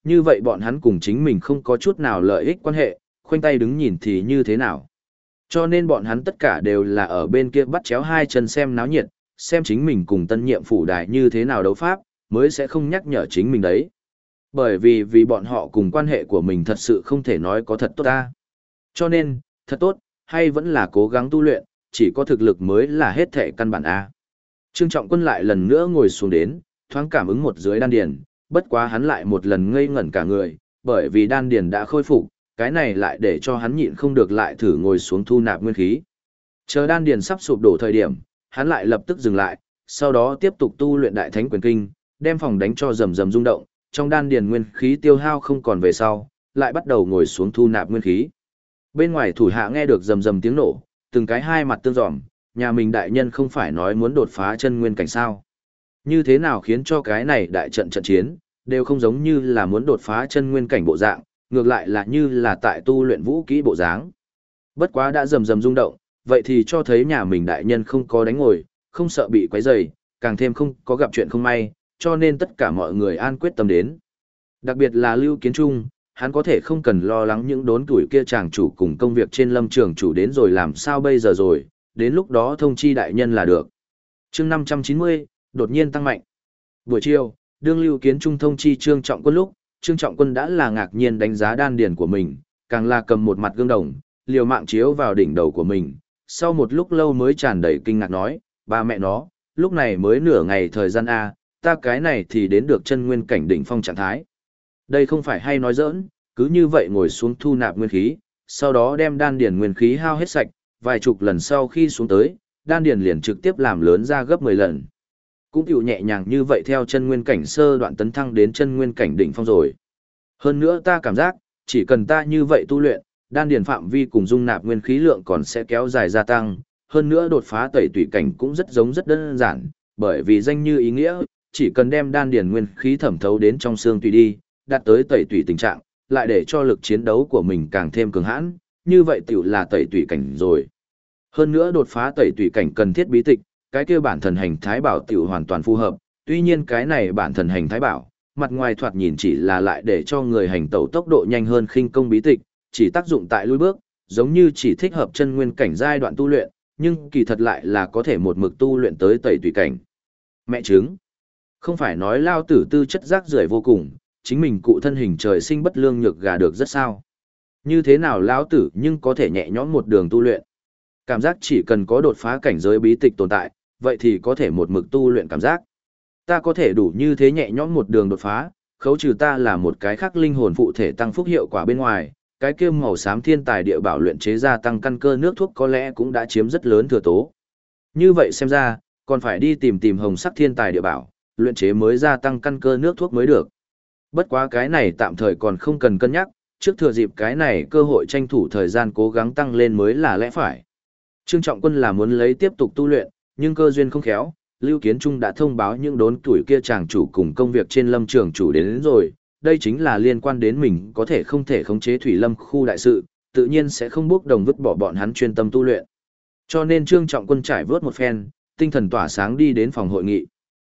như vậy bọn hắn cùng chính mình không có chút nào lợi ích quan hệ, khoanh tay đứng nhìn thì như thế nào. Cho nên bọn hắn tất cả đều là ở bên kia bắt chéo hai chân xem náo nhiệt, xem chính mình cùng tân nhiệm phủ đài như thế nào đấu pháp, mới sẽ không nhắc nhở chính mình đấy. Bởi vì bọn họ cùng quan hệ của mình thật sự không thể nói có thật tốt ta. Cho nên, thật tốt, hay vẫn là cố gắng tu luyện, chỉ có thực lực mới là hết thể căn bản A. Trương Trọng Quân lại lần nữa ngồi xuống đến, thoáng cảm ứng một dưới đan điền, bất quá hắn lại một lần ngây ngẩn cả người, bởi vì đan điền đã khôi phục, cái này lại để cho hắn nhịn không được lại thử ngồi xuống thu nạp nguyên khí. Chờ đan điền sắp sụp đổ thời điểm, hắn lại lập tức dừng lại, sau đó tiếp tục tu luyện Đại Thánh Quyền Kinh, đem phòng đánh cho rầm rầm rung động, trong đan điền nguyên khí tiêu hao không còn về sau, lại bắt đầu ngồi xuống thu nạp nguyên khí. Bên ngoài thủ hạ nghe được rầm rầm tiếng nổ, từng cái hai mặt tương dòm, nhà mình đại nhân không phải nói muốn đột phá chân nguyên cảnh sao? Như thế nào khiến cho cái này đại trận trận chiến, đều không giống như là muốn đột phá chân nguyên cảnh bộ dạng, ngược lại là như là tại tu luyện vũ kỹ bộ dáng. Bất quá đã rầm rầm rung động, vậy thì cho thấy nhà mình đại nhân không có đánh ngồi, không sợ bị quấy rầy, càng thêm không có gặp chuyện không may, cho nên tất cả mọi người an quyết tâm đến. Đặc biệt là Lưu Kiến Trung, hắn có thể không cần lo lắng những đốn tuổi kia chàng chủ cùng công việc trên lâm trường chủ đến rồi làm sao bây giờ rồi, đến lúc đó thông chi đại nhân là được. Chương 590, đột nhiên tăng mạnh. Buổi chiều, đương Lưu Kiến Trung thông chi Trương Trọng Quân lúc, Trương Trọng Quân đã là ngạc nhiên đánh giá đan điền của mình, càng là cầm một mặt gương đồng, liều mạng chiếu vào đỉnh đầu của mình. Sau một lúc lâu mới tràn đầy kinh ngạc nói, ba mẹ nó, lúc này mới nửa ngày thời gian A, ta cái này thì đến được chân nguyên cảnh đỉnh phong trạng thái. Đây không phải hay nói giỡn, cứ như vậy ngồi xuống thu nạp nguyên khí, sau đó đem đan điền nguyên khí hao hết sạch, vài chục lần sau khi xuống tới, đan điền liền trực tiếp làm lớn ra gấp 10 lần. Cũng chịu nhẹ nhàng như vậy theo chân nguyên cảnh sơ đoạn tấn thăng đến chân nguyên cảnh đỉnh phong rồi. Hơn nữa ta cảm giác, chỉ cần ta như vậy tu luyện, đan điền phạm vi cùng dung nạp nguyên khí lượng còn sẽ kéo dài gia tăng, hơn nữa đột phá tẩy tủy cảnh cũng rất giống rất đơn giản, bởi vì danh như ý nghĩa, chỉ cần đem đan điền nguyên khí thẩm thấu đến trong xương tùy đi, đạt tới tẩy tủy tình trạng, lại để cho lực chiến đấu của mình càng thêm cường hãn, như vậy tiểu là tẩy tủy cảnh rồi. Hơn nữa đột phá tẩy tủy cảnh cần thiết bí tịch, cái kia bản thần hành thái bảo tiểu hoàn toàn phù hợp, tuy nhiên cái này bản thần hành thái bảo, mặt ngoài thoạt nhìn chỉ là lại để cho người hành tẩu tốc độ nhanh hơn khinh công bí tịch, chỉ tác dụng tại lui bước, giống như chỉ thích hợp chân nguyên cảnh giai đoạn tu luyện, nhưng kỳ thật lại là có thể một mực tu luyện tới tẩy tùy cảnh. Mẹ chứng, không phải nói lao tử tư chất rác rưởi vô cùng, chính mình cụ thân hình trời sinh bất lương nhược gà được rất sao. Như thế nào lao tử nhưng có thể nhẹ nhõm một đường tu luyện. Cảm giác chỉ cần có đột phá cảnh giới bí tịch tồn tại, vậy thì có thể một mực tu luyện cảm giác. Ta có thể đủ như thế nhẹ nhõm một đường đột phá, khấu trừ ta là một cái khác linh hồn phụ thể tăng phúc hiệu quả bên ngoài, cái kia màu xám thiên tài địa bảo luyện chế ra tăng căn cơ nước thuốc có lẽ cũng đã chiếm rất lớn thừa tố. Như vậy xem ra, còn phải đi tìm hồng sắc thiên tài địa bảo, luyện chế mới gia tăng căn cơ nước thuốc mới được. Bất quá cái này tạm thời còn không cần cân nhắc, trước thừa dịp cái này cơ hội tranh thủ thời gian cố gắng tăng lên mới là lẽ phải. Trương Trọng Quân là muốn lấy tiếp tục tu luyện, nhưng cơ duyên không khéo, Lưu Kiến Trung đã thông báo những đốn tuổi kia chàng chủ cùng công việc trên lâm trường chủ đến rồi, đây chính là liên quan đến mình có thể không thể khống chế thủy lâm khu đại sự, tự nhiên sẽ không bước đồng vứt bỏ bọn hắn chuyên tâm tu luyện. Cho nên Trương Trọng Quân trải vớt một phen, tinh thần tỏa sáng đi đến phòng hội nghị.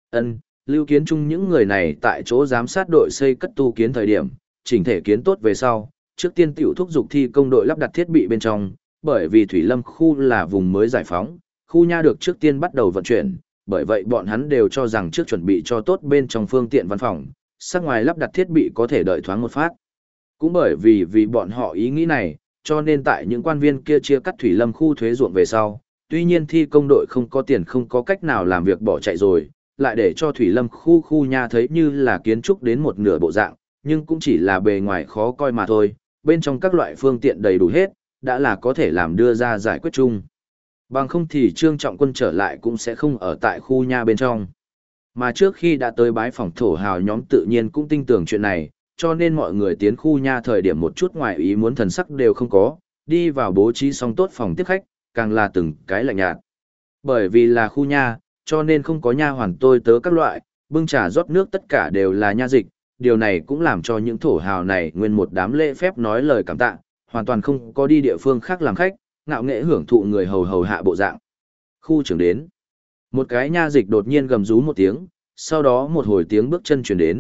Lưu Kiến Trung những người này tại chỗ giám sát đội xây cất tu kiến thời điểm, chỉnh thể kiến tốt về sau, trước tiên tiểu thúc dục thi công đội lắp đặt thiết bị bên trong, bởi vì thủy lâm khu là vùng mới giải phóng, khu nha được trước tiên bắt đầu vận chuyển, bởi vậy bọn hắn đều cho rằng trước chuẩn bị cho tốt bên trong phương tiện văn phòng, sắc ngoài lắp đặt thiết bị có thể đợi thoáng một phát. Cũng bởi vì bọn họ ý nghĩ này, cho nên tại những quan viên kia chia cắt thủy lâm khu thuế ruộng về sau, tuy nhiên thi công đội không có tiền không có cách nào làm việc bỏ chạy rồi, lại để cho thủy lâm khu nha thấy như là kiến trúc đến một nửa bộ dạng, nhưng cũng chỉ là bề ngoài khó coi mà thôi, bên trong các loại phương tiện đầy đủ hết, đã là có thể làm đưa ra giải quyết chung. Bằng không thì Trương Trọng Quân trở lại cũng sẽ không ở tại khu nha bên trong. Mà trước khi đã tới bái phòng thổ hào nhóm tự nhiên cũng tin tưởng chuyện này, cho nên mọi người tiến khu nha thời điểm một chút ngoài ý muốn thần sắc đều không có, đi vào bố trí xong tốt phòng tiếp khách, càng là từng cái lạnh nhạt. Bởi vì là khu nha, cho nên không có nha hoàn tôi tớ các loại, bưng trà rót nước tất cả đều là nha dịch, điều này cũng làm cho những thổ hào này nguyên một đám lễ phép nói lời cảm tạ, hoàn toàn không có đi địa phương khác làm khách, ngạo nghễ hưởng thụ người hầu hạ bộ dạng. Khu trưởng đến. Một cái nha dịch đột nhiên gầm rú một tiếng, sau đó một hồi tiếng bước chân chuyển đến,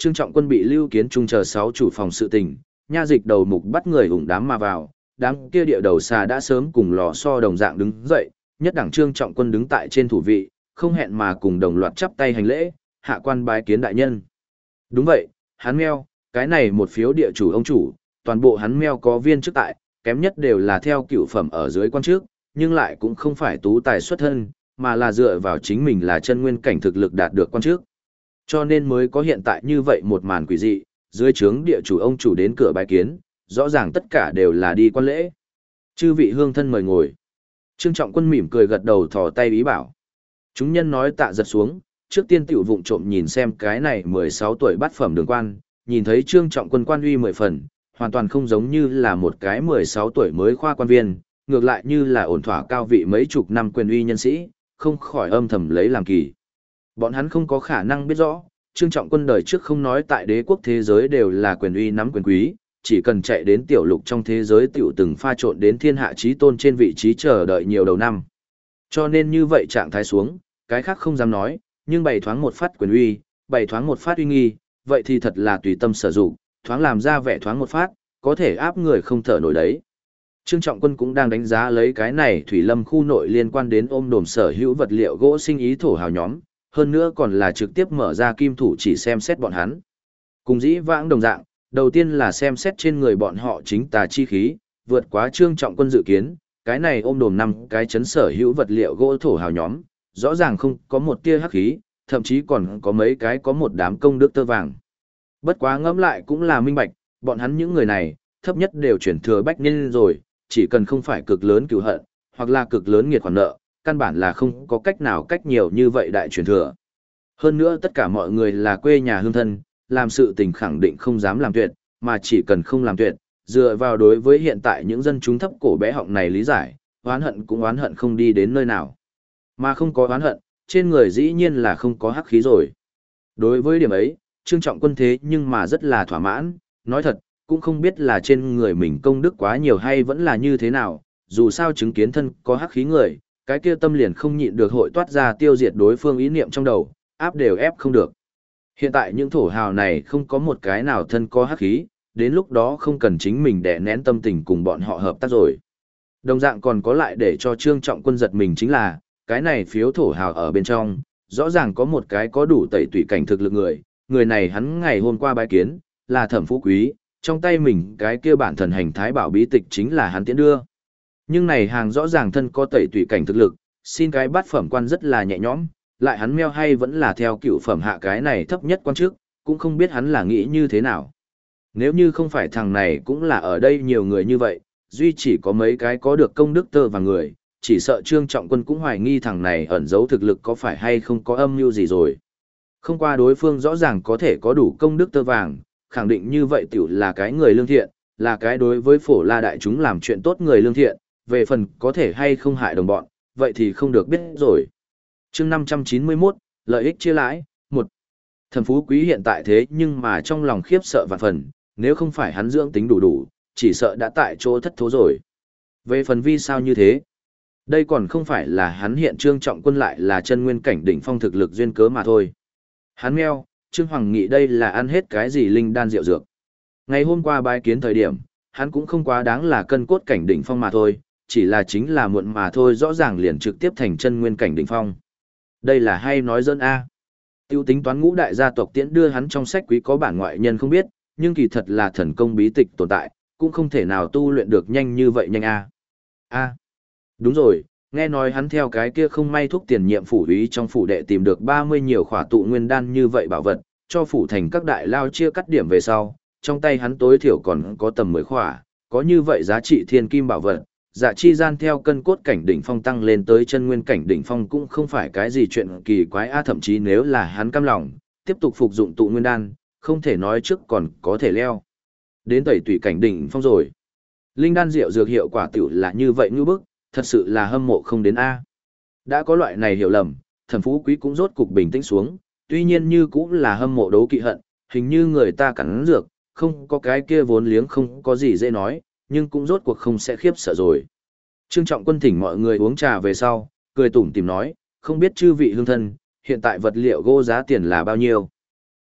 Trương Trọng Quân bị Lưu Kiến Trung chờ 6 chủ phòng sự tình, nha dịch đầu mục bắt người ủng đám mà vào, đám kia địa đầu xà đã sớm cùng lò xo đồng dạng đứng dậy, nhất đẳng Trương Trọng Quân đứng tại trên thủ vị, không hẹn mà cùng đồng loạt chắp tay hành lễ, hạ quan bái kiến đại nhân. Đúng vậy, hắn meo, cái này một phiếu địa chủ ông chủ, toàn bộ hắn meo có viên chức tại, kém nhất đều là theo cựu phẩm ở dưới quan trước, nhưng lại cũng không phải tú tài xuất thân, mà là dựa vào chính mình là chân nguyên cảnh thực lực đạt được quan trước. Cho nên mới có hiện tại như vậy một màn quỷ dị, dưới trướng địa chủ ông chủ đến cửa bái kiến, rõ ràng tất cả đều là đi quan lễ. Chư vị hương thân mời ngồi. Trương Trọng Quân mỉm cười gật đầu thò tay ý bảo. Chúng nhân nói tạ giật xuống, trước tiên tiểu vụng trộm nhìn xem cái này 16 tuổi bát phẩm đường quan, nhìn thấy Trương Trọng Quân quan uy 10 phần, hoàn toàn không giống như là một cái 16 tuổi mới khoa quan viên, ngược lại như là ổn thỏa cao vị mấy chục năm quyền uy nhân sĩ, không khỏi âm thầm lấy làm kỳ. Bọn hắn không có khả năng biết rõ, Trương Trọng Quân đời trước không nói tại đế quốc thế giới đều là quyền uy nắm quyền quý, chỉ cần chạy đến tiểu lục trong thế giới tiểu từng pha trộn đến thiên hạ chí tôn trên vị trí chờ đợi nhiều đầu năm. Cho nên như vậy trạng thái xuống, cái khác không dám nói, nhưng bày thoáng một phát quyền uy, bày thoáng một phát uy nghi, vậy thì thật là tùy tâm sở dụng, thoáng làm ra vẻ thoáng một phát, có thể áp người không thở nổi đấy. Trương Trọng Quân cũng đang đánh giá lấy cái này thủy lâm khu nội liên quan đến ôm đồm sở hữu vật liệu gỗ sinh ý thổ hào nhóm, hơn nữa còn là trực tiếp mở ra kim thủ chỉ xem xét bọn hắn. Cùng dĩ vãng đồng dạng, đầu tiên là xem xét trên người bọn họ chính tà chi khí, vượt quá Trương Trọng Quân dự kiến, cái này ôm đồm 5 cái chấn sở hữu vật liệu gỗ thổ hào nhóm, rõ ràng không có một tia hắc khí, thậm chí còn có mấy cái có một đám công đức tơ vàng. Bất quá ngẫm lại cũng là minh bạch, bọn hắn những người này, thấp nhất đều chuyển thừa bách niên rồi, chỉ cần không phải cực lớn cửu hận, hoặc là cực lớn nghiệt khoản nợ, căn bản là không có cách nào cách nhiều như vậy đại chuyển thừa. Hơn nữa tất cả mọi người là quê nhà hương thân, làm sự tình khẳng định không dám làm tuyệt, mà chỉ cần không làm tuyệt, dựa vào đối với hiện tại những dân chúng thấp cổ bé họng này lý giải, oán hận cũng oán hận không đi đến nơi nào. Mà không có oán hận, trên người dĩ nhiên là không có hắc khí rồi. Đối với điểm ấy, Trương Trọng Quân thế nhưng mà rất là thỏa mãn, nói thật, cũng không biết là trên người mình công đức quá nhiều hay vẫn là như thế nào, dù sao chứng kiến thân có hắc khí người, cái kia tâm liền không nhịn được hội toát ra tiêu diệt đối phương ý niệm trong đầu, áp đều ép không được. Hiện tại những thổ hào này không có một cái nào thân có hắc khí, đến lúc đó không cần chính mình đè nén tâm tình cùng bọn họ hợp tác rồi. Đồng dạng còn có lại để cho Trương Trọng Quân giật mình chính là, cái này phiếu thổ hào ở bên trong, rõ ràng có một cái có đủ tẩy tùy cảnh thực lực người này hắn ngày hôm qua bái kiến, là Thẩm Phú Quý, trong tay mình cái kia bản thần hành thái bảo bí tịch chính là hắn tiễn đưa. Nhưng này hàng rõ ràng thân có tẩy tùy cảnh thực lực, xin cái bát phẩm quan rất là nhẹ nhõm, lại hắn meo hay vẫn là theo cựu phẩm hạ cái này thấp nhất quan trước, cũng không biết hắn là nghĩ như thế nào. Nếu như không phải thằng này cũng là ở đây nhiều người như vậy, duy chỉ có mấy cái có được công đức tơ và người, chỉ sợ Trương Trọng Quân cũng hoài nghi thằng này ẩn giấu thực lực có phải hay không có âm mưu gì rồi. Không qua đối phương rõ ràng có thể có đủ công đức tơ vàng, khẳng định như vậy tiểu là cái người lương thiện, là cái đối với phổ la đại chúng làm chuyện tốt người lương thiện, về phần có thể hay không hại đồng bọn, vậy thì không được biết rồi. Chương 591, lợi ích chia lãi, 1. Thẩm Phú Quý hiện tại thế nhưng mà trong lòng khiếp sợ vạn phần, nếu không phải hắn dưỡng tính đủ, chỉ sợ đã tại chỗ thất thố rồi. Về phần vì sao như thế? Đây còn không phải là hắn hiện Trương Trọng Quân lại là chân nguyên cảnh đỉnh phong thực lực duyên cớ mà thôi. Hắn meo, Trương Hoàng nghĩ đây là ăn hết cái gì linh đan rượu dược. Ngày hôm qua bái kiến thời điểm, hắn cũng không quá đáng là cân cốt cảnh đỉnh phong mà thôi, chỉ là chính là muộn mà thôi, rõ ràng liền trực tiếp thành chân nguyên cảnh đỉnh phong. Đây là hay nói dân A. Tiêu tính toán ngũ đại gia tộc tiễn đưa hắn trong sách quý có bản ngoại nhân không biết, nhưng kỳ thật là thần công bí tịch tồn tại, cũng không thể nào tu luyện được nhanh như vậy nhanh A. A. Đúng rồi, nghe nói hắn theo cái kia không may thuốc tiền nhiệm phủ úy trong phủ đệ tìm được 30 nhiều khỏa tụ nguyên đan như vậy bảo vật, cho phủ thành các đại lao chia cắt điểm về sau, trong tay hắn tối thiểu còn có tầm 10 khỏa, có như vậy giá trị thiên kim bảo vật, dạ chi gian theo cân cốt cảnh đỉnh phong tăng lên tới chân nguyên cảnh đỉnh phong cũng không phải cái gì chuyện kỳ quái a, thậm chí nếu là hắn cam lòng, tiếp tục phục dụng tụ nguyên đan, không thể nói trước còn có thể leo đến tẩy tùy cảnh đỉnh phong rồi. Linh đan rượu dược hiệu quả tiểu là như vậy như bức, thật sự là hâm mộ không đến a. Đã có loại này hiểu lầm, Thẩm Phú Quý cũng rốt cục bình tĩnh xuống, tuy nhiên như cũng là hâm mộ đấu kỵ hận, hình như người ta cắn dược, không có cái kia vốn liếng không có gì dễ nói, nhưng cũng rốt cuộc không sẽ khiếp sợ rồi. Trương Trọng Quân thỉnh mọi người uống trà về sau, cười tủm tỉm nói, không biết chư vị hương thân, hiện tại vật liệu gỗ giá tiền là bao nhiêu?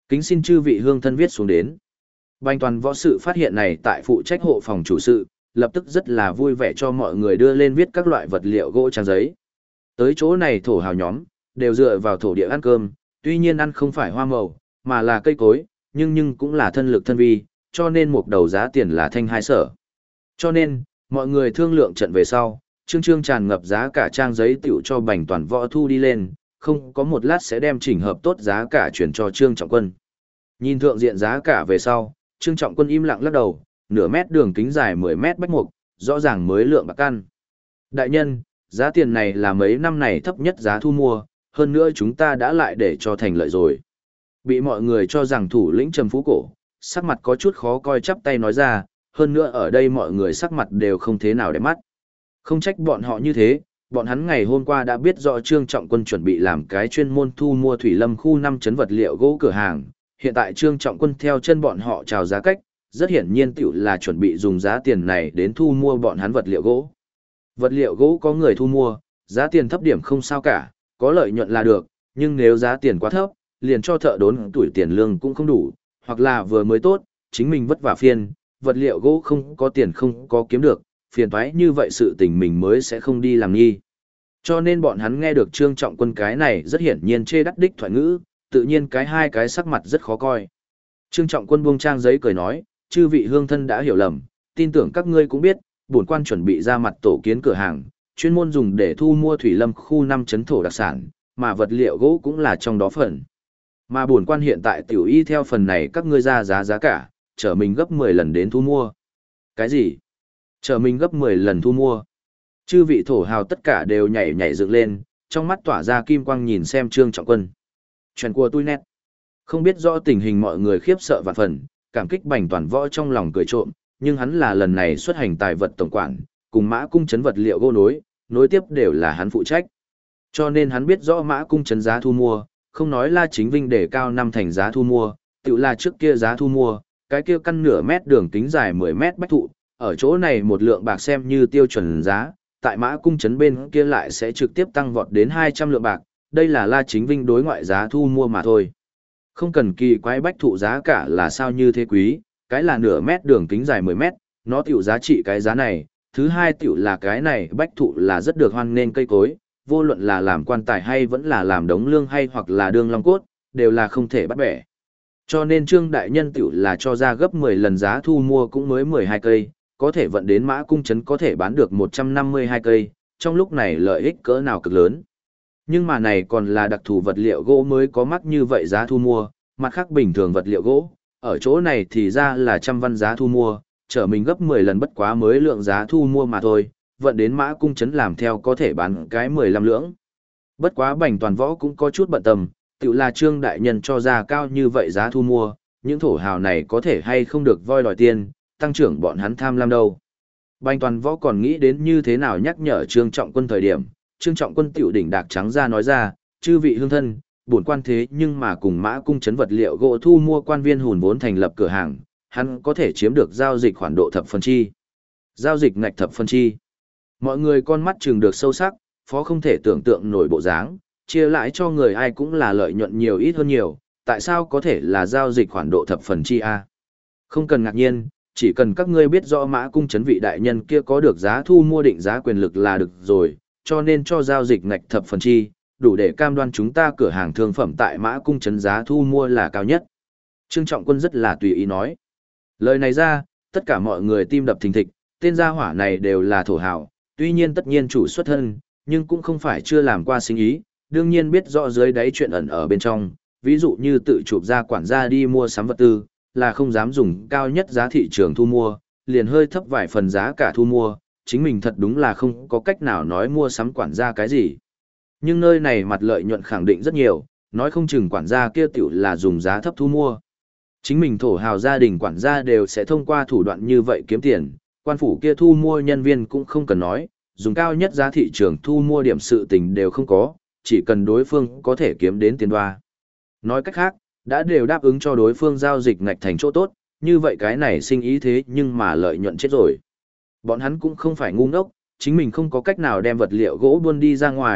Kính xin chư vị hương thân viết xuống đến. Bành toàn võ sự phát hiện này tại phụ trách hộ phòng chủ sự, lập tức rất là vui vẻ cho mọi người đưa lên viết các loại vật liệu gỗ trang giấy. Tới chỗ này thổ hào nhóm, đều dựa vào thổ địa ăn cơm, tuy nhiên ăn không phải hoa màu, mà là cây cối, nhưng cũng là thân lực thân vi, cho nên một đầu giá tiền là thanh hai sở. Cho nên, mọi người thương lượng trận về sau, trương tràn ngập giá cả trang giấy tiểu cho bành toàn võ thu đi lên, không có một lát sẽ đem chỉnh hợp tốt giá cả chuyển cho Trương Trọng Quân. Nhìn thượng diện giá cả về sau, Trương Trọng Quân im lặng lắc đầu, nửa mét đường kính dài 10 mét bách mục, rõ ràng mới lượng bạc căn. Đại nhân, giá tiền này là mấy năm này thấp nhất giá thu mua, hơn nữa chúng ta đã lại để cho thành lợi rồi. Bị mọi người cho rằng thủ lĩnh Trầm Phú Cổ, sắc mặt có chút khó coi chắp tay nói ra, hơn nữa ở đây mọi người sắc mặt đều không thế nào đẹp mắt. Không trách bọn họ như thế, bọn hắn ngày hôm qua đã biết rõ Trương Trọng Quân chuẩn bị làm cái chuyên môn thu mua thủy lâm khu 5 chấn vật liệu gỗ cửa hàng. Hiện tại Trương Trọng Quân theo chân bọn họ chào giá cách, rất hiển nhiên tiểu là chuẩn bị dùng giá tiền này đến thu mua bọn hắn vật liệu gỗ. Vật liệu gỗ có người thu mua, giá tiền thấp điểm không sao cả, có lợi nhuận là được, nhưng nếu giá tiền quá thấp, liền cho thợ đốn tuổi tiền lương cũng không đủ, hoặc là vừa mới tốt, chính mình vất vả phiền, vật liệu gỗ không có tiền không có kiếm được, phiền toái như vậy sự tình mình mới sẽ không đi làm nghi. Cho nên bọn hắn nghe được Trương Trọng Quân cái này rất hiển nhiên chê đắt đích thoại ngữ, tự nhiên hai cái sắc mặt rất khó coi. Trương Trọng Quân buông trang giấy cười nói, chư vị hương thân đã hiểu lầm, tin tưởng các ngươi cũng biết, bổn quan chuẩn bị ra mặt tổ kiến cửa hàng, chuyên môn dùng để thu mua thủy lâm khu 5 chấn thổ đặc sản, mà vật liệu gỗ cũng là trong đó phần. Mà bổn quan hiện tại tiểu y theo phần này các ngươi ra giá cả, trở mình gấp 10 lần đến thu mua. Cái gì? Trở mình gấp 10 lần thu mua. Chư vị thổ hào tất cả đều nhảy dựng lên, trong mắt tỏa ra kim quang nhìn xem Trương Trọng Quân. Chuyện của tôi nét. Không biết rõ tình hình mọi người khiếp sợ vạn phần, cảm kích Bành Toàn Võ trong lòng cười trộm, nhưng hắn là lần này xuất hành tài vật tổng quản, cùng Mã Cung trấn vật liệu gỗ nối tiếp đều là hắn phụ trách. Cho nên hắn biết rõ Mã Cung trấn giá thu mua, không nói La Chính Vinh để cao năm thành giá thu mua, tự là trước kia giá thu mua, cái kia căn nửa mét đường kính dài 10 mét bách thụ, ở chỗ này một lượng bạc xem như tiêu chuẩn giá, tại Mã Cung trấn bên kia lại sẽ trực tiếp tăng vọt đến 200 lượng bạc, đây là La Chính Vinh đối ngoại giá thu mua mà thôi. Không cần kỳ quái bách thụ giá cả là sao như thế quý, cái là nửa mét đường kính dài 10 mét, nó tiểu giá trị cái giá này, thứ hai tiểu là cái này bách thụ là rất được hoan nghênh cây cối, vô luận là làm quan tài hay vẫn là làm đống lương hay hoặc là đương long cốt, đều là không thể bắt bẻ. Cho nên Trương Đại Nhân tiểu là cho ra gấp 10 lần giá thu mua cũng mới 12 cây, có thể vận đến Mã Cung trấn có thể bán được 152 cây, trong lúc này lợi ích cỡ nào cực lớn. Nhưng mà này còn là đặc thù vật liệu gỗ mới có mắc như vậy giá thu mua, mặt khác bình thường vật liệu gỗ, ở chỗ này thì ra là trăm văn giá thu mua, trở mình gấp 10 lần bất quá mới lượng giá thu mua mà thôi, vận đến Mã Cung trấn làm theo có thể bán cái 15 lưỡng. Bất quá Bành Toàn Võ cũng có chút bận tâm, tự là Trương Đại Nhân cho ra cao như vậy giá thu mua, những thổ hào này có thể hay không được voi đòi tiền, tăng trưởng bọn hắn tham lam đâu. Bành Toàn Võ còn nghĩ đến như thế nào nhắc nhở Trương Trọng Quân thời điểm, Trương Trọng Quân tiểu đỉnh đạc trắng ra nói ra, chư vị hương thân, bổn quan thế nhưng mà cùng Mã Cung trấn vật liệu gỗ thu mua quan viên hùn vốn thành lập cửa hàng, hắn có thể chiếm được giao dịch khoản độ thập phần chi. Giao dịch ngạch thập phần chi. Mọi người con mắt chừng được sâu sắc, phó không thể tưởng tượng nổi bộ dáng, chia lại cho người ai cũng là lợi nhuận nhiều ít hơn nhiều, tại sao có thể là giao dịch khoản độ thập phần chi a? Không cần ngạc nhiên, chỉ cần các ngươi biết rõ Mã Cung trấn vị đại nhân kia có được giá thu mua định giá quyền lực là được rồi, cho nên cho giao dịch ngạch thập phần chi, đủ để cam đoan chúng ta cửa hàng thương phẩm tại Mã Cung trấn giá thu mua là cao nhất. Trương Trọng Quân rất là tùy ý nói. Lời này ra, tất cả mọi người tim đập thình thịch, tên gia hỏa này đều là thổ hào, tuy nhiên tất nhiên chủ xuất thân, nhưng cũng không phải chưa làm qua sinh ý, đương nhiên biết rõ dưới đáy chuyện ẩn ở bên trong, ví dụ như tự chụp ra quản gia đi mua sắm vật tư, là không dám dùng cao nhất giá thị trường thu mua, liền hơi thấp vài phần giá cả thu mua, chính mình thật đúng là không có cách nào nói mua sắm quản gia cái gì. Nhưng nơi này mặt lợi nhuận khẳng định rất nhiều, nói không chừng quản gia kia tiểu là dùng giá thấp thu mua. Chính mình thổ hào gia đình quản gia đều sẽ thông qua thủ đoạn như vậy kiếm tiền, quan phủ kia thu mua nhân viên cũng không cần nói, dùng cao nhất giá thị trường thu mua điểm sự tình đều không có, chỉ cần đối phương có thể kiếm đến tiền đoa. Nói cách khác, đã đều đáp ứng cho đối phương giao dịch ngạch thành chỗ tốt, như vậy cái này sinh ý thế nhưng mà lợi nhuận chết rồi. Bọn hắn cũng không phải ngu ngốc, chính mình không có cách nào đem vật liệu gỗ buôn đi ra ngoài,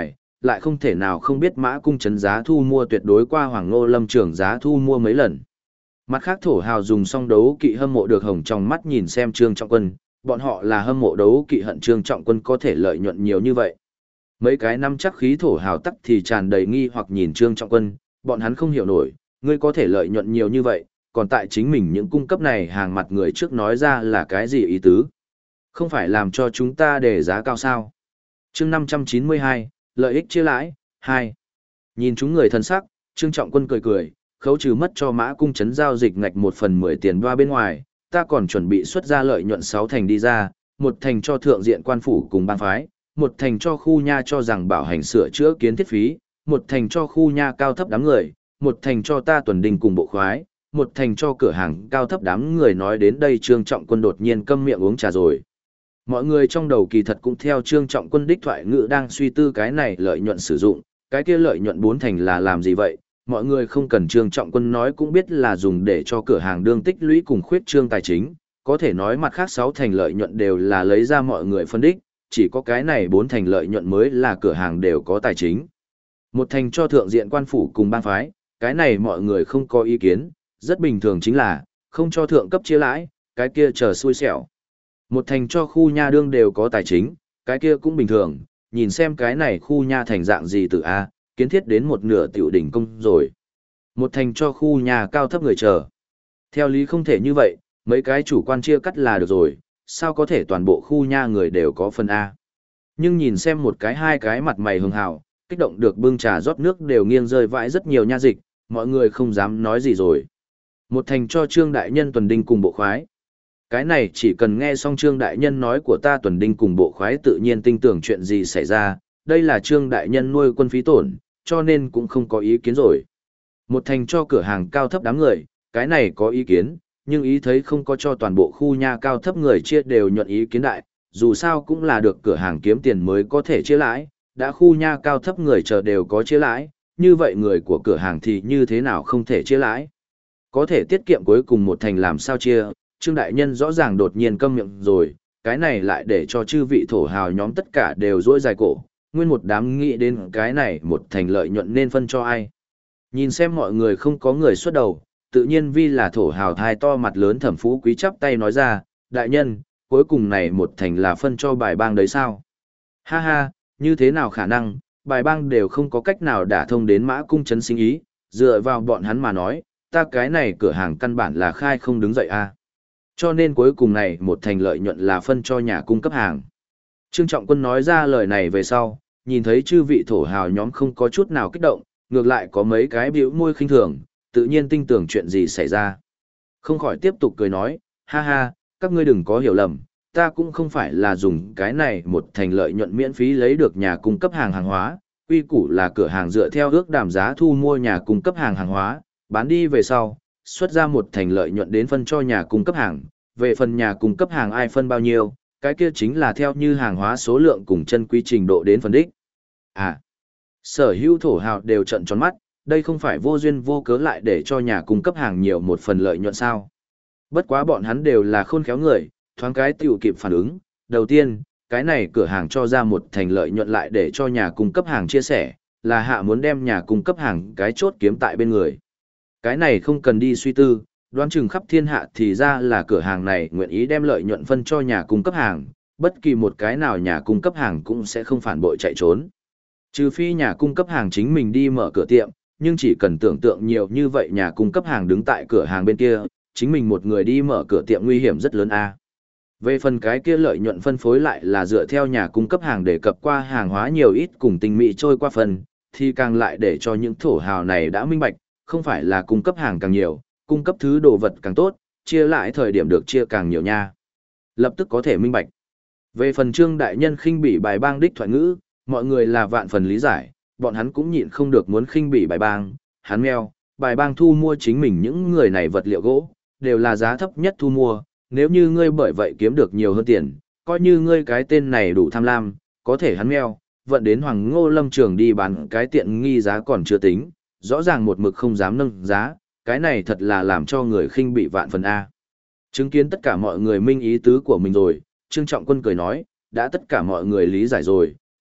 lại không thể nào không biết Mã Cung Trấn giá thu mua tuyệt đối qua Hoàng Ngô Lâm Trường giá thu mua mấy lần. Mặt khác thổ hào dùng song đấu kỵ hâm mộ được hồng trong mắt nhìn xem Trương Trọng Quân, bọn họ là hâm mộ đấu kỵ hận Trương Trọng Quân có thể lợi nhuận nhiều như vậy. Mấy cái năm chắc khí thổ hào tắc thì tràn đầy nghi hoặc nhìn Trương Trọng Quân, bọn hắn không hiểu nổi, ngươi có thể lợi nhuận nhiều như vậy, còn tại chính mình những cung cấp này hàng mặt người trước nói ra là cái gì ý tứ? Không phải làm cho chúng ta để giá cao sao? Chương 592, lợi ích chia lãi, 2. Nhìn chúng người thân sắc, Trương Trọng Quân cười cười, khấu trừ mất cho Mã Cung Trấn giao dịch ngạch 1/10 tiền đoa bên ngoài, ta còn chuẩn bị xuất ra lợi nhuận 6 thành đi ra, 1 thành cho thượng diện quan phủ cùng bang phái, 1 thành cho khu nha cho rằng bảo hành sửa chữa kiến thiết phí, 1 thành cho khu nha cao thấp đám người, 1 thành cho ta tuần đình cùng bộ khoái, 1 thành cho cửa hàng cao thấp đám người. Nói đến đây Trương Trọng Quân đột nhiên câm miệng uống trà rồi. Mọi người trong đầu kỳ thật cũng theo Trương Trọng Quân đích thoại ngữ đang suy tư cái này lợi nhuận sử dụng, cái kia lợi nhuận 4 thành là làm gì vậy? Mọi người không cần Trương Trọng Quân nói cũng biết là dùng để cho cửa hàng đương tích lũy cùng khuyết trương tài chính, có thể nói mặt khác 6 thành lợi nhuận đều là lấy ra mọi người phân đích, chỉ có cái này 4 thành lợi nhuận mới là cửa hàng đều có tài chính. 1 thành cho thượng diện quan phủ cùng bang phái, cái này mọi người không có ý kiến, rất bình thường chính là, không cho thượng cấp chia lãi, cái kia chờ xui xẻo. 1 thành cho khu nha đương đều có tài chính, cái kia cũng bình thường, nhìn xem cái này khu nha thành dạng gì từ A, kiến thiết đến một nửa tiểu đỉnh công rồi. 1 thành cho khu nhà cao thấp người chờ. Theo lý không thể như vậy, mấy cái chủ quan chia cắt là được rồi, sao có thể toàn bộ khu nha người đều có phần A. Nhưng nhìn xem một cái hai cái mặt mày hường hào, kích động được bưng trà rót nước đều nghiêng rơi vãi rất nhiều nha dịch, mọi người không dám nói gì rồi. 1 thành cho Trương Đại Nhân tuần đinh cùng bộ khoái. Cái này chỉ cần nghe xong Trương Đại Nhân nói của ta tuần đinh cùng bộ khoái tự nhiên tin tưởng chuyện gì xảy ra, đây là Trương Đại Nhân nuôi quân phí tổn, cho nên cũng không có ý kiến rồi. 1 thành cho cửa hàng cao thấp đám người, cái này có ý kiến, nhưng ý thấy không có cho toàn bộ khu nha cao thấp người chia đều nhuận ý kiến đại, dù sao cũng là được cửa hàng kiếm tiền mới có thể chia lãi, đã khu nha cao thấp người chờ đều có chia lãi, như vậy người của cửa hàng thì như thế nào không thể chia lãi. Có thể tiết kiệm cuối cùng 1 thành làm sao chia, Trương Đại Nhân rõ ràng đột nhiên câm miệng rồi, cái này lại để cho chư vị thổ hào nhóm tất cả đều rỗi dài cổ, nguyên một đám nghĩ đến cái này 1 thành lợi nhuận nên phân cho ai. Nhìn xem mọi người không có người xuất đầu, tự nhiên vì là thổ hào thai to mặt lớn Thẩm Phú Quý chắp tay nói ra, Đại Nhân, cuối cùng này 1 thành là phân cho bài bang đấy sao? Ha ha, như thế nào khả năng, bài bang đều không có cách nào đả thông đến Mã Cung Trấn sinh ý, dựa vào bọn hắn mà nói, ta cái này cửa hàng căn bản là khai không đứng dậy a. Cho nên cuối cùng này 1 thành lợi nhuận là phân cho nhà cung cấp hàng. Trương Trọng Quân nói ra lời này về sau, nhìn thấy chư vị thổ hào nhóm không có chút nào kích động, ngược lại có mấy cái bĩu môi khinh thường, tự nhiên tin tưởng chuyện gì xảy ra. Không khỏi tiếp tục cười nói, ha ha, các ngươi đừng có hiểu lầm, ta cũng không phải là dùng cái này 1 thành lợi nhuận miễn phí lấy được nhà cung cấp hàng hàng hóa, quy củ là cửa hàng dựa theo ước đàm giá thu mua nhà cung cấp hàng hàng hóa, bán đi về sau, xuất ra 1 thành lợi nhuận đến phân cho nhà cung cấp hàng, về phần nhà cung cấp hàng ai phân bao nhiêu, cái kia chính là theo như hàng hóa số lượng cùng chân quý trình độ đến phân đích. À, sở hữu thổ hào đều trợn tròn mắt, đây không phải vô duyên vô cớ lại để cho nhà cung cấp hàng nhiều một phần lợi nhuận sao. Bất quá bọn hắn đều là khôn khéo người, thoáng cái tiểu kịp phản ứng, đầu tiên, cái này cửa hàng cho ra 1 thành lợi nhuận lại để cho nhà cung cấp hàng chia sẻ, là hạ muốn đem nhà cung cấp hàng cái chốt kiếm tại bên người. Cái này không cần đi suy tư, đoán chừng khắp thiên hạ thì ra là cửa hàng này nguyện ý đem lợi nhuận phân cho nhà cung cấp hàng, bất kỳ một cái nào nhà cung cấp hàng cũng sẽ không phản bội chạy trốn. Trừ phi nhà cung cấp hàng chính mình đi mở cửa tiệm, nhưng chỉ cần tưởng tượng nhiều như vậy nhà cung cấp hàng đứng tại cửa hàng bên kia, chính mình một người đi mở cửa tiệm nguy hiểm rất lớn a. Về phần cái kia lợi nhuận phân phối lại là dựa theo nhà cung cấp hàng để cập qua hàng hóa nhiều ít cùng tinh mỹ trôi qua phần, thì càng lại để cho những thổ hào này đã minh bạch, không phải là cung cấp hàng càng nhiều, cung cấp thứ đồ vật càng tốt, chia lại thời điểm được chia càng nhiều nha. Lập tức có thể minh bạch. Về phần Trương Đại Nhân khinh bỉ bài bang đích thoại ngữ, mọi người là vạn phần lý giải, bọn hắn cũng nhịn không được muốn khinh bỉ bài bang, hắn meo, bài bang thu mua chính mình những người này vật liệu gỗ, đều là giá thấp nhất thu mua, nếu như ngươi bởi vậy kiếm được nhiều hơn tiền, coi như ngươi cái tên này đủ tham lam, có thể hắn meo, vận đến Hoàng Ngô Lâm Trường đi bán cái tiện nghi giá còn chưa tính, rõ ràng một mực không dám nâng giá, cái này thật là làm cho người khinh bị vạn phần A. Chứng kiến tất cả mọi người minh ý tứ của mình rồi, Trương Trọng Quân cười nói, đã tất cả mọi người lý giải rồi,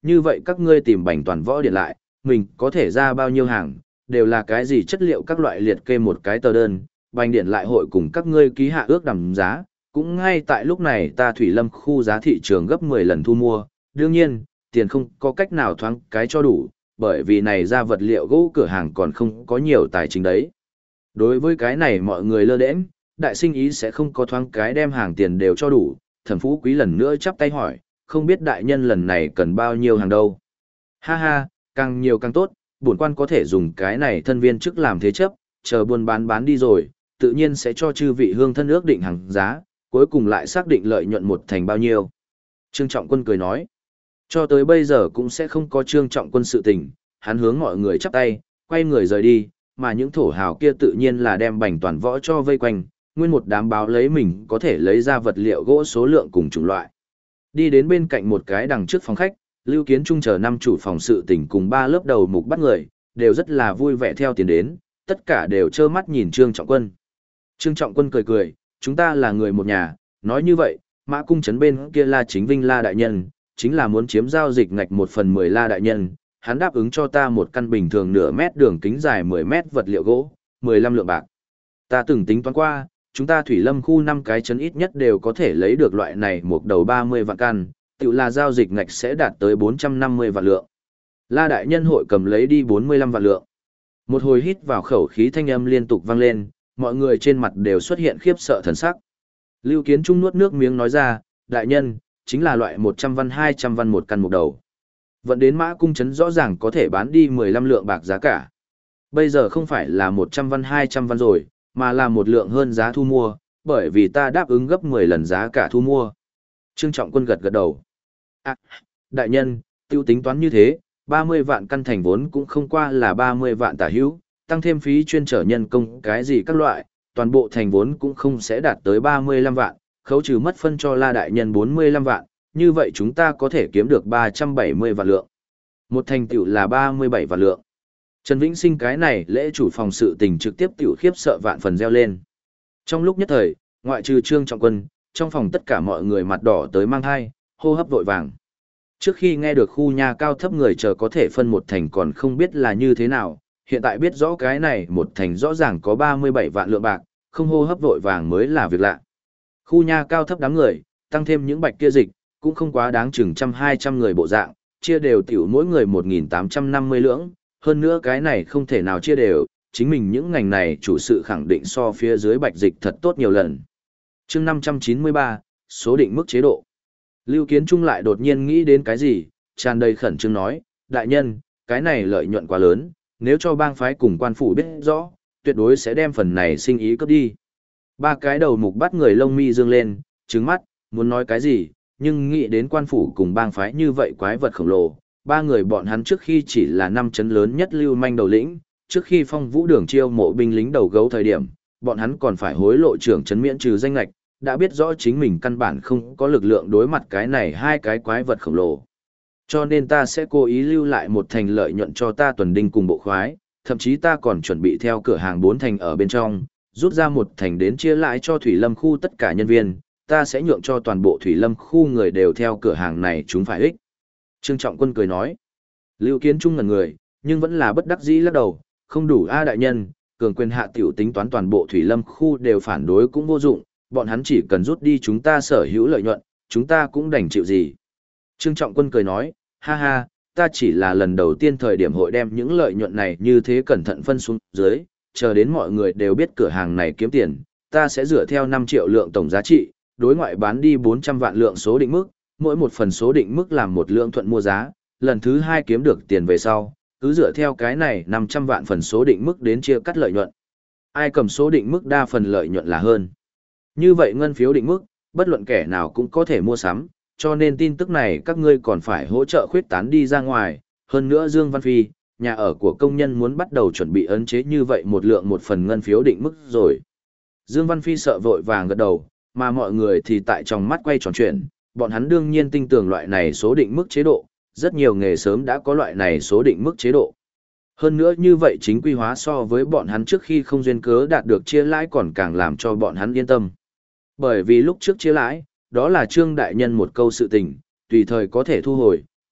như vậy các ngươi tìm Bành Toàn Võ Điện lại, mình có thể ra bao nhiêu hàng, đều là cái gì chất liệu các loại liệt kê một cái tờ đơn, Bành Điện lại hội cùng các ngươi ký hạ ước đàm giá, cũng ngay tại lúc này ta Thủy Lâm khu giá thị trường gấp 10 lần thu mua, đương nhiên, tiền không có cách nào thoáng cái cho đủ, bởi vì này ra vật liệu gỗ cửa hàng còn không có nhiều tài chính đấy. Đối với cái này mọi người lơ đễnh, đại sinh ý sẽ không có thoáng cái đem hàng tiền đều cho đủ, Thẩm Phú Quý lần nữa chắp tay hỏi, không biết đại nhân lần này cần bao nhiêu hàng đâu. Ha ha, càng nhiều càng tốt, bổn quan có thể dùng cái này thân viên chức làm thế chấp, chờ buôn bán đi rồi, tự nhiên sẽ cho chư vị hương thân ước định hàng giá, cuối cùng lại xác định lợi nhuận một thành bao nhiêu. Trương Trọng Quân cười nói, cho tới bây giờ cũng sẽ không có Trương Trọng Quân sự tình, hắn hướng mọi người chắp tay, quay người rời đi, mà những thổ hào kia tự nhiên là đem Bành Toàn Võ cho vây quanh, nguyên một đám báo lấy mình có thể lấy ra vật liệu gỗ số lượng cùng chủng loại. Đi đến bên cạnh một cái đằng trước phòng khách, Lưu Kiến Trung chờ 5 chủ phòng sự tình cùng 3 lớp đầu mục bắt người, đều rất là vui vẻ theo tiền đến, tất cả đều trơ mắt nhìn Trương Trọng Quân. Trương Trọng Quân cười cười, chúng ta là người một nhà, nói như vậy, Mã Cung trấn bên kia La Chính Vinh La Đại Nhân, chính là muốn chiếm giao dịch ngạch 1/10 La Đại Nhân, hắn đáp ứng cho ta một căn bình thường nửa mét đường kính dài 10 mét vật liệu gỗ, 15 lượng bạc. Ta từng tính toán qua, chúng ta Thủy Lâm khu 5 cái trấn ít nhất đều có thể lấy được loại này một đầu 30 vạn căn, tự là giao dịch ngạch sẽ đạt tới 450 vạn lượng. La Đại Nhân hội cầm lấy đi 45 vạn lượng. Một hồi hít vào khẩu khí thanh âm liên tục vang lên, mọi người trên mặt đều xuất hiện khiếp sợ thần sắc. Lưu Kiến Trung nuốt nước miếng nói ra, Đại Nhân, chính là loại 100 văn 200 văn một căn một đầu. Vận đến Mã Cung trấn rõ ràng có thể bán đi 15 lượng bạc giá cả. Bây giờ không phải là 100 văn 200 văn rồi, mà là một lượng hơn giá thu mua, bởi vì ta đáp ứng gấp 10 lần giá cả thu mua. Trương Trọng Quân gật gật đầu. À, đại nhân, tiêu tính toán như thế, 30 vạn căn thành vốn cũng không qua là 30 vạn tả hữu, tăng thêm phí chuyên trở nhân công cái gì các loại, toàn bộ thành vốn cũng không sẽ đạt tới 35 vạn, khấu trừ mất phân cho La Đại Nhân 45 vạn, như vậy chúng ta có thể kiếm được 370 vạn lượng. Một thành tựu là 37 vạn lượng. Trần Vĩnh Sinh cái này lễ chủ phòng sự tình trực tiếp tiểu khiếp sợ vạn phần reo lên. Trong lúc nhất thời, ngoại trừ Trương Trọng Quân, trong phòng tất cả mọi người mặt đỏ tới mang hai, hô hấp vội vàng. Trước khi nghe được khu nhà cao thấp người chờ có thể phân một thành còn không biết là như thế nào, hiện tại biết rõ cái này một thành rõ ràng có 37 vạn lượng bạc, không hô hấp vội vàng mới là việc lạ. Khu nhà cao thấp đám người, tăng thêm những bạch kia dịch, cũng không quá đáng chừng 100-200 người bộ dạng, chia đều tiểu mỗi người 1.850 lưỡng, hơn nữa cái này không thể nào chia đều, chính mình những ngành này chủ sự khẳng định so phía dưới bạch dịch thật tốt nhiều lần. Chương 593, số định mức chế độ. Lưu Kiến Trung lại đột nhiên nghĩ đến cái gì, tràn đầy khẩn trương nói, đại nhân, cái này lợi nhuận quá lớn, nếu cho bang phái cùng quan phủ biết rõ, tuyệt đối sẽ đem phần này sinh ý cướp đi. Ba cái đầu mục bắt người lông mi dương lên, trừng mắt, muốn nói cái gì, nhưng nghĩ đến quan phủ cùng bang phái như vậy quái vật khổng lồ, ba người bọn hắn trước khi chỉ là 5 trấn lớn nhất lưu manh đầu lĩnh, trước khi Phong Vũ Đường chiêu mộ binh lính đầu gấu thời điểm, bọn hắn còn phải hối lộ trưởng trấn miễn trừ danh lệch, đã biết rõ chính mình căn bản không có lực lượng đối mặt cái này hai cái quái vật khổng lồ. Cho nên ta sẽ cố ý lưu lại một thành lợi nhuận cho ta tuần đinh cùng bộ khoái, thậm chí ta còn chuẩn bị theo cửa hàng 4 thành ở bên trong, rút ra một thành đến chia lại cho Thủy Lâm khu tất cả nhân viên, ta sẽ nhượng cho toàn bộ Thủy Lâm khu người đều theo cửa hàng này chúng phải ích. Trương Trọng Quân cười nói, Lưu Kiến Trung ngẩn người, nhưng vẫn là bất đắc dĩ lắc đầu, không đủ a đại nhân, cường quyền hạ tiểu tính toán toàn bộ Thủy Lâm khu đều phản đối cũng vô dụng, bọn hắn chỉ cần rút đi chúng ta sở hữu lợi nhuận, chúng ta cũng đành chịu gì. Trương Trọng Quân cười nói, ha ha, ta chỉ là lần đầu tiên thời điểm hội đem những lợi nhuận này như thế cẩn thận phân xuống dưới, chờ đến mọi người đều biết cửa hàng này kiếm tiền, ta sẽ dựa theo 5 triệu lượng tổng giá trị, đối ngoại bán đi 400 vạn lượng số định mức, mỗi một phần số định mức làm một lượng thuận mua giá, lần thứ 2 kiếm được tiền về sau, cứ dựa theo cái này 500 vạn phần số định mức đến chia cắt lợi nhuận. Ai cầm số định mức đa phần lợi nhuận là hơn. Như vậy ngân phiếu định mức, bất luận kẻ nào cũng có thể mua sắm, cho nên tin tức này các ngươi còn phải hỗ trợ khuyết tán đi ra ngoài, hơn nữa Dương Văn Phi, nhà ở của công nhân muốn bắt đầu chuẩn bị ấn chế như vậy một lượng một phần ngân phiếu định mức rồi. Dương Văn Phi sợ vội vàng gật đầu, mà mọi người thì tại trong mắt quay tròn chuyện, bọn hắn đương nhiên tin tưởng loại này số định mức chế độ, rất nhiều nghề sớm đã có loại này số định mức chế độ. Hơn nữa như vậy chính quy hóa so với bọn hắn trước khi không duyên cớ đạt được chia lãi còn càng làm cho bọn hắn yên tâm. Bởi vì lúc trước chia lãi, đó là Trương Đại Nhân một câu sự tình, tùy thời có thể thu hồi,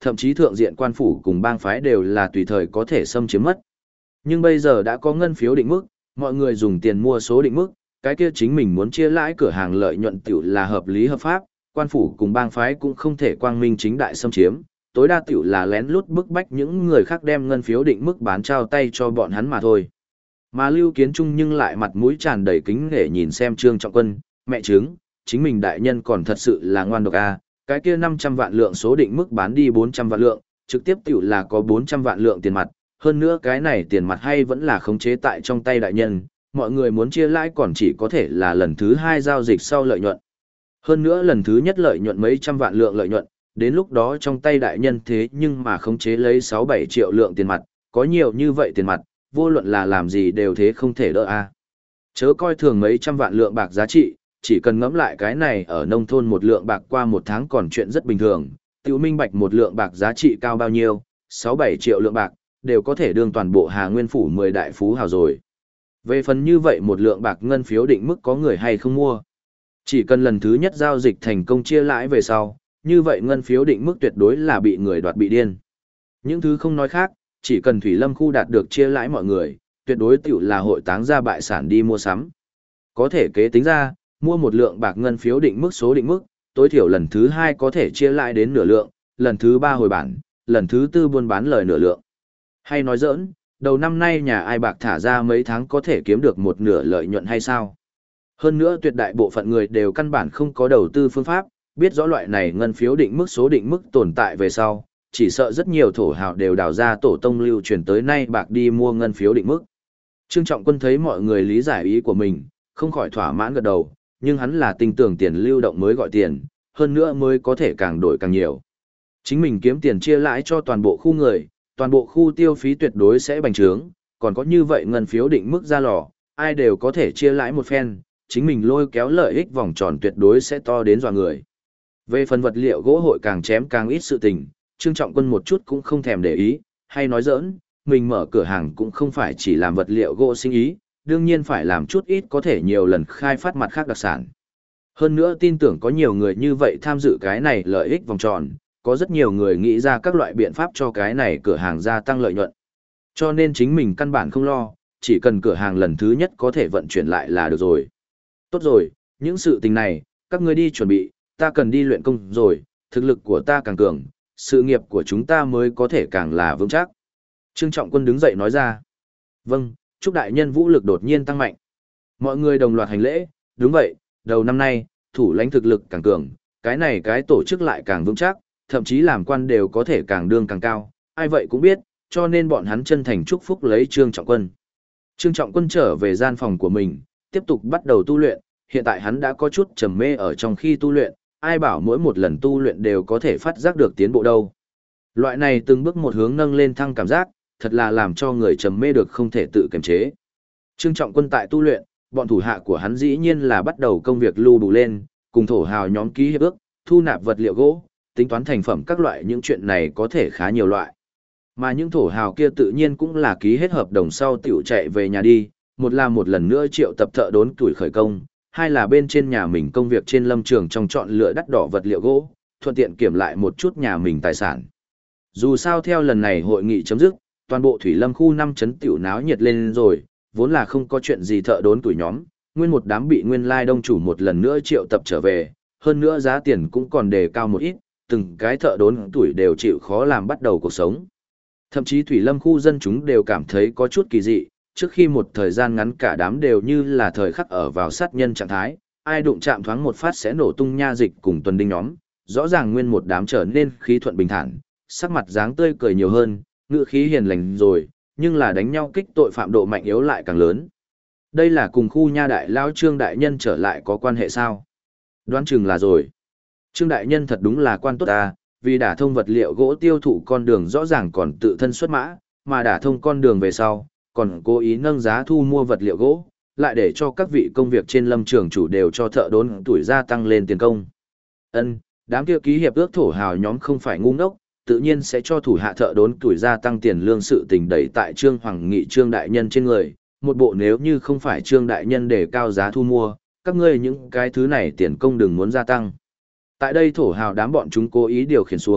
thậm chí thượng diện quan phủ cùng bang phái đều là tùy thời có thể xâm chiếm mất. Nhưng bây giờ đã có ngân phiếu định mức, mọi người dùng tiền mua số định mức, cái kia chính mình muốn chia lãi cửa hàng lợi nhuận tiểu là hợp lý hợp pháp, quan phủ cùng bang phái cũng không thể quang minh chính đại xâm chiếm, tối đa tiểu là lén lút bức bách những người khác đem ngân phiếu định mức bán trao tay cho bọn hắn mà thôi. Mà Lưu Kiến Trung nhưng lại mặt mũi tràn đầy kính nể nhìn xem Trương Trọng Quân, mẹ chứng, chính mình đại nhân còn thật sự là ngoan độc a, cái kia 500 vạn lượng số định mức bán đi 400 vạn lượng, trực tiếp tiểu là có 400 vạn lượng tiền mặt, hơn nữa cái này tiền mặt hay vẫn là khống chế tại trong tay đại nhân, mọi người muốn chia lãi còn chỉ có thể là lần thứ 2 giao dịch sau lợi nhuận. Hơn nữa lần thứ nhất lợi nhuận mấy trăm vạn lượng lợi nhuận, đến lúc đó trong tay đại nhân thế nhưng mà khống chế lấy 6-7 triệu lượng tiền mặt, có nhiều như vậy tiền mặt, vô luận là làm gì đều thế không thể đỡ a. Chớ coi thường mấy trăm vạn lượng bạc giá trị, chỉ cần ngẫm lại cái này ở nông thôn một lượng bạc qua một tháng còn chuyện rất bình thường, tiểu minh bạch một lượng bạc giá trị cao bao nhiêu, 6-7 triệu lượng bạc, đều có thể đương toàn bộ Hà Nguyên phủ 10 đại phú hào rồi. Về phần như vậy một lượng bạc ngân phiếu định mức có người hay không mua. Chỉ cần lần thứ nhất giao dịch thành công chia lãi về sau, như vậy ngân phiếu định mức tuyệt đối là bị người đoạt bị điên. Những thứ không nói khác, chỉ cần Thủy Lâm khu đạt được chia lãi mọi người, tuyệt đối tiểu là hội táng ra bại sản đi mua sắm. Có thể kế tính ra, mua một lượng bạc ngân phiếu định mức số định mức, tối thiểu lần thứ 2 có thể chia lãi đến nửa lượng, lần thứ 3 hồi bản, lần thứ 4 buôn bán lời nửa lượng. Hay nói giỡn, đầu năm nay nhà ai bạc thả ra mấy tháng có thể kiếm được một nửa lợi nhuận hay sao? Hơn nữa tuyệt đại bộ phận người đều căn bản không có đầu tư phương pháp, biết rõ loại này ngân phiếu định mức số định mức tồn tại về sau, chỉ sợ rất nhiều thổ hào đều đào ra tổ tông lưu truyền tới nay bạc đi mua ngân phiếu định mức. Trương Trọng Quân thấy mọi người lý giải ý của mình, không khỏi thỏa mãn gật đầu, nhưng hắn là tin tưởng tiền lưu động mới gọi tiền, hơn nữa mới có thể càng đổi càng nhiều. Chính mình kiếm tiền chia lãi cho toàn bộ khu người, toàn bộ khu tiêu phí tuyệt đối sẽ bành trướng, còn có như vậy ngân phiếu định mức ra lò, ai đều có thể chia lãi một phen, chính mình lôi kéo lợi ích vòng tròn tuyệt đối sẽ to đến dọa người. Về phần vật liệu gỗ hội càng chém càng ít sự tình, Trương Trọng Quân một chút cũng không thèm để ý, hay nói giỡn, mình mở cửa hàng cũng không phải chỉ làm vật liệu gỗ sinh ý, đương nhiên phải làm chút ít có thể nhiều lần khai phát mặt khác đặc sản. Hơn nữa tin tưởng có nhiều người như vậy tham dự cái này lợi ích vòng tròn, có rất nhiều người nghĩ ra các loại biện pháp cho cái này cửa hàng gia tăng lợi nhuận. Cho nên chính mình căn bản không lo, chỉ cần cửa hàng lần thứ nhất có thể vận chuyển lại là được rồi. Tốt rồi, những sự tình này, các ngươi đi chuẩn bị, ta cần đi luyện công rồi, thực lực của ta càng cường, sự nghiệp của chúng ta mới có thể càng là vững chắc. Trương Trọng Quân đứng dậy nói ra. Vâng, chúc đại nhân vũ lực đột nhiên tăng mạnh. Mọi người đồng loạt hành lễ, đúng vậy, đầu năm nay, thủ lãnh thực lực càng cường, cái này cái tổ chức lại càng vững chắc, thậm chí làm quan đều có thể càng đương càng cao, ai vậy cũng biết, cho nên bọn hắn chân thành chúc phúc lấy Trương Trọng Quân. Trương Trọng Quân trở về gian phòng của mình, tiếp tục bắt đầu tu luyện, hiện tại hắn đã có chút trầm mê ở trong khi tu luyện, ai bảo mỗi một lần tu luyện đều có thể phát giác được tiến bộ đâu. Loại này từng bước một hướng nâng lên thăng cảm giác, thật là làm cho người trầm mê được không thể tự kiềm chế. Trương Trọng Quân tại tu luyện, bọn thủ hạ của hắn dĩ nhiên là bắt đầu công việc lưu đủ lên, cùng thổ hào nhóm ký hiệp ước, thu nạp vật liệu gỗ, tính toán thành phẩm các loại những chuyện này có thể khá nhiều loại. Mà những thổ hào kia tự nhiên cũng là ký hết hợp đồng sau tiểu chạy về nhà đi, một là một lần nữa triệu tập thợ đốn tuổi khởi công, hai là bên trên nhà mình công việc trên lâm trường trong chọn lựa đắt đỏ vật liệu gỗ, thuận tiện kiểm lại một chút nhà mình tài sản. Dù sao theo lần này hội nghị chấm dứt, toàn bộ Thủy Lâm khu 5 trấn tiểu náo nhiệt lên rồi, vốn là không có chuyện gì thợ đốn tuổi nhóm, nguyên một đám bị nguyên lai đông chủ một lần nữa triệu tập trở về, hơn nữa giá tiền cũng còn đề cao một ít, từng cái thợ đốn tuổi đều chịu khó làm bắt đầu cuộc sống. Thậm chí Thủy Lâm khu dân chúng đều cảm thấy có chút kỳ dị, trước khi một thời gian ngắn cả đám đều như là thời khắc ở vào sát nhân trạng thái, ai đụng chạm thoáng một phát sẽ nổ tung nha dịch cùng tuần đinh nhóm, rõ ràng nguyên một đám trở nên khí thuận bình thản, sắc mặt dáng tươi cười nhiều hơn, ngữ khí hiền lành rồi, nhưng là đánh nhau kích tội phạm độ mạnh yếu lại càng lớn. Đây là cùng khu nha đại lao Trương đại nhân trở lại có quan hệ sao? Đoán chừng là rồi. Trương đại nhân thật đúng là quan tốt ta, vì đả thông vật liệu gỗ tiêu thụ con đường rõ ràng còn tự thân xuất mã, mà đả thông con đường về sau, còn cố ý nâng giá thu mua vật liệu gỗ, lại để cho các vị công việc trên lâm trường chủ đều cho thợ đốn tuổi gia tăng lên tiền công. Ân, đám kia ký hiệp ước thổ hào nhóm không phải ngu ngốc, tự nhiên sẽ cho thủ hạ thợ đốn tuổi gia tăng tiền lương sự tình đẩy tại Trương Hoàng Nghị Trương đại nhân trên người, một bộ nếu như không phải Trương đại nhân để cao giá thu mua, các ngươi những cái thứ này tiền công đừng muốn gia tăng. Tại đây thổ hào đám bọn chúng cố ý điều khiển xuống,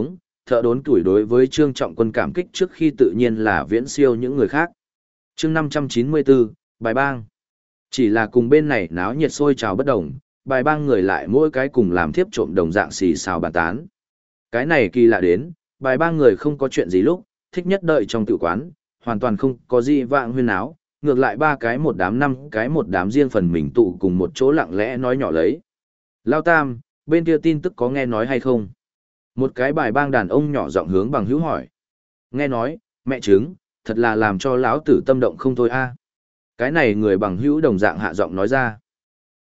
thợ đốn tuổi đối với Trương Trọng Quân cảm kích trước khi tự nhiên là viễn siêu những người khác. Chương 594, bài bang. Chỉ là cùng bên này náo nhiệt sôi trào bất đồng, bài bang người lại mỗi cái cùng làm thiếp trộm đồng dạng xì xào bàn tán. Cái này kỳ lạ đến, bài bang người không có chuyện gì lúc, thích nhất đợi trong tử quán, hoàn toàn không có gì vạng huyên áo, ngược lại ba cái một đám năm cái một đám riêng phần mình tụ cùng một chỗ lặng lẽ nói nhỏ lấy. Lao Tam, bên kia tin tức có nghe nói hay không? Một cái bài bang đàn ông nhỏ giọng hướng bằng hữu hỏi. Nghe nói, mẹ chứng, thật là làm cho lão tử tâm động không thôi a. Cái này người bằng hữu đồng dạng hạ giọng nói ra.